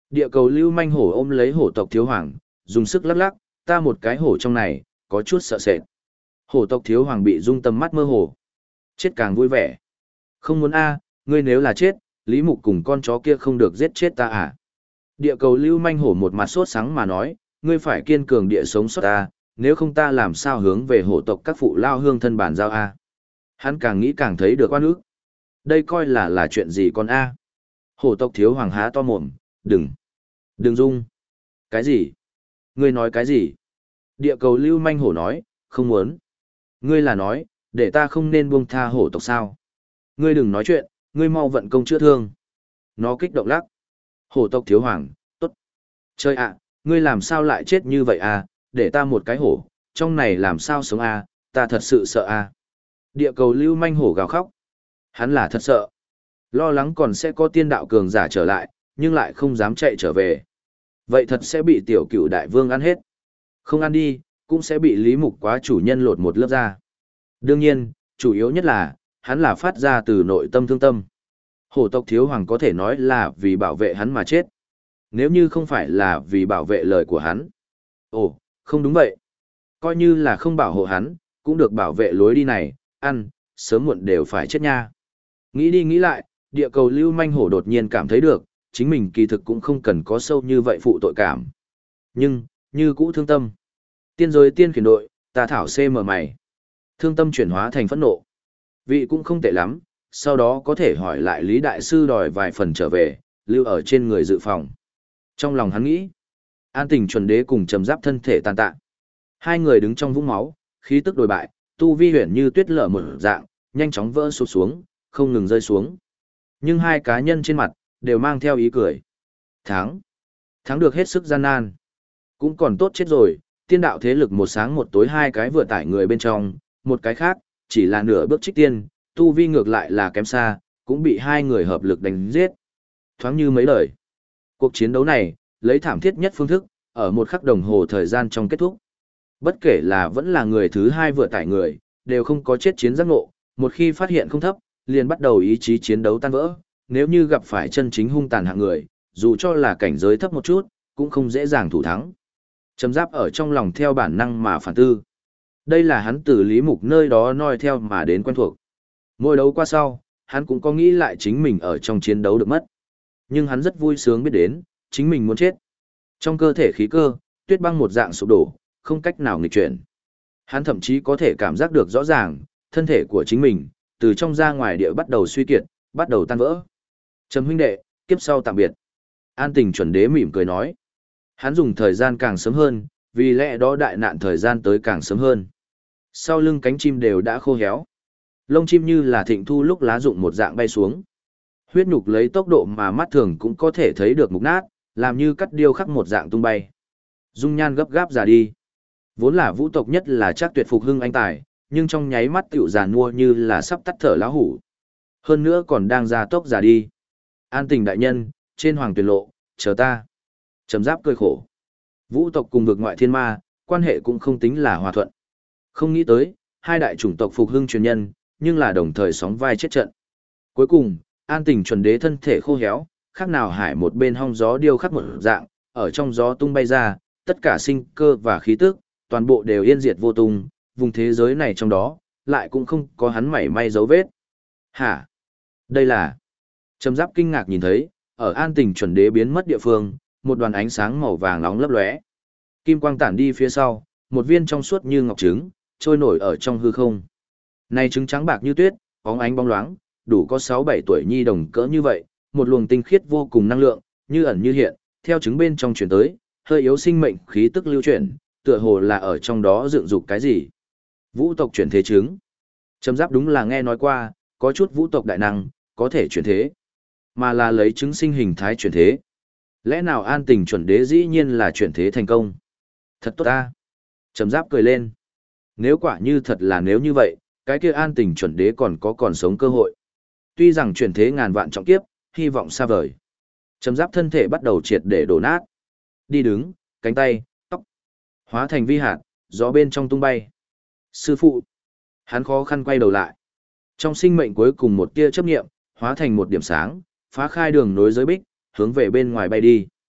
Địa cầu lưu manh hổ ôm lấy hổ tộc thiếu hoàng, dùng sức lắc lắc, ta một cái hổ trong này, có chút sợ sệt. Hổ tộc thiếu hoàng bị rung tầm mắt mơ hồ. Chết càng vui vẻ. Không muốn a, ngươi nếu là chết, Lý Mục cùng con chó kia không được giết chết ta à. Địa cầu lưu manh hổ một mặt sốt sắng mà nói, ngươi phải kiên cường địa sống sót ta, nếu không ta làm sao hướng về hổ tộc các phụ lao hương thân bản giao a. Hắn càng nghĩ càng thấy được oan ức. Đây coi là là chuyện gì con a. Hổ tộc thiếu hoàng há to mồm, đừng, đừng rung. Cái gì? Ngươi nói cái gì? Địa cầu lưu manh hổ nói, không muốn. Ngươi là nói, để ta không nên buông tha hổ tộc sao? Ngươi đừng nói chuyện, ngươi mau vận công chữa thương. Nó kích động lắc. Hổ tộc thiếu hoàng, tốt. Chơi ạ, ngươi làm sao lại chết như vậy à, để ta một cái hổ, trong này làm sao sống à, ta thật sự sợ à. Địa cầu lưu manh hổ gào khóc. Hắn là thật sợ. Lo lắng còn sẽ có tiên đạo cường giả trở lại, nhưng lại không dám chạy trở về. Vậy thật sẽ bị tiểu cựu đại vương ăn hết. Không ăn đi, cũng sẽ bị Lý Mục quá chủ nhân lột một lớp da. Đương nhiên, chủ yếu nhất là, hắn là phát ra từ nội tâm thương tâm. Hổ tộc thiếu hoàng có thể nói là vì bảo vệ hắn mà chết. Nếu như không phải là vì bảo vệ lời của hắn. Ồ, không đúng vậy. Coi như là không bảo hộ hắn, cũng được bảo vệ lối đi này, ăn, sớm muộn đều phải chết nha. Nghĩ đi nghĩ lại, địa cầu lưu manh hổ đột nhiên cảm thấy được, chính mình kỳ thực cũng không cần có sâu như vậy phụ tội cảm. Nhưng, như cũ thương tâm. Tiên giới tiên khiển đội, ta thảo xê mờ mày. Thương tâm chuyển hóa thành phẫn nộ. Vị cũng không tệ lắm, sau đó có thể hỏi lại Lý Đại Sư đòi vài phần trở về, lưu ở trên người dự phòng. Trong lòng hắn nghĩ, An Tình chuẩn đế cùng trầm giáp thân thể tàn tạ. Hai người đứng trong vũng máu, khí tức đồi bại, tu vi huyển như tuyết lở một dạng, nhanh chóng vỡ sụp xuống, không ngừng rơi xuống. Nhưng hai cá nhân trên mặt, đều mang theo ý cười. Thắng. Thắng được hết sức gian nan. Cũng còn tốt chết rồi, tiên đạo thế lực một sáng một tối hai cái vừa tải người bên trong, một cái khác, chỉ là nửa bước trích tiên, tu vi ngược lại là kém xa, cũng bị hai người hợp lực đánh giết. Thoáng như mấy lời. Cuộc chiến đấu này, lấy thảm thiết nhất phương thức, ở một khắc đồng hồ thời gian trong kết thúc. Bất kể là vẫn là người thứ hai vừa tải người, đều không có chết chiến giác ngộ, một khi phát hiện không thấp, liền bắt đầu ý chí chiến đấu tan vỡ. Nếu như gặp phải chân chính hung tàn hạng người, dù cho là cảnh giới thấp một chút, cũng không dễ dàng thủ thắng. Trầm giáp ở trong lòng theo bản năng mà phản tư. Đây là hắn từ Lý Mục nơi đó noi theo mà đến quen thuộc. Mỗi đấu qua sau, hắn cũng có nghĩ lại chính mình ở trong chiến đấu được mất. Nhưng hắn rất vui sướng biết đến, chính mình muốn chết. Trong cơ thể khí cơ, tuyết băng một dạng sụp đổ, không cách nào nghịch chuyển. Hắn thậm chí có thể cảm giác được rõ ràng, thân thể của chính mình, từ trong ra ngoài địa bắt đầu suy kiệt, bắt đầu tan vỡ. Trầm huynh đệ, kiếp sau tạm biệt. An Tình chuẩn đế mỉm cười nói. Hắn dùng thời gian càng sớm hơn, vì lẽ đó đại nạn thời gian tới càng sớm hơn. Sau lưng cánh chim đều đã khô héo. Lông chim như là thịnh thu lúc lá rụng một dạng bay xuống. Huyết nhục lấy tốc độ mà mắt thường cũng có thể thấy được mục nát, làm như cắt điêu khắc một dạng tung bay. Dung nhan gấp gáp già đi. Vốn là vũ tộc nhất là chắc tuyệt phục hưng anh tài, nhưng trong nháy mắt tiểu già nua như là sắp tắt thở lão hủ. Hơn nữa còn đang ra tốc già đi. An Tình đại nhân, trên hoàng tuyển lộ, chờ ta. Trầm giáp cười khổ. Vũ tộc cùng vực ngoại thiên ma, quan hệ cũng không tính là hòa thuận. Không nghĩ tới, hai đại chủng tộc phục hưng truyền nhân, nhưng là đồng thời sóng vai chết trận. Cuối cùng, An Tình chuẩn đế thân thể khô héo, khác nào hải một bên hong gió điêu khắc một dạng, ở trong gió tung bay ra, tất cả sinh cơ và khí tức, toàn bộ đều yên diệt vô tung, vùng thế giới này trong đó, lại cũng không có hắn mảy may dấu vết. Hả? Đây là... Trầm giáp kinh ngạc nhìn thấy, ở An Tình chuẩn đế biến mất địa phương, một đoàn ánh sáng màu vàng nóng lấp lóe. Kim quang tản đi phía sau, một viên trong suốt như ngọc trứng, trôi nổi ở trong hư không. Này trứng trắng bạc như tuyết, bóng ánh bóng loáng, đủ có sáu bảy tuổi nhi đồng cỡ như vậy, một luồng tinh khiết vô cùng năng lượng, như ẩn như hiện, theo trứng bên trong truyền tới, hơi yếu sinh mệnh khí tức lưu chuyển, tựa hồ là ở trong đó dựng dục cái gì. Vũ tộc chuyển thế trứng. Trầm giáp đúng là nghe nói qua, có chút vũ tộc đại năng, có thể chuyển thế, mà là lấy trứng sinh hình thái chuyển thế. Lẽ nào An Tình chuẩn đế dĩ nhiên là chuyển thế thành công? Thật tốt ta. Trầm giáp cười lên. Nếu quả như thật là nếu như vậy, cái kia An Tình chuẩn đế còn có còn sống cơ hội. Tuy rằng chuyển thế ngàn vạn trọng kiếp, hy vọng xa vời. Trầm giáp thân thể bắt đầu triệt để đổ nát. Đi đứng, cánh tay, tóc, hóa thành vi hạt, gió bên trong tung bay. Sư phụ. Hắn khó khăn quay đầu lại. Trong sinh mệnh cuối cùng một tia chấp nghiệm, hóa thành một điểm sáng, phá khai đường nối giới bích, hướng về bên ngoài bay đi.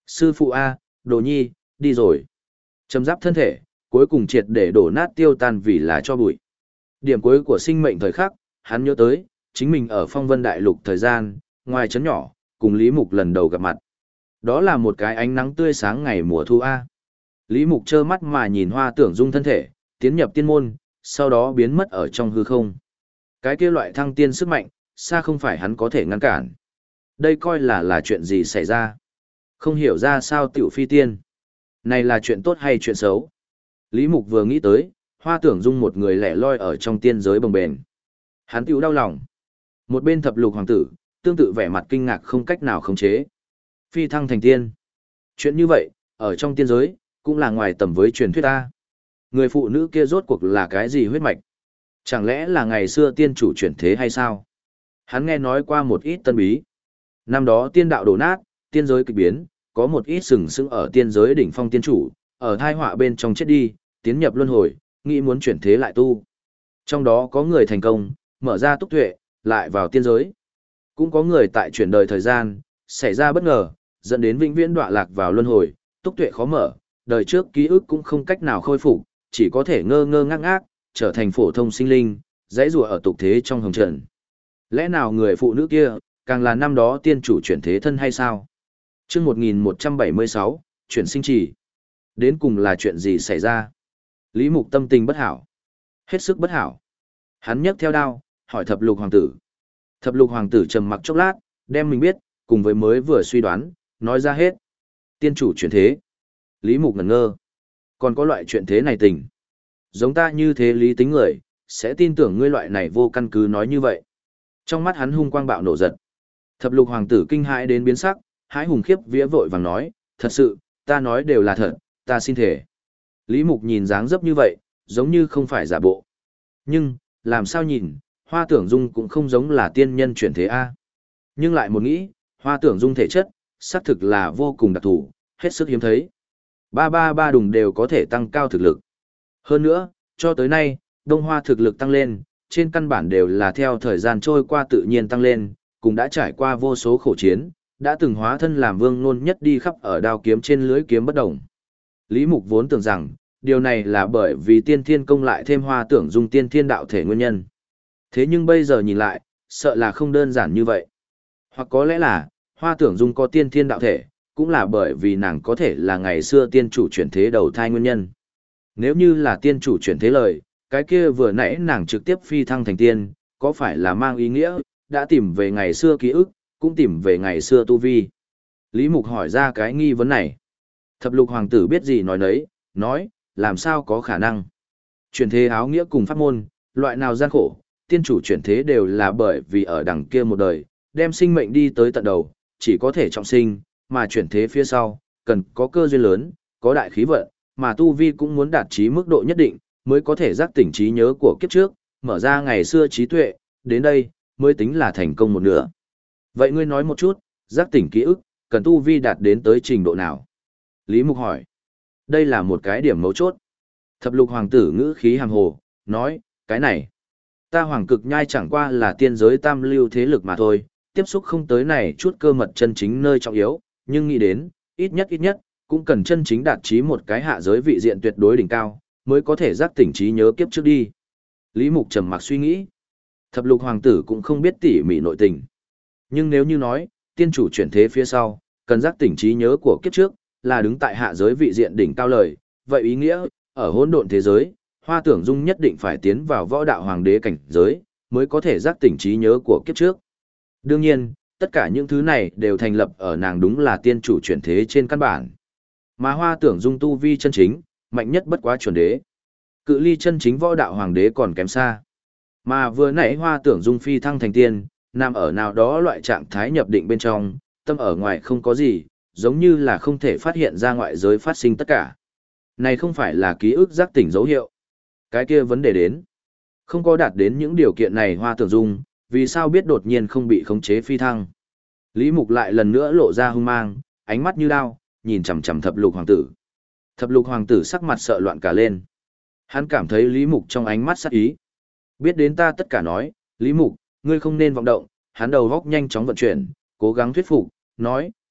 Sư phụ A, đồ nhi, đi rồi. Chấm giáp thân thể, cuối cùng triệt để đổ nát tiêu tan vì là cho bụi. Điểm cuối của sinh mệnh thời khắc, hắn nhớ tới, chính mình ở phong vân đại lục thời gian, ngoài trấn nhỏ, cùng Lý Mục lần đầu gặp mặt. Đó là một cái ánh nắng tươi sáng ngày mùa thu A. Lý Mục trơ mắt mà nhìn Hoa Tưởng Dung thân thể, tiến nhập tiên môn, sau đó biến mất ở trong hư không. Cái kia loại thăng tiên sức mạnh, xa không phải hắn có thể ngăn cản. Đây coi là là chuyện gì xảy ra. Không hiểu ra sao tiểu phi tiên. Này là chuyện tốt hay chuyện xấu? Lý Mục vừa nghĩ tới, Hoa Tưởng Dung một người lẻ loi ở trong tiên giới bồng bềnh. Hắn tiểu đau lòng. Một bên thập lục hoàng tử, tương tự vẻ mặt kinh ngạc không cách nào khống chế. Phi thăng thành tiên. Chuyện như vậy, ở trong tiên giới, cũng là ngoài tầm với truyền thuyết ta. Người phụ nữ kia rốt cuộc là cái gì huyết mạch? Chẳng lẽ là ngày xưa tiên chủ chuyển thế hay sao? Hắn nghe nói qua một ít tân bí. Năm đó tiên đạo đổ nát, tiên giới kịch biến, có một ít sừng sững ở tiên giới đỉnh phong tiên chủ, ở thai họa bên trong chết đi, tiến nhập luân hồi, nghĩ muốn chuyển thế lại tu. Trong đó có người thành công, mở ra túc tuệ, lại vào tiên giới. Cũng có người tại chuyển đời thời gian, xảy ra bất ngờ, dẫn đến vĩnh viễn đọa lạc vào luân hồi, túc tuệ khó mở, đời trước ký ức cũng không cách nào khôi phục, chỉ có thể ngơ ngơ ngác ngác, trở thành phổ thông sinh linh, dãy rùa ở tục thế trong hồng trần. Lẽ nào người phụ nữ kia, càng là năm đó tiên chủ chuyển thế thân hay sao? Chương một nghìn một trăm bảy mươi sáu, chuyển sinh chỉ. Đến cùng là chuyện gì xảy ra? Lý Mục tâm tình bất hảo. Hết sức bất hảo. Hắn nhấc theo đao, hỏi thập lục hoàng tử. Thập lục hoàng tử trầm mặc chốc lát, đem mình biết, cùng với mới vừa suy đoán, nói ra hết. Tiên chủ chuyển thế. Lý Mục ngẩn ngơ. Còn có loại chuyện thế này tình. Giống ta như thế lý tính người, sẽ tin tưởng ngươi loại này vô căn cứ nói như vậy. Trong mắt hắn hung quang bạo nổ giật. Thập lục hoàng tử kinh hãi đến biến sắc, hãi hùng khiếp vía vội vàng nói, thật sự, ta nói đều là thật, ta xin thể. Lý Mục nhìn dáng dấp như vậy, giống như không phải giả bộ. Nhưng, làm sao nhìn, Hoa Tưởng Dung cũng không giống là tiên nhân chuyển thế A. Nhưng lại một nghĩ, Hoa Tưởng Dung thể chất, xác thực là vô cùng đặc thù, hết sức hiếm thấy. Ba ba ba đùng đều có thể tăng cao thực lực. Hơn nữa, cho tới nay, Đông Hoa thực lực tăng lên, trên căn bản đều là theo thời gian trôi qua tự nhiên tăng lên, cũng đã trải qua vô số khổ chiến, đã từng hóa thân làm vương nôn nhất đi khắp ở đao kiếm trên lưới kiếm bất động. Lý Mục vốn tưởng rằng, điều này là bởi vì tiên thiên công lại thêm Hoa Tưởng Dung tiên thiên đạo thể nguyên nhân. Thế nhưng bây giờ nhìn lại, sợ là không đơn giản như vậy. Hoặc có lẽ là, Hoa Tưởng Dung có tiên thiên đạo thể, cũng là bởi vì nàng có thể là ngày xưa tiên chủ chuyển thế đầu thai nguyên nhân. Nếu như là tiên chủ chuyển thế lời, cái kia vừa nãy nàng trực tiếp phi thăng thành tiên, có phải là mang ý nghĩa, đã tìm về ngày xưa ký ức, cũng tìm về ngày xưa tu vi. Lý Mục hỏi ra cái nghi vấn này. Thập lục hoàng tử biết gì nói nấy, nói, làm sao có khả năng. Chuyển thế áo nghĩa cùng pháp môn, loại nào gian khổ, tiên chủ chuyển thế đều là bởi vì ở đằng kia một đời, đem sinh mệnh đi tới tận đầu, chỉ có thể trọng sinh, mà chuyển thế phía sau, cần có cơ duyên lớn, có đại khí vận, mà tu vi cũng muốn đạt trí mức độ nhất định, mới có thể giác tỉnh trí nhớ của kiếp trước, mở ra ngày xưa trí tuệ, đến đây, mới tính là thành công một nửa. Vậy ngươi nói một chút, giác tỉnh ký ức, cần tu vi đạt đến tới trình độ nào? Lý Mục hỏi. Đây là một cái điểm mấu chốt. Thập lục hoàng tử ngữ khí hàm hồ, nói, cái này. Ta hoàng cực nhai chẳng qua là tiên giới tam lưu thế lực mà thôi, tiếp xúc không tới này chút cơ mật chân chính nơi trọng yếu, nhưng nghĩ đến, ít nhất ít nhất, cũng cần chân chính đạt trí một cái hạ giới vị diện tuyệt đối đỉnh cao, mới có thể giác tỉnh trí nhớ kiếp trước đi. Lý Mục trầm mặc suy nghĩ. Thập lục hoàng tử cũng không biết tỉ mỉ nội tình. Nhưng nếu như nói, tiên chủ chuyển thế phía sau, cần giác tỉnh trí nhớ của kiếp trước, là đứng tại hạ giới vị diện đỉnh cao lời, vậy ý nghĩa, ở hỗn độn thế giới, Hoa Tưởng Dung nhất định phải tiến vào võ đạo hoàng đế cảnh giới, mới có thể giác tỉnh trí nhớ của kiếp trước. Đương nhiên, tất cả những thứ này đều thành lập ở nàng đúng là tiên chủ chuyển thế trên căn bản. Mà Hoa Tưởng Dung tu vi chân chính, mạnh nhất bất quá chuẩn đế. Cự ly chân chính võ đạo hoàng đế còn kém xa. Mà vừa nãy Hoa Tưởng Dung phi thăng thành tiên, nằm ở nào đó loại trạng thái nhập định bên trong, tâm ở ngoài không có gì, giống như là không thể phát hiện ra ngoại giới phát sinh tất cả. Này không phải là ký ức giác tỉnh dấu hiệu. Cái kia vấn đề đến. Không có đạt đến những điều kiện này Hoa Tưởng Dung, vì sao biết đột nhiên không bị khống chế phi thăng. Lý Mục lại lần nữa lộ ra hung mang, ánh mắt như đao, nhìn chằm chằm thập lục hoàng tử. Thập lục hoàng tử sắc mặt sợ loạn cả lên. Hắn cảm thấy Lý Mục trong ánh mắt sắc ý. Biết đến ta tất cả nói, Lý Mục, ngươi không nên vọng động, hắn đầu góc nhanh chóng vận chuyển, cố gắng thuyết phục, nói,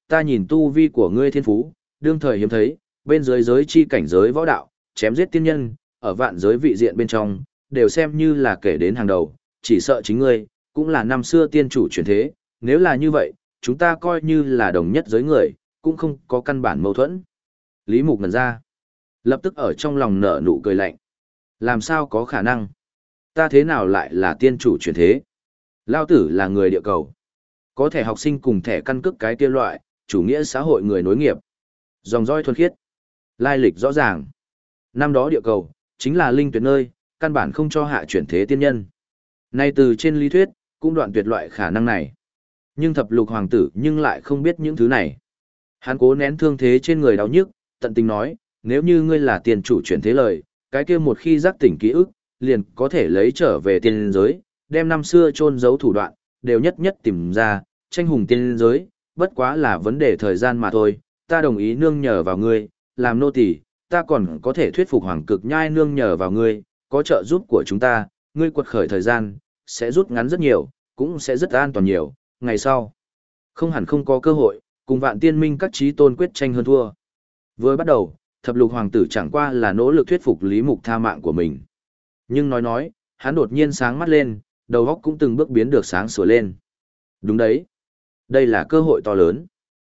ta nhìn tu vi của ngươi thiên phú, đương thời hiếm thấy, bên dưới giới chi cảnh giới võ đạo, chém giết tiên nhân, ở vạn giới vị diện bên trong, đều xem như là kể đến hàng đầu, chỉ sợ chính ngươi, cũng là năm xưa tiên chủ chuyển thế, nếu là như vậy, chúng ta coi như là đồng nhất giới người, cũng không có căn bản mâu thuẫn. Lý Mục ngẩn ra, lập tức ở trong lòng nở nụ cười lạnh. Làm sao có khả năng? Ta thế nào lại là tiên chủ chuyển thế? Lao tử là người địa cầu. Có thẻ học sinh cùng thẻ căn cước cái kia loại, chủ nghĩa xã hội người nối nghiệp. Dòng dõi thuần khiết. Lai lịch rõ ràng. Năm đó địa cầu, chính là linh tuyệt nơi, căn bản không cho hạ chuyển thế tiên nhân. Nay từ trên lý thuyết, cũng đoạn tuyệt loại khả năng này. Nhưng thập lục hoàng tử nhưng lại không biết những thứ này. Hắn cố nén thương thế trên người đau nhức, tận tình nói, nếu như ngươi là tiền chủ chuyển thế lời, cái kia một khi giác tỉnh ký ức, liền có thể lấy trở về tiên giới, đem năm xưa chôn giấu thủ đoạn, đều nhất nhất tìm ra, tranh hùng tiên giới, bất quá là vấn đề thời gian mà thôi, ta đồng ý nương nhờ vào ngươi, làm nô tỳ, ta còn có thể thuyết phục hoàng cực nhai nương nhờ vào ngươi, có trợ giúp của chúng ta, ngươi quật khởi thời gian, sẽ rút ngắn rất nhiều, cũng sẽ rất an toàn nhiều, ngày sau. Không hẳn không có cơ hội, cùng vạn tiên minh các trí tôn quyết tranh hơn thua. Vừa bắt đầu, thập lục hoàng tử chẳng qua là nỗ lực thuyết phục Lý Mục tha mạng của mình. Nhưng nói nói, hắn đột nhiên sáng mắt lên, đầu óc cũng từng bước biến được sáng sủa lên. Đúng đấy. Đây là cơ hội to lớn.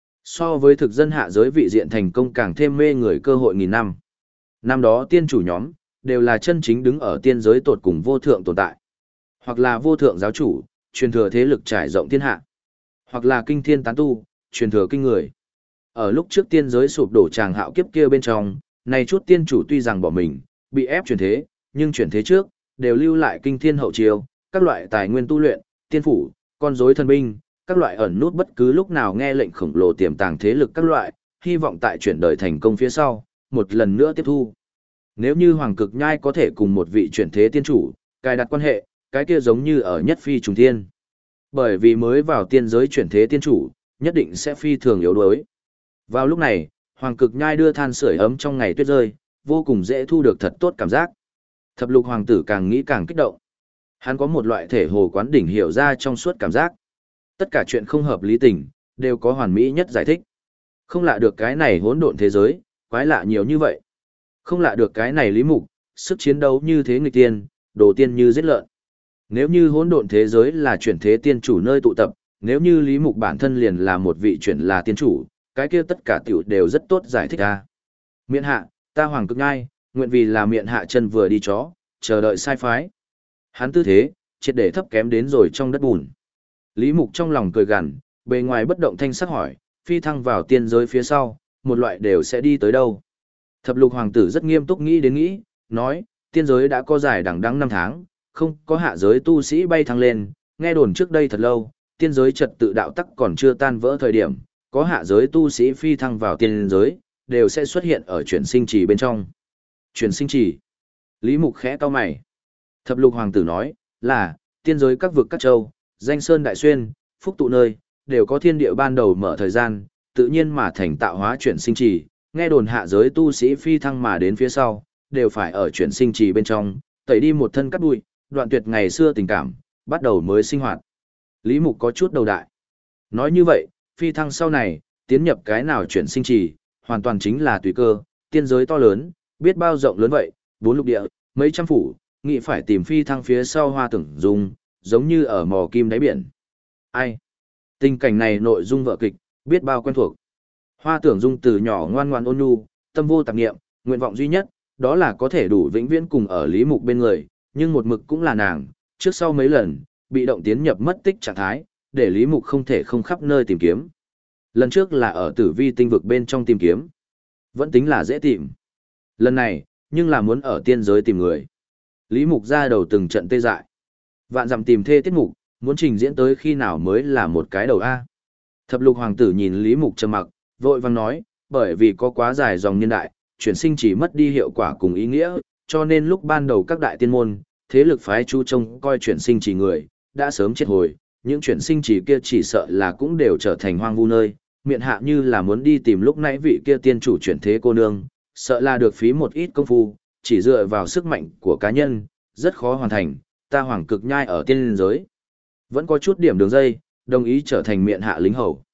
So với thực dân hạ giới vị diện thành công càng thêm mê người cơ hội nghìn năm. Năm đó tiên chủ nhóm, đều là chân chính đứng ở tiên giới tột cùng vô thượng tồn tại. Hoặc là vô thượng giáo chủ, truyền thừa thế lực trải rộng thiên hạ. Hoặc là kinh thiên tán tu, truyền thừa kinh người. Ở lúc trước tiên giới sụp đổ tràng hạo kiếp kia bên trong, này chút tiên chủ tuy rằng bỏ mình, bị ép chuyển thế, nhưng chuyển thế trước, đều lưu lại kinh thiên hậu chiêu, các loại tài nguyên tu luyện, tiên phủ, con rối thần binh, các loại ẩn nút bất cứ lúc nào nghe lệnh khổng lồ tiềm tàng thế lực các loại, hy vọng tại chuyển đời thành công phía sau, một lần nữa tiếp thu. Nếu như Hoàng Cực Nhai có thể cùng một vị chuyển thế tiên chủ, cài đặt quan hệ, cái kia giống như ở nhất phi trùng thiên. Bởi vì mới vào tiên giới chuyển thế tiên chủ, nhất định sẽ phi thường yếu đuối. Vào lúc này, Hoàng Cực Nhai đưa than sưởi ấm trong ngày tuyết rơi, vô cùng dễ thu được thật tốt cảm giác. Thập lục hoàng tử càng nghĩ càng kích động. Hắn có một loại thể hồ quán đỉnh hiểu ra trong suốt cảm giác. Tất cả chuyện không hợp lý tình, đều có hoàn mỹ nhất giải thích. Không lạ được cái này hỗn độn thế giới, quái lạ nhiều như vậy. Không lạ được cái này Lý Mục, sức chiến đấu như thế nghịch tiên, đồ tiên như giết lợn. Nếu như hỗn độn thế giới là chuyển thế tiên chủ nơi tụ tập, nếu như Lý Mục bản thân liền là một vị chuyển là tiên chủ, cái kia tất cả tiểu đều rất tốt giải thích ra. Miện hạ, ta Hoàng Cực Nhai, nguyện vì là miện hạ chân vừa đi chó, chờ đợi sai phái. Hắn tư thế, triệt để thấp kém đến rồi trong đất bùn. Lý Mục trong lòng cười gằn, bề ngoài bất động thanh sắc hỏi, phi thăng vào tiên giới phía sau, một loại đều sẽ đi tới đâu. Thập lục hoàng tử rất nghiêm túc nghĩ đến nghĩ, nói, tiên giới đã có dài đằng đẵng năm tháng, không có hạ giới tu sĩ bay thăng lên, nghe đồn trước đây thật lâu, tiên giới trật tự đạo tắc còn chưa tan vỡ thời điểm, có hạ giới tu sĩ phi thăng vào tiên giới, đều sẽ xuất hiện ở chuyển sinh trì bên trong. Chuyển sinh trì. Lý Mục khẽ cau mày. Thập lục hoàng tử nói, là, tiên giới các vực các châu, danh sơn đại xuyên, phúc tụ nơi, đều có thiên địa ban đầu mở thời gian, tự nhiên mà thành tạo hóa chuyển sinh trì, nghe đồn hạ giới tu sĩ phi thăng mà đến phía sau, đều phải ở chuyển sinh trì bên trong, tẩy đi một thân cát bụi, đoạn tuyệt ngày xưa tình cảm, bắt đầu mới sinh hoạt. Lý Mục có chút đầu đại. Nói như vậy, phi thăng sau này, tiến nhập cái nào chuyển sinh trì, hoàn toàn chính là tùy cơ, tiên giới to lớn, biết bao rộng lớn vậy, bốn lục địa, mấy trăm phủ, nghĩ phải tìm phi thăng phía sau hoa tưởng dung, giống như ở mò kim đáy biển. Ai? Tình cảnh này nội dung vợ kịch, biết bao quen thuộc. Hoa tưởng dung từ nhỏ ngoan ngoan ôn nhu, tâm vô tạp niệm, nguyện vọng duy nhất, đó là có thể đủ vĩnh viễn cùng ở Lý Mục bên người, nhưng một mực cũng là nàng, trước sau mấy lần, bị động tiến nhập mất tích trạng thái, để Lý Mục không thể không khắp nơi tìm kiếm. Lần trước là ở tử vi tinh vực bên trong tìm kiếm. Vẫn tính là dễ tìm. Lần này, nhưng là muốn ở tiên giới tìm người. Lý Mục ra đầu từng trận tê dại. Vạn dặm tìm thê tiết mục, muốn trình diễn tới khi nào mới là một cái đầu A. Thập lục hoàng tử nhìn Lý Mục trầm mặc, vội vang nói, bởi vì có quá dài dòng niên đại, chuyển sinh chỉ mất đi hiệu quả cùng ý nghĩa, cho nên lúc ban đầu các đại tiên môn, thế lực phái chu trông coi chuyển sinh chỉ người, đã sớm chết hồi, những chuyển sinh chỉ kia chỉ sợ là cũng đều trở thành hoang vu nơi, miệng hạ như là muốn đi tìm lúc nãy vị kia tiên chủ chuyển thế cô nương, sợ là được phí một ít công phu, chỉ dựa vào sức mạnh của cá nhân, rất khó hoàn thành, ta Hoàng Cực Nhai ở tiên giới. Vẫn có chút điểm đường dây, đồng ý trở thành miệng hạ lính hầu.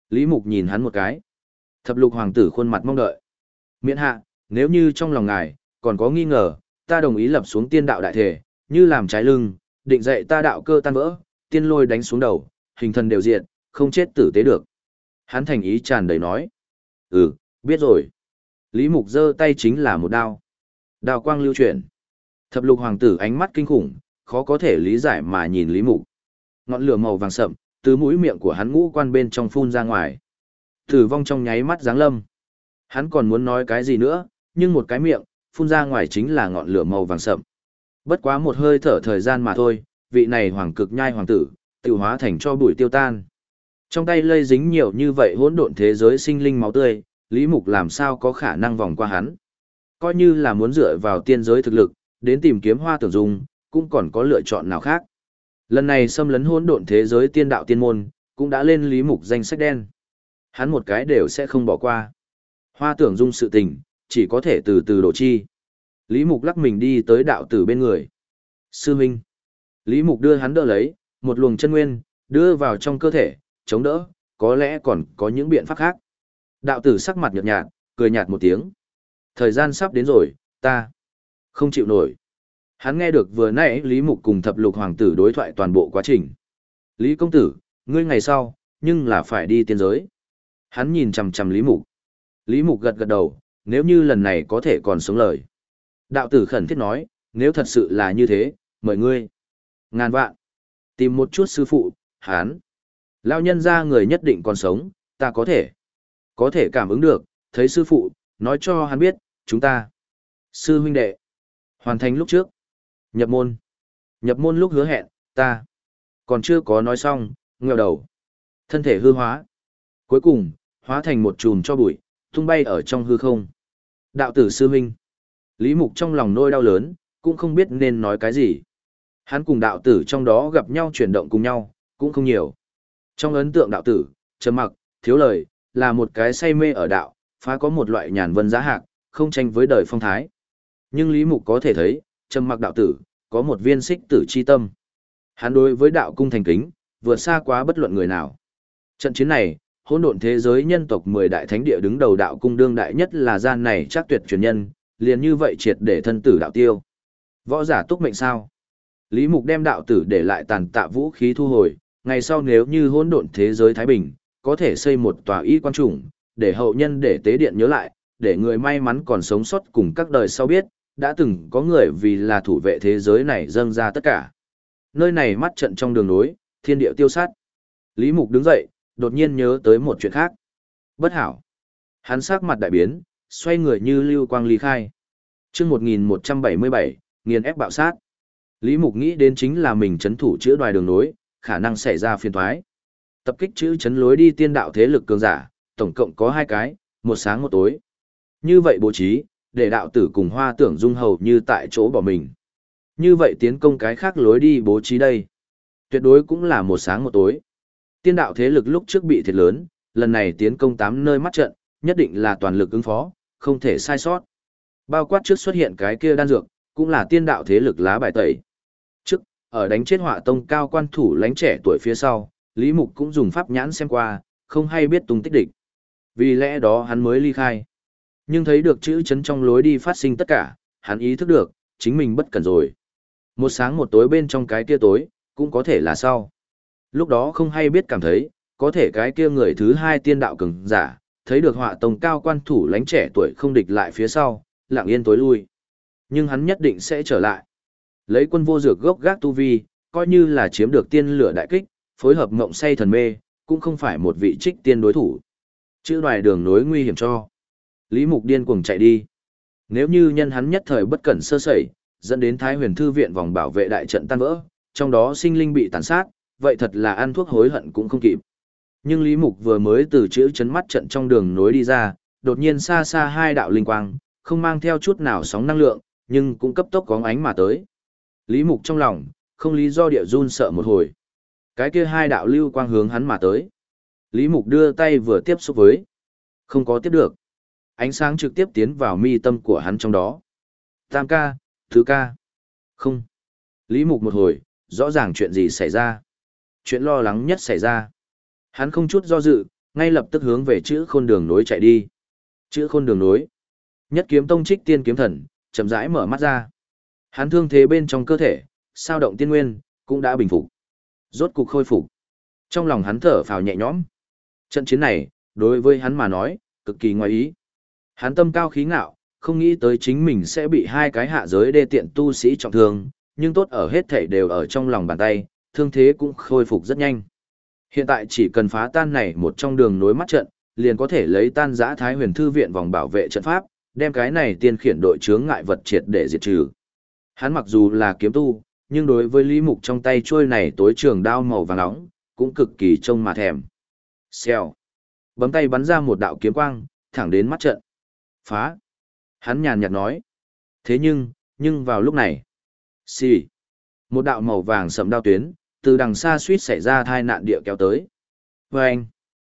Lý Mục nhìn hắn một cái. Thập lục hoàng tử khuôn mặt mong đợi. Miễn hạ, nếu như trong lòng ngài, còn có nghi ngờ, ta đồng ý lập xuống tiên đạo đại thể, như làm trái lưng, định dạy ta đạo cơ tan vỡ, tiên lôi đánh xuống đầu, hình thần đều diệt, không chết tử tế được. Hắn thành ý tràn đầy nói. Ừ, biết rồi. Lý Mục giơ tay chính là một đao. Đao quang lưu chuyển. Thập lục hoàng tử ánh mắt kinh khủng, khó có thể lý giải mà nhìn Lý Mục. Ngọn lửa màu vàng sậm, từ mũi miệng của hắn ngũ quan bên trong phun ra ngoài. Tử vong trong nháy mắt giáng lâm. Hắn còn muốn nói cái gì nữa, nhưng một cái miệng, phun ra ngoài chính là ngọn lửa màu vàng sậm. Bất quá một hơi thở thời gian mà thôi, vị này hoàng cực nhai hoàng tử, tự hóa thành cho bụi tiêu tan. Trong tay lây dính nhiều như vậy hỗn độn thế giới sinh linh máu tươi, Lý Mục làm sao có khả năng vòng qua hắn. Coi như là muốn dựa vào tiên giới thực lực, đến tìm kiếm Hoa Tưởng Dung, cũng còn có lựa chọn nào khác. Lần này xâm lấn hỗn độn thế giới tiên đạo tiên môn, cũng đã lên Lý Mục danh sách đen. Hắn một cái đều sẽ không bỏ qua. Hoa Tưởng Dung sự tình, chỉ có thể từ từ đổ chi. Lý Mục lắc mình đi tới đạo tử bên người. Sư Minh. Lý Mục đưa hắn đỡ lấy, một luồng chân nguyên, đưa vào trong cơ thể, chống đỡ, có lẽ còn có những biện pháp khác. Đạo tử sắc mặt nhợt nhạt, cười nhạt một tiếng. Thời gian sắp đến rồi, ta không chịu nổi. Hắn nghe được vừa nãy Lý Mục cùng thập lục hoàng tử đối thoại toàn bộ quá trình. Lý công tử, ngươi ngày sau, nhưng là phải đi tiên giới. Hắn nhìn chằm chằm Lý Mục. Lý Mục gật gật đầu, nếu như lần này có thể còn sống lời. Đạo tử khẩn thiết nói, nếu thật sự là như thế, mời ngươi. Ngàn vạn. Tìm một chút sư phụ, hắn. Lão nhân ra người nhất định còn sống, ta có thể. Có thể cảm ứng được, thấy sư phụ, nói cho hắn biết, chúng ta. Sư huynh đệ. Hoàn thành lúc trước. Nhập môn. Nhập môn lúc hứa hẹn, ta. Còn chưa có nói xong, ngẹo đầu. Thân thể hư hóa. Cuối cùng, hóa thành một chùm cho bụi, tung bay ở trong hư không. Đạo tử sư huynh. Lý Mục trong lòng nỗi đau lớn, cũng không biết nên nói cái gì. Hắn cùng đạo tử trong đó gặp nhau chuyển động cùng nhau, cũng không nhiều. Trong ấn tượng đạo tử, trầm mặc, thiếu lời, là một cái say mê ở đạo, phá có một loại nhàn vân giá hạc, không tranh với đời phong thái. Nhưng Lý Mục có thể thấy, trầm mặc đạo tử, có một viên xích tử chi tâm. Hắn đối với đạo cung thành kính, vượt xa quá bất luận người nào. Trận chiến này, hỗn độn thế giới nhân tộc mười đại thánh địa đứng đầu đạo cung đương đại nhất là gian này chắc tuyệt truyền nhân, liền như vậy triệt để thân tử đạo tiêu. Võ giả túc mệnh sao? Lý Mục đem đạo tử để lại tàn tạ vũ khí thu hồi, ngày sau nếu như hỗn độn thế giới thái bình, có thể xây một tòa y quan chủng, để hậu nhân để tế điện nhớ lại, để người may mắn còn sống sót cùng các đời sau biết, đã từng có người vì là thủ vệ thế giới này dâng ra tất cả. Nơi này mắt trận trong đường nối, thiên địa tiêu sát. Lý Mục đứng dậy, đột nhiên nhớ tới một chuyện khác. Bất hảo. Hắn sắc mặt đại biến, xoay người như lưu quang ly khai. Chương một nghìn một trăm bảy mươi bảy, nghiền ép bạo sát. Lý Mục nghĩ đến chính là mình trấn thủ chữa đoài đường nối, khả năng xảy ra phiền toái. Tập kích chữ trấn lối đi tiên đạo thế lực cường giả, tổng cộng có hai cái, một sáng một tối. Như vậy bố trí, để đạo tử cùng Hoa Tưởng Dung hầu như tại chỗ bỏ mình. Như vậy tiến công cái khác lối đi bố trí đây. Tuyệt đối cũng là một sáng một tối. Tiên đạo thế lực lúc trước bị thiệt lớn, lần này tiến công tám nơi mắt trận, nhất định là toàn lực ứng phó, không thể sai sót. Bao quát trước xuất hiện cái kia đan dược, cũng là tiên đạo thế lực lá bài tẩy. Trước, ở đánh chết Họa Tông cao quan thủ lãnh trẻ tuổi phía sau, Lý Mục cũng dùng pháp nhãn xem qua, không hay biết tung tích địch. Vì lẽ đó hắn mới ly khai. Nhưng thấy được chữ chấn trong lối đi phát sinh tất cả, hắn ý thức được, chính mình bất cẩn rồi. Một sáng một tối bên trong cái kia tối, cũng có thể là sau. Lúc đó không hay biết cảm thấy, có thể cái kia người thứ hai tiên đạo cường giả, thấy được Họa Tông cao quan thủ lãnh trẻ tuổi không địch lại phía sau, lặng yên tối lui. Nhưng hắn nhất định sẽ trở lại. Lấy quân vô dược gốc gác tu vi, coi như là chiếm được tiên lửa đại kích, phối hợp ngộng say thần mê, cũng không phải một vị trích tiên đối thủ. Chữ đoài đường nối nguy hiểm cho. Lý Mục điên cuồng chạy đi. Nếu như nhân hắn nhất thời bất cẩn sơ sẩy, dẫn đến Thái Huyền Thư viện vòng bảo vệ đại trận tan vỡ, trong đó sinh linh bị tàn sát, vậy thật là ăn thuốc hối hận cũng không kịp. Nhưng Lý Mục vừa mới từ chữ chấn mắt trận trong đường nối đi ra, đột nhiên xa xa hai đạo linh quang, không mang theo chút nào sóng năng lượng, nhưng cũng cấp tốc có ánh mà tới. Lý Mục trong lòng, không lý do địa run sợ một hồi. Cái kia hai đạo lưu quang hướng hắn mà tới. Lý Mục đưa tay vừa tiếp xúc với. Không có tiếp được. Ánh sáng trực tiếp tiến vào mi tâm của hắn trong đó. Tam ca, thứ ca. Không. Lý Mục một hồi, rõ ràng chuyện gì xảy ra. Chuyện lo lắng nhất xảy ra. Hắn không chút do dự, ngay lập tức hướng về chữ khôn đường nối chạy đi. Chữ khôn đường nối. Nhất kiếm tông Trích Tiên kiếm thần, chậm rãi mở mắt ra. Hắn thương thế bên trong cơ thể, sao động tiên nguyên, cũng đã bình phục. Rốt cục khôi phục. Trong lòng hắn thở phào nhẹ nhõm. Trận chiến này, đối với hắn mà nói, cực kỳ ngoài ý. Hắn tâm cao khí ngạo, không nghĩ tới chính mình sẽ bị hai cái hạ giới đê tiện tu sĩ trọng thương, nhưng tốt ở hết thảy đều ở trong lòng bàn tay, thương thế cũng khôi phục rất nhanh. Hiện tại chỉ cần phá tan này một trong đường nối mắt trận, liền có thể lấy tan giã Thái Huyền Thư viện vòng bảo vệ trận pháp, đem cái này tiên khiển đội chướng ngại vật triệt để diệt trừ. Hắn mặc dù là kiếm tu, nhưng đối với Lý Mục trong tay trôi này tối trường đao màu vàng nóng, cũng cực kỳ trông mà thèm. Xèo. Bấm tay bắn ra một đạo kiếm quang, thẳng đến mắt trận. Phá. Hắn nhàn nhạt nói. Thế nhưng, nhưng vào lúc này. Xì. Một đạo màu vàng sẫm đao tuyến, từ đằng xa suýt xảy ra tai nạn địa kéo tới. Và anh.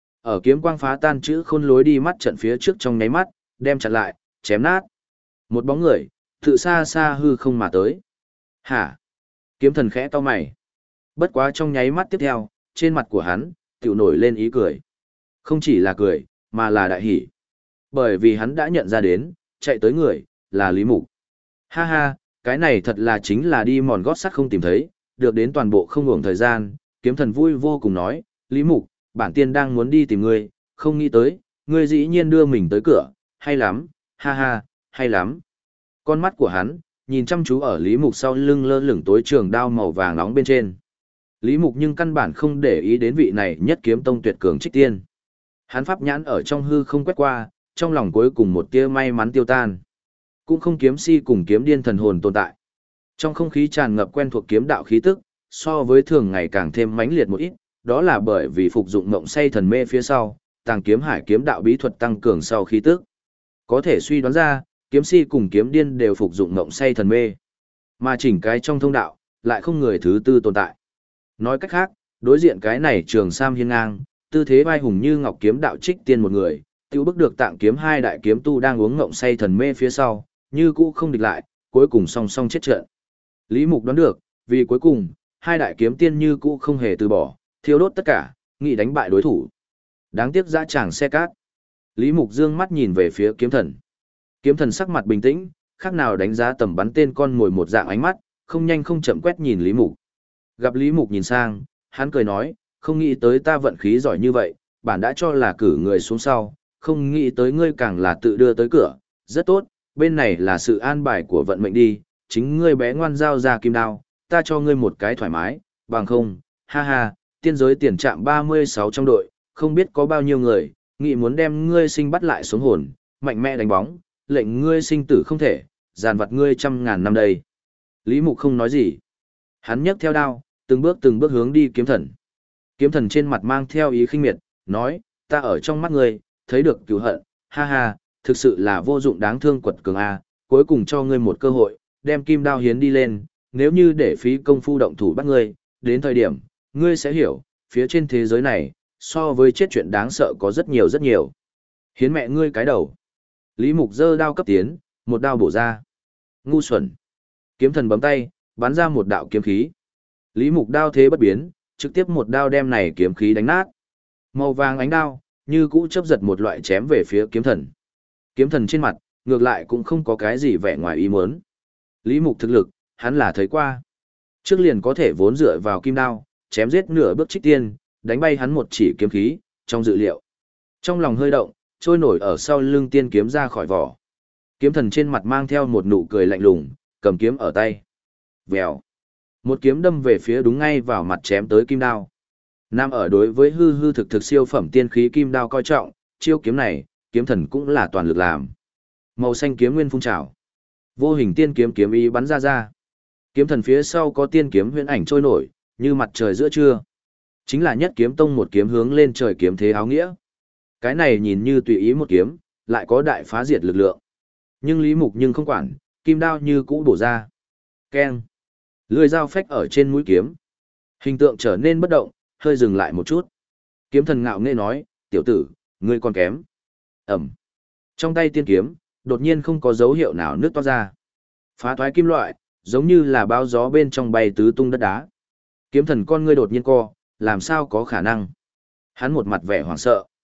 Ở kiếm quang phá tan chữ khôn lối đi mắt trận phía trước trong nháy mắt, đem chặn lại, chém nát. Một bóng người, tự xa xa hư không mà tới. Hả? Kiếm thần khẽ to mày. Bất quá trong nháy mắt tiếp theo, trên mặt của hắn, tiểu nổi lên ý cười. Không chỉ là cười, mà là đại hỉ. Bởi vì hắn đã nhận ra đến, chạy tới người, là Lý Mục. Ha ha, cái này thật là chính là đi mòn gót sắt không tìm thấy, được đến toàn bộ không ngủng thời gian, kiếm thần vui vô cùng nói, Lý Mục, bản tiên đang muốn đi tìm ngươi, không nghĩ tới, ngươi dĩ nhiên đưa mình tới cửa, hay lắm, ha ha, hay lắm. Con mắt của hắn, nhìn chăm chú ở Lý Mục sau lưng lơ lửng tối trường đao màu vàng nóng bên trên. Lý Mục nhưng căn bản không để ý đến vị này nhất kiếm tông tuyệt cường Trích Tiên. Hắn pháp nhãn ở trong hư không quét qua, trong lòng cuối cùng một tia may mắn tiêu tan. Cũng không kiếm si cùng kiếm điên thần hồn tồn tại. Trong không khí tràn ngập quen thuộc kiếm đạo khí tức, so với thường ngày càng thêm mãnh liệt một ít, đó là bởi vì phục dụng mộng say thần mê phía sau, tàng kiếm hải kiếm đạo bí thuật tăng cường sau khí tức. Có thể suy đoán ra, kiếm si cùng kiếm điên đều phục dụng mộng say thần mê. Mà chỉnh cái trong thông đạo, lại không người thứ tư tồn tại. Nói cách khác, đối diện cái này trường sam hiên ngang, tư thế vai hùng như ngọc kiếm đạo Trích Tiên một người, tiêu bức được tạng kiếm hai đại kiếm tu đang uống ngộng say thần mê phía sau, như cũ không địch lại, cuối cùng song song chết trận. Lý Mục đoán được, vì cuối cùng, hai đại kiếm tiên như cũ không hề từ bỏ, thiêu đốt tất cả, nghị đánh bại đối thủ. Đáng tiếc dã tràng xe cát. Lý Mục dương mắt nhìn về phía kiếm thần. Kiếm thần sắc mặt bình tĩnh, khác nào đánh giá tầm bắn tên con mồi một dạng ánh mắt, không nhanh không chậm quét nhìn Lý Mục. Gặp Lý Mục nhìn sang, hắn cười nói, không nghĩ tới ta vận khí giỏi như vậy, bản đã cho là cử người xuống sau, không nghĩ tới ngươi càng là tự đưa tới cửa, rất tốt, bên này là sự an bài của vận mệnh đi, chính ngươi bé ngoan giao ra kim đao, ta cho ngươi một cái thoải mái, bằng không, ha ha, tiên giới tiền trạm ba mươi sáu trong đội, không biết có bao nhiêu người, nghĩ muốn đem ngươi sinh bắt lại xuống hồn, mạnh mẽ đánh bóng, lệnh ngươi sinh tử không thể, giàn vặt ngươi trăm ngàn năm đây. Lý Mục không nói gì. Hắn nhấc theo đao, từng bước từng bước hướng đi kiếm thần. Kiếm thần trên mặt mang theo ý khinh miệt, nói, ta ở trong mắt ngươi, thấy được cứu hận, ha ha, thực sự là vô dụng đáng thương quật cường a, cuối cùng cho ngươi một cơ hội, đem kim đao hiến đi lên, nếu như để phí công phu động thủ bắt ngươi, đến thời điểm, ngươi sẽ hiểu, phía trên thế giới này, so với chết chuyện đáng sợ có rất nhiều rất nhiều. Hiến mẹ ngươi cái đầu. Lý Mục giơ đao cấp tiến, một đao bổ ra. Ngu xuẩn. Kiếm thần bấm tay, bắn ra một đạo kiếm khí. Lý Mục đao thế bất biến, trực tiếp một đao đem này kiếm khí đánh nát. Màu vàng ánh đao, như cũ chớp giật một loại chém về phía kiếm thần. Kiếm thần trên mặt, ngược lại cũng không có cái gì vẻ ngoài ý muốn. Lý Mục thực lực, hắn là thấy qua. Trước liền có thể vốn dựa vào kim đao, chém giết nửa bước Trích Tiên, đánh bay hắn một chỉ kiếm khí, trong dự liệu. Trong lòng hơi động, trôi nổi ở sau lưng tiên kiếm ra khỏi vỏ. Kiếm thần trên mặt mang theo một nụ cười lạnh lùng, cầm kiếm ở tay. Vèo. Một kiếm đâm về phía đúng ngay vào mặt chém tới kim đao. Nam ở đối với hư hư thực thực siêu phẩm tiên khí kim đao coi trọng, chiêu kiếm này, kiếm thần cũng là toàn lực làm. Màu xanh kiếm nguyên phun trào. Vô hình tiên kiếm kiếm ý bắn ra ra. Kiếm thần phía sau có tiên kiếm huyễn ảnh trôi nổi, như mặt trời giữa trưa. Chính là nhất kiếm tông một kiếm hướng lên trời kiếm thế áo nghĩa. Cái này nhìn như tùy ý một kiếm, lại có đại phá diệt lực lượng. Nhưng Lý Mục nhưng không quản, kim đao như cũ bổ ra. Keng. Lưỡi dao phách ở trên mũi kiếm. Hình tượng trở nên bất động, hơi dừng lại một chút. Kiếm thần ngạo nghễ nói, tiểu tử, ngươi còn kém. Ẩm. Trong tay tiên kiếm, đột nhiên không có dấu hiệu nào nước toát ra. Phá thoái kim loại, giống như là bao gió bên trong bay tứ tung đất đá. Kiếm thần con ngươi đột nhiên co, làm sao có khả năng. Hắn một mặt vẻ hoảng sợ.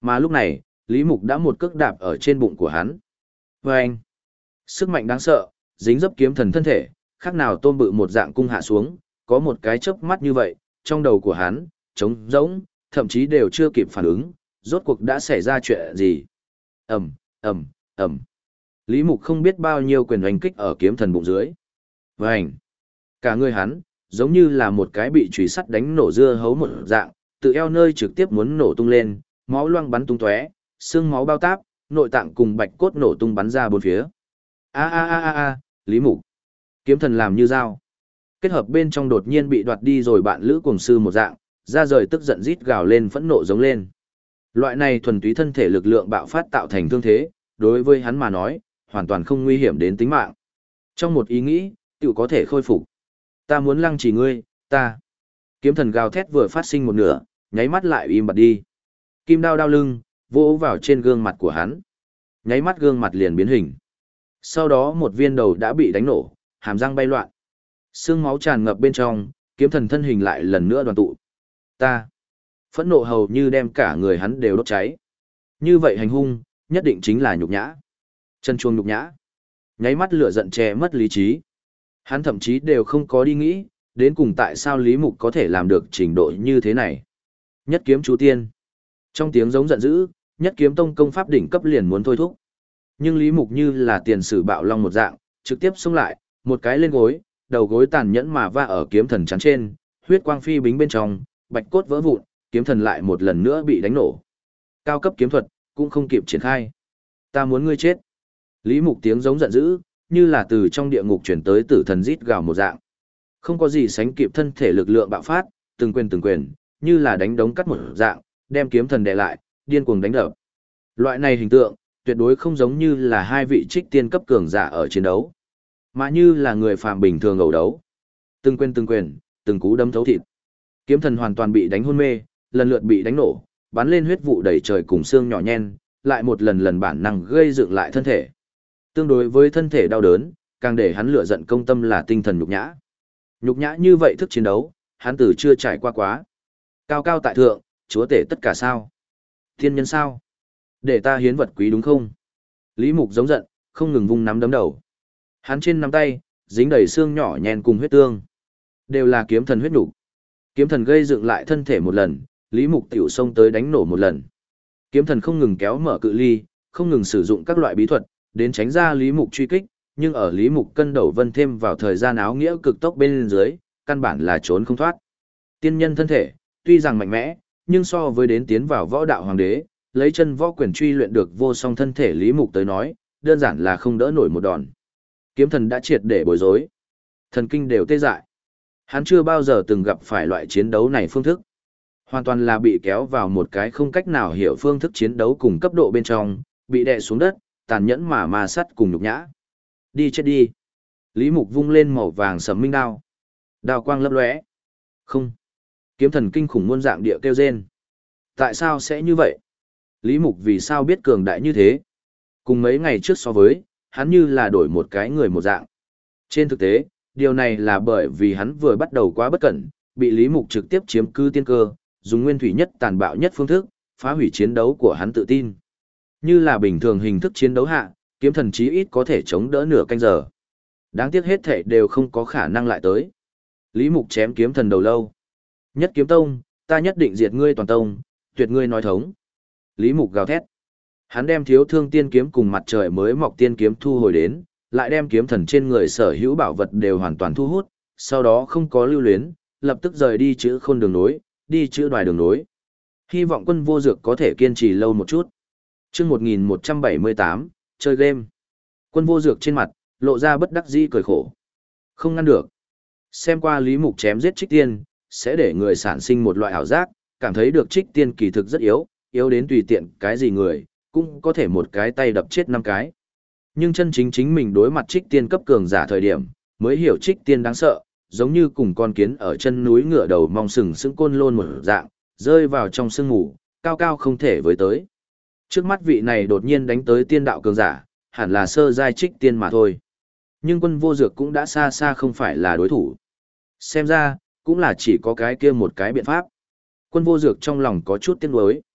Mà lúc này, Lý Mục đã một cước đạp ở trên bụng của hắn. Và anh, sức mạnh đáng sợ, dính dấp kiếm thần thân thể, khác nào tôm bự một dạng cung hạ xuống, có một cái chớp mắt như vậy, trong đầu của hắn, trống rỗng, thậm chí đều chưa kịp phản ứng, rốt cuộc đã xảy ra chuyện gì. Ầm, ầm, ầm. Lý Mục không biết bao nhiêu quyền oanh kích ở kiếm thần bụng dưới. Vành. Cả người hắn, giống như là một cái bị chùy sắt đánh nổ dưa hấu một dạng, tự eo nơi trực tiếp muốn nổ tung lên, máu loang bắn tung tóe, xương máu bao táp, nội tạng cùng bạch cốt nổ tung bắn ra bốn phía. A a a a a, Lý Mục. Kiếm thần làm như dao. Kết hợp bên trong đột nhiên bị đoạt đi rồi bạn lữ cùng sư một dạng, ra rời tức giận rít gào lên phẫn nộ giống lên. Loại này thuần túy thân thể lực lượng bạo phát tạo thành thương thế, đối với hắn mà nói, hoàn toàn không nguy hiểm đến tính mạng. Trong một ý nghĩ, tự có thể khôi phục. Ta muốn lăng trì ngươi, ta. Kiếm thần gào thét vừa phát sinh một nửa, nháy mắt lại im bặt đi. Kim đao đao lưng, vỗ vào trên gương mặt của hắn. Nháy mắt gương mặt liền biến hình. Sau đó một viên đầu đã bị đánh nổ, hàm răng bay loạn. Xương máu tràn ngập bên trong, kiếm thần thân hình lại lần nữa đoàn tụ. Ta. Phẫn nộ hầu như đem cả người hắn đều đốt cháy. Như vậy hành hung, nhất định chính là nhục nhã. Chân chuông nhục nhã. Nháy mắt lửa giận che mất lý trí. Hắn thậm chí đều không có đi nghĩ, đến cùng tại sao Lý Mục có thể làm được trình độ như thế này. Nhất kiếm chú tiên. Trong tiếng giống giận dữ, nhất kiếm tông công pháp đỉnh cấp liền muốn thôi thúc. Nhưng Lý Mục như là tiền sử bạo long một dạng, trực tiếp xông lại, một cái lên gối, đầu gối tàn nhẫn mà va ở kiếm thần chắn trên, huyết quang phi bính bên trong, bạch cốt vỡ vụn, kiếm thần lại một lần nữa bị đánh nổ. Cao cấp kiếm thuật, cũng không kịp triển khai. Ta muốn ngươi chết. Lý Mục tiếng giống giận dữ, như là từ trong địa ngục chuyển tới tử thần rít gào một dạng. Không có gì sánh kịp thân thể lực lượng bạo phát, từng quyền từng quyền, như là đánh đống cắt một dạng, đem kiếm thần đè lại, điên cuồng đánh đập. Loại này hình tượng, tuyệt đối không giống như là hai vị trích tiên cấp cường giả ở chiến đấu, mà như là người phàm bình thường ẩu đấu. Từng quyền từng quyền, từng cú đấm thấu thịt. Kiếm thần hoàn toàn bị đánh hôn mê, lần lượt bị đánh nổ, bắn lên huyết vụ đầy trời cùng xương nhỏ nhen, lại một lần lần bản năng gây dựng lại thân thể. Tương đối với thân thể đau đớn, càng để hắn lửa giận công tâm là tinh thần nhục nhã. Nhục nhã như vậy thức chiến đấu, hắn từ chưa trải qua quá. Cao cao tại thượng, chúa tể tất cả sao? Thiên nhân sao? Để ta hiến vật quý đúng không? Lý Mục giống giận, không ngừng vung nắm đấm đầu. Hắn trên nắm tay, dính đầy xương nhỏ nhen cùng huyết tương. Đều là kiếm thần huyết nục. Kiếm thần gây dựng lại thân thể một lần, Lý Mục tiểu xông tới đánh nổ một lần. Kiếm thần không ngừng kéo mở cự ly, không ngừng sử dụng các loại bí thuật, đến tránh ra Lý Mục truy kích, nhưng ở Lý Mục cân đầu vân thêm vào thời gian áo nghĩa cực tốc bên dưới, căn bản là trốn không thoát. Tiên nhân thân thể, tuy rằng mạnh mẽ, nhưng so với đến tiến vào võ đạo hoàng đế, lấy chân võ quyền truy luyện được vô song thân thể Lý Mục tới nói, đơn giản là không đỡ nổi một đòn. Kiếm thần đã triệt để bối rối. Thần kinh đều tê dại. Hắn chưa bao giờ từng gặp phải loại chiến đấu này phương thức. Hoàn toàn là bị kéo vào một cái không cách nào hiểu phương thức chiến đấu cùng cấp độ bên trong, bị đè xuống đất, tàn nhẫn mà ma sắt cùng nhục nhã. Đi chết đi. Lý Mục vung lên màu vàng sẫm minh đao. Đao quang lấp lóe. Không. Kiếm thần kinh khủng muôn dạng địa kêu rên. Tại sao sẽ như vậy? Lý Mục vì sao biết cường đại như thế? Cùng mấy ngày trước so với, hắn như là đổi một cái người một dạng. Trên thực tế, điều này là bởi vì hắn vừa bắt đầu quá bất cẩn, bị Lý Mục trực tiếp chiếm cứ tiên cơ, dùng nguyên thủy nhất tàn bạo nhất phương thức, phá hủy chiến đấu của hắn tự tin. Như là bình thường hình thức chiến đấu hạ, kiếm thần chí ít có thể chống đỡ nửa canh giờ. Đáng tiếc hết thể đều không có khả năng lại tới. Lý Mục chém kiếm thần đầu lâu. Nhất kiếm tông, ta nhất định diệt ngươi toàn tông, tuyệt ngươi nói thống. Lý Mục gào thét. Hắn đem thiếu thương tiên kiếm cùng mặt trời mới mọc tiên kiếm thu hồi đến, lại đem kiếm thần trên người sở hữu bảo vật đều hoàn toàn thu hút, sau đó không có lưu luyến, lập tức rời đi chữ khôn đường nối, đi chữ đoài đường nối. Hy vọng quân vô dược có thể kiên trì lâu một chút. Chương một nghìn một trăm bảy mươi tám, chơi game. Quân vô dược trên mặt, lộ ra bất đắc dĩ cười khổ. Không ngăn được. Xem qua Lý Mục chém giết trích tiên, sẽ để người sản sinh một loại ảo giác, cảm thấy được trích tiên kỳ thực rất yếu, yếu đến tùy tiện cái gì người, cũng có thể một cái tay đập chết năm cái. Nhưng chân chính chính mình đối mặt trích tiên cấp cường giả thời điểm, mới hiểu trích tiên đáng sợ, giống như cùng con kiến ở chân núi ngựa đầu mong sừng sững côn lôn một dạng, rơi vào trong sương mù, cao cao không thể với tới. Trước mắt vị này đột nhiên đánh tới tiên đạo cường giả, hẳn là sơ giai trích tiên mà thôi. Nhưng quân vô dược cũng đã xa xa không phải là đối thủ. Xem ra, cũng là chỉ có cái kia một cái biện pháp. Quân vô dược trong lòng có chút tiếc nuối.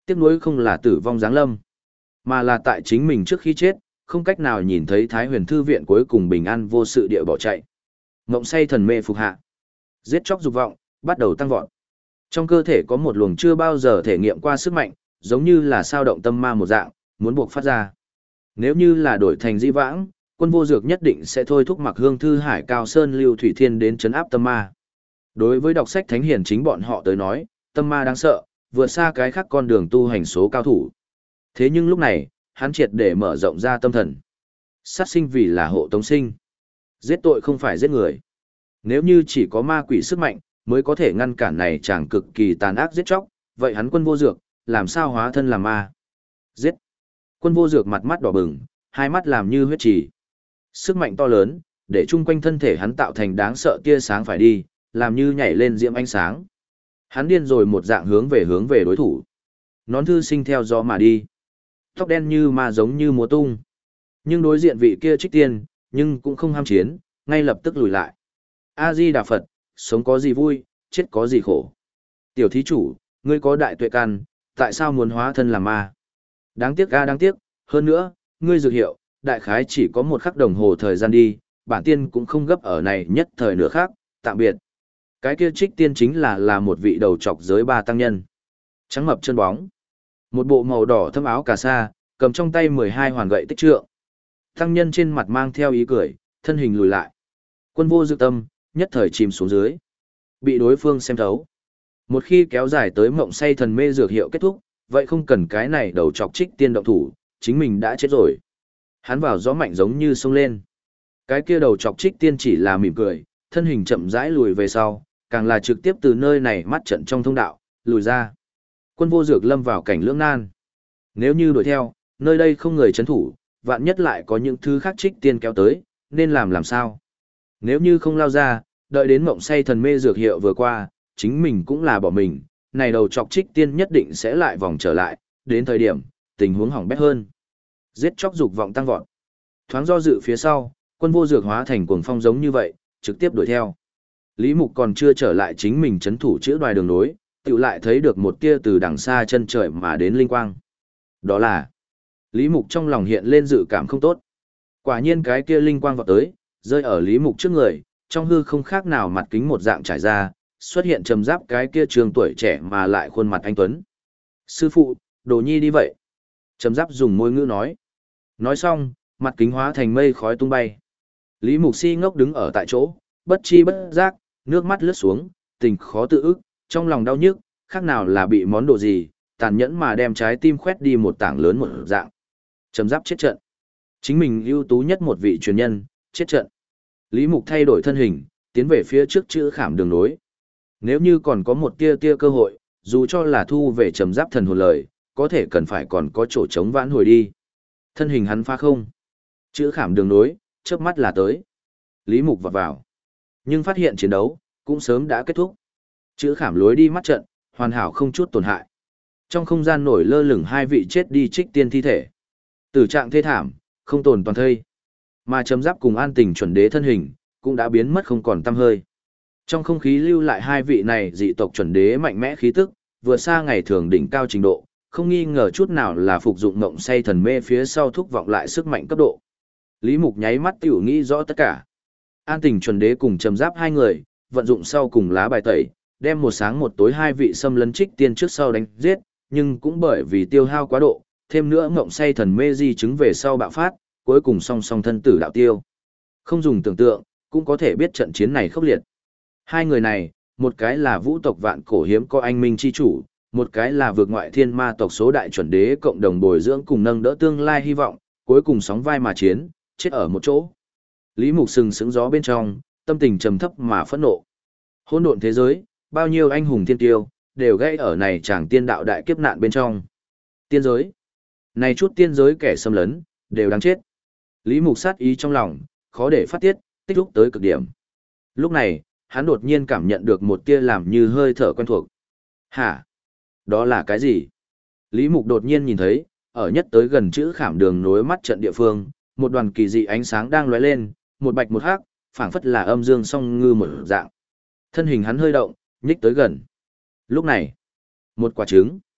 Tiếc nuối không là tử vong giáng lâm, mà là tại chính mình trước khi chết, không cách nào nhìn thấy Thái Huyền Thư viện cuối cùng bình an vô sự địa bỏ chạy. Ngộng say thần mê phục hạ, giết chóc dục vọng bắt đầu tăng vọt. Trong cơ thể có một luồng chưa bao giờ thể nghiệm qua sức mạnh, giống như là sao động tâm ma một dạng, muốn buộc phát ra. Nếu như là đổi thành dĩ vãng, Quân Vô Dược nhất định sẽ thôi thúc Mặc Hương Thư Hải Cao Sơn Lưu Thủy Thiên đến trấn áp tâm ma. Đối với đọc sách thánh hiền chính bọn họ tới nói, tâm ma đáng sợ, vượt xa cái khác con đường tu hành số cao thủ. Thế nhưng lúc này, hắn triệt để mở rộng ra tâm thần. Sát sinh vì là hộ tống sinh. Giết tội không phải giết người. Nếu như chỉ có ma quỷ sức mạnh, mới có thể ngăn cản này chẳng cực kỳ tàn ác giết chóc, vậy hắn Quân Vô Dược, làm sao hóa thân làm ma? Giết! Quân Vô Dược mặt mắt đỏ bừng, hai mắt làm như huyết trì. Sức mạnh to lớn, để chung quanh thân thể hắn tạo thành đáng sợ tia sáng phải đi, làm như nhảy lên diễm ánh sáng. Hắn điên rồi một dạng hướng về hướng về đối thủ. Nón thư sinh theo gió mà đi. Tóc đen như ma giống như múa tung. Nhưng đối diện vị kia trích tiên, nhưng cũng không ham chiến, ngay lập tức lùi lại. A-di-đà Phật, sống có gì vui, chết có gì khổ. Tiểu thí chủ, ngươi có đại tuệ căn, tại sao muốn hóa thân làm ma? Đáng tiếc ga đáng tiếc, hơn nữa, ngươi dược hiệu, đại khái chỉ có một khắc đồng hồ thời gian đi, bản tiên cũng không gấp ở này nhất thời nữa khác, tạm biệt. Cái kia trích tiên chính là là một vị đầu trọc giới ba tăng nhân. Trắng mập chân bóng. Một bộ màu đỏ thâm áo cà sa, cầm trong tay mười hai hoàn gậy tích trượng. Tăng nhân trên mặt mang theo ý cười, thân hình lùi lại. Quân Vô Dược tâm, nhất thời chìm xuống dưới. Bị đối phương xem thấu. Một khi kéo dài tới mộng say thần mê dược hiệu kết thúc, vậy không cần cái này đầu chọc trích tiên động thủ, chính mình đã chết rồi. Hắn vào gió mạnh giống như sông lên. Cái kia đầu chọc trích tiên chỉ là mỉm cười, thân hình chậm rãi lùi về sau, càng là trực tiếp từ nơi này mắt trận trong thông đạo, lùi ra. Quân Vô Dược lâm vào cảnh lưỡng nan. Nếu như đuổi theo, nơi đây không người chấn thủ, vạn nhất lại có những thứ khác trích tiên kéo tới, nên làm làm sao? Nếu như không lao ra, đợi đến mộng say thần mê dược hiệu vừa qua, chính mình cũng là bỏ mình, này đầu chọc trích tiên nhất định sẽ lại vòng trở lại, đến thời điểm, tình huống hỏng bét hơn. Giết chóc dục vọng tăng vọt. Thoáng do dự phía sau, Quân Vô Dược hóa thành cuồng phong giống như vậy, trực tiếp đuổi theo. Lý Mục còn chưa trở lại chính mình chấn thủ chữa đoài đường nối, tự lại thấy được một tia từ đằng xa chân trời mà đến linh quang. Đó là Lý Mục trong lòng hiện lên dự cảm không tốt. Quả nhiên cái kia linh quang vọt tới, rơi ở Lý Mục trước người, trong hư không khác nào mặt kính một dạng trải ra, xuất hiện trầm giáp cái kia trường tuổi trẻ mà lại khuôn mặt anh tuấn. Sư phụ, đồ nhi đi vậy. Trầm giáp dùng môi ngữ nói. Nói xong, mặt kính hóa thành mây khói tung bay. Lý Mục si ngốc đứng ở tại chỗ, bất chi bất giác, nước mắt lướt xuống, tình khó tự ức, trong lòng đau nhức, khác nào là bị món đồ gì, tàn nhẫn mà đem trái tim khoét đi một tảng lớn một dạng. Trầm giáp chết trận. Chính mình ưu tú nhất một vị truyền nhân, chết trận. Lý Mục thay đổi thân hình, tiến về phía trước chữ khảm đường nối. Nếu như còn có một tia tia cơ hội, dù cho là thu về trầm giáp thần hồn lời, có thể cần phải còn có chỗ trống vãn hồi đi. Thân hình hắn pha không. Chữ khảm đường nối, chớp mắt là tới. Lý Mục vọt vào. Nhưng phát hiện chiến đấu, cũng sớm đã kết thúc. Chữ khảm lối đi mắt trận, hoàn hảo không chút tổn hại. Trong không gian nổi lơ lửng hai vị chết đi trích tiên thi thể. Tử trạng thê thảm, không tồn toàn thây. Mà chấm giáp cùng an tình chuẩn đế thân hình, cũng đã biến mất không còn tăm hơi. Trong không khí lưu lại hai vị này dị tộc chuẩn đế mạnh mẽ khí tức, vượt xa ngày thường đỉnh cao trình độ, không nghi ngờ chút nào là phục dụng ngộng say thần mê phía sau thúc vọng lại sức mạnh cấp độ. Lý Mục nháy mắt tiểu nghĩ rõ tất cả. An tình chuẩn đế cùng trầm giáp hai người, vận dụng sau cùng lá bài tẩy, đem một sáng một tối hai vị xâm lấn trích tiên trước sau đánh giết, nhưng cũng bởi vì tiêu hao quá độ, thêm nữa ngộng say thần mê di chứng về sau bạo phát, cuối cùng song song thân tử đạo tiêu. Không dùng tưởng tượng, cũng có thể biết trận chiến này khốc liệt. Hai người này, một cái là vũ tộc vạn cổ hiếm có anh minh chi chủ, một cái là vượt ngoại thiên ma tộc số đại chuẩn đế cộng đồng bồi dưỡng cùng nâng đỡ tương lai hy vọng, cuối cùng sóng vai mà chiến, chết ở một chỗ. Lý Mục sừng sững gió bên trong, tâm tình trầm thấp mà phẫn nộ. Hỗn độn thế giới, bao nhiêu anh hùng thiên tiêu, đều gây ở này chàng tiên đạo đại kiếp nạn bên trong. Tiên giới. Này chút tiên giới kẻ xâm lấn, đều đáng chết. Lý Mục sát ý trong lòng, khó để phát tiết, tích lúc tới cực điểm. Lúc này, hắn đột nhiên cảm nhận được một tia làm như hơi thở quen thuộc. Hả? Đó là cái gì? Lý Mục đột nhiên nhìn thấy, ở nhất tới gần chữ khảm đường nối mắt trận địa phương, một đoàn kỳ dị ánh sáng đang lóe lên, một bạch một hắc, phảng phất là âm dương song ngư một dạng. Thân hình hắn hơi động, nhích tới gần. Lúc này, một quả trứng,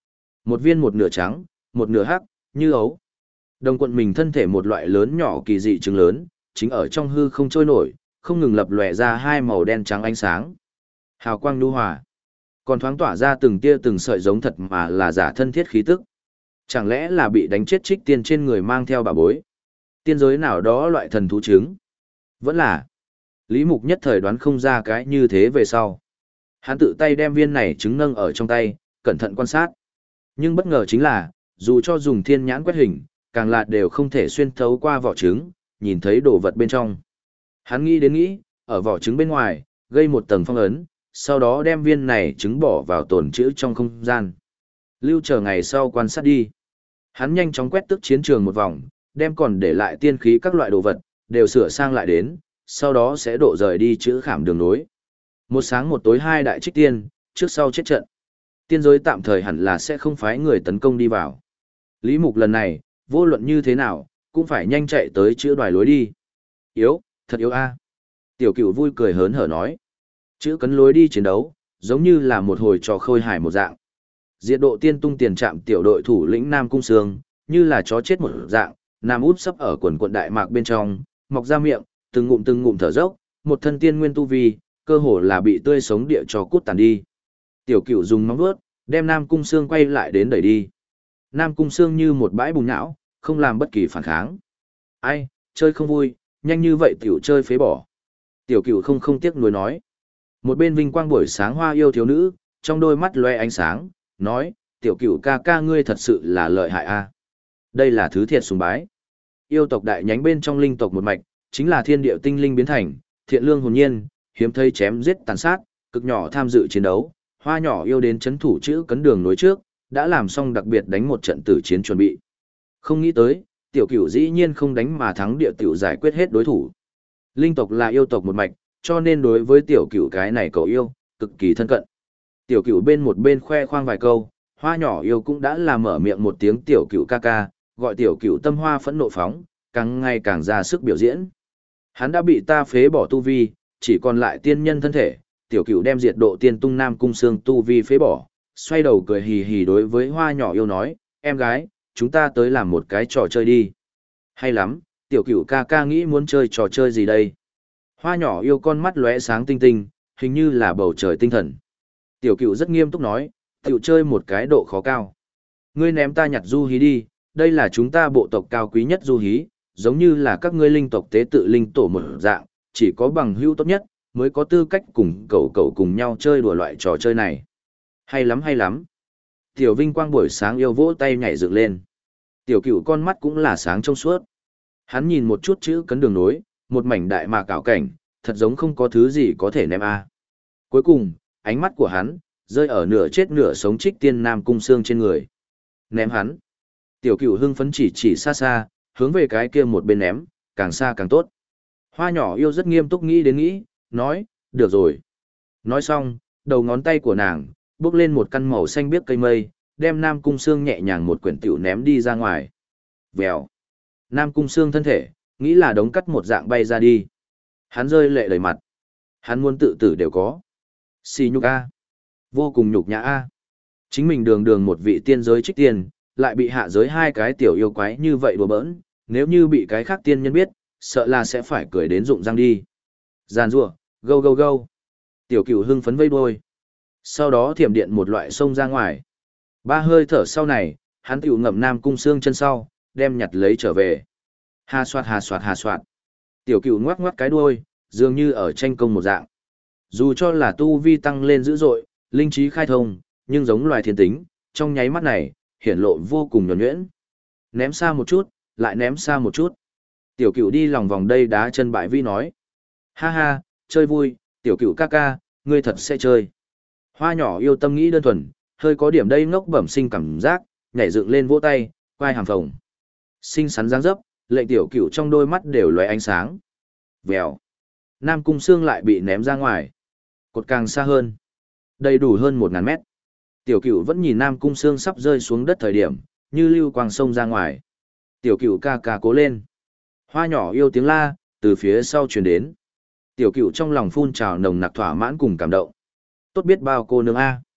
Một viên một nửa trắng, một nửa hắc, như ấu. Đồng quận mình thân thể một loại lớn nhỏ kỳ dị trứng lớn, chính ở trong hư không trôi nổi, không ngừng lập lòe ra hai màu đen trắng ánh sáng. Hào quang nhu hòa, còn thoáng tỏa ra từng tia từng sợi giống thật mà là giả thân thiết khí tức. Chẳng lẽ là bị đánh chết trích tiên trên người mang theo bà bối? Tiên giới nào đó loại thần thú trứng? Vẫn là. Lý Mục nhất thời đoán không ra cái như thế về sau. Hắn tự tay đem viên này trứng nâng ở trong tay, cẩn thận quan sát. Nhưng bất ngờ chính là, dù cho dùng thiên nhãn quét hình, càng là đều không thể xuyên thấu qua vỏ trứng, nhìn thấy đồ vật bên trong. Hắn nghĩ đến nghĩ, ở vỏ trứng bên ngoài, gây một tầng phong ấn, sau đó đem viên này trứng bỏ vào tồn trữ trong không gian. Lưu chờ ngày sau quan sát đi. Hắn nhanh chóng quét tức chiến trường một vòng, đem còn để lại tiên khí các loại đồ vật, đều sửa sang lại đến, sau đó sẽ độ rời đi chữ khảm đường nối. Một sáng một tối hai đại trích tiên, trước sau chết trận. Tiên giới tạm thời hẳn là sẽ không phái người tấn công đi vào. Lý Mục lần này, vô luận như thế nào, cũng phải nhanh chạy tới chữ đoài lối đi. Yếu, thật yếu a. Tiểu Cửu vui cười hớn hở nói. Chữ cấn lối đi chiến đấu, giống như là một hồi trò khôi hài một dạng. Diệt độ tiên tung tiền trạm tiểu đội thủ lĩnh Nam Cung Sương, như là chó chết một dạng, Nam út sấp ở quần quận đại mạc bên trong, mọc ra miệng, từng ngụm từng ngụm thở dốc, một thân tiên nguyên tu vi, cơ hồ là bị tươi sống địa cho cút tàn đi. Tiểu Cửu dùng móng vuốt, đem Nam Cung Sương quay lại đến đẩy đi. Nam Cung Sương như một bãi bùn nhão, không làm bất kỳ phản kháng. Ai, chơi không vui, nhanh như vậy tiểu chơi phế bỏ. Tiểu Cửu không không tiếc nuối nói. Một bên vinh quang buổi sáng hoa yêu thiếu nữ, trong đôi mắt loe ánh sáng, nói, Tiểu Cửu ca ca ngươi thật sự là lợi hại a. Đây là thứ thiệt sùng bái. Yêu tộc đại nhánh bên trong linh tộc một mạch, chính là thiên địa tinh linh biến thành, thiện lương hồn nhiên, hiếm thấy chém giết tàn sát, cực nhỏ tham dự chiến đấu, hoa nhỏ yêu đến chấn thủ chữ cấn đường nối trước, đã làm xong đặc biệt đánh một trận tử chiến chuẩn bị. Không nghĩ tới, Tiểu Cửu dĩ nhiên không đánh mà thắng địa tiểu giải quyết hết đối thủ. Linh tộc là yêu tộc một mạch, cho nên đối với Tiểu Cửu cái này cậu yêu, cực kỳ thân cận. Tiểu Cửu bên một bên khoe khoang vài câu, hoa nhỏ yêu cũng đã làm mở miệng một tiếng Tiểu Cửu ca ca, gọi Tiểu Cửu tâm hoa phẫn nộ phóng, càng ngày càng ra sức biểu diễn. Hắn đã bị ta phế bỏ tu vi, chỉ còn lại tiên nhân thân thể, Tiểu Cửu đem diệt độ tiên tung Nam Cung Sương tu vi phế bỏ, xoay đầu cười hì hì đối với hoa nhỏ yêu nói, em gái, chúng ta tới làm một cái trò chơi đi. Hay lắm, Tiểu Cửu ca ca nghĩ muốn chơi trò chơi gì đây? Hoa nhỏ yêu con mắt lóe sáng tinh tinh, hình như là bầu trời tinh thần. Tiểu Cửu rất nghiêm túc nói, tiểu chơi một cái độ khó cao. Ngươi ném ta nhặt du hí đi, đây là chúng ta bộ tộc cao quý nhất du hí, giống như là các ngươi linh tộc tế tự linh tổ một dạng, chỉ có bằng hữu tốt nhất, mới có tư cách cùng cậu cậu cùng nhau chơi đùa loại trò chơi này. Hay lắm hay lắm. Tiểu Vinh Quang buổi sáng yêu vỗ tay nhảy dựng lên. Tiểu Cửu con mắt cũng là sáng trong suốt. Hắn nhìn một chút chữ cấn đường nối, một mảnh đại mạc ảo cảnh, thật giống không có thứ gì có thể ném a. Cuối cùng, ánh mắt của hắn rơi ở nửa chết nửa sống trích tiên Nam Cung Sương trên người. Ném hắn. Tiểu Cửu hưng phấn chỉ chỉ xa xa, hướng về cái kia một bên ném, càng xa càng tốt. Hoa nhỏ yêu rất nghiêm túc nghĩ đến nghĩ, nói, được rồi. Nói xong, đầu ngón tay của nàng bước lên một căn màu xanh biếc cây mây, đem Nam Cung Sương nhẹ nhàng một quyển tiểu ném đi ra ngoài. Vèo. Nam Cung Sương thân thể, nghĩ là đống cắt một dạng bay ra đi. Hắn rơi lệ đầy mặt. Hắn muốn tự tử đều có. Xì nhục a. Vô cùng nhục nhã a. Chính mình đường đường một vị tiên giới trích tiên, lại bị hạ giới hai cái tiểu yêu quái như vậy đùa bỡn, nếu như bị cái khác tiên nhân biết, sợ là sẽ phải cười đến rụng răng đi. Giàn rủa, gâu gâu gâu. Tiểu Cửu hưng phấn vây đuôi. Sau đó thiểm điện một loại sông ra ngoài. Ba hơi thở sau này, hắn tiểu ngậm Nam Cung Sương chân sau, đem nhặt lấy trở về. Hà soạt hà soạt hà soạt. Tiểu Cửu ngoắc ngoắc cái đuôi, dường như ở tranh công một dạng. Dù cho là tu vi tăng lên dữ dội, linh trí khai thông, nhưng giống loài thiên tính, trong nháy mắt này, hiển lộ vô cùng nhuần nhuyễn. Ném xa một chút, lại ném xa một chút. Tiểu Cửu đi lòng vòng đây đá chân bại vi nói. Ha ha, chơi vui, Tiểu Cửu ca ca, ngươi thật sẽ chơi. Hoa nhỏ yêu tâm nghĩ đơn thuần, hơi có điểm đây ngốc bẩm sinh cảm giác, nhảy dựng lên vỗ tay, quay hàm phồng. Xinh xắn dáng dấp, lệnh Tiểu Cửu trong đôi mắt đều lóe ánh sáng. Vèo. Nam Cung Sương lại bị ném ra ngoài. Cột càng xa hơn. Đầy đủ hơn một ngàn mét. Tiểu Cửu vẫn nhìn Nam Cung Sương sắp rơi xuống đất thời điểm, như lưu quang sông ra ngoài. Tiểu Cửu ca ca cố lên. Hoa nhỏ yêu tiếng la, từ phía sau truyền đến. Tiểu Cửu trong lòng phun trào nồng nặc thỏa mãn cùng cảm động. Tốt biết bao cô nương A.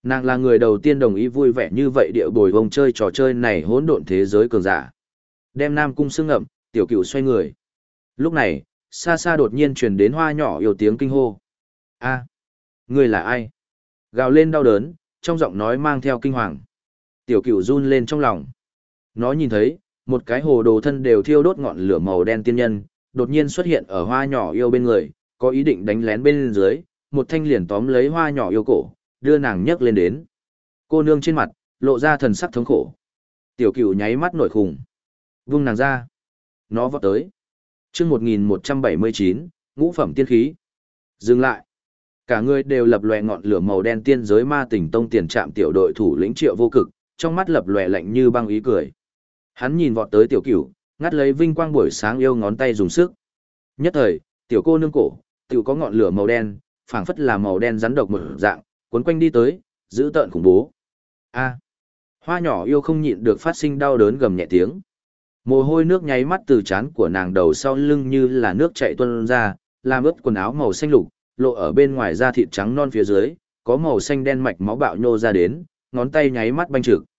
Nàng là người đầu tiên đồng ý vui vẻ như vậy địa bồi vông chơi trò chơi này hỗn độn thế giới cường giả. Đem Nam Cung xương ngậm, tiểu cửu xoay người. Lúc này, xa xa đột nhiên truyền đến Hoa Nhỏ Yêu tiếng kinh hô. A, ngươi là ai? Gào lên đau đớn, trong giọng nói mang theo kinh hoàng. Tiểu cửu run lên trong lòng. Nó nhìn thấy, một cái hồ đồ thân đều thiêu đốt ngọn lửa màu đen tiên nhân, đột nhiên xuất hiện ở Hoa Nhỏ Yêu bên người, có ý định đánh lén bên dưới, một thanh liền tóm lấy Hoa Nhỏ Yêu cổ, đưa nàng nhấc lên đến. Cô nương trên mặt, lộ ra thần sắc thống khổ. Tiểu cửu nháy mắt nổi khủng. Vung nàng ra. Nó vọt tới. Chương một nghìn một trăm bảy mươi chín, ngũ phẩm tiên khí. Dừng lại. Cả người đều lập lòe ngọn lửa màu đen tiên giới ma tỉnh tông tiền trạm tiểu đội thủ lĩnh Triệu Vô Cực, trong mắt lập lòe lạnh như băng ý cười. Hắn nhìn vọt tới tiểu cửu, ngắt lấy vinh quang buổi sáng yêu ngón tay dùng sức. Nhất thời, tiểu cô nương cổ, tiểu có ngọn lửa màu đen, phảng phất là màu đen rắn độc một dạng, cuốn quanh đi tới, giữ tợn khủng bố. A. Hoa Nhỏ Yêu không nhịn được phát sinh đau đớn gầm nhẹ tiếng. Mồ hôi nước nháy mắt từ trán của nàng đầu sau lưng như là nước chảy tuôn ra, làm ướt quần áo màu xanh lục, lộ ở bên ngoài da thịt trắng non phía dưới, có màu xanh đen mạch máu bạo nhô ra đến, ngón tay nháy mắt banh trực.